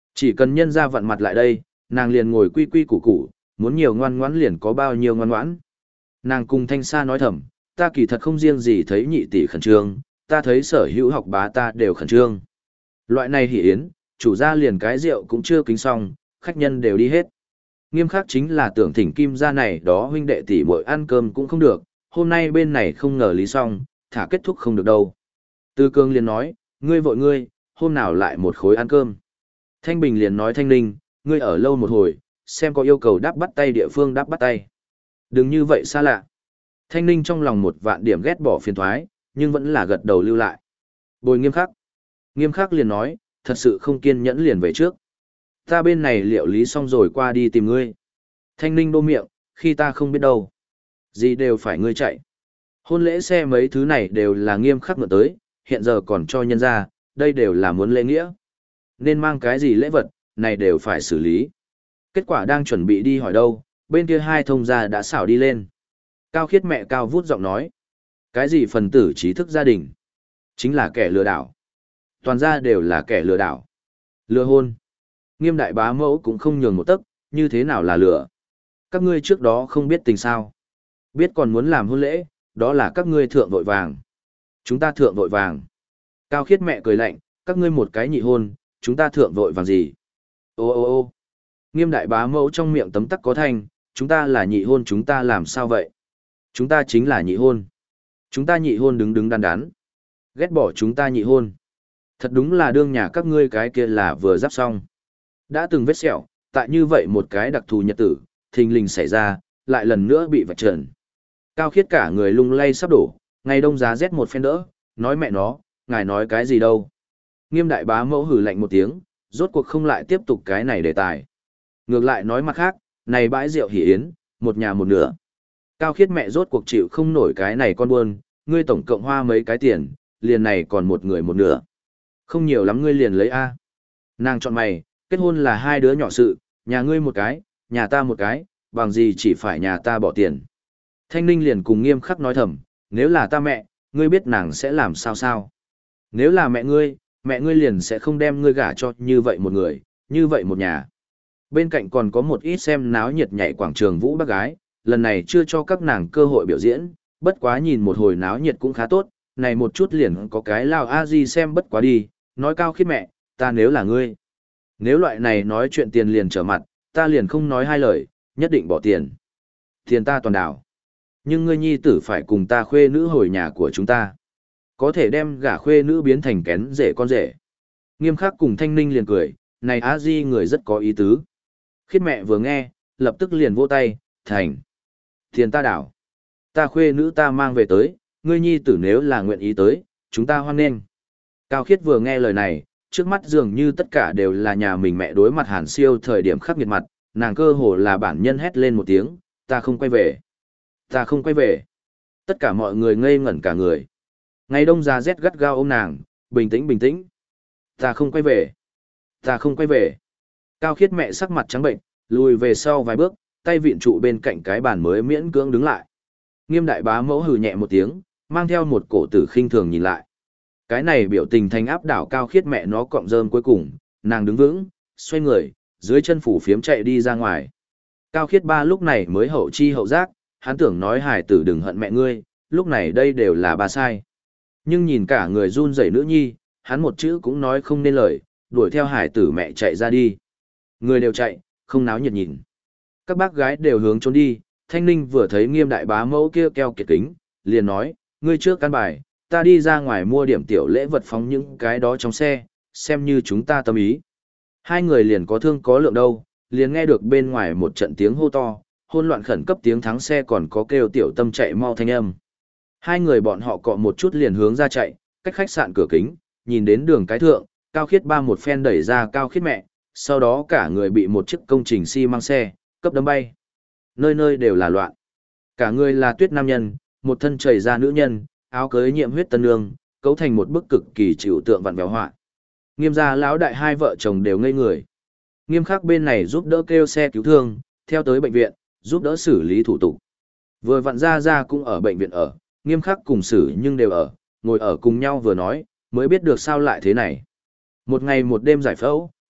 Chỉ cần nhân ra vặn mặt lại đây, nàng liền ngồi quy quy củ củ, muốn nhiều ngoan ngoãn liền có bao nhiêu ngoan ngoãn. Nàng cùng Thanh Sa nói thầm, ta kỳ thật không riêng gì thấy nhị tỷ khẩn trương, ta thấy sở hữu học bá ta đều khẩn trương. Loại này hỉ yến, chủ gia liền cái rượu cũng chưa kính xong, khách nhân đều đi hết. Nghiêm khắc chính là tưởng thỉnh kim gia này đó huynh đệ tỷ muội ăn cơm cũng không được, hôm nay bên này không ngờ lý xong, thả kết thúc không được đâu. Tư Cương liền nói, ngươi vội ngươi, hôm nào lại một khối ăn cơm. Thanh Bình liền nói Thanh Ninh, ngươi ở lâu một hồi, xem có yêu cầu đáp bắt tay địa phương đáp bắt tay. Đừng như vậy xa lạ. Thanh Ninh trong lòng một vạn điểm ghét bỏ phiền thoái, nhưng vẫn là gật đầu lưu lại. Bồi Nghiêm khắc. Nghiêm khắc liền nói, thật sự không kiên nhẫn liền về trước. Ta bên này liệu lý xong rồi qua đi tìm ngươi. Thanh Ninh đô miệng, khi ta không biết đâu. Gì đều phải ngươi chạy. Hôn lễ xe mấy thứ này đều là Nghiêm khắc ngựa tới, hiện giờ còn cho nhân ra, đây đều là muốn lễ nghĩa. Nên mang cái gì lễ vật, này đều phải xử lý. Kết quả đang chuẩn bị đi hỏi đâu, bên kia hai thông gia đã xảo đi lên. Cao Khiết mẹ cao vút giọng nói. Cái gì phần tử trí thức gia đình? Chính là kẻ lừa đảo. Toàn gia đều là kẻ lừa đảo. Lừa hôn. Nghiêm đại bá mẫu cũng không nhường một tấc, như thế nào là lừa. Các ngươi trước đó không biết tình sao. Biết còn muốn làm hôn lễ, đó là các ngươi thượng vội vàng. Chúng ta thượng vội vàng. Cao Khiết mẹ cười lạnh, các ngươi một cái nhị hôn, chúng ta thượng vội vàng gì? Ô ô ô Nghiêm đại bá mẫu trong miệng tấm tắc có thanh, chúng ta là nhị hôn chúng ta làm sao vậy? Chúng ta chính là nhị hôn. Chúng ta nhị hôn đứng đứng đắn đắn. Ghét bỏ chúng ta nhị hôn. Thật đúng là đương nhà các ngươi cái kia là vừa giáp xong. Đã từng vết sẹo, tại như vậy một cái đặc thù nhật tử, thình lình xảy ra, lại lần nữa bị vạch trần. Cao Khiết cả người lung lay sắp đổ, ngày đông giá rét một phen đỡ, nói mẹ nó, ngài nói cái gì đâu. Nghiêm đại bá mẫu hử lạnh một tiếng, rốt cuộc không lại tiếp tục cái này đề tài. Ngược lại nói mặt khác, này bãi rượu hỉ yến, một nhà một nửa. Cao Khiết mẹ rốt cuộc chịu không nổi cái này con buôn, ngươi tổng cộng hoa mấy cái tiền, liền này còn một người một nửa. Không nhiều lắm ngươi liền lấy A. Nàng chọn mày, kết hôn là hai đứa nhỏ sự, nhà ngươi một cái, nhà ta một cái, bằng gì chỉ phải nhà ta bỏ tiền. Thanh Ninh liền cùng Nghiêm khắc nói thầm, nếu là ta mẹ, ngươi biết nàng sẽ làm sao sao. Nếu là mẹ ngươi, mẹ ngươi liền sẽ không đem ngươi gả cho như vậy một người, như vậy một nhà. Bên cạnh còn có một ít xem náo nhiệt nhảy quảng trường vũ bác gái, lần này chưa cho các nàng cơ hội biểu diễn, bất quá nhìn một hồi náo nhiệt cũng khá tốt, này một chút liền có cái lao a di xem bất quá đi, nói Cao Khiết mẹ, ta nếu là ngươi. Nếu loại này nói chuyện tiền liền trở mặt, ta liền không nói hai lời, nhất định bỏ tiền. Tiền ta toàn đảo. Nhưng ngươi nhi tử phải cùng ta khuê nữ hồi nhà của chúng ta. Có thể đem gả khuê nữ biến thành kén rể con rể. Nghiêm khắc cùng Thanh Ninh liền cười, này a di người rất có ý tứ. Khiết mẹ vừa nghe, lập tức liền vỗ tay, thành. Tiền ta đảo. Ta khuê nữ ta mang về tới, ngươi nhi tử nếu là nguyện ý tới, chúng ta hoan nghênh. Cao Khiết vừa nghe lời này, trước mắt dường như tất cả đều là nhà mình mẹ đối mặt Hàn Siêu thời điểm khắc nghiệt mặt, nàng cơ hồ là bản nhân hét lên một tiếng, ta không quay về. Ta không quay về. Tất cả mọi người ngây ngẩn cả người. Ngày đông ra rét gắt gao ôm nàng, bình tĩnh bình tĩnh. Ta không quay về. Ta không quay về. Cao Khiết mẹ sắc mặt trắng bệnh, lùi về sau vài bước, tay vịn trụ bên cạnh cái bàn mới miễn cưỡng đứng lại. Nghiêm đại bá mẫu hừ nhẹ một tiếng, mang theo một cổ tử khinh thường nhìn lại. Cái này biểu tình thành áp đảo Cao Khiết mẹ nó cọng rơm cuối cùng, nàng đứng vững, xoay người, dưới chân phủ phiếm chạy đi ra ngoài. Cao Khiết ba lúc này mới hậu chi hậu giác, hắn tưởng nói hải tử đừng hận mẹ ngươi, lúc này đây đều là ba sai. Nhưng nhìn cả người run rẩy nữ nhi, hắn một chữ cũng nói không nên lời, đuổi theo hải tử mẹ chạy ra đi. Người đều chạy, không náo nhiệt nhìn. Các bác gái đều hướng trốn đi, Thanh Ninh vừa thấy Nghiêm đại bá mẫu kia keo kiệt kính, liền nói, ngươi trước căn bài, ta đi ra ngoài mua điểm tiểu lễ vật phóng những cái đó trong xe, xem như chúng ta tâm ý. Hai người liền có thương có lượng đâu, liền nghe được bên ngoài một trận tiếng hô to, hôn loạn khẩn cấp tiếng thắng xe còn có kêu tiểu tâm chạy mau thanh âm. Hai người bọn họ cọ một chút liền hướng ra chạy, cách khách sạn cửa kính, nhìn đến đường cái thượng, Cao Khiết ba một phen đẩy ra Cao Khiết mẹ, sau đó cả người bị một chiếc công trình xi măng xe, cấp đâm bay. Nơi nơi đều là loạn. Cả người là tuyết nam nhân, một thân chảy ra nữ nhân, áo cưới nhiễm huyết tân nương, cấu thành một bức cực kỳ chịu tượng vặn vẹo họa. Nghiêm gia lão đại hai vợ chồng đều ngây người. Nghiêm khắc bên này giúp đỡ kêu xe cứu thương, theo tới bệnh viện, giúp đỡ xử lý thủ tục. Vừa vặn ra ra cũng ở bệnh viện ở, Nghiêm khắc cùng xử nhưng đều ở, ngồi ở cùng nhau vừa nói, mới biết được sao lại thế này. Một ngày một đêm giải phẫu,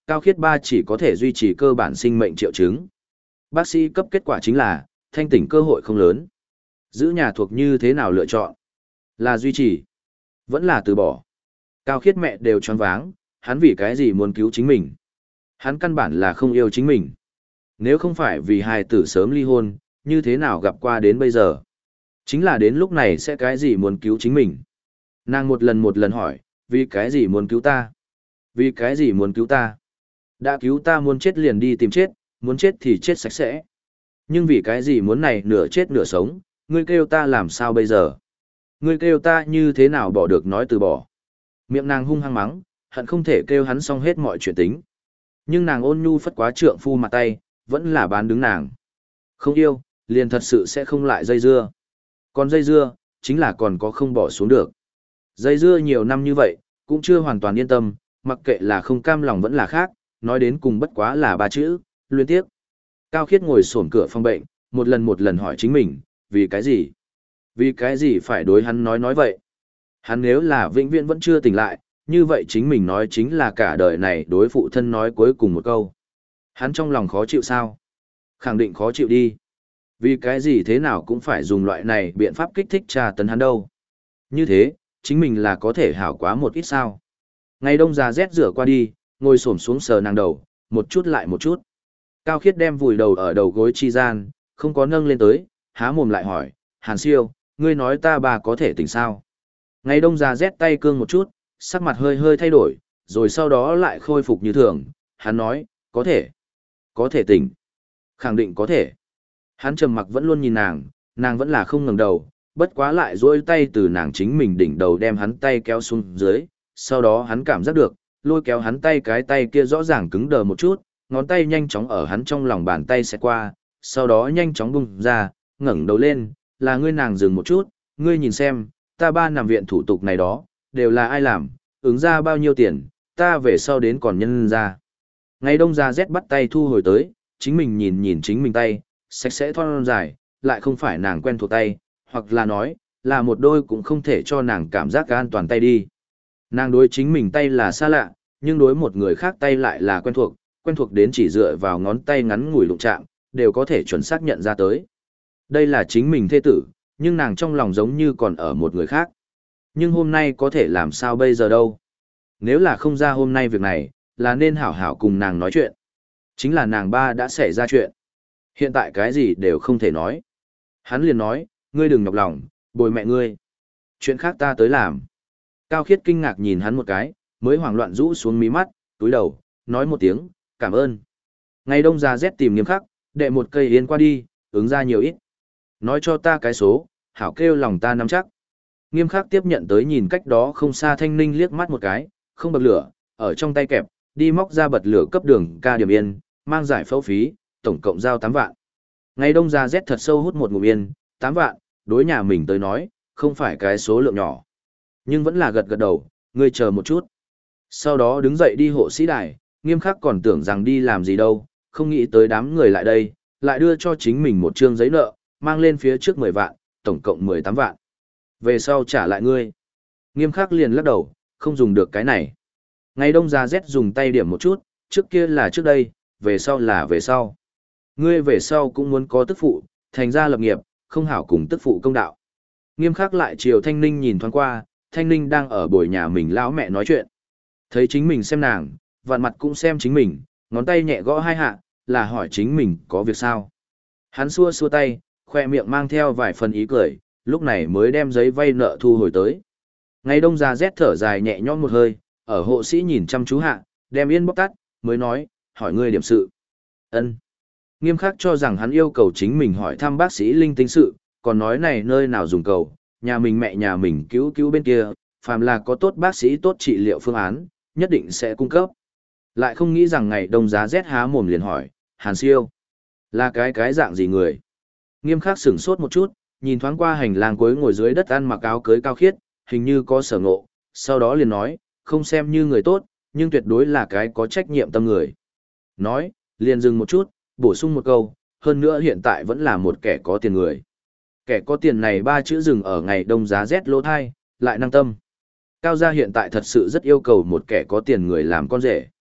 Cao khiết ba chỉ có thể duy trì cơ bản sinh mệnh triệu chứng. Bác sĩ cấp kết quả chính là, thanh tỉnh cơ hội không lớn. Giữ nhà thuộc như thế nào lựa chọn? Là duy trì, vẫn là từ bỏ. Cao khiết mẹ đều choáng váng, hắn vì cái gì muốn cứu chính mình? Hắn căn bản là không yêu chính mình. Nếu không phải vì hài tử sớm ly hôn, như thế nào gặp qua đến bây giờ? Chính là đến lúc này sẽ cái gì muốn cứu chính mình? Nàng một lần một lần hỏi, vì cái gì muốn cứu ta? Vì cái gì muốn cứu ta? Đã cứu ta muốn chết liền đi tìm chết, muốn chết thì chết sạch sẽ. Nhưng vì cái gì muốn này nửa chết nửa sống, ngươi kêu ta làm sao bây giờ? Ngươi kêu ta như thế nào bỏ được nói từ bỏ? Miệng nàng hung hăng mắng, hận không thể kêu hắn xong hết mọi chuyện tính. Nhưng nàng ôn nhu phất quá trượng phu mặt tay, vẫn là bán đứng nàng. Không yêu, liền thật sự sẽ không lại dây dưa. Còn dây dưa, chính là còn có không bỏ xuống được. Dây dưa nhiều năm như vậy, cũng chưa hoàn toàn yên tâm, mặc kệ là không cam lòng vẫn là khác, nói đến cùng bất quá là ba chữ, luyến tiếc. Cao Khiết ngồi xổm cửa phòng bệnh, một lần một lần hỏi chính mình, vì cái gì? Vì cái gì phải đối hắn nói nói vậy? Hắn nếu là vĩnh viễn vẫn chưa tỉnh lại, như vậy chính mình nói chính là cả đời này đối phụ thân nói cuối cùng một câu. Hắn trong lòng khó chịu sao? Khẳng định khó chịu đi. Vì cái gì thế nào cũng phải dùng loại này biện pháp kích thích tra tấn hắn đâu. Như thế, chính mình là có thể hảo quá một ít sao. Ngày đông già rét rửa qua đi, ngồi xổm xuống sờ nàng đầu, một chút lại một chút. Cao Khiết đem vùi đầu ở đầu gối chi gian, không có nâng lên tới, há mồm lại hỏi, Hàn Siêu, ngươi nói ta bà có thể tỉnh sao? Ngày đông già rét tay cương một chút, sắc mặt hơi hơi thay đổi, rồi sau đó lại khôi phục như thường, hắn nói, có thể, có thể tỉnh, khẳng định có thể. Hắn trầm mặc vẫn luôn nhìn nàng, nàng vẫn là không ngẩng đầu, bất quá lại duỗi tay từ nàng chính mình đỉnh đầu đem hắn tay kéo xuống dưới, sau đó hắn cảm giác được, lôi kéo hắn tay cái tay kia rõ ràng cứng đờ một chút, ngón tay nhanh chóng ở hắn trong lòng bàn tay xẹt qua, sau đó nhanh chóng bung ra, ngẩng đầu lên, là ngươi. Nàng dừng một chút, ngươi nhìn xem, ta ba nằm viện thủ tục này đó, đều là ai làm, ứng ra bao nhiêu tiền, ta về sau đến còn nhân ra. Ngày đông ra rét bắt tay thu hồi tới, chính mình nhìn nhìn chính mình tay, sạch sẽ thon dài, lại không phải nàng quen thuộc tay, hoặc là nói, là một đôi cũng không thể cho nàng cảm giác an toàn tay đi. Nàng đối chính mình tay là xa lạ, nhưng đối một người khác tay lại là quen thuộc, quen thuộc đến chỉ dựa vào ngón tay ngắn ngủi đụng chạm, đều có thể chuẩn xác nhận ra tới. Đây là chính mình thê tử, nhưng nàng trong lòng giống như còn ở một người khác. Nhưng hôm nay có thể làm sao bây giờ đâu. Nếu là không ra hôm nay việc này, là nên hảo hảo cùng nàng nói chuyện. Chính là nàng ba đã xảy ra chuyện. Hiện tại cái gì đều không thể nói. Hắn liền nói, ngươi đừng nhọc lòng, bồi mẹ ngươi. Chuyện khác ta tới làm. Cao Khiết kinh ngạc nhìn hắn một cái, mới hoảng loạn rũ xuống mí mắt, túi đầu, nói một tiếng, cảm ơn. Ngày đông già rét tìm Nghiêm Khắc, đệ một cây yên qua đi, ứng ra nhiều ít. Nói cho ta cái số, hảo kêu lòng ta nắm chắc. Nghiêm Khắc tiếp nhận tới nhìn cách đó không xa Thanh Ninh liếc mắt một cái, không bật lửa, ở trong tay kẹp, đi móc ra bật lửa cấp đường ca điểm yên, mang giải phẫu phí, tổng cộng giao tám vạn. Ngày đông già rét thật sâu hút một ngụm yên, tám vạn, đối nhà mình tới nói, không phải cái số lượng nhỏ. Nhưng vẫn là gật gật đầu, ngươi chờ một chút. Sau đó đứng dậy đi hộ sĩ đài, Nghiêm Khắc còn tưởng rằng đi làm gì đâu, không nghĩ tới đám người lại đây, lại đưa cho chính mình một trương giấy nợ, mang lên phía trước mười vạn, tổng cộng mười tám vạn. Về sau trả lại ngươi. Nghiêm Khắc liền lắc đầu, không dùng được cái này. Ngày đông già rét dùng tay điểm một chút, trước kia là trước đây, về sau là về sau. Ngươi về sau cũng muốn có tức phụ, thành ra lập nghiệp, không hảo cùng tức phụ công đạo. Nghiêm Khắc lại chiều Thanh Ninh nhìn thoáng qua, Thanh Ninh đang ở bồi nhà mình lão mẹ nói chuyện. Thấy chính mình xem nàng, vạn mặt cũng xem chính mình, ngón tay nhẹ gõ hai hạ, là hỏi chính mình có việc sao. Hắn xua xua tay, khoe miệng mang theo vài phần ý cười, lúc này mới đem giấy vay nợ thu hồi tới. Ngày đông già rét thở dài nhẹ nhõm một hơi, ở hộ sĩ nhìn chăm chú hạ, đem yên bóc tắt, mới nói, hỏi ngươi điểm sự. Ân. Nghiêm Khắc cho rằng hắn yêu cầu chính mình hỏi thăm bác sĩ linh tinh sự, còn nói này nơi nào dùng cầu, nhà mình mẹ nhà mình cứu cứu bên kia, phàm là có tốt bác sĩ tốt trị liệu phương án, nhất định sẽ cung cấp. Lại không nghĩ rằng ngày đông giá rét há mồm liền hỏi, Hàn Siêu, là cái cái dạng gì người? Nghiêm Khắc sửng sốt một chút, nhìn thoáng qua hành lang cuối ngồi dưới đất ăn mặc áo cưới Cao Khiết, hình như có sở ngộ, sau đó liền nói, không xem như người tốt, nhưng tuyệt đối là cái có trách nhiệm tâm người. Nói, liền dừng một chút, bổ sung một câu, hơn nữa hiện tại vẫn là một kẻ có tiền người. Kẻ có tiền này ba chữ dừng ở ngày đông giá rét lỗ thai, lại năng tâm. Cao gia hiện tại thật sự rất yêu cầu một kẻ có tiền người làm con rể.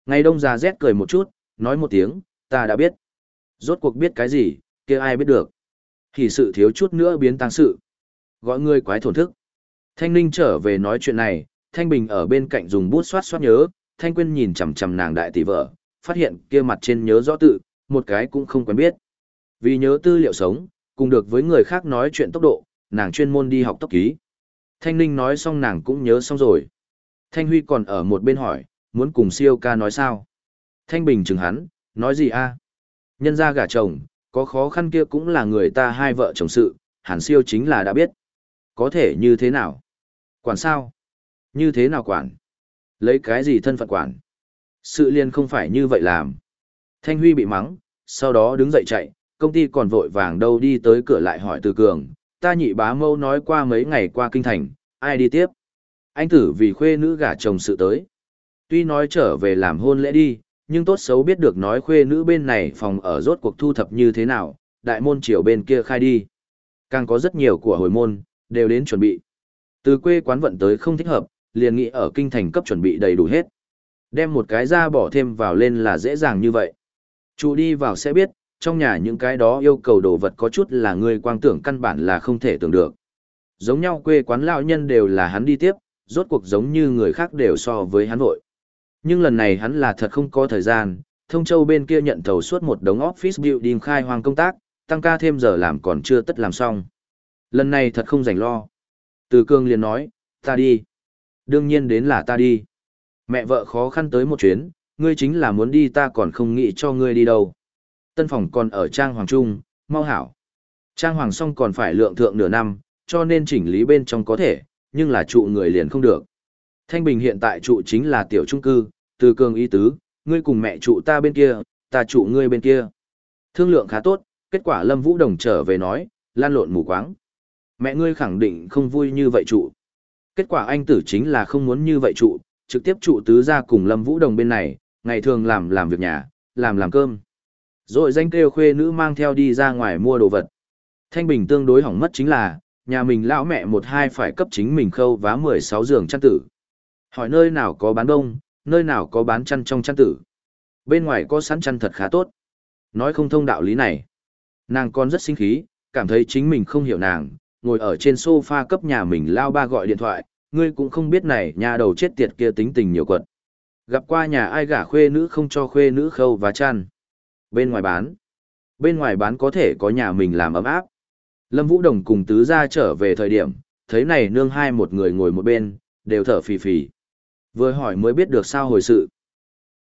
Ngày đông già rét cười một chút, nói một tiếng, ta đã biết. Rốt cuộc biết cái gì, kia ai biết được. Thì sự thiếu chút nữa biến tăng sự. Gọi người quái thổn thức. Thanh Ninh trở về nói chuyện này, Thanh Bình ở bên cạnh dùng bút xoát xoát nhớ, Thanh Quyên nhìn chằm chằm nàng đại tỷ vợ, phát hiện kia mặt trên nhớ rõ tự, một cái cũng không quen biết. Vì nhớ tư liệu sống, cùng được với người khác nói chuyện tốc độ, nàng chuyên môn đi học tốc ký. Thanh Ninh nói xong nàng cũng nhớ xong rồi. Thanh Huy còn ở một bên hỏi, muốn cùng siêu ca nói sao? Thanh Bình chừng hắn, nói gì a? Nhân gia gả chồng, có khó khăn kia cũng là người ta hai vợ chồng sự, hẳn siêu chính là đã biết. Có thể như thế nào? Quản sao? Như thế nào quản? Lấy cái gì thân phận quản? Sự liên không phải như vậy làm. Thanh Huy bị mắng, sau đó đứng dậy chạy, công ty còn vội vàng đâu đi tới cửa lại hỏi Từ Cường, ta nhị bá mâu nói qua mấy ngày qua kinh thành, ai đi tiếp? Anh tử vì khuê nữ gả chồng sự tới. Tuy nói trở về làm hôn lễ đi, nhưng tốt xấu biết được nói khuê nữ bên này phòng ở rốt cuộc thu thập như thế nào, đại môn triều bên kia khai đi. Càng có rất nhiều của hồi môn, đều đến chuẩn bị. Từ quê quán vận tới không thích hợp, liền nghĩ ở kinh thành cấp chuẩn bị đầy đủ hết. Đem một cái ra bỏ thêm vào lên là dễ dàng như vậy. Chủ đi vào sẽ biết, trong nhà những cái đó yêu cầu đồ vật có chút là người quang tưởng căn bản là không thể tưởng được. Giống nhau quê quán lão nhân đều là hắn đi tiếp, rốt cuộc giống như người khác đều so với hắn vội. Nhưng lần này hắn là thật không có thời gian, Thông Châu bên kia nhận thầu suốt một đống office building khai hoang công tác, tăng ca thêm giờ làm còn chưa tất làm xong. Lần này thật không rảnh lo. Từ Cương liền nói, ta đi. Đương nhiên đến là ta đi. Mẹ vợ khó khăn tới một chuyến, ngươi chính là muốn đi ta còn không nghĩ cho ngươi đi đâu. Tân phòng còn ở Trang Hoàng Trung, mau hảo. Trang Hoàng xong còn phải lượng thượng nửa năm, cho nên chỉnh lý bên trong có thể, nhưng là trụ người liền không được. Thanh Bình hiện tại trụ chính là tiểu trung cư, Từ Cường ý tứ, ngươi cùng mẹ trụ ta bên kia, ta trụ ngươi bên kia. Thương lượng khá tốt, kết quả Lâm Vũ Đồng trở về nói, lan lộn mù quáng. Mẹ ngươi khẳng định không vui như vậy trụ. Kết quả anh tử chính là không muốn như vậy trụ, trực tiếp trụ tứ ra cùng Lâm Vũ Đồng bên này, ngày thường làm làm việc nhà, làm làm cơm. Rồi danh kêu khuê nữ mang theo đi ra ngoài mua đồ vật. Thanh Bình tương đối hỏng mất chính là, nhà mình lão mẹ một hai phải cấp chính mình khâu vá mười sáu giường chăn tử. Hỏi nơi nào có bán đông, nơi nào có bán chăn trong chăn tử. Bên ngoài có sẵn chăn thật khá tốt. Nói không thông đạo lý này. Nàng còn rất sinh khí, cảm thấy chính mình không hiểu nàng, ngồi ở trên sofa cấp nhà mình lao ba gọi điện thoại, ngươi cũng không biết này nhà đầu chết tiệt kia tính tình nhiều quật. Gặp qua nhà ai gả khuê nữ không cho khuê nữ khâu vá chăn. Bên ngoài bán. Bên ngoài bán có thể có nhà mình làm ấm áp. Lâm Vũ Đồng cùng tứ gia trở về thời điểm, thấy này nương hai một người ngồi một bên, đều thở phì phì. Vừa hỏi mới biết được sao hồi sự.